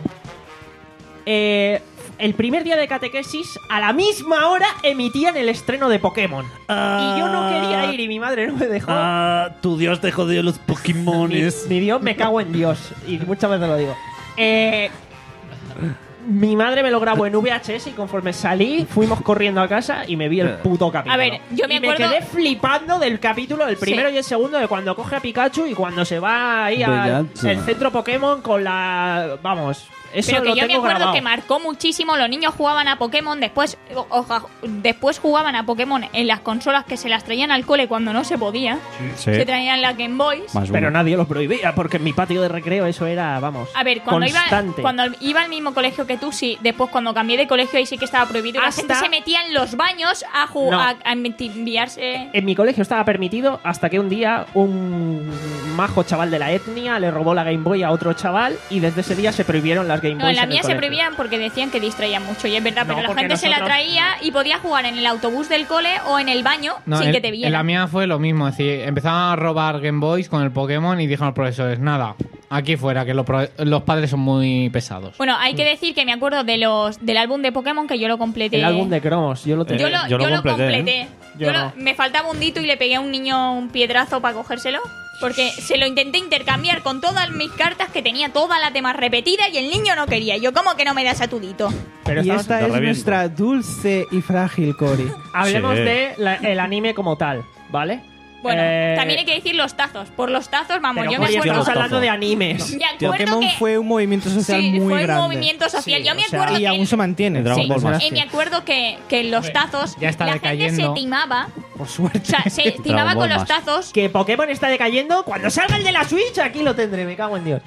eh, el primer día de catequesis, a la misma hora emitían el estreno de Pokémon. Y yo no quería ir y mi madre no me dejó. Ah, tu Dios te jodió los Mi, Pokémones. mi Dios, me cago en Dios. Y muchas veces lo digo. Eh, mi madre me lo grabó en V H S y conforme salí, fuimos corriendo a casa y me vi el puto capítulo. A ver, yo me y acuerdo- me quedé flipando del capítulo, el primero Sí. y el segundo, de cuando coge a Pikachu y cuando se va ahí al Bellazo. el centro Pokémon con la... Vamos, eso Pero que lo yo me tengo acuerdo grabado. que marcó muchísimo. Los niños jugaban a Pokémon, después o- o- después jugaban a Pokémon en las consolas que se las traían al cole cuando no se podía. Sí. Se traían las Game Boys. Más Pero uno. nadie lo prohibía, porque en mi patio de recreo eso era, vamos, A ver, cuando iba, constante. cuando iba al mismo colegio que tú, sí. Después, cuando cambié de colegio, ahí sí que estaba prohibido. Y la Hasta- gente se metía en los baños a, ju- No. a, a enviarse. En mi colegio estaba permitido hasta que un día un majo chaval de la etnia le robó la Game Boy a otro chaval y desde ese día se prohibieron las Game No, Boys. en la el mía se colegio. prohibían porque decían que distraían mucho. Y es verdad, No, pero la porque gente se la nosotros- traía y podía jugar en el autobús del cole o en el baño No, sin en, que te en vieran. la mía fue lo mismo, es decir, empezaban a robar Game Boys con el Pokémon y dijeron los profesores, nada, aquí fuera, que los, pro- los padres son muy pesados. Bueno, hay que decir que me acuerdo de los del álbum de Pokémon que yo lo completé. El álbum de cromos, yo lo tengo. Yo lo, yo lo yo lo completé, completé. ¿eh? Yo Yo lo- no. me faltaba un dito y le pegué a un niño un piedrazo para cogérselo. Porque se lo intenté intercambiar con todas mis cartas, que tenía toda la tema repetida y el niño no quería. Yo, ¿cómo que no me das a tu dito? Pero Y estamos- esta te es reviento. nuestra dulce y frágil Cori. hablemos Sí. de la- el anime como tal, ¿vale? Bueno, Eh, también hay que decir los tazos. Por los tazos, vamos, pero yo me Cori, acuerdo. estamos hablando de animes. Me acuerdo Pokémon que fue un movimiento social sí, muy fue grande. un movimiento social. Sí, yo me o sea, acuerdo Y que aún se mantiene. Dragon Sí, Ball más. y me acuerdo que, que los tazos ya está la gente decayendo. se timaba. Por suerte. O sea, se timaba Ball con los más. tazos. Que Pokémon está decayendo. Cuando salga el de la Switch, aquí lo tendré. Me cago en Dios.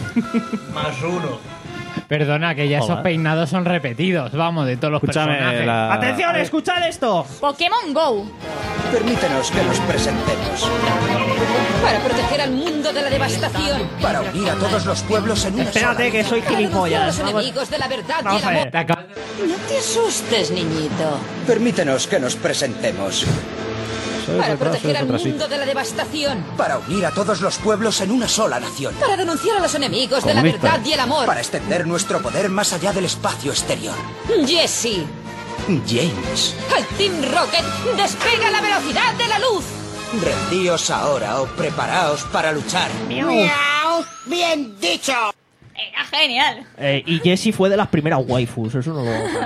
Perdona, que ya esos Joder. peinados son repetidos, vamos, de todos los Escúchame, personajes. la... Atención, escuchad esto. Pokémon Go. Permítenos que nos presentemos. Para proteger al mundo de la devastación. Para unir a todos los pueblos en una Espérate, sola que soy Para denunciar a gilipollas. los Vamos, enemigos de la verdad y vamos el a amor. ver. Te acabas de- No te asustes, niñito. Permítenos que nos presentemos. Para proteger al mundo de la devastación. Para unir a todos los pueblos en una sola nación. Para denunciar a los enemigos de la Comunista. verdad y el amor. Para extender nuestro poder más allá del espacio exterior. Jesse, James, al Team Rocket despega a la velocidad de la luz. rendíos ahora o preparaos para luchar. Bien dicho. Era genial. Eh, y Jessie fue de las primeras waifus. Eso no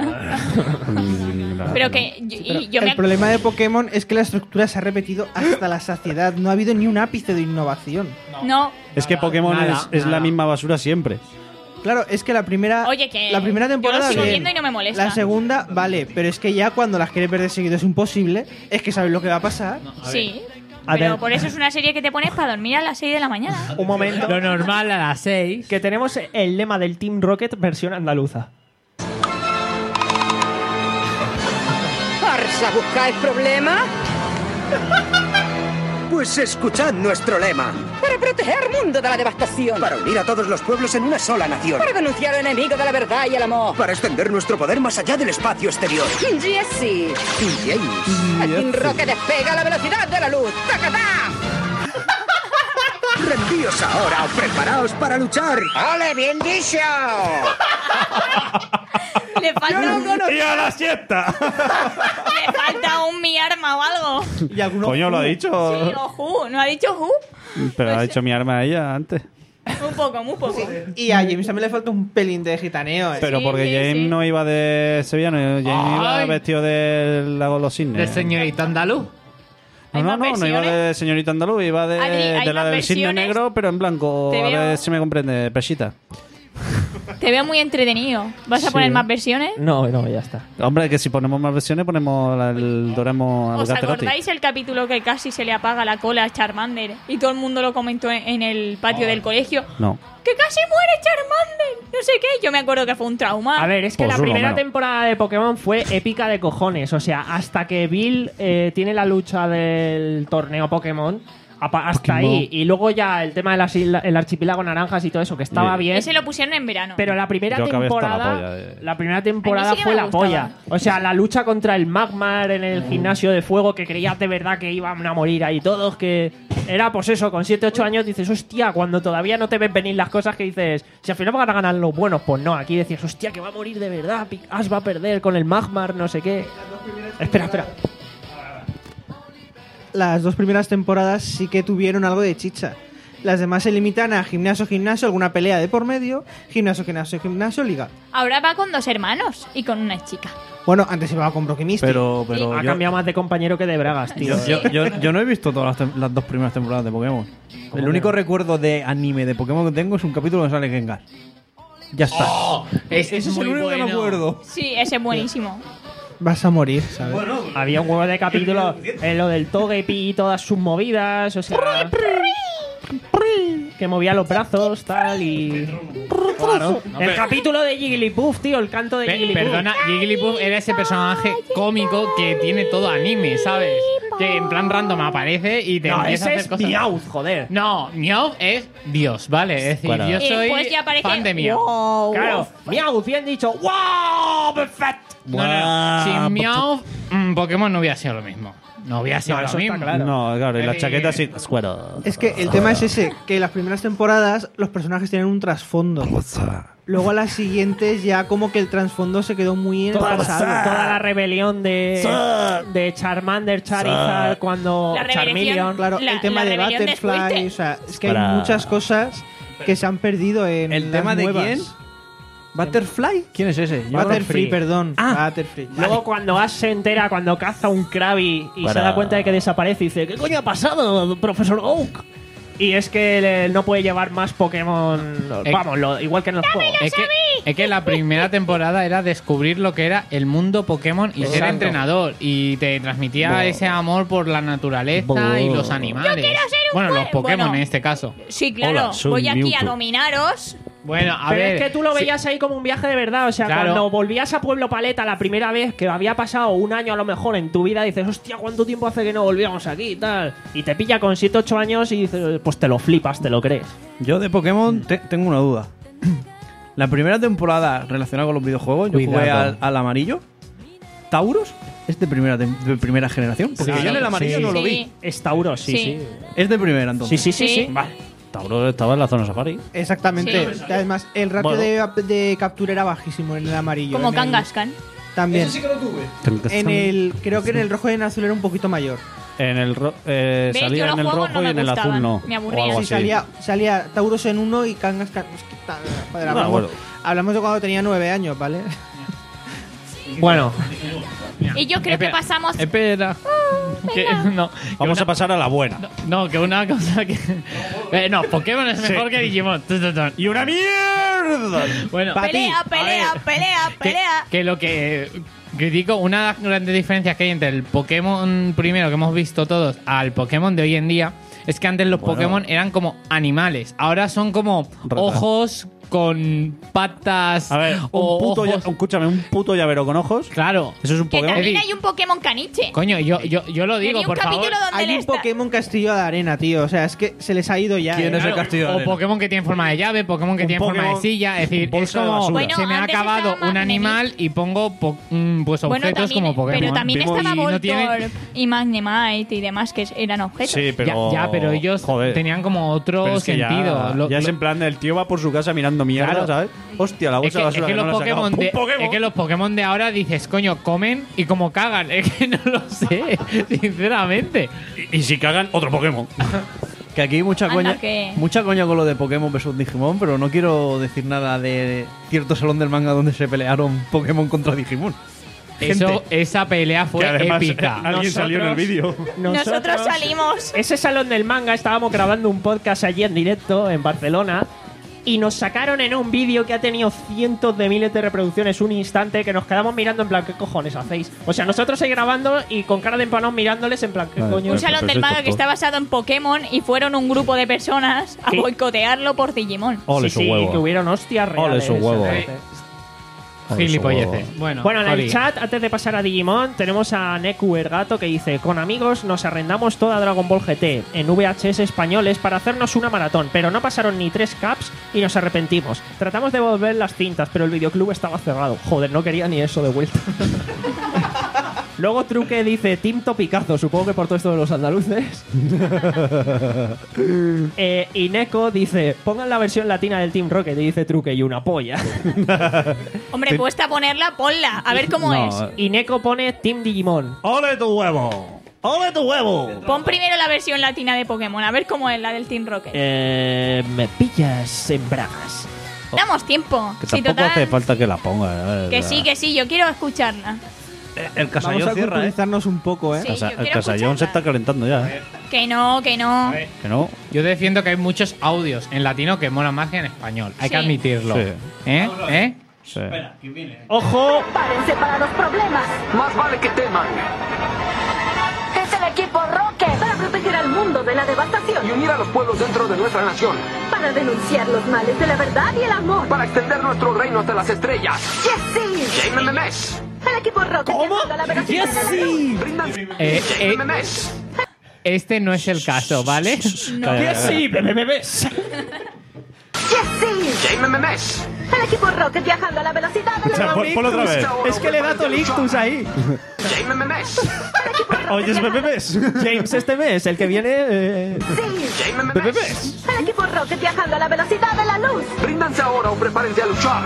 lo. Pero que y- y yo el me problema de Pokémon es que la estructura se ha repetido hasta la saciedad. No ha habido ni un ápice de innovación. no. Es que Pokémon nada, es, es la nada. misma basura siempre. Claro, es que la primera. Oye, que la primera yo lo temporada. sigo bien. viendo y no me molesta. La segunda, vale, pero es que ya cuando las quieres ver de seguido es imposible. Es que sabes lo que va a pasar. Sí. A Pero ver. por eso es una serie que te pones para dormir a las seis de la mañana. Un momento. Lo normal a las seis. Que tenemos el lema del Team Rocket versión andaluza. ¿Arsa buscáis problema? Pues escuchad nuestro lema. Para proteger al mundo de la devastación. Para unir a todos los pueblos en una sola nación. Para denunciar al enemigo de la verdad y el amor. Para extender nuestro poder más allá del espacio exterior. Jesse, James, al Team Rocket despega a la velocidad de la luz. ¡Tacatá! Rendíos ahora o preparaos para luchar. ¡Ole, bien dicho! Le falta un... ¡Y a la siesta! Le falta un mi arma o algo. Y algunos Coño, lo ha dicho. Sí, o Who. ¿No ha dicho Who? Pero ha dicho mi arma a ella antes. Un poco, muy poco. Y a James también le falta un pelín de gitaneo. ¿eh? Pero Sí, porque sí, James sí. no iba de sevillano, James iba Ay. vestido del lago de los cisnes. ¿De señorita andaluz? ¿Hay No, no, más no, no iba versiones? de señorita andaluz, iba de, Adri, ¿hay de la más del cisne versiones? negro, pero en blanco. Te A veo- ver si me comprende, Pesita. Te veo muy entretenido. ¿Vas a Sí. poner más versiones? No, no, ya está. Hombre, que si ponemos más versiones, ponemos la- el Doremo al ¿Os Gaterotti. acordáis el capítulo que casi se le apaga la cola a Charmander? Y todo el mundo lo comentó en, en el patio del colegio. No. ¡Que casi muere Charmander! No sé qué. Yo me acuerdo que fue un trauma. A ver, es que Pues la uno primera menos. temporada de Pokémon fue épica de cojones. O sea, hasta que Bill eh, tiene la lucha del torneo Pokémon, apa- hasta Pokémon. ahí. Y luego ya el tema del archipiélago naranjas y todo eso, que estaba Sí. bien. Ese lo pusieron en verano. Pero la primera Yo acabé hasta la temporada, polla de- la primera temporada A mí sí que fue me la gustaba. polla. O sea, la lucha contra el Magmar en el gimnasio de fuego, que creías de verdad que iban a morir ahí todos, que era pues eso, con siete ocho años dices, hostia, cuando todavía no te ven venir las cosas que dices, si al final van a ganar los buenos, pues no, aquí decías, hostia, que va a morir de verdad, Pi- Ash va a perder con el Magmar, no sé qué. Espera, espera. Las dos primeras temporadas sí que tuvieron algo de chicha. Las demás se limitan a gimnasio, gimnasio, alguna pelea de por medio, gimnasio, gimnasio, gimnasio, liga. Ahora va con dos hermanos y con una chica. Bueno, antes iba con Brock y Misty. Pero, pero Ha yo, cambiado más de compañero que de Bragas, tío. yo, yo, yo- yo no he visto todas las, tem- las dos primeras temporadas de Pokémon. El que único no? recuerdo de anime de Pokémon que tengo es un capítulo donde sale Gengar. Ya está. Oh, ese es Ese es muy el único bueno. que me acuerdo. Sí, ese es buenísimo. Vas a morir, ¿sabes? Había un huevo de capítulos en lo del Togepi y todas sus movidas, o sea, que movía los brazos, tal, y... Claro. El pero- capítulo de Jigglypuff, tío, el canto de Pe- Jigglypuff. Perdona, Jigglypuff era ese personaje cómico que tiene todo anime, ¿sabes? Que en plan random aparece y te No, empieza ese a es hacer cosas. Meowth, joder. No, Meowth es Dios, ¿vale? Es decir, Bueno. yo Y soy después ya aparece, fan de Meowth. wow, Claro, wow. Meowth, bien dicho. ¡Wow! ¡Perfecto! No, no, no. Sin Meowth, mm, Pokémon no hubiera sido lo mismo. No hubiera sido No, lo eso está mismo. claro. No, claro, y la Eh, chaqueta sí. Squirtle. Es que el tema es ese, que las primeras temporadas los personajes tienen un trasfondo. Luego a las siguientes ya como que el trasfondo se quedó muy en el Toda, pasado. toda la rebelión de, de Charmander, Charizard, cuando La rebelión- Charmeleon. Claro, La- el tema la de rebelión de Butterfly, Squirtle. o sea, es que hay Para- muchas cosas que se han perdido en ¿El las tema de nuevas. quién? ¿Butterfly? ¿Quién es ese? Yo Butterfree, Butterfree. perdón. Ah. Butterfree. Luego cuando Ash se entera, cuando caza un Krabby y se Para- da cuenta de que desaparece, dice, ¿qué coño ha pasado, profesor Oak? Y es que le- no puede llevar más Pokémon, Eh, vamos, lo- igual que en los juegos. Es que, es que la primera temporada era descubrir lo que era el mundo Pokémon y ser Exacto. entrenador. Y te transmitía ese amor por la naturaleza Buah. y los animales. Yo quiero ser un bueno, los buen- Pokémon bueno. en este caso. Sí, claro. Hola, soy Voy aquí a Mewtwo. dominaros. Bueno, a Pero ver. es que tú lo sí, veías ahí como un viaje de verdad. O sea, Claro. cuando volvías a Pueblo Paleta la primera vez, que había pasado un año a lo mejor en tu vida, dices, hostia, ¿cuánto tiempo hace que no volvíamos aquí y tal? Y te pilla con siete ocho años y dices, pues te lo flipas, te lo crees. Yo de Pokémon te- tengo una duda. La primera temporada relacionada con los videojuegos, yo jugué Cuidado. al, al amarillo. ¿Tauros? ¿Es de primera, tem- de primera generación? Porque Sí, yo en el amarillo sí. no lo Sí. vi. Es Tauros, sí, Sí. sí. Es de primera Sí, entonces. sí, sí, sí. Sí. Vale. Tauro estaba en la zona safari. Exactamente. Sí. Además, el ratio Bueno. de, de captura era bajísimo en el amarillo. Como en el- Kangaskhan. También. que lo tuve. En el, creo que en el rojo y en el azul era un poquito mayor. En el ro- eh, ¿Ves? salía Yo en los el juegos rojo no y me en el azul gustaban. no. Me aburrían. O algo Sí, así. salía, salía Tauros en uno y Kangaskhan. es que ta- joder, No, hablamos, bueno. hablamos de cuando tenía nueve años, ¿vale? Bueno, Y yo creo que Espera, pasamos. Espera. Que- no, que Vamos una- a pasar a la buena. No, que una cosa que. Eh, no, Pokémon es mejor que Digimon. Tun, tun, tun. ¡Y una mierda! Bueno, Pelea, pelea, pelea, que, pelea. que lo que critico, una de las grandes diferencias que hay entre el Pokémon primero que hemos visto todos al Pokémon de hoy en día es que antes los Bueno. Pokémon eran como animales, ahora son como Rata. ojos con patas. A ver, o un puto, ojos- ya- escúchame, un puto llavero con ojos. Claro. Eso es un Que Pokémon. también Es decir, hay un Pokémon caniche. Coño, yo, yo, yo lo digo, Tenía un por favor. capítulo donde Hay él un está. Pokémon Castillo de Arena, tío. O sea, es que se les ha ido ya. ¿Quién ¿eh? es el Claro, castillo de o arena? Pokémon que tiene forma de llave, Pokémon que Un tiene forma de Pokémon silla. Es decir, es bolsa de como basura. Bueno, se me ha antes acabado estaba un Magnemite. animal y pongo po- mm, pues Bueno, objetos también, como Pokémon. pero también Vimos- estaba y no Voltorb tiene- y Magnemite y demás que eran objetos. Sí, pero. Ya, ya, pero ellos Joder. tenían como otro Pero es que ya- sentido. Lo- Ya, es lo- en plan, el tío va por su casa mirando mierda, Claro. ¿sabes? Hostia, la Es bolsa que, de es basura que que los no la he sacado. Pokémon de, ¡Pum, Pokémon! es que los Pokémon de ahora dices, coño, comen y como cagan. Es que no lo sé, sinceramente. Y, y si cagan, otro Pokémon. Que aquí hay mucha Anda, coña, que- mucha coña con lo de Pokémon versus Digimon, pero no quiero decir nada de cierto salón del manga donde se pelearon Pokémon contra Digimon. Eso, Gente. esa pelea fue Que además, épica. eh, alguien salió en el vídeo. Nosotros salimos. Ese salón del manga estábamos grabando un podcast allí en directo en Barcelona y nos sacaron en un vídeo que ha tenido cientos de miles de reproducciones un instante que nos quedamos mirando en plan, ¿qué cojones hacéis? O sea, nosotros ahí grabando y con cara de empanado mirándoles en plan, ¿qué Vale. coño? Un salón del manga que está basado en Pokémon y fueron un grupo de personas a Sí. boicotearlo por Digimon. Ole sí, su sí, huevo. que hubieron hostias reales. Ole su huevo. Sí. Gilipolleces. Bueno, Bueno, en el Oli. chat, antes de pasar a Digimon, tenemos a Neku Ergato que dice: con amigos nos arrendamos toda Dragon Ball G T en V H S españoles para hacernos una maratón, pero no pasaron ni tres caps y nos arrepentimos. Tratamos de volver las cintas, pero el videoclub estaba cerrado. Joder, no quería ni eso de vuelta. Luego Truque dice Team Topicazo, supongo que por todo esto de los andaluces. eh, y Neko dice, pongan la versión latina del Team Rocket, y dice Truque, y una polla. Hombre, puesta a ponerla, ponla. A ver cómo No, es. Y Neko pone Team Digimon. ¡Ole tu huevo! ¡Ole tu huevo! Pon primero la versión latina de Pokémon, a ver cómo es la del Team Rocket. Eh, me pillas en bragas. Damos tiempo. Que Sí, tampoco total. hace falta que la ponga. eh, Que o sea, sí, que sí, yo quiero escucharla. El Vamos casallón a cierra, ¿eh? culturizarnos un poco, ¿eh? Sí, casa- yo el quiero casallón se está escucharla. calentando ya. ¿eh? Que no, que no. Que no. Yo defiendo que hay muchos audios en latino que molan más que en español. Hay que Sí. admitirlo. Sí. ¿Eh? ¿Eh? Sí. ¡Ojo! Prepárense para los problemas. Más vale que teman. Es el equipo Rocket para proteger al mundo de la devastación, Y unir a los pueblos dentro de nuestra nación. para denunciar los males de la verdad y el amor. Para extender nuestro reino hasta las estrellas. ¡Yes, Game Memes. El equipo Rocket viajando a la velocidad de la luz. Brindan. Eh, Game eh, Memes. este no es el caso, ¿vale? ¡Que sí! ¡Bebé, bebés! ¡Yes, Game Memes. El equipo Rocket viajando a la velocidad de la luz. Pon- ponlo otra vez. Es que le da tolictus ahí. Game Memes. Oye, bebés. James este mes, el que viene... eh, Game bebés. Memes. El equipo Rocket viajando a la velocidad de la luz. Bríndanse ahora o prepárense a luchar.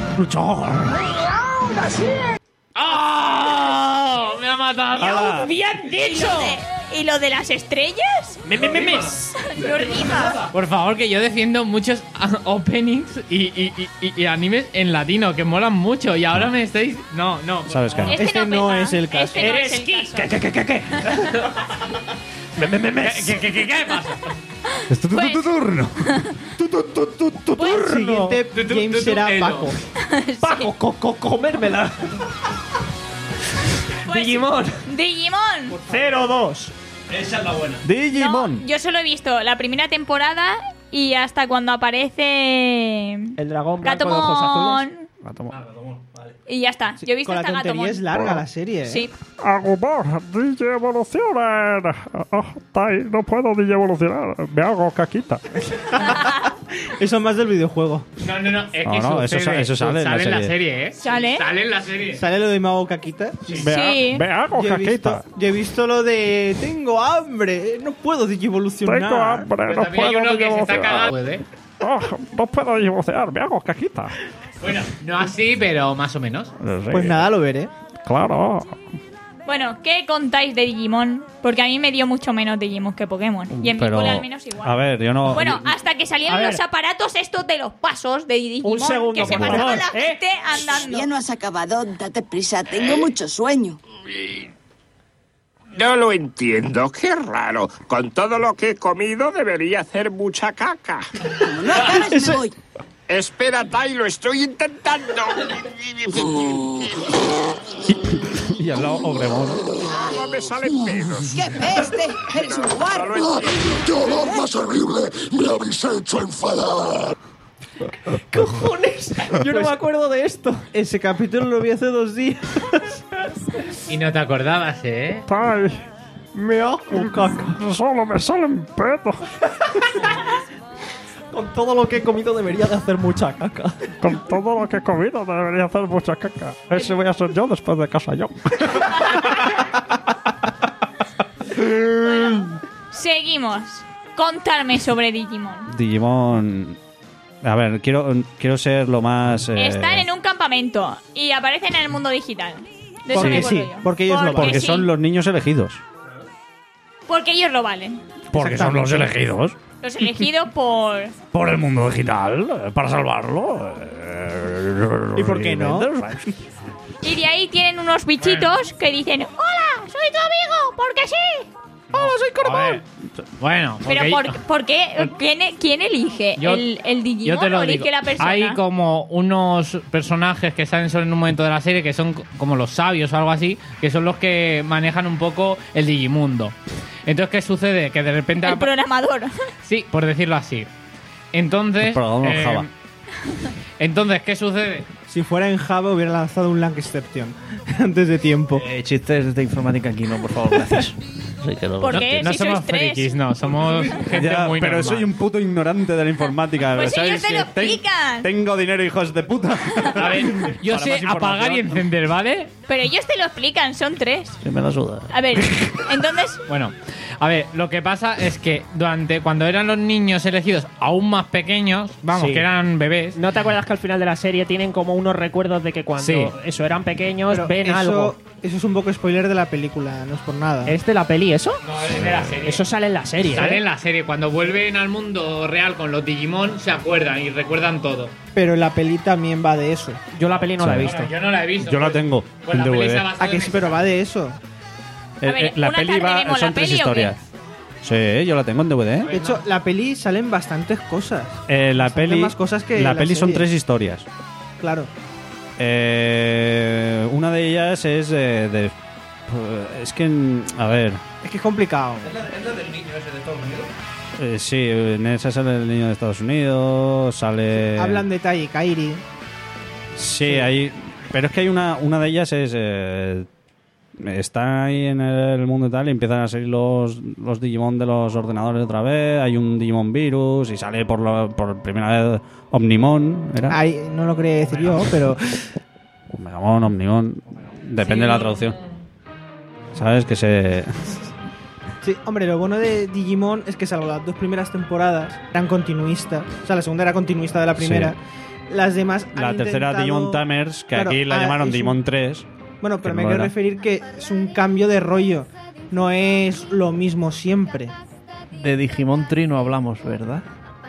¡Oh! ¡Me ha matado! ¡Bien ¿Y dicho! lo de, ¿y lo de las estrellas? Me, me, me, mes. No rima. Por favor, que yo defiendo muchos ah, openings y, y- y- y- y animes en latino que molan mucho y ahora me estáis... No, no. por Sabes que no. favor. Este, Este no pega. es el caso. Este no Eres es el ki. caso. ¿Qué, qué, qué, qué, qué? Me, me, me, mes. ¿Qué, qué, qué, qué pasa? Es tu, tu, tu, tu turno. Tu, tu, tu, tu, tu Pues- turno. Siguiente Tu, tu, tu, James tu, será elo. Paco. Paco, co, co, comérmela. Pues, Digimon. Digimon. cero dos. Esa es la buena. Digimon. No, yo solo he visto la primera temporada y hasta cuando aparece El dragón blanco de ojos azules. Gatomon. Gatomon. Y ya está. Yo he visto Con la hasta tontería Gatomon. es larga la serie, ¿eh? Sí. Agumon, digievolucionen. Oh, Tai, no puedo digievolucionar. Me hago caquita. Eso es más del videojuego. No, no, no. Es No, que no, eso sucede, sa- eso sale en la en la serie. serie, ¿eh? ¿Sale? Sale en la serie. ¿Sale lo de me hago caquita? Me, Sí. me hago Yo he, visto, caquita. yo he visto lo de tengo hambre, no puedo digievolucionar. Tengo hambre, Pero no también hay puedo uno que se está digievolucionar. cagando. ¿Puede? Oh, no puedo digievolucionar. Me hago caquita. Bueno, no así, pero más o menos. Pues nada, lo veré. Claro. Bueno, ¿qué contáis de Digimon? Porque a mí me dio mucho menos Digimon que Pokémon. Y en Pero, mi cole al menos igual. a ver, yo no. Bueno, hasta que salieron A ver. los aparatos estos de los pasos de Digimon. Un segundo, que se por pasaba favor, la ¿eh? gente andando. Ya no has acabado, date prisa, tengo mucho sueño. No lo entiendo, qué raro. Con todo lo que he comido debería hacer mucha caca. Como no acabes, me voy. Espera, Tai, lo estoy intentando. Y al lado Ogremon. No me salen pelos. ¡Qué peste! ¡Eres un No guarro! lo entiendo. ¡Qué olor más horrible! ¡Me habéis hecho enfadar! ¡Cojones! Yo no me acuerdo de esto. Ese capítulo lo vi hace dos días. Y no te acordabas, ¿eh? Tai, Me hago caca. solo me salen pedos. Con todo lo que he comido debería de hacer mucha caca. Con todo lo que he comido debería hacer mucha caca. Ese voy a ser yo después de casa yo. Seguimos. contarme sobre Digimon. Digimon... A ver, quiero, quiero ser lo más... Eh... Están en un campamento y aparecen en el mundo digital. De eso Porque me acuerdo sí, yo. porque ellos lo Porque Porque sí, son los niños elegidos. Porque ellos lo valen. Porque son los elegidos. Los elegidos por... Por el mundo digital, eh, para salvarlo. eh, ¿Y por qué no? Y de ahí tienen unos bichitos que dicen: ¡Hola! ¡Soy tu amigo! ¡Porque sí! ¡Hola, soy Cormón! Bueno, Pero porque ¿por, yo- ¿por qué? ¿Quién, quién elige? Yo- ¿El, el Digimon Yo te lo o digo. elige la persona? Hay como unos personajes que salen solo en un momento de la serie que son co- como los sabios o algo así, que son los que manejan un poco el Digimundo. Entonces, ¿qué sucede? Que de repente... El ap- programador. Sí, por decirlo así. Entonces... El programador eh, Java. Entonces, ¿qué sucede? Si fuera en Java hubiera lanzado un Lankexception antes de tiempo. Eh, chistes de informática aquí, no, por favor, gracias. ¿Por No, qué? no Si somos sois tres. frikis, no, somos gente Ya, muy pero normal. soy un puto ignorante de la informática. Pues ¿sabes? ellos te lo Que ten- explican. Tengo dinero, hijos de puta. A ver, yo Para sé más apagar y información. encender, ¿vale? Pero ellos te lo explican, son tres. Se me la suda. A ver, entonces... Bueno, a ver, lo que pasa es que durante cuando eran los niños elegidos aún más pequeños, vamos, Sí. que eran bebés, ¿No te acuerdas que al final de la serie tienen como unos recuerdos de que cuando Sí. eso eran pequeños Pero ven eso, algo? eso es un poco spoiler de la película, no es por nada. ¿Es de la peli eso? no, es de la serie. Eso sale en la serie. Sale ¿eh? en la serie. Cuando vuelven al mundo real con los Digimon, se acuerdan y recuerdan todo. Pero la peli también va de eso. Yo la peli no la he Sí. visto. Bueno, yo no la he visto. Yo la pues- tengo pues en la peli D V D. se ha basado ¿A que en sí? eso. Pero va de eso. Eh, A ver, eh, la ¿una peli tarde va, vemos son la tres peli o qué? historias. Sí, yo la tengo en D V D. De hecho, la peli salen bastantes cosas. Eh, la Bastantes peli, más cosas que la la peli son serie. tres historias. Claro. Eh, una de ellas es eh, de. Es que, a ver. Es que es complicado. eh, sí, en esa sale el niño de Estados Unidos, sale. Hablan de Tai y Kairi. Sí, hay. Pero es que hay una. Una de ellas es. eh, está ahí en el mundo y tal, y empiezan a salir los, los Digimon de los ordenadores otra vez. Hay un Digimon Virus y sale por, la, por primera vez Omnimon. ¿Era? Ay, no lo quería decir yo, pero Megamon, Omnimon. Depende de la traducción. ¿Sabes? Que se. sí, hombre, lo bueno de Digimon es que salvo las dos primeras temporadas eran continuistas. O sea, la segunda era continuista de la primera. Las demás han La tercera intentado- Digimon Tamers, que Claro, aquí la ah, llamaron es un- Digimon tres. Bueno, pero que me no quiero era. referir que es un cambio de rollo. No es lo mismo siempre. De Digimon Tree no hablamos, ¿verdad?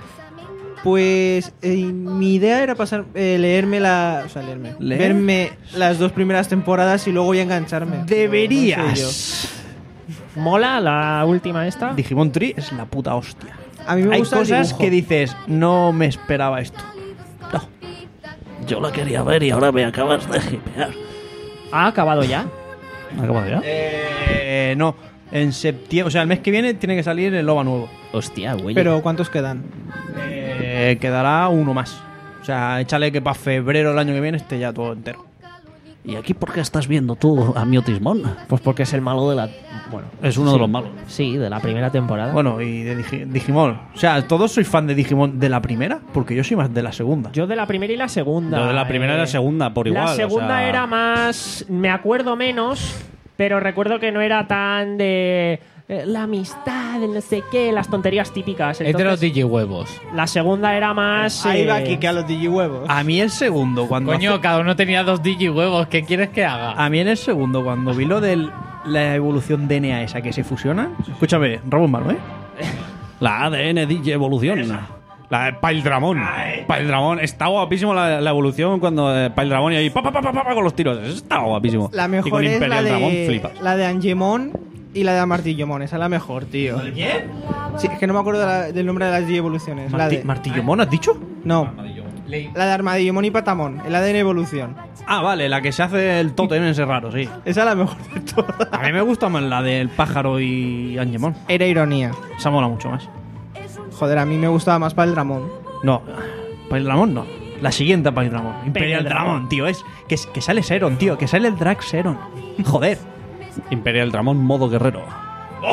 Pues eh, mi idea era pasar eh, leerme la, o sea, leerme, ¿Leer? verme las dos primeras temporadas y luego ya engancharme. Deberías. No sé ¿Mola la última esta? Digimon Tree es la puta hostia. yo. A mí me Hay gusta el cosas dibujo. que dices, no me esperaba esto. No. Yo la quería ver y ahora me acabas de hipear. ¿Ha acabado ya? ¿Ha acabado ya? Eh, no. En septiembre, o sea, el mes que viene tiene que salir el OVA nuevo. Hostia, güey. Pero ¿cuántos quedan? Eh, quedará uno más. O sea, échale que para febrero del año que viene esté ya todo entero. ¿Y aquí por qué estás viendo tú a Miotismon? Pues porque es el malo de la... Bueno, Es uno sí. de los malos. Sí, de la primera temporada. Bueno, y de Digi- Digimon. O sea, ¿todos sois fan de Digimon de la primera? Porque yo soy más de la segunda. Yo de la primera y la segunda. Lo de la primera y eh, la segunda, por igual. La o segunda sea, era más... Me acuerdo menos, pero recuerdo que no era tan de... eh, La amistad, el no sé qué, las tonterías típicas. Es de los Entonces, Digihuevos. la segunda era más... Ahí eh, va Kike a los digihuevos. A mí el segundo, cuando... Coño, hace- cada uno tenía dos Digihuevos. ¿Qué quieres que haga? A mí en el segundo, cuando vi lo de la evolución D N A esa que se fusiona... Escúchame, robo un malo, ¿eh? La A D N Digi Evolución. La de Paildramon. Paildramon. Está guapísimo la, la evolución cuando eh, Paildramon y ahí pa, pa, pa, pa, pa, con los tiros. Eso está guapísimo. La y mejor con es la Imperial Dramon de, flipas. la de Angemon y la de Martillomon. Esa es la mejor, tío. ¿Quién? Sí, es que no me acuerdo de la- del nombre de las evoluciones. La de, ¿Martillomon has dicho? no, la de Armadillomon y Patamon. El A D N evolución. Ah, vale, la que se hace el tótem ese raro, sí. Esa es la mejor de todas. A mí me gusta más la del pájaro y Angemon. Era ironía. Esa mola mucho más. Joder, a mí me gustaba más para el Dramón. No, Paildramon no. La siguiente Paildramon. Imperial Dramon. Dramon, tío. Es que, es- que sale Seron, tío. Que sale el Drag Seron. Joder. Imperial Dramon modo guerrero.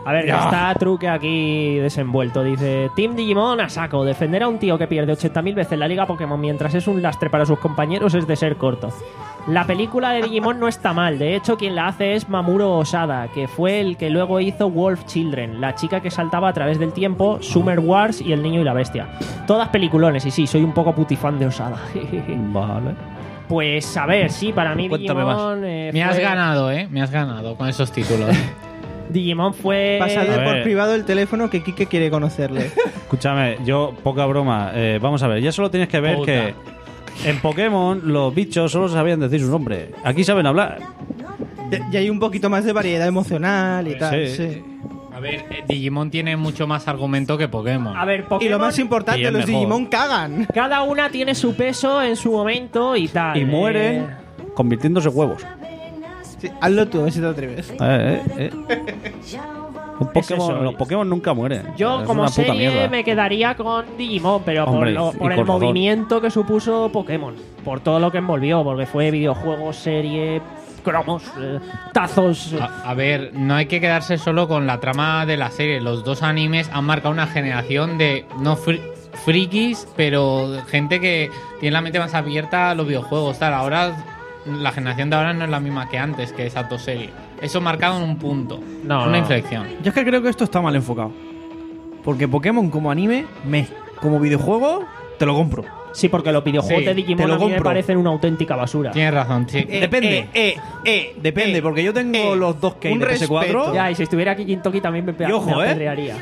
A ver, Ya. está Truque aquí desenvuelto. Dice: Team Digimon a saco. Defender a un tío que pierde ochenta mil veces la liga Pokémon mientras es un lastre para sus compañeros es de ser corto. La película de Digimon no está mal. De hecho, quien la hace es Mamuro Osada, que fue el que luego hizo Wolf Children, la chica que saltaba a través del tiempo, Summer Wars y El Niño y la Bestia. Todas peliculones, y sí, soy un poco putifan de Osada. Vale. Pues a ver, sí, para mí Cuéntame Digimon... eh, Me has fue- ganado, ¿eh? Me has ganado con esos títulos. Digimon fue... Pasadle A por ver. privado el teléfono que Kike quiere conocerle. Escúchame, yo, poca broma. eh, vamos a ver, ya solo tienes que ver Puta. que en Pokémon los bichos solo sabían decir su nombre. Aquí saben hablar. Y hay un poquito más de variedad emocional y tal. Sí. Sí. A ver, eh, Digimon tiene mucho más argumento que Pokémon. A ver, Pokémon... Y lo más Y importante, es los mejor. Digimon cagan. Cada una tiene su peso en su momento y tal. Y mueren eh. convirtiéndose en huevos. Sí, hazlo tú, a ver si te atreves. Eh, eh, eh. Un Pokémon- eso. los Pokémon nunca mueren. Yo Es como una puta serie mierda. me quedaría con Digimon, pero Hombre, por, lo- y por el con razón. movimiento que supuso Pokémon. Por todo lo que envolvió, porque fue videojuego, serie, cromos, eh, tazos... eh. A, a ver, no hay que quedarse solo con la trama de la serie. Los dos animes han marcado una generación de no fri- frikis, pero gente que tiene la mente más abierta a los videojuegos. Tal. Ahora la generación de ahora no es la misma que antes, que esas dos series. Eso marcado en un punto, No, una no. inflexión. Yo es que creo que esto está mal enfocado. Porque Pokémon como anime, me. Como videojuego, te lo compro. Sí, porque los videojuegos Sí, de te Digimon lo a mí me compro. parecen una auténtica basura. Tienes razón, sí. Eh, Depende. eh, eh, eh, Depende, eh, porque yo tengo eh, los dos K un de P S cuatro. respeto. Ya, y si estuviera aquí Jintoki también me, pe- Y ojo, me ¿eh? apedrearía.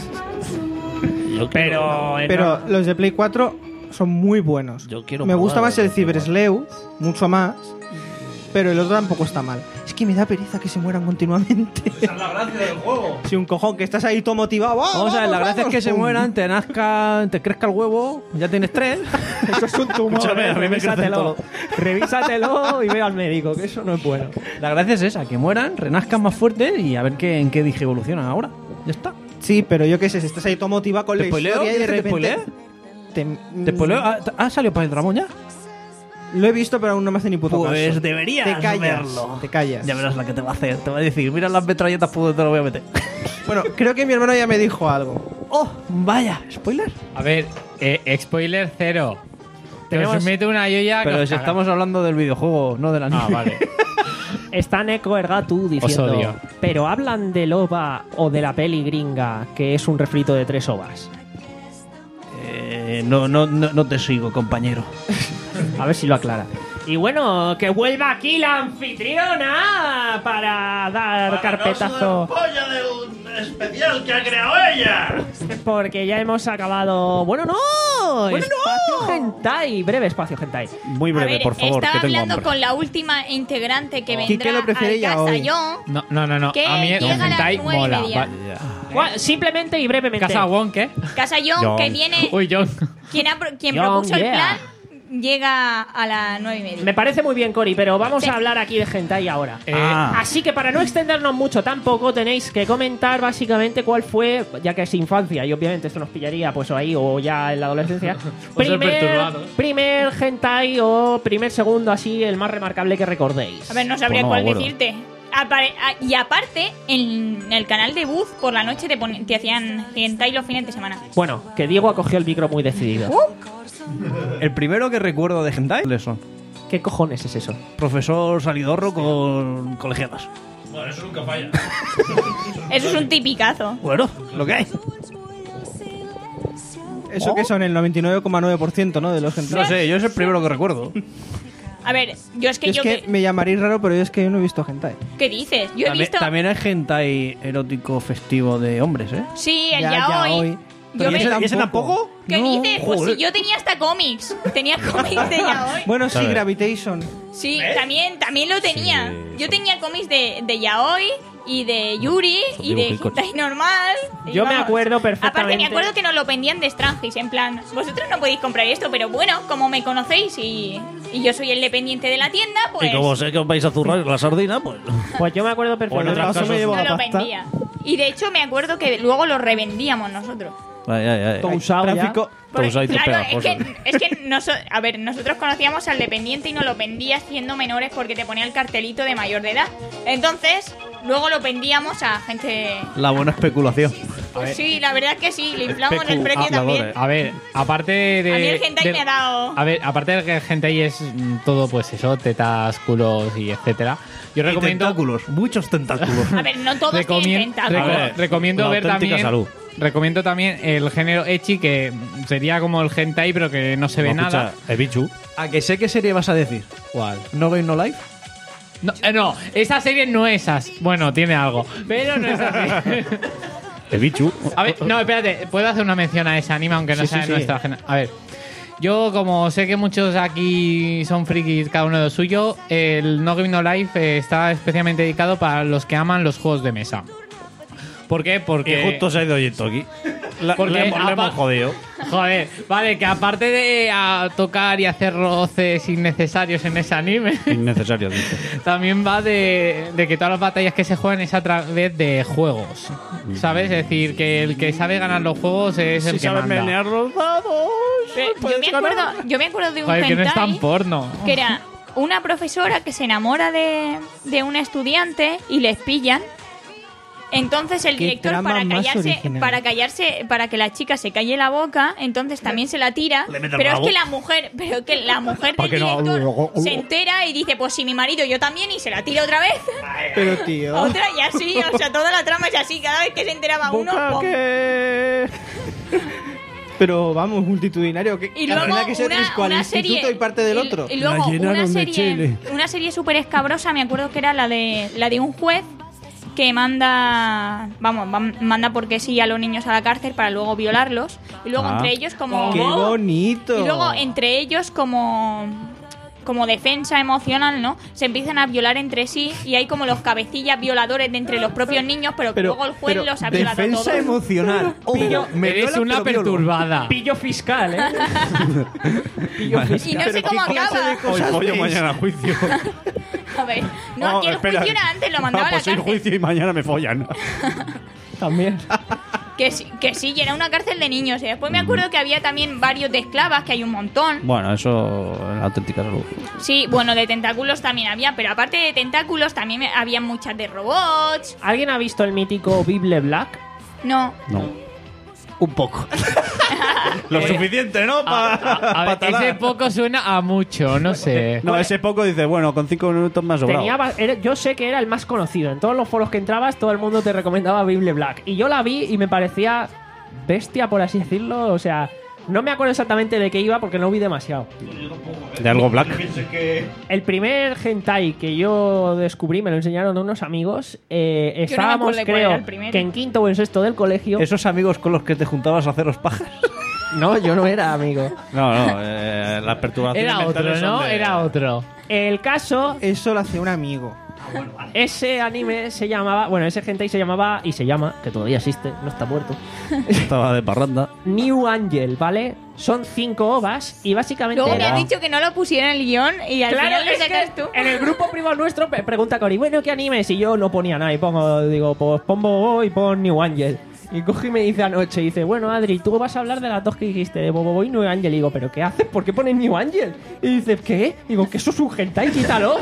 Pero... en- Pero los de Play cuatro son muy buenos. Yo quiero Me gusta probar más el el Cyber Sleuth, mucho más. Pero el otro tampoco está mal. Es que me da pereza que se mueran continuamente. Esa es la gracia del juego. Si un cojón que estás ahí todo motivado. ¡ah, Vamos a ver, la vamos, gracia es que vamos! se ¡Pum! mueran, te nazca, te crezca el huevo, ya tienes tres. Eso es un tumor. Escúchame, eh, a mí me crecen revísatelo. todo. Revísatelo y ve al médico, que eso no es bueno. La gracia es esa, que mueran, renazcan más fuertes y a ver qué, en qué dije evolucionan ahora. Ya está. Sí, pero yo qué sé, si estás ahí todo motivado con ¿Te la spoileo? historia y de ¿Quieres que te repente... spoilee? Te, ¿Te spoileo? ¿Ha, ha salido para el Dramón ya? Lo he visto, pero aún no me hace ni puto Pues caso. deberías Te callas, verlo. te callas. Ya verás la que te va a hacer. Te va a decir, mira las metralletas por donde te lo voy a meter. Bueno, creo que mi hermano ya me dijo algo. ¡Oh! Vaya, spoiler. A ver, eh, spoiler cero. Que Tenemos- os mete una yoya que Pero os si cagáis. estamos hablando del videojuego, no del anime. Ah, vale. Está Neko Ergatu diciendo... odio. Pero hablan del O V A o de la peli gringa, que es un refrito de tres ovas. Eh, no, no, no, no te sigo, compañero. A ver si lo aclara. Y bueno, que vuelva aquí la anfitriona para dar carpetazo. polla de un especial que ha creado ella. Porque ya hemos acabado. Bueno, no. Bueno, espacio no. hentai. Breve espacio hentai. Muy A breve, ver, por favor, estaba que tengo hablando hambre. con la última integrante que Quique vendrá lo prefiere al ya casa hoy. yo. No, no, no. no. Que A mí el llega a las hentai nueve y mola. media. Va- Gua- Simplemente y brevemente. Casa Won, ¿qué? Casa John, John. que viene. Uy, John. Quien, ha pro- quien John, propuso el yeah. plan llega a las nueve y media. Me parece muy bien, Cori, pero vamos Sí. a hablar aquí de hentai ahora. Eh, Ah. Así que para no extendernos mucho tampoco tenéis que comentar básicamente cuál fue, ya que es infancia y obviamente esto nos pillaría pues ahí o ya en la adolescencia, O ser primer, perturbados. primer hentai o primer segundo así el más remarcable que recordéis. A ver, no sabría Pues no me cuál acuerdo. decirte. Apare- a- y aparte, en el canal de Buzz, por la noche te, pon- te hacían hentai los fines de semana. Bueno, que Diego acogió el micro muy decidido. Uh, El primero que recuerdo de hentai le son ¿Qué cojones es eso? profesor salidorro con colegiadas. Eso es un tipicazo. Bueno, lo que hay. Eso que son el noventa y nueve coma nueve por ciento, ¿no? De los hentai. No sé, yo es el primero que recuerdo. A ver, yo es que Es yo. que que- me llamaréis raro, pero yo es que yo no he visto hentai. ¿Qué dices? Yo he También, visto. también hay hentai erótico festivo de hombres, ¿eh? Sí, el Ya, yaoi. yaoi. Yo ¿Y me- ese, y ese tampoco? ¿Qué No, dices? Pues joder. si yo tenía hasta cómics. Tenía cómics de yaoi. Bueno, sí, ¿Sabes? Gravitation. Sí, también, también lo tenía. Yo tenía cómics de, de yaoi y de Yuri y de dibujicos. hentai normal. Y Yo me vamos. acuerdo Aparte, perfectamente. me acuerdo que nos lo vendían de Strangis. En plan, vosotros no podéis comprar esto, pero bueno, como me conocéis y, y yo soy el dependiente de la tienda, pues Y como sé que os vais a zurrar la sardina, pues. Pues yo me acuerdo Bueno, perfectamente. de paso me llevo no la lo pasta. vendía. Y de hecho, me acuerdo que luego lo revendíamos nosotros. Ay, ay, ay. Todo usado ya. Tráfico. Porque, Todos ahí claro, es pegajosos. que, es que noso- a ver, nosotros conocíamos al dependiente y nos lo vendía siendo menores porque te ponía el cartelito de mayor de edad. Entonces, luego lo vendíamos a gente... La buena especulación. Pues sí, la verdad es que sí, le inflamos el precio también. A ver, aparte de... A mí el hentai de- me ha dado... A ver, aparte de que el hentai es mm, todo, pues eso, tetas, culos y etcétera. Yo Y recomiendo... tentáculos, muchos tentáculos. A ver, no todos Recomien- tienen tentáculos. reco- A ver, recomiendo la ver auténtica también... salud. Recomiendo también el género ecchi, que sería como el hentai, pero que no se ve Como nada. escucha, Ebichu. ¿A que sé qué serie vas a decir? ¿Cuál? ¿No Game No Life? No, eh, no, esa serie no es así. Bueno, tiene algo, pero no es así. Ebichu. A ver, no, espérate, puedo hacer una mención a ese anime, aunque no Sí, sea sí, de sí. nuestra generación. A ver, yo como sé que muchos aquí son frikis, cada uno de lo suyo, el No Game No Life eh, está especialmente dedicado para los que aman los juegos de mesa. ¿Por qué? Porque... Y justo se ha ido Toki. La, Porque le, hemos, le hemos apa- jodido. Joder, vale, que aparte de a tocar y hacer roces innecesarios en ese anime, Innecesario, dice. también va de, de que todas las batallas que se juegan es a través de juegos. ¿Sabes? Es decir, que el que sabe ganar los juegos es el Si que sabes manda. menear los dados. Pero yo, me acuerdo, yo me acuerdo de un Joder, que no es hentai tan porno. que era una profesora que se enamora de, de un estudiante y les pillan. Entonces el Qué director, trama para más callarse, original. para callarse, para que la chica se calle la boca, entonces también se la tira. Le mete el Pero es rabo. que la mujer, pero que la mujer ¿Para del qué no? director se entera y dice, pues si mi marido yo también, y se la tira otra vez. Pero tío. Otra y así, o sea, toda la trama es así, cada vez que se enteraba uno, ¡pum! Pero vamos, multitudinario. Que, Y la luego verdad que se una, trisco al una instituto serie y parte del y- otro. Y, luego La llenaron una de serie, chile. una serie súper escabrosa, me acuerdo que era la de la de un juez que manda, vamos, va- manda porque sí a los niños a la cárcel para luego violarlos y luego Ah. entre ellos como ¡Qué bonito! y luego entre ellos como como defensa emocional, ¿no? Se empiezan a violar entre sí y hay como los cabecillas violadores de entre los propios niños, pero, Pero- luego el juez pero los ha violado a defensa todos. emocional. Pillo, me Eres viola, una pero violo. perturbada. Pillo fiscal, ¿eh? Pillo Y fiscal. no sé Pero cómo ¿qué clase acaba. de cosas Hoy pollo, ves? mañana juicio. A ver, no, Oh, aquí el espera. juicio era antes, lo mandaba Ah, a la pues hoy cárcel. juicio y mañana me follan. También. Que sí, que sí, y era una cárcel de niños. Y después me acuerdo que había también varios de esclavas, que hay un montón. Bueno, eso en la auténtica salud. Sí, bueno, de tentáculos también había, pero aparte de tentáculos también me- había muchas de robots. ¿Alguien ha visto el mítico Bible Black? No. No. Un poco. Lo suficiente, ¿no? Pa- A ver, pa talar. ese poco suena a mucho, no sé. No, ese poco dice, bueno, con cinco minutos más sobrado. Tenía, ba- era- yo sé que era el más conocido. En todos los foros que entrabas, todo el mundo te recomendaba Bible Black. Y yo la vi y me parecía bestia, por así decirlo. O sea, no me acuerdo exactamente de qué iba porque no vi demasiado. De algo black. El primer hentai que yo descubrí, me lo enseñaron unos amigos. eh, me estábamos, acuerdo de cuál era creo, el primero. que en quinto o en sexto del colegio. Esos amigos con los que te juntabas a haceros pajas. No, yo no era amigo. No, no, eh, las perturbaciones Era otro, mentales son ¿no? de- Era otro. El caso, Eso lo hacía un amigo. ese anime se llamaba, bueno, ese hentai se llamaba, y se llama, que todavía existe, no está muerto, Estaba de parranda. New Angel, ¿vale? Son cinco ovas y básicamente... Luego me era- han dicho que no lo pusiera en el guión y al Claro, final lo es sacas que tú. en el grupo privado nuestro pe- pregunta Cori, bueno, ¿qué animes? Y yo no ponía nada y pongo, digo, pues pon Bobo y pon New Angel. Y coge y me dice anoche, dice, bueno, Adri, tú vas a hablar de las dos que dijiste, de Bobo y New Angel. Y digo, ¿pero qué haces? ¿Por qué pones New Angel? Y dice, ¿qué? Digo, que eso es un hentai, quítalo.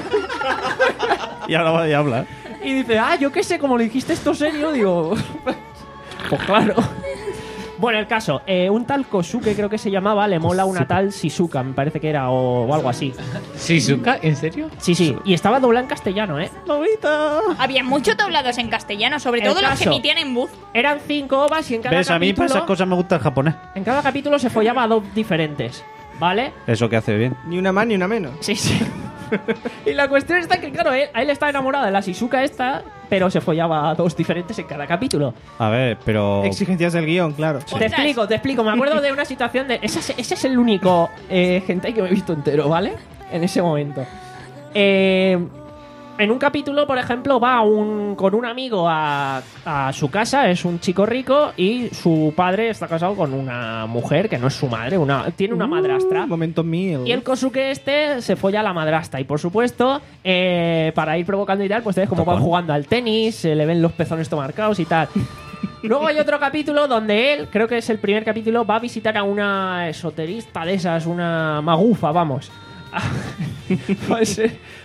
Y ahora va y habla. Y dice, ah, yo qué sé, como le dijiste esto serio, digo, pues claro. Bueno, el caso, eh, un tal Kosuke creo que se llamaba, le mola una tal Shizuka, me parece que era, o, o algo así. ¿Shizuka? ¿En serio? Sí, sí, y estaba doblada en castellano, ¿eh? Había muchos doblados en castellano, sobre El todo los que caso. emitían en voz. Eran cinco ovas y en cada ¿Ves? A mí para capítulo... esas cosas me gusta el japonés. En cada capítulo se follaba a dos diferentes, ¿vale? Eso que hace bien. Ni una más ni una menos. Sí, sí. Y la cuestión está que, claro, él, a él estaba enamorado de la Shizuka esta, pero se follaba a dos diferentes en cada capítulo. A ver, pero... Exigencias del guión, claro. Te explico, te explico. Me acuerdo de una situación de... Ese, es- ese es el único eh, hentai que me he visto entero, ¿vale? En ese momento. Eh, en un capítulo, por ejemplo, va un, con un amigo a, a su casa, es un chico rico, y su padre está casado con una mujer que no es su madre, una, tiene una madrastra. Momento mío. Y el Kosuke este se folla a la madrastra. Y por supuesto, eh, para ir provocando y tal, pues ves como van jugando al tenis, se le ven los pezones tomarcados y tal. Luego hay otro capítulo donde él, creo que es el primer capítulo, va a visitar a una esoterista de esas, una magufa, vamos. pues, eh,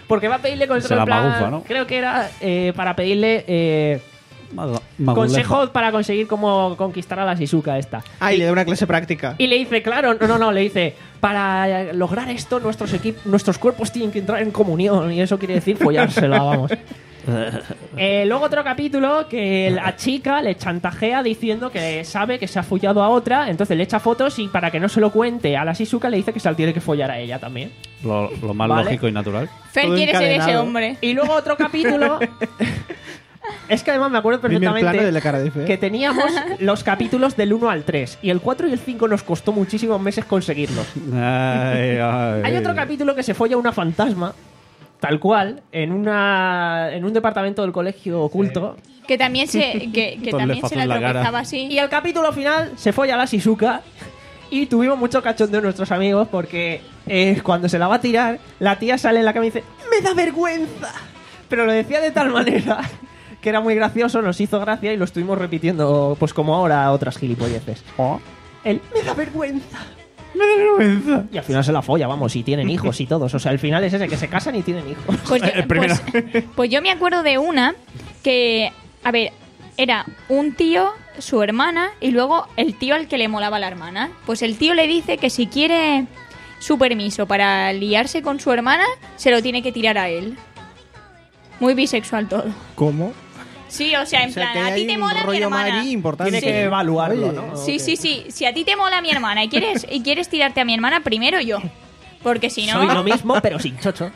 Porque va a pedirle consejo. Se la en plan, magufa, ¿no? Creo que era eh, para pedirle eh, Maga- magulejo. consejos para conseguir cómo conquistar a la Shizuka esta. Ah, y le da una clase práctica. Y le dice, claro, no, no, no, le dice, para lograr esto nuestros equipos, nuestros cuerpos tienen que entrar en comunión y eso quiere decir follársela, vamos. Eh, luego otro capítulo que la chica le chantajea diciendo que sabe que se ha follado a otra, entonces le echa fotos y para que no se lo cuente a la Shizuka le dice que se la tiene que follar a ella también. Lo, lo más Vale. lógico y natural. Fer Todo quiere ser ese encadenado. hombre. Y luego otro capítulo... Es que además me acuerdo Primer plano de perfectamente la cara de Fer. que teníamos los capítulos del uno al tres y el cuatro y el cinco nos costó muchísimos meses conseguirlos. Ay, ay. Hay otro capítulo que se folla una fantasma, tal cual, en una en un departamento del colegio oculto. Que también se, que, que Con también lefazo se la en la cara. tropezaba así. Y el capítulo final se folla a la Shizuka y tuvimos mucho cachondeo de nuestros amigos porque eh, cuando se la va a tirar, la tía sale en la cama y dice ¡me da vergüenza! Pero lo decía de tal manera que era muy gracioso, nos hizo gracia y lo estuvimos repitiendo pues como ahora otras gilipolleces. El ¡me da vergüenza! Me da vergüenza. Y al final se la folla, vamos, y tienen hijos y todos. O sea, el final es ese, que se casan y tienen hijos. Pues, yo- pues, pues yo me acuerdo de una que, a ver, era un tío, su hermana y luego el tío al que le molaba la hermana. Pues el tío le dice que si quiere su permiso para liarse con su hermana, se lo tiene que tirar a él. Muy bisexual todo. ¿Cómo? Sí, o sea, en O sea, plan, que a hay ti te un mola mi rollo hermana. Mari importante. Tiene que evaluarlo, Oye. ¿no? Sí, sí, sí. Si a ti te mola mi hermana y quieres y quieres tirarte a mi hermana, primero yo. Porque si no... Soy lo mismo, pero sin chocho.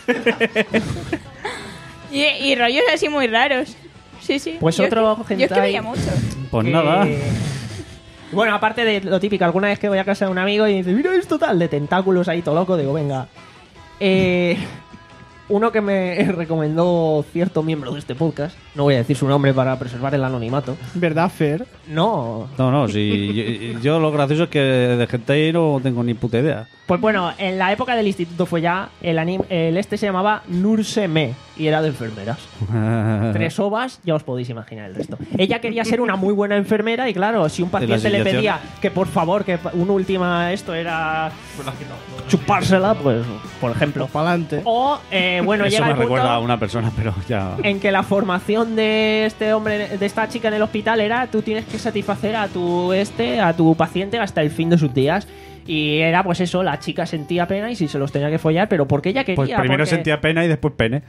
Y, y rollos así muy raros. Sí, sí. Pues Yo otro es que- Yo es que hentai. veía mucho. Pues Que- nada. Bueno, aparte de lo típico, alguna vez que voy a casa de un amigo y dice, mira esto tal, de tentáculos ahí todo loco, digo, venga. Eh, uno que me recomendó cierto miembro de este podcast, no voy a decir su nombre para preservar el anonimato. ¿Verdad, Fer? No. No, no, si yo, yo lo gracioso es que de gente ahí no tengo ni puta idea. Pues bueno, en la época del instituto fue ya, el, anim- el este se llamaba Nurseme y era de enfermeras. Tres ovas, ya os podéis imaginar el resto. Ella quería ser una muy buena enfermera y claro, si un paciente le inyecciones. pedía que por favor, que una última esto era chupársela, pues por ejemplo. Para adelante. O, eh, bueno, Eso llega me el punto recuerda a una persona, pero ya... en que la formación de este hombre, de esta chica en el hospital era tú tienes que satisfacer a tu este, a tu paciente hasta el fin de sus días. Y era pues eso, la chica sentía pena y si se los tenía que follar, pero porque ella quería. Pues primero porque- sentía pena y después pene.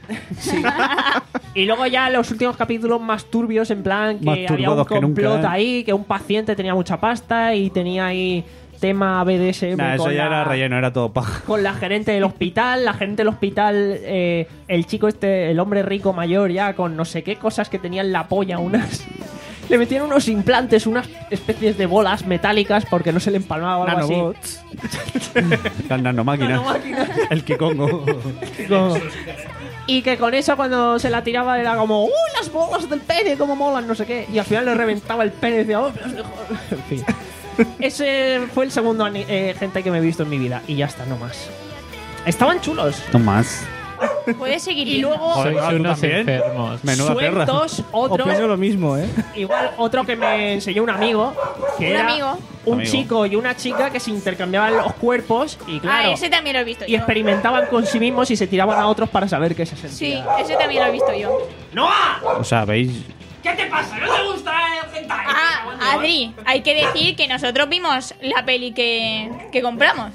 Y luego ya los últimos capítulos más turbios, en plan que Más había un turbados que nunca, complot ¿eh? ahí, que un paciente tenía mucha pasta y tenía ahí tema B D S M Nah, eso con, ya la, era relleno, era todo paja. con la gerente del hospital. La gerente del hospital, eh, el chico este, el hombre rico mayor ya con no sé qué cosas que tenía en la polla, unas... Le metían unos implantes, unas especies de bolas metálicas porque no se le empalmaba o algo así. Nanobots. Las nanomáquinas. Nanomáquinas. El Kikongo. Como- Y que con eso cuando se la tiraba era como ¡uy, las bolas del pene, cómo molan! No sé qué. Y al final le reventaba el pene y decía ¡oh, pero es mejor". En fin. Ese fue el segundo ani- eh, hentai que me he visto en mi vida. Y ya está, no más. Estaban chulos. No más. Puedes seguir Y viendo. luego, Sois ¿tú unos también? enfermos. Menuda perra. sueltos, otro... Opino lo mismo, ¿eh? Igual otro que me enseñó un amigo. Que Un era amigo. un Amigo. chico y una chica que se intercambiaban los cuerpos y claro... Ah, ese también lo he visto y yo. experimentaban con sí mismos y se tiraban a otros para saber qué se Sí, sentía. ese también lo he visto yo. ¡Noah! O sea, ¿veis? ¿Qué te pasa? ¿No te gusta el hentai? Ah, Adri, hay que decir que nosotros vimos la peli que, que compramos.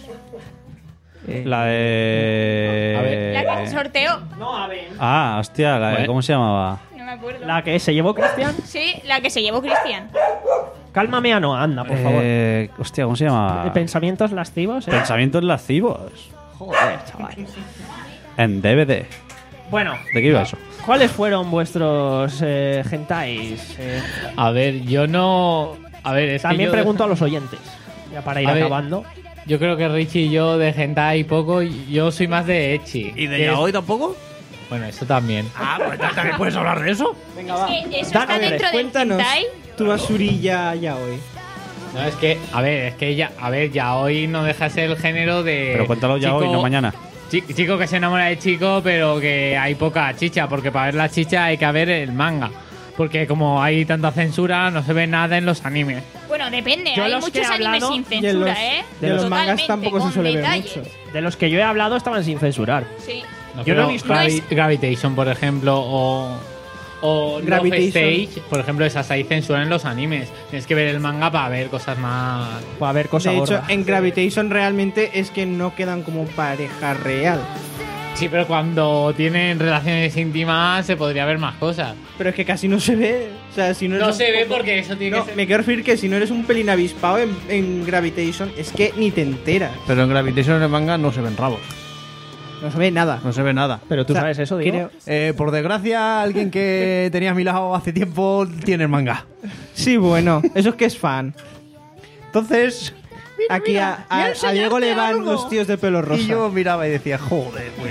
La de... A ver. La que sorteó. No, a ver. Ah, hostia, la de- Bueno. ¿cómo se llamaba? No me acuerdo. La que se llevó Cristian. Sí, la que se llevó Cristian. Cálmame a Noah, anda, por favor. Eh, hostia, ¿cómo se llamaba? Pensamientos lascivos, ¿eh? Pensamientos lascivos. Joder, chaval. En D V D. Bueno, ¿De qué iba eso? ¿cuáles fueron vuestros eh, hentais? Eh, A ver, yo no. A ver, es también que yo pregunto a los oyentes, ya para ir A ver, acabando. Yo creo que Richie y yo de hentai poco. Yo soy más de ecchi. ¿Y de Que es- yaoi tampoco? Bueno, eso también. Ah, pues también puedes hablar de eso. Venga, va. Es que eso Dale, está dentro del Cuéntanos hentai. tu basurilla ya hoy. No, es que, a ver, es que ya, a ver, ya hoy no deja de ser el género de. Pero cuéntalo ya chico- hoy, no mañana. chi- Chico que se enamora de chico, pero que hay poca chicha, porque para ver la chicha hay que ver el manga. Porque como hay tanta censura, no se ve nada en los animes. Bueno, depende. Yo Hay los que muchos he animes hablado- sin Y en censura, los, ¿eh? de los Totalmente, mangas tampoco se con suele ver detalles. mucho. De los que yo he hablado estaban sin censurar. Sí. No, Yo no he pero visto- Gravi- no es- Gravitation, por ejemplo, o, o Love Gravitation. Stage, por ejemplo, esas ahí censuran los animes. Tienes que ver el manga para ver cosas más... Para ver cosas De hecho, gordas. en Gravitation realmente es que no quedan como pareja real. Sí, pero cuando tienen relaciones íntimas se podría ver más cosas. Pero es que casi no se ve. O sea, si no, No eres un se ve poco- porque eso tiene No, que ser... me quiero referir que si no eres un pelín avispado en, en Gravitation, es que ni te enteras. Pero en Gravitation en el manga no se ven rabos. No se ve nada. No se ve nada. Pero tú O sea, sabes eso, Diego. creo- Eh, por desgracia, alguien que tenía a mi lado hace tiempo tiene el manga. Sí, bueno, eso es que es fan. Entonces, Aquí a, a- a Diego le van los tíos de pelo rosa. y yo miraba y decía, joder, güey.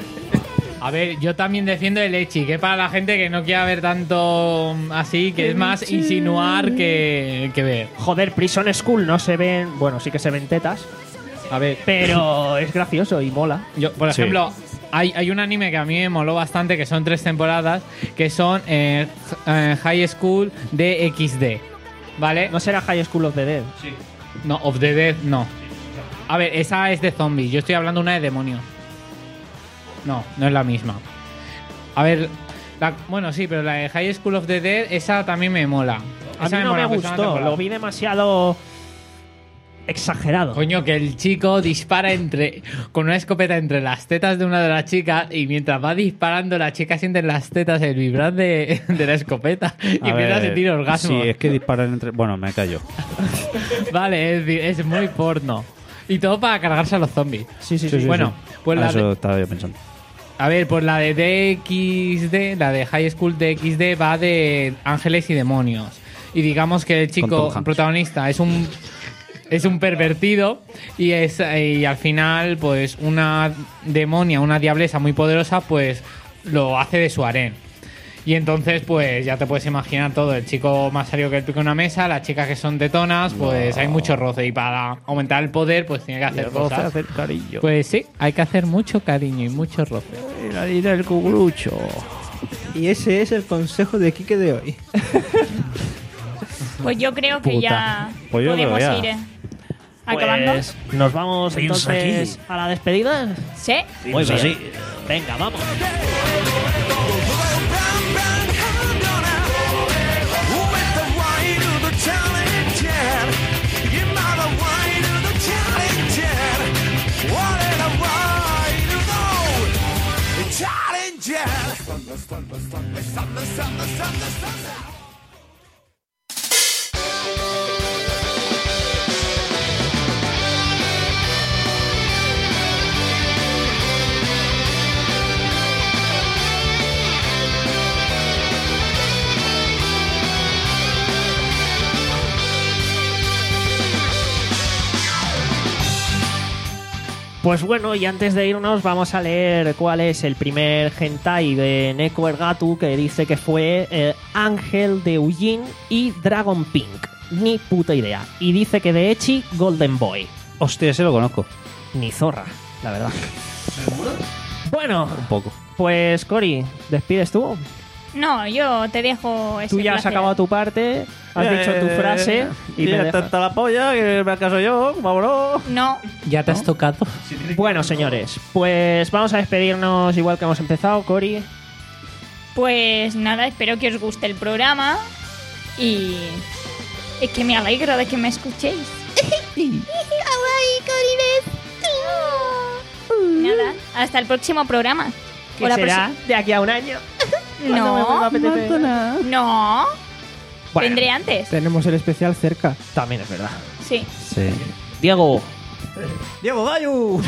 A ver, yo también defiendo el ecchi, que para la gente que no quiera ver tanto así, que es más insinuar que, que ver. Joder, Prison School no se ven. Bueno, sí que se ven tetas. A ver, Pero es gracioso y mola. yo, por Sí. ejemplo, hay, hay un anime que a mí me moló bastante, que son tres temporadas, que son eh, eh, High School de equis de. ¿Vale? ¿No será High School of the Dead? No, Of the Dead, no. A ver, esa es de zombies. Yo estoy hablando una de demonios. No, no es la misma. A ver, la- bueno, sí, pero la de High School of the Dead, esa también me mola. A Esa mí no mola, me pues, una gustó. temporada. Lo vi demasiado exagerado. Coño, que el chico dispara entre con una escopeta entre las tetas de una de las chicas y mientras va disparando la chica siente en las tetas el vibrar de, de la escopeta y A empieza a ver, sentir orgasmo. Sí, es que disparan entre... Bueno, me callo. Vale, es, decir, es muy porno. Y todo para cargarse a los zombies. Sí, sí, Sí, sí. sí, Bueno, sí. pues A la eso de- estaba yo pensando. A ver, pues la de D X D, la de High School de X D va de ángeles y demonios. Y digamos que el Con chico Tom Hanks. protagonista es un es un pervertido y es y al final pues una demonia, una diablesa muy poderosa pues lo hace de su harén. Y entonces pues ya te puedes imaginar todo, el chico más serio que el pico en una mesa, las chicas que son tetonas, pues hay mucho roce y para aumentar el poder pues tiene que hacer cosas. hacer cariño. Pues sí, hay que hacer mucho cariño y mucho roce. La harina del cucurucho. Y ese es el consejo de Quique de hoy. Pues yo creo que Puta. ya Pues yo podemos creo ya. ir eh, acabando. Pues nos vamos Seguimos entonces a la despedida. ¿Sí? Muy bien. así. Venga, vamos. Pues bueno, y antes de irnos vamos a leer cuál es el primer hentai de Neko Ergatu, que dice que fue eh, Ángel de Eugene y Dragon Pink. Ni puta idea. Y dice que de Echi, Golden Boy. Hostia, ese lo conozco. Ni zorra, la verdad. Bueno, Un poco. pues Cory, ¿despides tú? No, yo te dejo ese Tú ya has placer. acabado tu parte, has dicho tu frase y me ya dejas. tanta la polla que me acaso yo, vámonos. No, ¿Ya te has tocado? Bueno, señores, pues vamos a despedirnos igual que hemos empezado, Cory. pues nada, espero que os guste el programa y es que me alegro de que me escuchéis. Nada, hasta el próximo programa. Que O la será proxi- de aquí a un año. Cuando me No, vuelva a apetecer. no, Bueno, vendré antes. Tenemos el especial cerca. También es verdad. Sí. Sí. Diego. ¡Diego Gallo!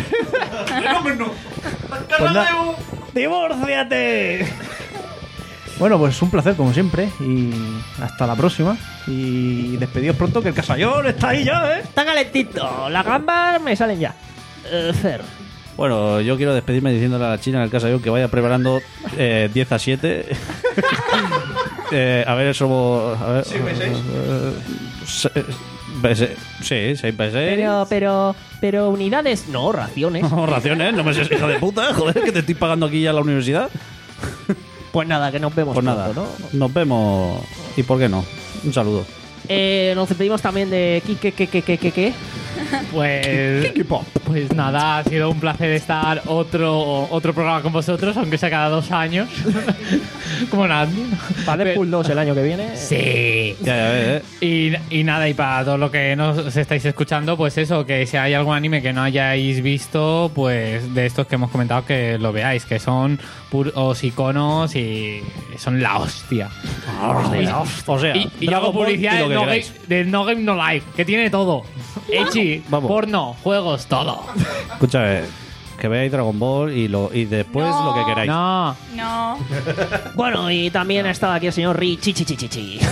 Pues nada. ¡Divórciate! Bueno, pues un placer como siempre y hasta la próxima. Y despedidos pronto que el casallón está ahí ya, ¿eh? Está calentito. Las gambas me salen ya. Eh, Fer. Bueno, yo quiero despedirme diciéndole a la China en el caso que vaya preparando eh, diez a siete. eh, a ver, somos. A ver, seis by seis. eh, se- by seis. Sí, seis by seis. Pero, pero, pero unidades. No, raciones. No, raciones, no me seas hija de puta, joder, que te estoy pagando aquí ya la universidad. Pues nada, que nos vemos Pues pronto, nada, ¿no? nos vemos. ¿Y por qué no? Un saludo. Eh, nos despedimos también de Kike, que, que, que, que, que. Pues, pues nada, ha sido un placer estar otro otro programa con vosotros, aunque sea cada dos años. Como nada. Para Deadpool dos el año que viene. Sí. Ya, ya ves, ¿eh? Y, y nada, y para todo lo que nos estáis escuchando, pues eso, que si hay algún anime que no hayáis visto, pues de estos que hemos comentado, que lo veáis, que son puros iconos y son la hostia. O sea, Y, y yo Dragon hago Ball publicidad y lo del que no, game, queráis. del no Game No Life, que tiene todo. Echi, Vamos. porno, juegos, todo. Escúchame, que veáis Dragon Ball y, lo, y después No. lo que queráis. No. No. Bueno, y también ha estado aquí el señor Richichichichichi.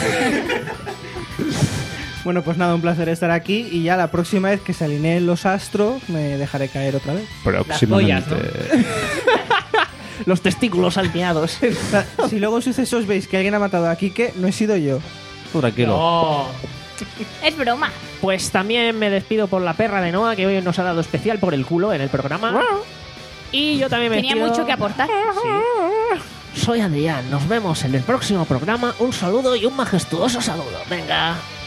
Bueno, pues nada, un placer estar aquí y ya la próxima vez que se alineen los astros me dejaré caer otra vez. Próximamente. Los testículos alineados. Si luego en sucesos veis que alguien ha matado a Kike, no he sido yo. Tranquilo. No. Es broma. Pues también me despido por la perra de Noah, que hoy nos ha dado especial por el culo en el programa. Y yo también me Tenía despido. mucho que aportar. Soy Adrián, nos vemos en el próximo programa. Un saludo y un majestuoso saludo. Venga.